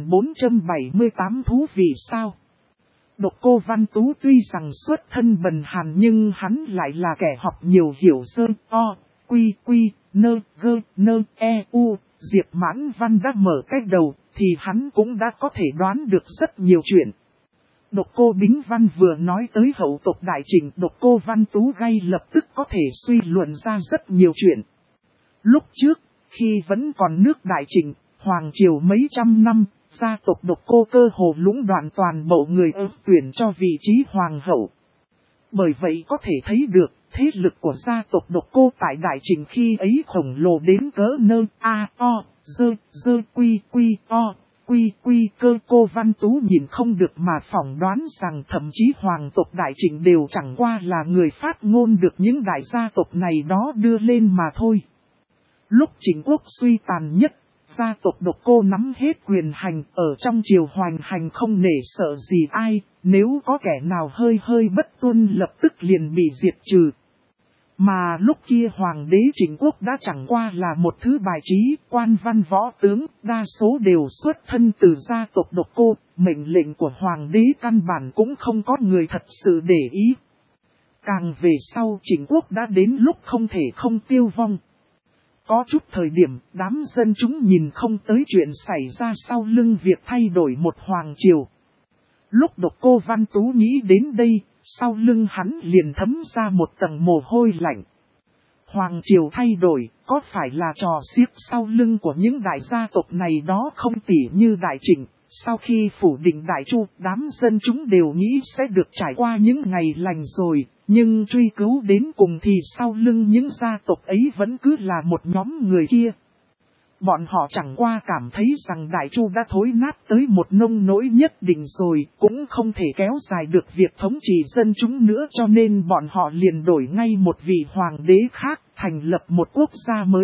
[SPEAKER 1] 1478 thú vị sao? Độc cô Văn Tú tuy rằng xuất thân bần hàn nhưng hắn lại là kẻ học nhiều hiểu sơn o, quy quy, nơ gơ nơ e u. Diệp Mãn Văn đã mở cái đầu thì hắn cũng đã có thể đoán được rất nhiều chuyện. Độc cô Bính Văn vừa nói tới hậu tộc đại Trịnh, độc cô Văn Tú ngay lập tức có thể suy luận ra rất nhiều chuyện. Lúc trước, khi vẫn còn nước đại Trịnh, hoàng triều mấy trăm năm, gia tộc độc cô cơ hồ lũng đoạn toàn bộ người ứng tuyển cho vị trí hoàng hậu. Bởi vậy có thể thấy được, thế lực của gia tộc độc cô tại đại Trịnh khi ấy khổng lồ đến cỡ nơ a o, dơ quy quy o, quy quy. Cơ cô Văn Tú nhìn không được mà phỏng đoán rằng thậm chí hoàng tộc đại Trịnh đều chẳng qua là người phát ngôn được những đại gia tộc này đó đưa lên mà thôi. Lúc Trịnh quốc suy tàn nhất, gia tộc độc cô nắm hết quyền hành, ở trong triều hoành hành không nể sợ gì ai, nếu có kẻ nào hơi bất tuân lập tức liền bị diệt trừ. Mà lúc kia Hoàng đế Trịnh Quốc đã chẳng qua là một thứ bài trí, quan văn võ tướng, đa số đều xuất thân từ gia tộc Độc Cô, mệnh lệnh của Hoàng đế căn bản cũng không có người thật sự để ý. Càng về sau Trịnh Quốc đã đến lúc không thể không tiêu vong. Có chút thời điểm đám dân chúng nhìn không tới chuyện xảy ra sau lưng việc thay đổi một hoàng triều. Lúc Độc Cô Văn Tú nghĩ đến đây, sau lưng hắn liền thấm ra một tầng mồ hôi lạnh. Hoàng triều thay đổi, có phải là trò xiếc sau lưng của những đại gia tộc này đó không tỉ như Đại Trịnh? Sau khi phủ định Đại Chu, đám dân chúng đều nghĩ sẽ được trải qua những ngày lành rồi, nhưng truy cứu đến cùng thì sau lưng những gia tộc ấy vẫn cứ là một nhóm người kia. Bọn họ chẳng qua cảm thấy rằng Đại Chu đã thối nát tới một nông nỗi nhất định rồi, cũng không thể kéo dài được việc thống trị dân chúng nữa, cho nên bọn họ liền đổi ngay một vị hoàng đế khác, thành lập một quốc gia mới.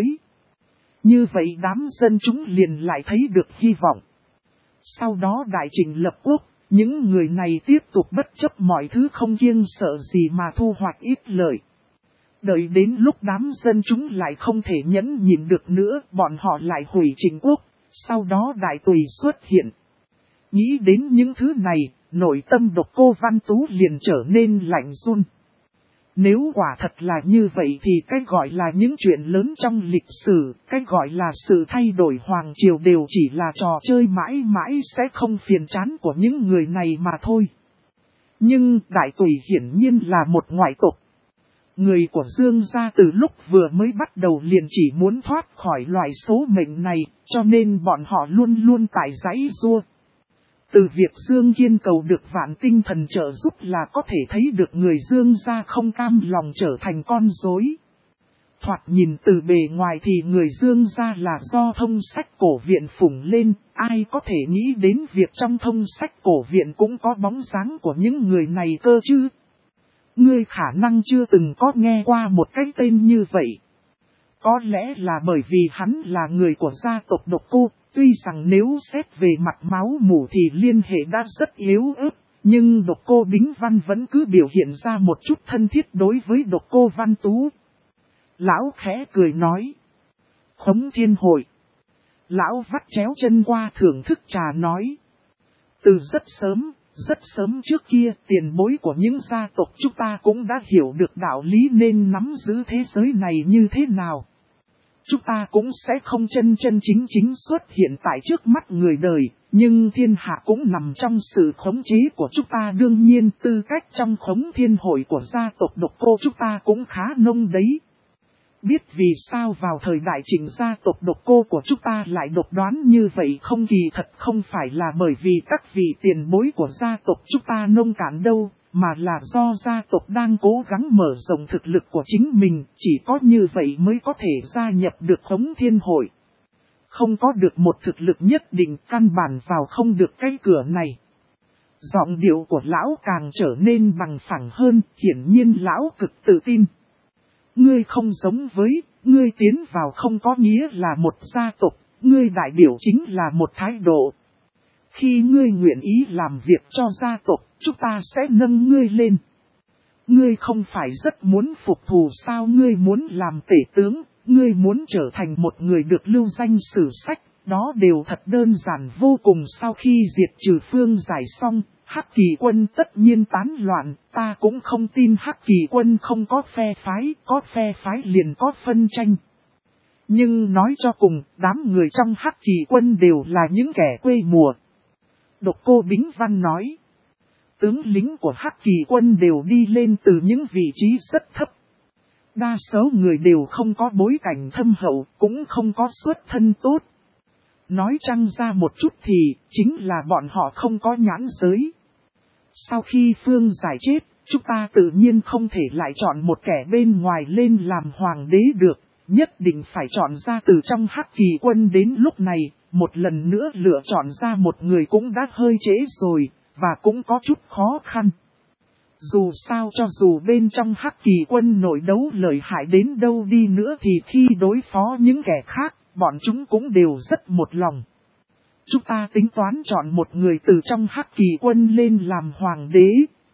[SPEAKER 1] Như vậy đám dân chúng liền lại thấy được hy vọng. Sau đó Đại Trịnh lập quốc, những người này tiếp tục bất chấp mọi thứ không kiêng sợ gì mà thu hoạch ít lợi. Đợi đến lúc đám dân chúng lại không thể nhẫn nhịn được nữa, bọn họ lại hủy Trịnh Quốc, sau đó Đại Tùy xuất hiện. Nghĩ đến những thứ này, nội tâm Độc Cô Văn Tú liền trở nên lạnh run. Nếu quả thật là như vậy thì cái gọi là những chuyện lớn trong lịch sử, cái gọi là sự thay đổi hoàng triều đều chỉ là trò chơi mãi mãi sẽ không phiền chán của những người này mà thôi. Nhưng Đại Tùy hiển nhiên là một ngoại tộc. Người của Dương gia từ lúc vừa mới bắt đầu liền chỉ muốn thoát khỏi loại số mệnh này, cho nên bọn họ luôn luôn tại giãy giụa. Từ việc Dương Kiên cầu được Vạn Tinh Thần trợ giúp là có thể thấy được người Dương gia không cam lòng trở thành con rối. Thoạt nhìn từ bề ngoài thì người Dương gia là do thông sách cổ viện phủng lên, ai có thể nghĩ đến việc trong thông sách cổ viện cũng có bóng dáng của những người này cơ chứ. Ngươi khả năng chưa từng có nghe qua một cái tên như vậy. Có lẽ là bởi vì hắn là người của gia tộc Độc Cô, tuy rằng nếu xét về mặt máu mủ thì liên hệ đã rất yếu ớt, nhưng Độc Cô Bính Văn vẫn cứ biểu hiện ra một chút thân thiết đối với Độc Cô Văn Tú. Lão khẽ cười nói. Khống Thiên Hội. Lão vắt chéo chân qua thưởng thức trà nói. Từ rất sớm trước kia, tiền bối của những gia tộc chúng ta cũng đã hiểu được đạo lý nên nắm giữ thế giới này như thế nào. Chúng ta cũng sẽ không chân chính xuất hiện tại trước mắt người đời, nhưng thiên hạ cũng nằm trong sự khống chế của chúng ta, đương nhiên tư cách trong khống thiên hội của gia tộc Độc Cô chúng ta cũng khá nông đấy. Biết vì sao vào thời Đại Trịnh gia tộc Độc Cô của chúng ta lại độc đoán như vậy không, kỳ thật không phải là bởi vì các vị tiền bối của gia tộc chúng ta nông cạn đâu, mà là do gia tộc đang cố gắng mở rộng thực lực của chính mình, chỉ có như vậy mới có thể gia nhập được khống thiên hội. Không có được một thực lực nhất định căn bản vào không được cái cửa này. Giọng điệu của lão càng trở nên bằng phẳng hơn, hiển nhiên lão cực tự tin. Ngươi không giống với, ngươi tiến vào không có nghĩa là một gia tộc, ngươi đại biểu chính là một thái độ. Khi ngươi nguyện ý làm việc cho gia tộc, chúng ta sẽ nâng ngươi lên. Ngươi không phải rất muốn phục thù sao, ngươi muốn làm tể tướng, ngươi muốn trở thành một người được lưu danh sử sách, đó đều thật đơn giản vô cùng. Sau khi diệt trừ Phương Giải xong, Hắc Kỳ Quân tất nhiên tán loạn, ta cũng không tin Hắc Kỳ Quân không có có phe phái liền có phân tranh. Nhưng nói cho cùng, đám người trong Hắc Kỳ Quân đều là những kẻ quê mùa. Độc Cô Bính Văn nói, tướng lính của Hắc Kỳ Quân đều đi lên từ những vị trí rất thấp. Đa số người đều không có bối cảnh thâm hậu, cũng không có xuất thân tốt. Nói trăng ra một chút thì, chính là bọn họ không có nhãn giới. Sau khi Phương Giải chết, chúng ta tự nhiên không thể lại chọn một kẻ bên ngoài lên làm hoàng đế được, nhất định phải chọn ra từ trong Hắc Kỳ Quân. Đến lúc này, một lần nữa lựa chọn ra một người cũng đã hơi trễ rồi, và cũng có chút khó khăn. Dù sao cho dù bên trong Hắc Kỳ Quân nội đấu lợi hại đến đâu đi nữa thì khi đối phó những kẻ khác, bọn chúng cũng đều rất một lòng. Chúng ta tính toán chọn một người từ trong Hắc Kỳ Quân lên làm hoàng đế,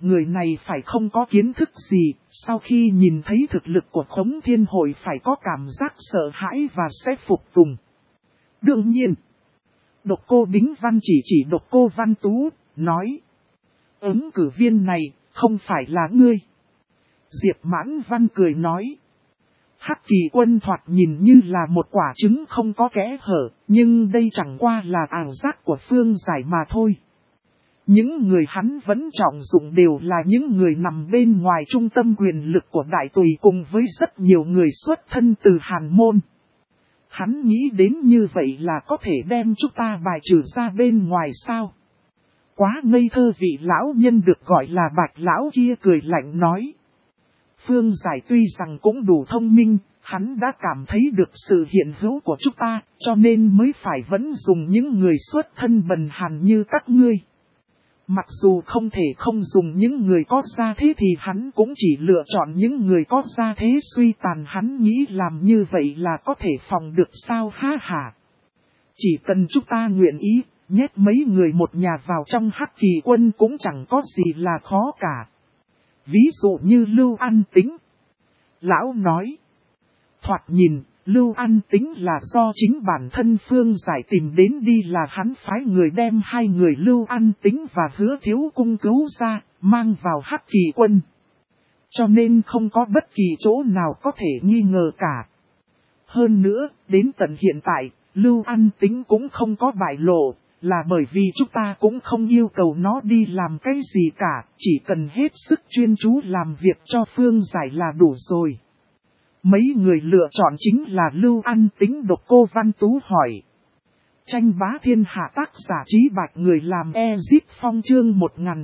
[SPEAKER 1] người này phải không có kiến thức gì, sau khi nhìn thấy thực lực của Khống Thiên Hội phải có cảm giác sợ hãi và sẽ phục tùng. Đương nhiên, Độc Cô Bính Văn chỉ Độc Cô Văn Tú, nói. Ứng cử viên này, không phải là ngươi. Diệp Mãn Văn cười nói. Hắc Kỳ Quân thoạt nhìn như là một quả trứng không có kẽ hở, nhưng đây chẳng qua là ảo giác của Phương Giải mà thôi. Những người hắn vẫn trọng dụng đều là những người nằm bên ngoài trung tâm quyền lực của Đại Tùy cùng với rất nhiều người xuất thân từ Hàn Môn. Hắn nghĩ đến như vậy là có thể đem chúng ta bài trừ ra bên ngoài sao? Quá ngây thơ, vị lão nhân được gọi là Bạch lão kia cười lạnh nói. Phương Giải tuy rằng cũng đủ thông minh, hắn đã cảm thấy được sự hiện hữu của chúng ta, cho nên mới phải vẫn dùng những người xuất thân bần hàn như các ngươi. Mặc dù không thể không dùng những người có gia thế thì hắn cũng chỉ lựa chọn những người có gia thế suy tàn, hắn nghĩ làm như vậy là có thể phòng được sao ha hả. Chỉ cần chúng ta nguyện ý, nhét mấy người một nhà vào trong Hắc Kỳ Quân cũng chẳng có gì là khó cả. Ví dụ như Lưu An Tĩnh. Lão nói. Thoạt nhìn, Lưu An Tĩnh là do chính bản thân Phương Giải tìm đến đi, là hắn phái người đem hai người Lưu An Tĩnh và Hứa Thiếu Cung cứu ra, mang vào Hắc Kỳ Quân. Cho nên không có bất kỳ chỗ nào có thể nghi ngờ cả. Hơn nữa, đến tận hiện tại, Lưu An Tĩnh cũng không có bại lộ, là bởi vì chúng ta cũng không yêu cầu nó đi làm cái gì cả, chỉ cần hết sức chuyên chú làm việc cho Phương Giải là đủ rồi. Mấy người lựa chọn chính là Lưu An Tĩnh. Độc Cô Văn Tú hỏi. Tranh bá thiên hạ, tác giả Trí Bạch, người làm Ezip Phong, chương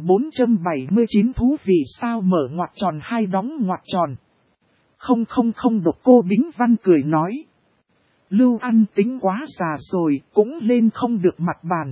[SPEAKER 1] 1479 thú vị sao mở ngoặc tròn hai đóng ngoặc tròn. Không, Độc Cô Bính Văn cười nói. Lưu An Tĩnh quá già rồi, cũng lên không được mặt bàn.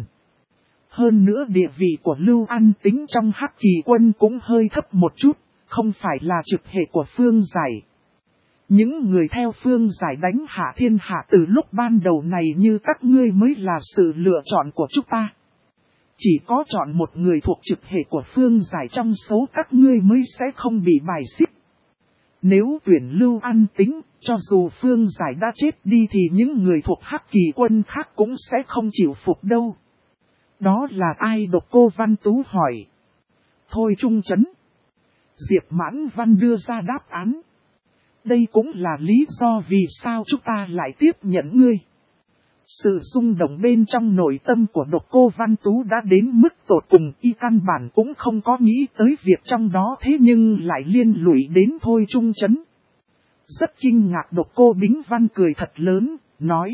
[SPEAKER 1] Hơn nữa địa vị của Lưu An Tĩnh trong Hắc Kỳ Quân cũng hơi thấp một chút, không phải là trực hệ của Phương Giải. Những người theo Phương Giải đánh hạ thiên hạ từ lúc ban đầu này như các ngươi mới là sự lựa chọn của chúng ta. Chỉ có chọn một người thuộc trực hệ của Phương Giải trong số các ngươi mới sẽ không bị bài xích. Nếu tuyển Lưu An Tĩnh, cho dù Phương Giải đã chết đi thì những người thuộc Hắc Kỳ Quân khác cũng sẽ không chịu phục đâu. Đó là ai? Độc Cô Văn Tú hỏi. Thôi Trung Chấn. Diệp Mãn Văn đưa ra đáp án. Đây cũng là lý do vì sao chúng ta lại tiếp nhận ngươi. Sự rung động bên trong nội tâm của Độc Cô Văn Tú đã đến mức tột cùng, y căn bản cũng không có nghĩ tới việc trong đó, thế nhưng lại liên lụy đến Thôi Trung Chấn. Rất kinh ngạc, Độc Cô Bính Văn cười thật lớn, nói.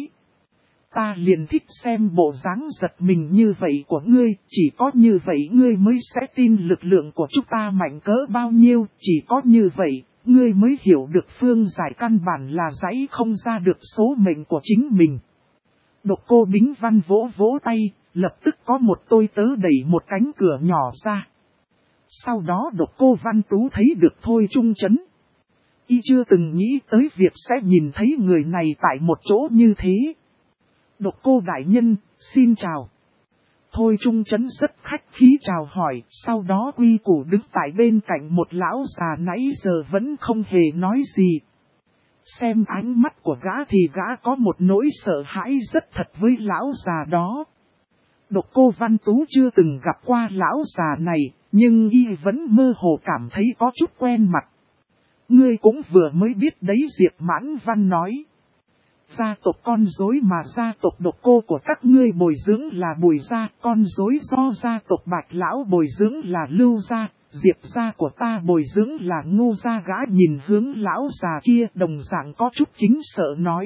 [SPEAKER 1] Ta liền thích xem bộ dáng giật mình như vậy của ngươi, chỉ có như vậy ngươi mới sẽ tin lực lượng của chúng ta mạnh cỡ bao nhiêu, chỉ có như vậy, ngươi mới hiểu được Phương Giải căn bản là giãy không ra được số mệnh của chính mình. Độc Cô Bính Văn vỗ vỗ tay, lập tức có một tôi tớ đẩy một cánh cửa nhỏ ra. Sau đó Độc Cô Văn Tú thấy được Thôi Trung Chấn. Y chưa từng nghĩ tới việc sẽ nhìn thấy người này tại một chỗ như thế. Độc Cô đại nhân, xin chào. Thôi Trung Chấn rất khách khí chào hỏi, sau đó quy củ đứng tại bên cạnh một lão già nãy giờ vẫn không hề nói gì. Xem ánh mắt của gã thì gã có một nỗi sợ hãi rất thật với lão già đó. Độc Cô Văn Tú chưa từng gặp qua lão già này, nhưng y vẫn mơ hồ cảm thấy có chút quen mặt. Ngươi cũng vừa mới biết đấy, Diệp Mãn Văn nói. Gia tộc con rối mà gia tộc Độc Cô của các ngươi bồi dưỡng là Bùi gia, con rối do gia tộc Bạch Lão bồi dưỡng là Lưu gia, Diệp gia của ta bồi dưỡng là Ngô gia. Gã nhìn hướng lão già kia đồng dạng có chút kính sợ nói.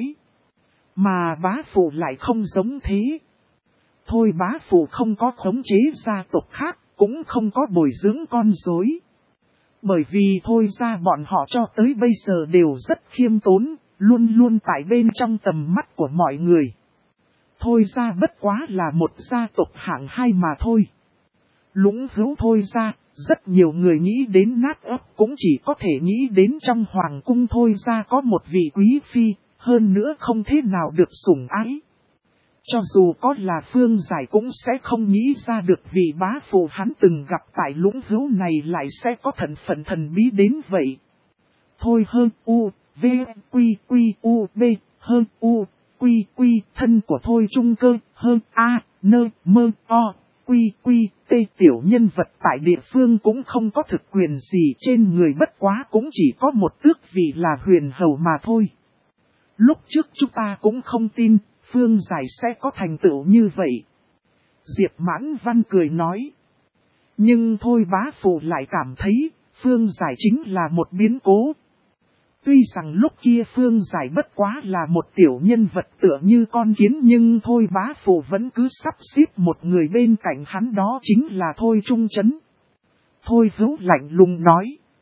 [SPEAKER 1] Mà bá phụ lại không giống thế. Thôi bá phụ không có khống chế gia tộc khác, cũng không có bồi dưỡng con rối. Bởi vì thôi ra bọn họ cho tới bây giờ đều rất khiêm tốn, luôn luôn tại bên trong tầm mắt của mọi người. Thôi ra bất quá là một gia tộc hạng hai mà thôi. Lũng hữu thôi ra, rất nhiều người nghĩ đến nát ấp cũng chỉ có thể nghĩ đến trong hoàng cung thôi ra có một vị quý phi, hơn nữa không thế nào được sủng ái. Cho dù có là Phương Giải cũng sẽ không nghĩ ra được vì bá phụ hắn từng gặp tại lũng hữu này lại sẽ có thần phận thần bí đến vậy. Thôi hơn u, v, quy quy u, b, hơn u, quy quy thân của Thôi Trung Cơ, hơn a, nơ, mơ, o, quy quy t. Tiểu nhân vật tại địa phương cũng không có thực quyền gì trên người, bất quá cũng chỉ có một tước vị là huyền hầu mà thôi. Lúc trước chúng ta cũng không tin Phương Giải sẽ có thành tựu như vậy. Diệp Mãn Văn cười nói. Nhưng Thôi bá phụ lại cảm thấy Phương Giải chính là một biến cố. Tuy rằng lúc kia Phương Giải bất quá là một tiểu nhân vật tựa như con kiến, nhưng Thôi bá phụ vẫn cứ sắp xếp một người bên cạnh hắn, đó chính là Thôi Trung Chấn. Thôi Hữu lạnh lùng nói.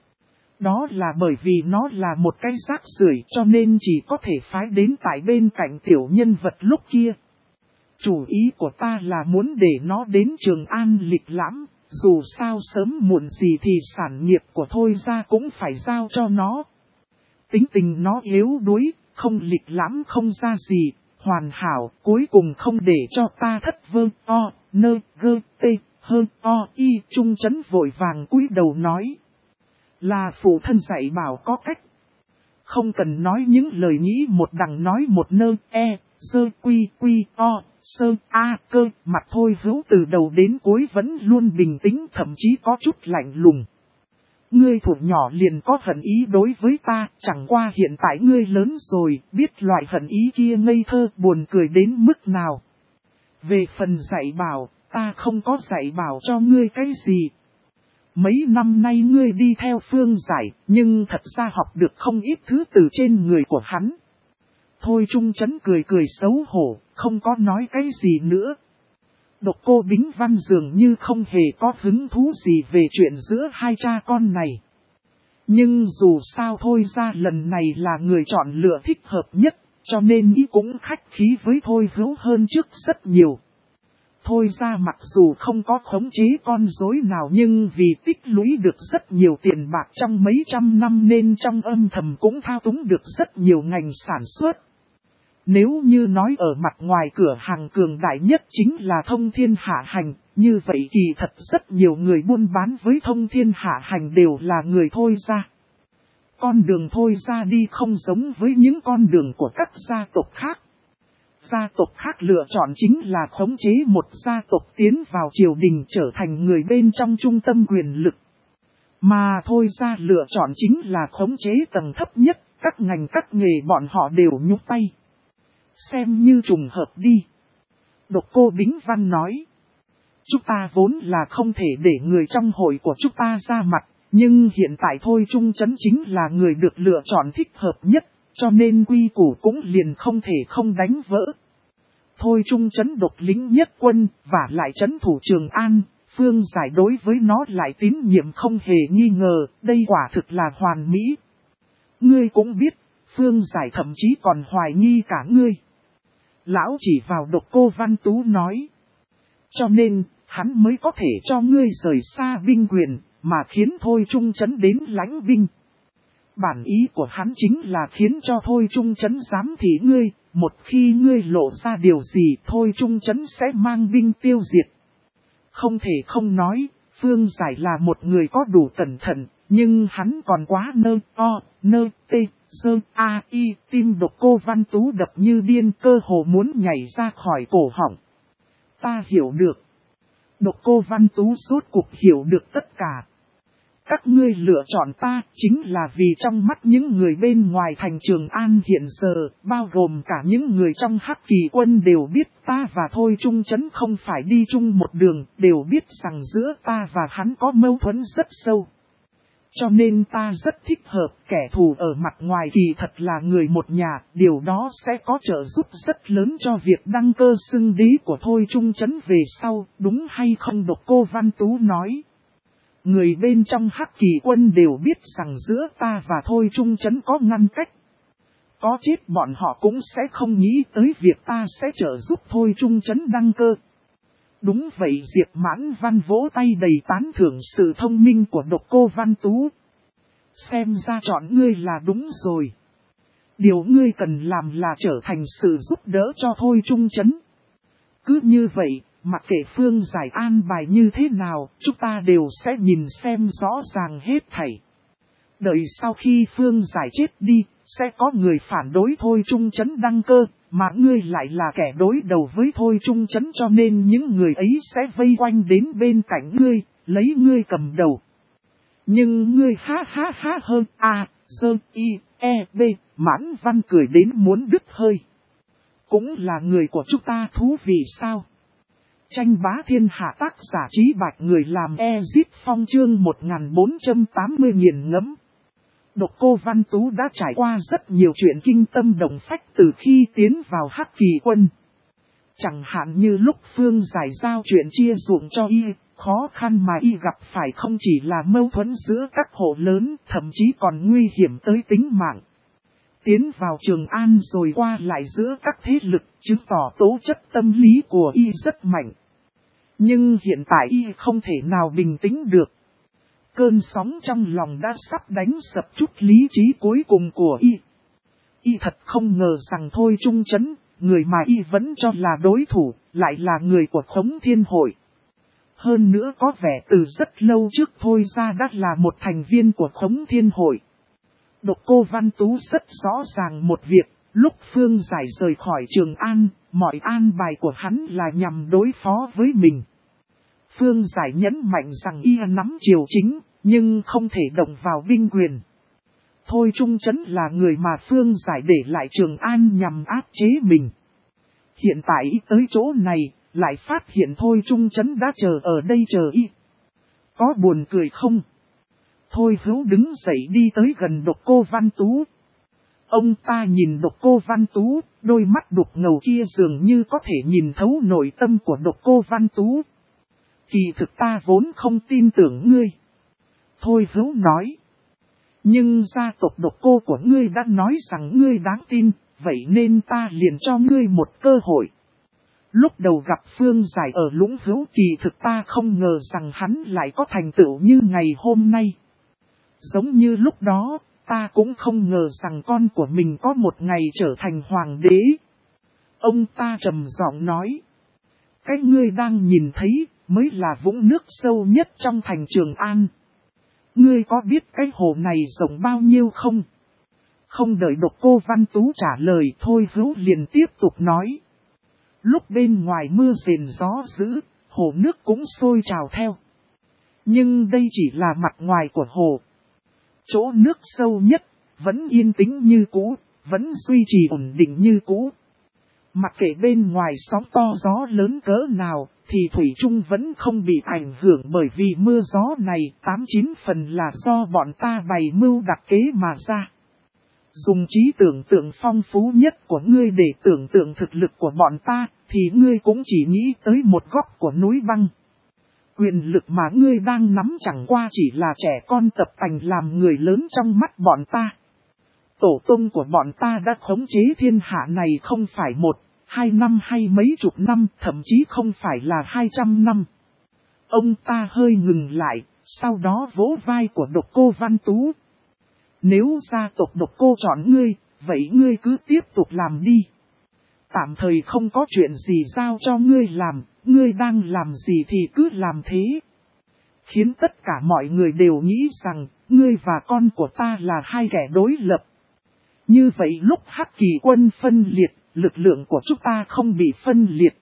[SPEAKER 1] Đó là bởi vì nó là một cái rác rưởi cho nên chỉ có thể phái đến tại bên cạnh tiểu nhân vật lúc kia. Chủ ý của ta là muốn để nó đến Trường An lịch lãm, dù sao sớm muộn gì thì sản nghiệp của Thôi ra cũng phải giao cho nó. Tính tình nó yếu đuối, không lịch lãm không ra gì, hoàn hảo, cuối cùng không để cho ta thất vơ, o, nơ, gơ, tê, hơn, o, y. Trung Chấn vội vàng cúi đầu nói. Là phụ thân dạy bảo có cách. Không cần nói những lời nghĩ một đằng nói một nơ, e, sơ, quy, quy, o, sơ, a, cơ. Mặt Thôi Hữu từ đầu đến cuối vẫn luôn bình tĩnh, thậm chí có chút lạnh lùng. Ngươi thủ nhỏ liền có hận ý đối với ta, chẳng qua hiện tại ngươi lớn rồi, biết loại hận ý kia ngây thơ buồn cười đến mức nào. Về phần dạy bảo, ta không có dạy bảo cho ngươi cái gì. Mấy năm nay ngươi đi theo Phương Giải, nhưng thật ra học được không ít thứ từ trên người của hắn. Thôi Trung Chấn cười cười xấu hổ, không có nói cái gì nữa. Độc Cô Bính Văn dường như không hề có hứng thú gì về chuyện giữa hai cha con này. Nhưng dù sao Thôi ra lần này là người chọn lựa thích hợp nhất, cho nên ý cũng khách khí với Thôi Hữu hơn trước rất nhiều. Thôi ra mặc dù không có khống chế con rối nào nhưng vì tích lũy được rất nhiều tiền bạc trong mấy trăm năm nên trong âm thầm cũng thao túng được rất nhiều ngành sản xuất. Nếu như nói ở mặt ngoài cửa hàng cường đại nhất chính là Thông Thiên Hạ Hành, như vậy kỳ thật rất nhiều người buôn bán với Thông Thiên Hạ Hành đều là người Thôi ra. Con đường Thôi ra đi không giống với những con đường của các gia tộc khác. Gia tộc khác lựa chọn chính là khống chế một gia tộc tiến vào triều đình trở thành người bên trong trung tâm quyền lực. Mà Thôi ra lựa chọn chính là khống chế tầng thấp nhất, các ngành các nghề bọn họ đều nhúc tay. Xem như trùng hợp đi. Độc Cô Bính Văn nói. Chúng ta vốn là không thể để người trong hội của chúng ta ra mặt, nhưng hiện tại Thôi Trung Chấn chính là người được lựa chọn thích hợp nhất, cho nên quy củ cũng liền không thể không đánh vỡ. Thôi Trung Chấn độc lính nhất quân, và lại trấn thủ Trường An, Phương Giải đối với nó lại tín nhiệm không hề nghi ngờ, đây quả thực là hoàn mỹ. Ngươi cũng biết, Phương Giải thậm chí còn hoài nghi cả ngươi. Lão chỉ vào Độc Cô Văn Tú nói. Cho nên, hắn mới có thể cho ngươi rời xa binh quyền, mà khiến Thôi Trung Chấn đến lãnh binh. Bản ý của hắn chính là khiến cho Thôi Trung Chấn giám thị ngươi, một khi ngươi lộ ra điều gì Thôi Trung Chấn sẽ mang binh tiêu diệt. Không thể không nói, Phương Giải là một người có đủ cẩn thận, nhưng hắn còn quá nơ, o, nơ, tê, sơ, a, y. Tim Độc Cô Văn Tú đập như điên, cơ hồ muốn nhảy ra khỏi cổ họng. Ta hiểu được. Độc Cô Văn Tú rốt cuộc hiểu được tất cả. Các ngươi lựa chọn ta chính là vì trong mắt những người bên ngoài thành Trường An hiện giờ, bao gồm cả những người trong Hắc Kỳ quân đều biết ta và Thôi Trung Chấn không phải đi chung một đường, đều biết rằng giữa ta và hắn có mâu thuẫn rất sâu. Cho nên ta rất thích hợp, kẻ thù ở mặt ngoài kỳ thật là người một nhà, điều đó sẽ có trợ giúp rất lớn cho việc đăng cơ xưng đế của Thôi Trung Chấn về sau, đúng hay không? Độc Cô Văn Tú nói. Người bên trong Hắc Kỳ quân đều biết rằng giữa ta và Thôi Trung Chấn có ngăn cách. Có chết bọn họ cũng sẽ không nghĩ tới việc ta sẽ trợ giúp Thôi Trung Chấn đăng cơ. Đúng vậy, Diệp Mãn Văn vỗ tay đầy tán thưởng sự thông minh của Độc Cô Văn Tú. Xem ra chọn ngươi là đúng rồi. Điều ngươi cần làm là trở thành sự giúp đỡ cho Thôi Trung Chấn. Cứ như vậy, mặc kệ Phương Giải an bài như thế nào, chúng ta đều sẽ nhìn xem rõ ràng hết thảy. Đợi sau khi Phương Giải chết đi, sẽ có người phản đối Thôi Trung Chấn đăng cơ, mà ngươi lại là kẻ đối đầu với Thôi Trung Chấn, cho nên những người ấy sẽ vây quanh đến bên cạnh ngươi, lấy ngươi cầm đầu. Nhưng ngươi ha ha ha hơn a, dơ y, e, b, Mãn Văn cười đến muốn đứt hơi. Cũng là người của chúng ta thú vị sao? Tranh bá thiên hạ tác giả Trí Bạch người làm Ezip Phong chương 1480 nghiền ngẫm. Độc Cô Văn Tú đã trải qua rất nhiều chuyện kinh tâm động phách từ khi tiến vào Hắc Kỳ quân. Chẳng hạn như lúc Phương Giải giao chuyện chia ruộng cho y, khó khăn mà y gặp phải không chỉ là mâu thuẫn giữa các hộ lớn, thậm chí còn nguy hiểm tới tính mạng. Tiến vào Trường An rồi qua lại giữa các thế lực, chứng tỏ tố chất tâm lý của y rất mạnh. Nhưng hiện tại y không thể nào bình tĩnh được. Cơn sóng trong lòng đã sắp đánh sập chút lý trí cuối cùng của y. Y thật không ngờ rằng Thôi Trung Chấn, người mà y vẫn cho là đối thủ, lại là người của Khống Thiên Hội. Hơn nữa có vẻ từ rất lâu trước Thôi ra đã là một thành viên của Khống Thiên Hội. Độc Cô Văn Tú rất rõ ràng một việc, lúc Phương Giải rời khỏi Trường An, mọi an bài của hắn là nhằm đối phó với mình. Phương Giải nhấn mạnh rằng y nắm triều chính, nhưng không thể động vào binh quyền. Thôi Trung Chấn là người mà Phương Giải để lại Trường An nhằm áp chế mình. Hiện tại y tới chỗ này, lại phát hiện Thôi Trung Chấn đã chờ ở đây chờ y. Có buồn cười không? Thôi Hữu đứng dậy đi tới gần Độc Cô Văn Tú. Ông ta nhìn Độc Cô Văn Tú, đôi mắt đục ngầu kia dường như có thể nhìn thấu nội tâm của Độc Cô Văn Tú. Kỳ thực ta vốn không tin tưởng ngươi. Thôi Hữu nói. Nhưng gia tộc Độc Cô của ngươi đã nói rằng ngươi đáng tin, vậy nên ta liền cho ngươi một cơ hội. Lúc đầu gặp Phương Giải ở Lũng Hữu, kỳ thực ta không ngờ rằng hắn lại có thành tựu như ngày hôm nay. Giống như lúc đó, ta cũng không ngờ rằng con của mình có một ngày trở thành hoàng đế. Ông ta trầm giọng nói. Cái ngươi đang nhìn thấy, mới là vũng nước sâu nhất trong thành Trường An. Ngươi có biết cái hồ này rộng bao nhiêu không? Không đợi Độc Cô Văn Tú trả lời, Thôi Hữu liền tiếp tục nói. Lúc bên ngoài mưa rền gió dữ, hồ nước cũng sôi trào theo. Nhưng đây chỉ là mặt ngoài của hồ. Chỗ nước sâu nhất, vẫn yên tĩnh như cũ, vẫn duy trì ổn định như cũ. Mặc kệ bên ngoài sóng to gió lớn cỡ nào, thì Thủy Trung vẫn không bị ảnh hưởng bởi vì mưa gió này 89 phần là do bọn ta bày mưu đặc kế mà ra. Dùng trí tưởng tượng phong phú nhất của ngươi để tưởng tượng thực lực của bọn ta, thì ngươi cũng chỉ nghĩ tới một góc của núi băng. Quyền lực mà ngươi đang nắm chẳng qua chỉ là trẻ con tập tành làm người lớn trong mắt bọn ta. Tổ tông của bọn ta đã khống chế thiên hạ này không phải 1-2 năm hay mấy chục năm, thậm chí không phải là 200 năm. Ông ta hơi ngừng lại, sau đó vỗ vai của Độc Cô Văn Tú. Nếu gia tộc Độc Cô chọn ngươi, vậy ngươi cứ tiếp tục làm đi. Tạm thời không có chuyện gì giao cho ngươi làm, ngươi đang làm gì thì cứ làm thế. Khiến tất cả mọi người đều nghĩ rằng, ngươi và con của ta là hai kẻ đối lập. Như vậy lúc Hắc Kỳ quân phân liệt, lực lượng của chúng ta không bị phân liệt.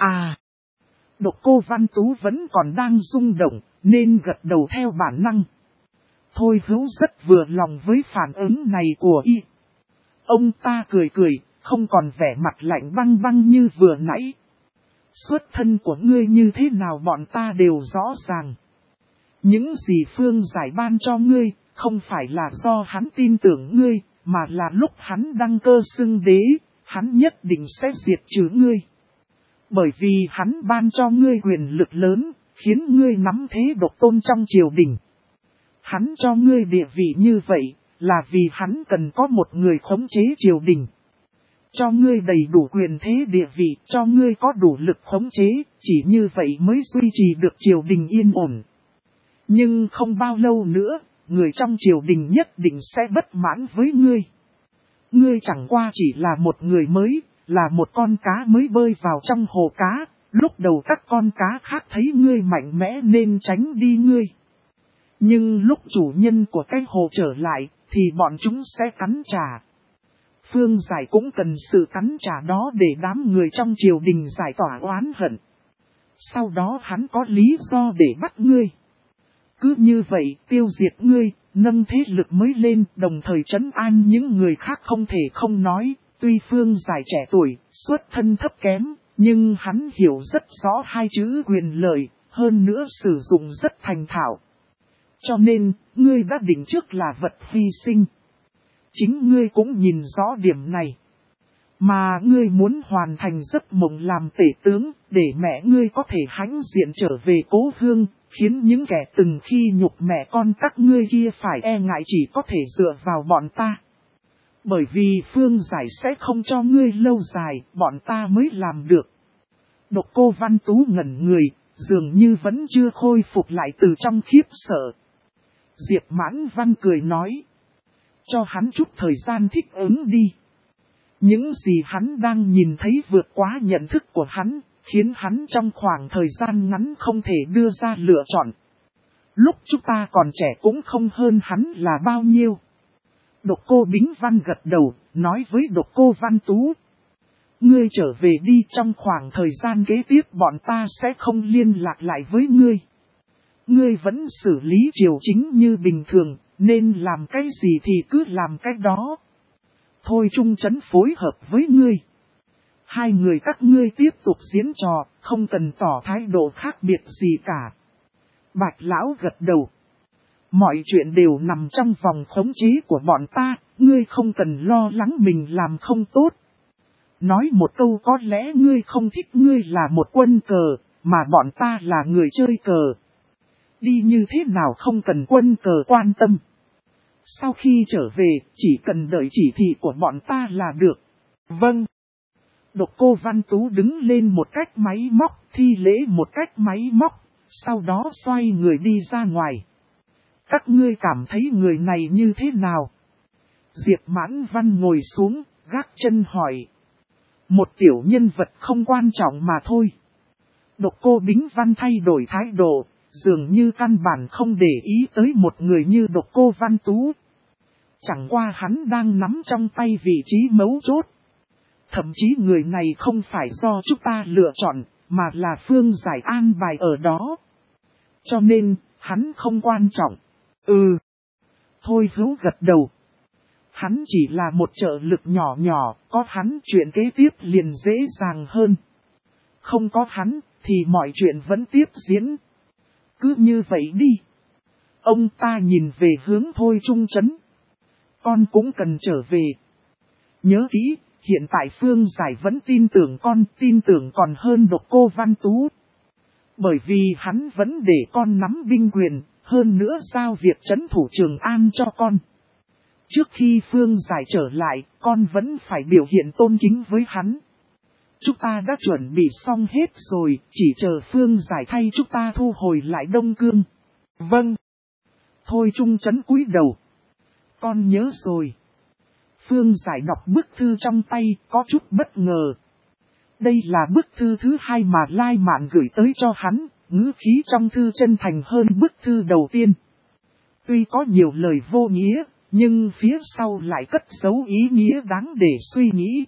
[SPEAKER 1] Độc Cô Văn Tú vẫn còn đang rung động, nên gật đầu theo bản năng. Thôi Hữu rất vừa lòng với phản ứng này của y. Ông ta cười cười, không còn vẻ mặt lạnh băng băng như vừa nãy. Xuất thân của ngươi như thế nào bọn ta đều rõ ràng. Những gì Phương Giải ban cho ngươi, không phải là do hắn tin tưởng ngươi, mà là lúc hắn đăng cơ xưng đế, hắn nhất định sẽ diệt trừ ngươi. Bởi vì hắn ban cho ngươi quyền lực lớn, khiến ngươi nắm thế độc tôn trong triều đình. Hắn cho ngươi địa vị như vậy, là vì hắn cần có một người khống chế triều đình. Cho ngươi đầy đủ quyền thế địa vị, cho ngươi có đủ lực khống chế, chỉ như vậy mới duy trì được triều đình yên ổn. Nhưng không bao lâu nữa, người trong triều đình nhất định sẽ bất mãn với ngươi. Ngươi chẳng qua chỉ là một người mới, là một con cá mới bơi vào trong hồ cá, lúc đầu các con cá khác thấy ngươi mạnh mẽ nên tránh đi ngươi. Nhưng lúc chủ nhân của cái hồ trở lại, thì bọn chúng sẽ cắn trả. Phương Giải cũng cần sự cắn trả đó để đám người trong triều đình giải tỏa oán hận. Sau đó hắn có lý do để bắt ngươi. Cứ như vậy tiêu diệt ngươi, nâng thế lực mới lên, đồng thời trấn an những người khác không thể không nói. Tuy Phương Giải trẻ tuổi, xuất thân thấp kém, nhưng hắn hiểu rất rõ hai chữ quyền lợi, hơn nữa sử dụng rất thành thạo. Cho nên, ngươi đã định trước là vật hy sinh. Chính ngươi cũng nhìn rõ điểm này. Mà ngươi muốn hoàn thành giấc mộng làm tể tướng, để mẹ ngươi có thể hãnh diện trở về cố hương, khiến những kẻ từng khi nhục mẹ con các ngươi kia phải e ngại chỉ có thể dựa vào bọn ta. Bởi vì Phương Giải sẽ không cho ngươi lâu dài, bọn ta mới làm được. Độc Cô Văn Tú ngẩn người, dường như vẫn chưa khôi phục lại từ trong khiếp sợ. Diệp Mãn Văn cười nói. Cho hắn chút thời gian thích ứng đi. Những gì hắn đang nhìn thấy vượt quá nhận thức của hắn, khiến hắn trong khoảng thời gian ngắn không thể đưa ra lựa chọn. Lúc chúng ta còn trẻ cũng không hơn hắn là bao nhiêu. Độc Cô Bính Văn gật đầu, nói với Độc Cô Văn Tú. Ngươi trở về đi, trong khoảng thời gian kế tiếp bọn ta sẽ không liên lạc lại với ngươi. Ngươi vẫn xử lý triều chính như bình thường, nên làm cái gì thì cứ làm cái đó. Thôi Trung Chấn phối hợp với ngươi. Hai người các ngươi tiếp tục diễn trò, không cần tỏ thái độ khác biệt gì cả. Bạch Lão gật đầu. Mọi chuyện đều nằm trong vòng khống chế của bọn ta, ngươi không cần lo lắng mình làm không tốt. Nói một câu có lẽ ngươi không thích, ngươi là một quân cờ, mà bọn ta là người chơi cờ. Đi như thế nào không cần quân cờ quan tâm. Sau khi trở về, chỉ cần đợi chỉ thị của bọn ta là được. Vâng. Độc Cô Văn Tú đứng lên một cách máy móc, thi lễ một cách máy móc, sau đó xoay người đi ra ngoài. Các ngươi cảm thấy người này như thế nào? Diệp Mãn Văn ngồi xuống, gác chân hỏi. Một tiểu nhân vật không quan trọng mà thôi. Độc Cô Bính Văn thay đổi thái độ, dường như căn bản không để ý tới một người như Độc Cô Văn Tú. Chẳng qua hắn đang nắm trong tay vị trí mấu chốt. Thậm chí người này không phải do chúng ta lựa chọn, mà là Phương Giải an bài ở đó. Cho nên, hắn không quan trọng. Thôi Hữu gật đầu. Hắn chỉ là một trợ lực nhỏ nhỏ, có hắn chuyện kế tiếp liền dễ dàng hơn. Không có hắn, thì mọi chuyện vẫn tiếp diễn. Cứ như vậy đi. Ông ta nhìn về hướng Thôi Trung Chấn. Con cũng cần trở về. Nhớ kỹ, hiện tại Phương Giải vẫn tin tưởng con, tin tưởng còn hơn Độc Cô Văn Tú. Bởi vì hắn vẫn để con nắm binh quyền, hơn nữa giao việc trấn thủ Trường An cho con. Trước khi Phương Giải trở lại, con vẫn phải biểu hiện tôn kính với hắn. Chúng ta đã chuẩn bị xong hết rồi, chỉ chờ Phương Giải thay chúng ta thu hồi lại Đông Cương. Vâng. Thôi Trung Chấn cúi đầu. Con nhớ rồi. Phương Giải đọc bức thư trong tay, có chút bất ngờ. Đây là bức thư thứ hai mà Lai Mạn gửi tới cho hắn, ngữ khí trong thư chân thành hơn bức thư đầu tiên. Tuy có nhiều lời vô nghĩa, nhưng phía sau lại cất giấu ý nghĩa đáng để suy nghĩ.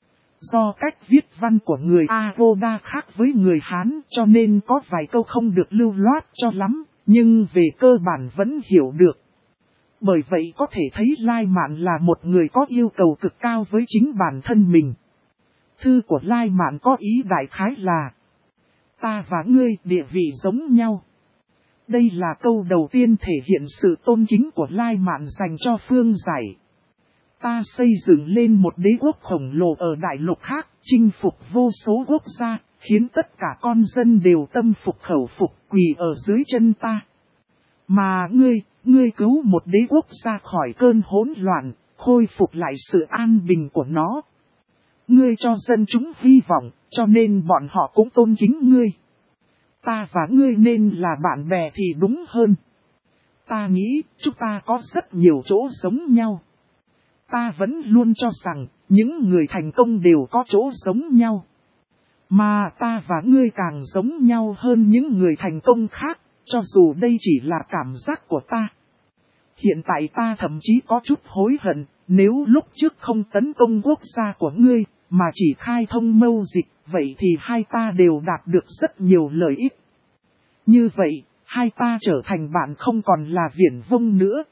[SPEAKER 1] Do cách viết văn của người Avoda khác với người Hán cho nên có vài câu không được lưu loát cho lắm, nhưng về cơ bản vẫn hiểu được. Bởi vậy có thể thấy Lai Mạn là một người có yêu cầu cực cao với chính bản thân mình. Thư của Lai Mạn có ý đại khái là: ta và ngươi địa vị giống nhau. Đây là câu đầu tiên thể hiện sự tôn kính của Lai Mạn dành cho Phương Giải. Ta xây dựng lên một đế quốc khổng lồ ở đại lục khác, chinh phục vô số quốc gia, khiến tất cả con dân đều tâm phục khẩu phục quỳ ở dưới chân ta. Mà ngươi cứu một đế quốc ra khỏi cơn hỗn loạn, khôi phục lại sự an bình của nó. Ngươi cho dân chúng hy vọng, cho nên bọn họ cũng tôn kính ngươi. Ta và ngươi nên là bạn bè thì đúng hơn. Ta nghĩ chúng ta có rất nhiều chỗ giống nhau. Ta vẫn luôn cho rằng Những người thành công đều có chỗ giống nhau. Mà ta và ngươi càng giống nhau hơn những người thành công khác, cho dù đây chỉ là cảm giác của ta. Hiện tại ta thậm chí có chút hối hận, nếu lúc trước không tấn công quốc gia của ngươi, mà chỉ khai thông mâu dịch, vậy thì hai ta đều đạt được rất nhiều lợi ích. Như vậy, hai ta trở thành bạn không còn là viển vông nữa.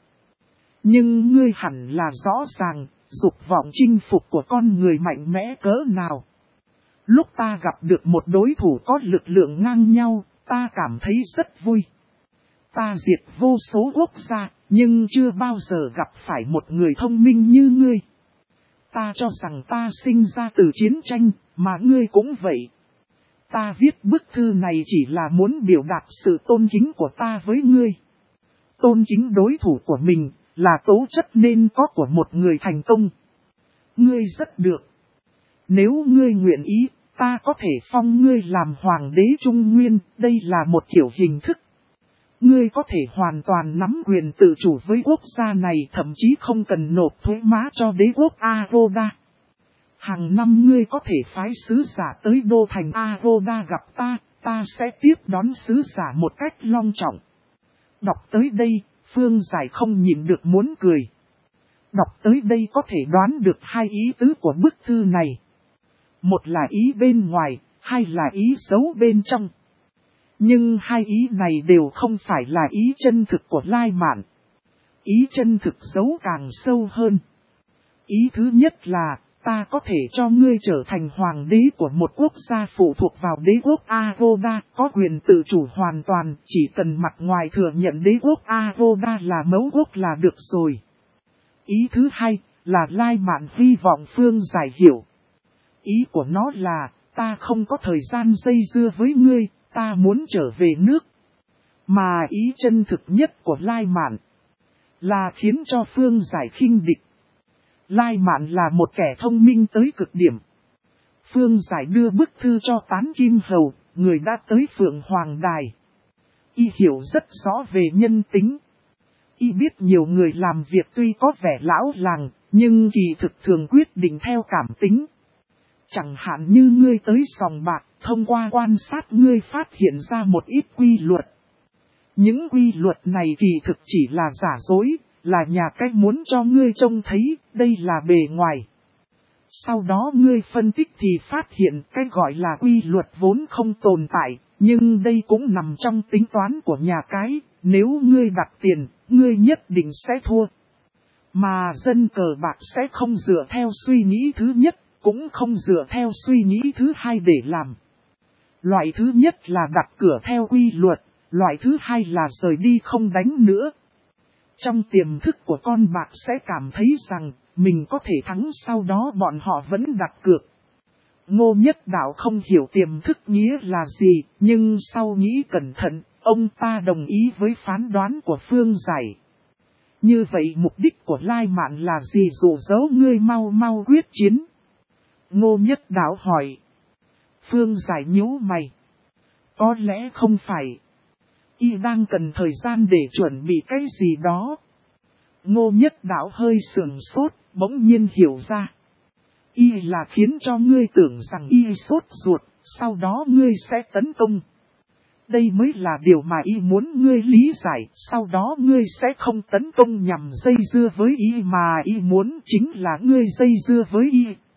[SPEAKER 1] Nhưng ngươi hẳn là rõ ràng, dục vọng chinh phục của con người mạnh mẽ cỡ nào. Lúc ta gặp được một đối thủ có lực lượng ngang nhau, ta cảm thấy rất vui. Ta diệt vô số quốc gia, nhưng chưa bao giờ gặp phải một người thông minh như ngươi. Ta cho rằng ta sinh ra từ chiến tranh, mà ngươi cũng vậy. Ta viết bức thư này chỉ là muốn biểu đạt sự tôn kính của ta với ngươi. Tôn kính đối thủ của mình là tố chất nên có của một người thành công. Ngươi rất được. Nếu ngươi nguyện ý, ta có thể phong ngươi làm hoàng đế Trung Nguyên, đây là một kiểu hình thức. Ngươi có thể hoàn toàn nắm quyền tự chủ với quốc gia này, thậm chí không cần nộp thuế má cho đế quốc Aroda. Hàng năm ngươi có thể phái sứ giả tới đô thành Aroda gặp ta, ta sẽ tiếp đón sứ giả một cách long trọng. Đọc tới đây, Phương Giải không nhịn được muốn cười. Đọc tới đây có thể đoán được hai ý tứ của bức thư này. Một là ý bên ngoài, hai là ý xấu bên trong. Nhưng hai ý này đều không phải là ý chân thực của Lai Mạn. Ý chân thực xấu càng sâu hơn. Ý thứ nhất là, ta có thể cho ngươi trở thành hoàng đế của một quốc gia phụ thuộc vào đế quốc Aroda, có quyền tự chủ hoàn toàn, chỉ cần mặt ngoài thừa nhận đế quốc Aroda là mẫu quốc là được rồi. Ý thứ hai là Lai Mạn hy vọng Phương Giải hiểu. Ý của nó là, ta không có thời gian dây dưa với ngươi, ta muốn trở về nước. Mà ý chân thực nhất của Lai Mạn là khiến cho Phương Giải khinh địch. Lai Mạn là một kẻ thông minh tới cực điểm. Phương Giải đưa bức thư cho Tán Kim Hầu, người đã tới Phượng Hoàng Đài. Y hiểu rất rõ về nhân tính. Y biết nhiều người làm việc tuy có vẻ lão làng, nhưng kỳ thực thường quyết định theo cảm tính. Chẳng hạn như ngươi tới sòng bạc, thông qua quan sát ngươi phát hiện ra một ít quy luật. Những quy luật này kỳ thực chỉ là giả dối, là nhà cách muốn cho ngươi trông thấy, đây là bề ngoài. Sau đó ngươi phân tích thì phát hiện cái gọi là quy luật vốn không tồn tại, nhưng đây cũng nằm trong tính toán của nhà cái, nếu ngươi đặt tiền, ngươi nhất định sẽ thua. Mà dân cờ bạc sẽ không dựa theo suy nghĩ thứ nhất, cũng không dựa theo suy nghĩ thứ hai để làm. Loại thứ nhất là đặt cửa theo quy luật, loại thứ hai là rời đi không đánh nữa. Trong tiềm thức của con bạc sẽ cảm thấy rằng mình có thể thắng, sau đó bọn họ vẫn đặt cược. Ngô Nhất Đạo không hiểu tiềm thức nghĩa là gì, nhưng sau nghĩ cẩn thận, ông ta đồng ý với phán đoán của Phương Giải. Như vậy mục đích của Lai Mạn là gì, dụ dỗ ngươi mau mau quyết chiến? Ngô Nhất Đạo hỏi. Phương Giải nhíu mày. Có lẽ không phải. Y đang cần thời gian để chuẩn bị cái gì đó. Ngô Nhất Đạo hơi sườn sốt, bỗng nhiên hiểu ra. Y là khiến cho ngươi tưởng rằng Y sốt ruột, sau đó ngươi sẽ tấn công. Đây mới là điều mà Y muốn ngươi lý giải, sau đó ngươi sẽ không tấn công nhằm dây dưa với Y, mà Y muốn chính là ngươi dây dưa với Y.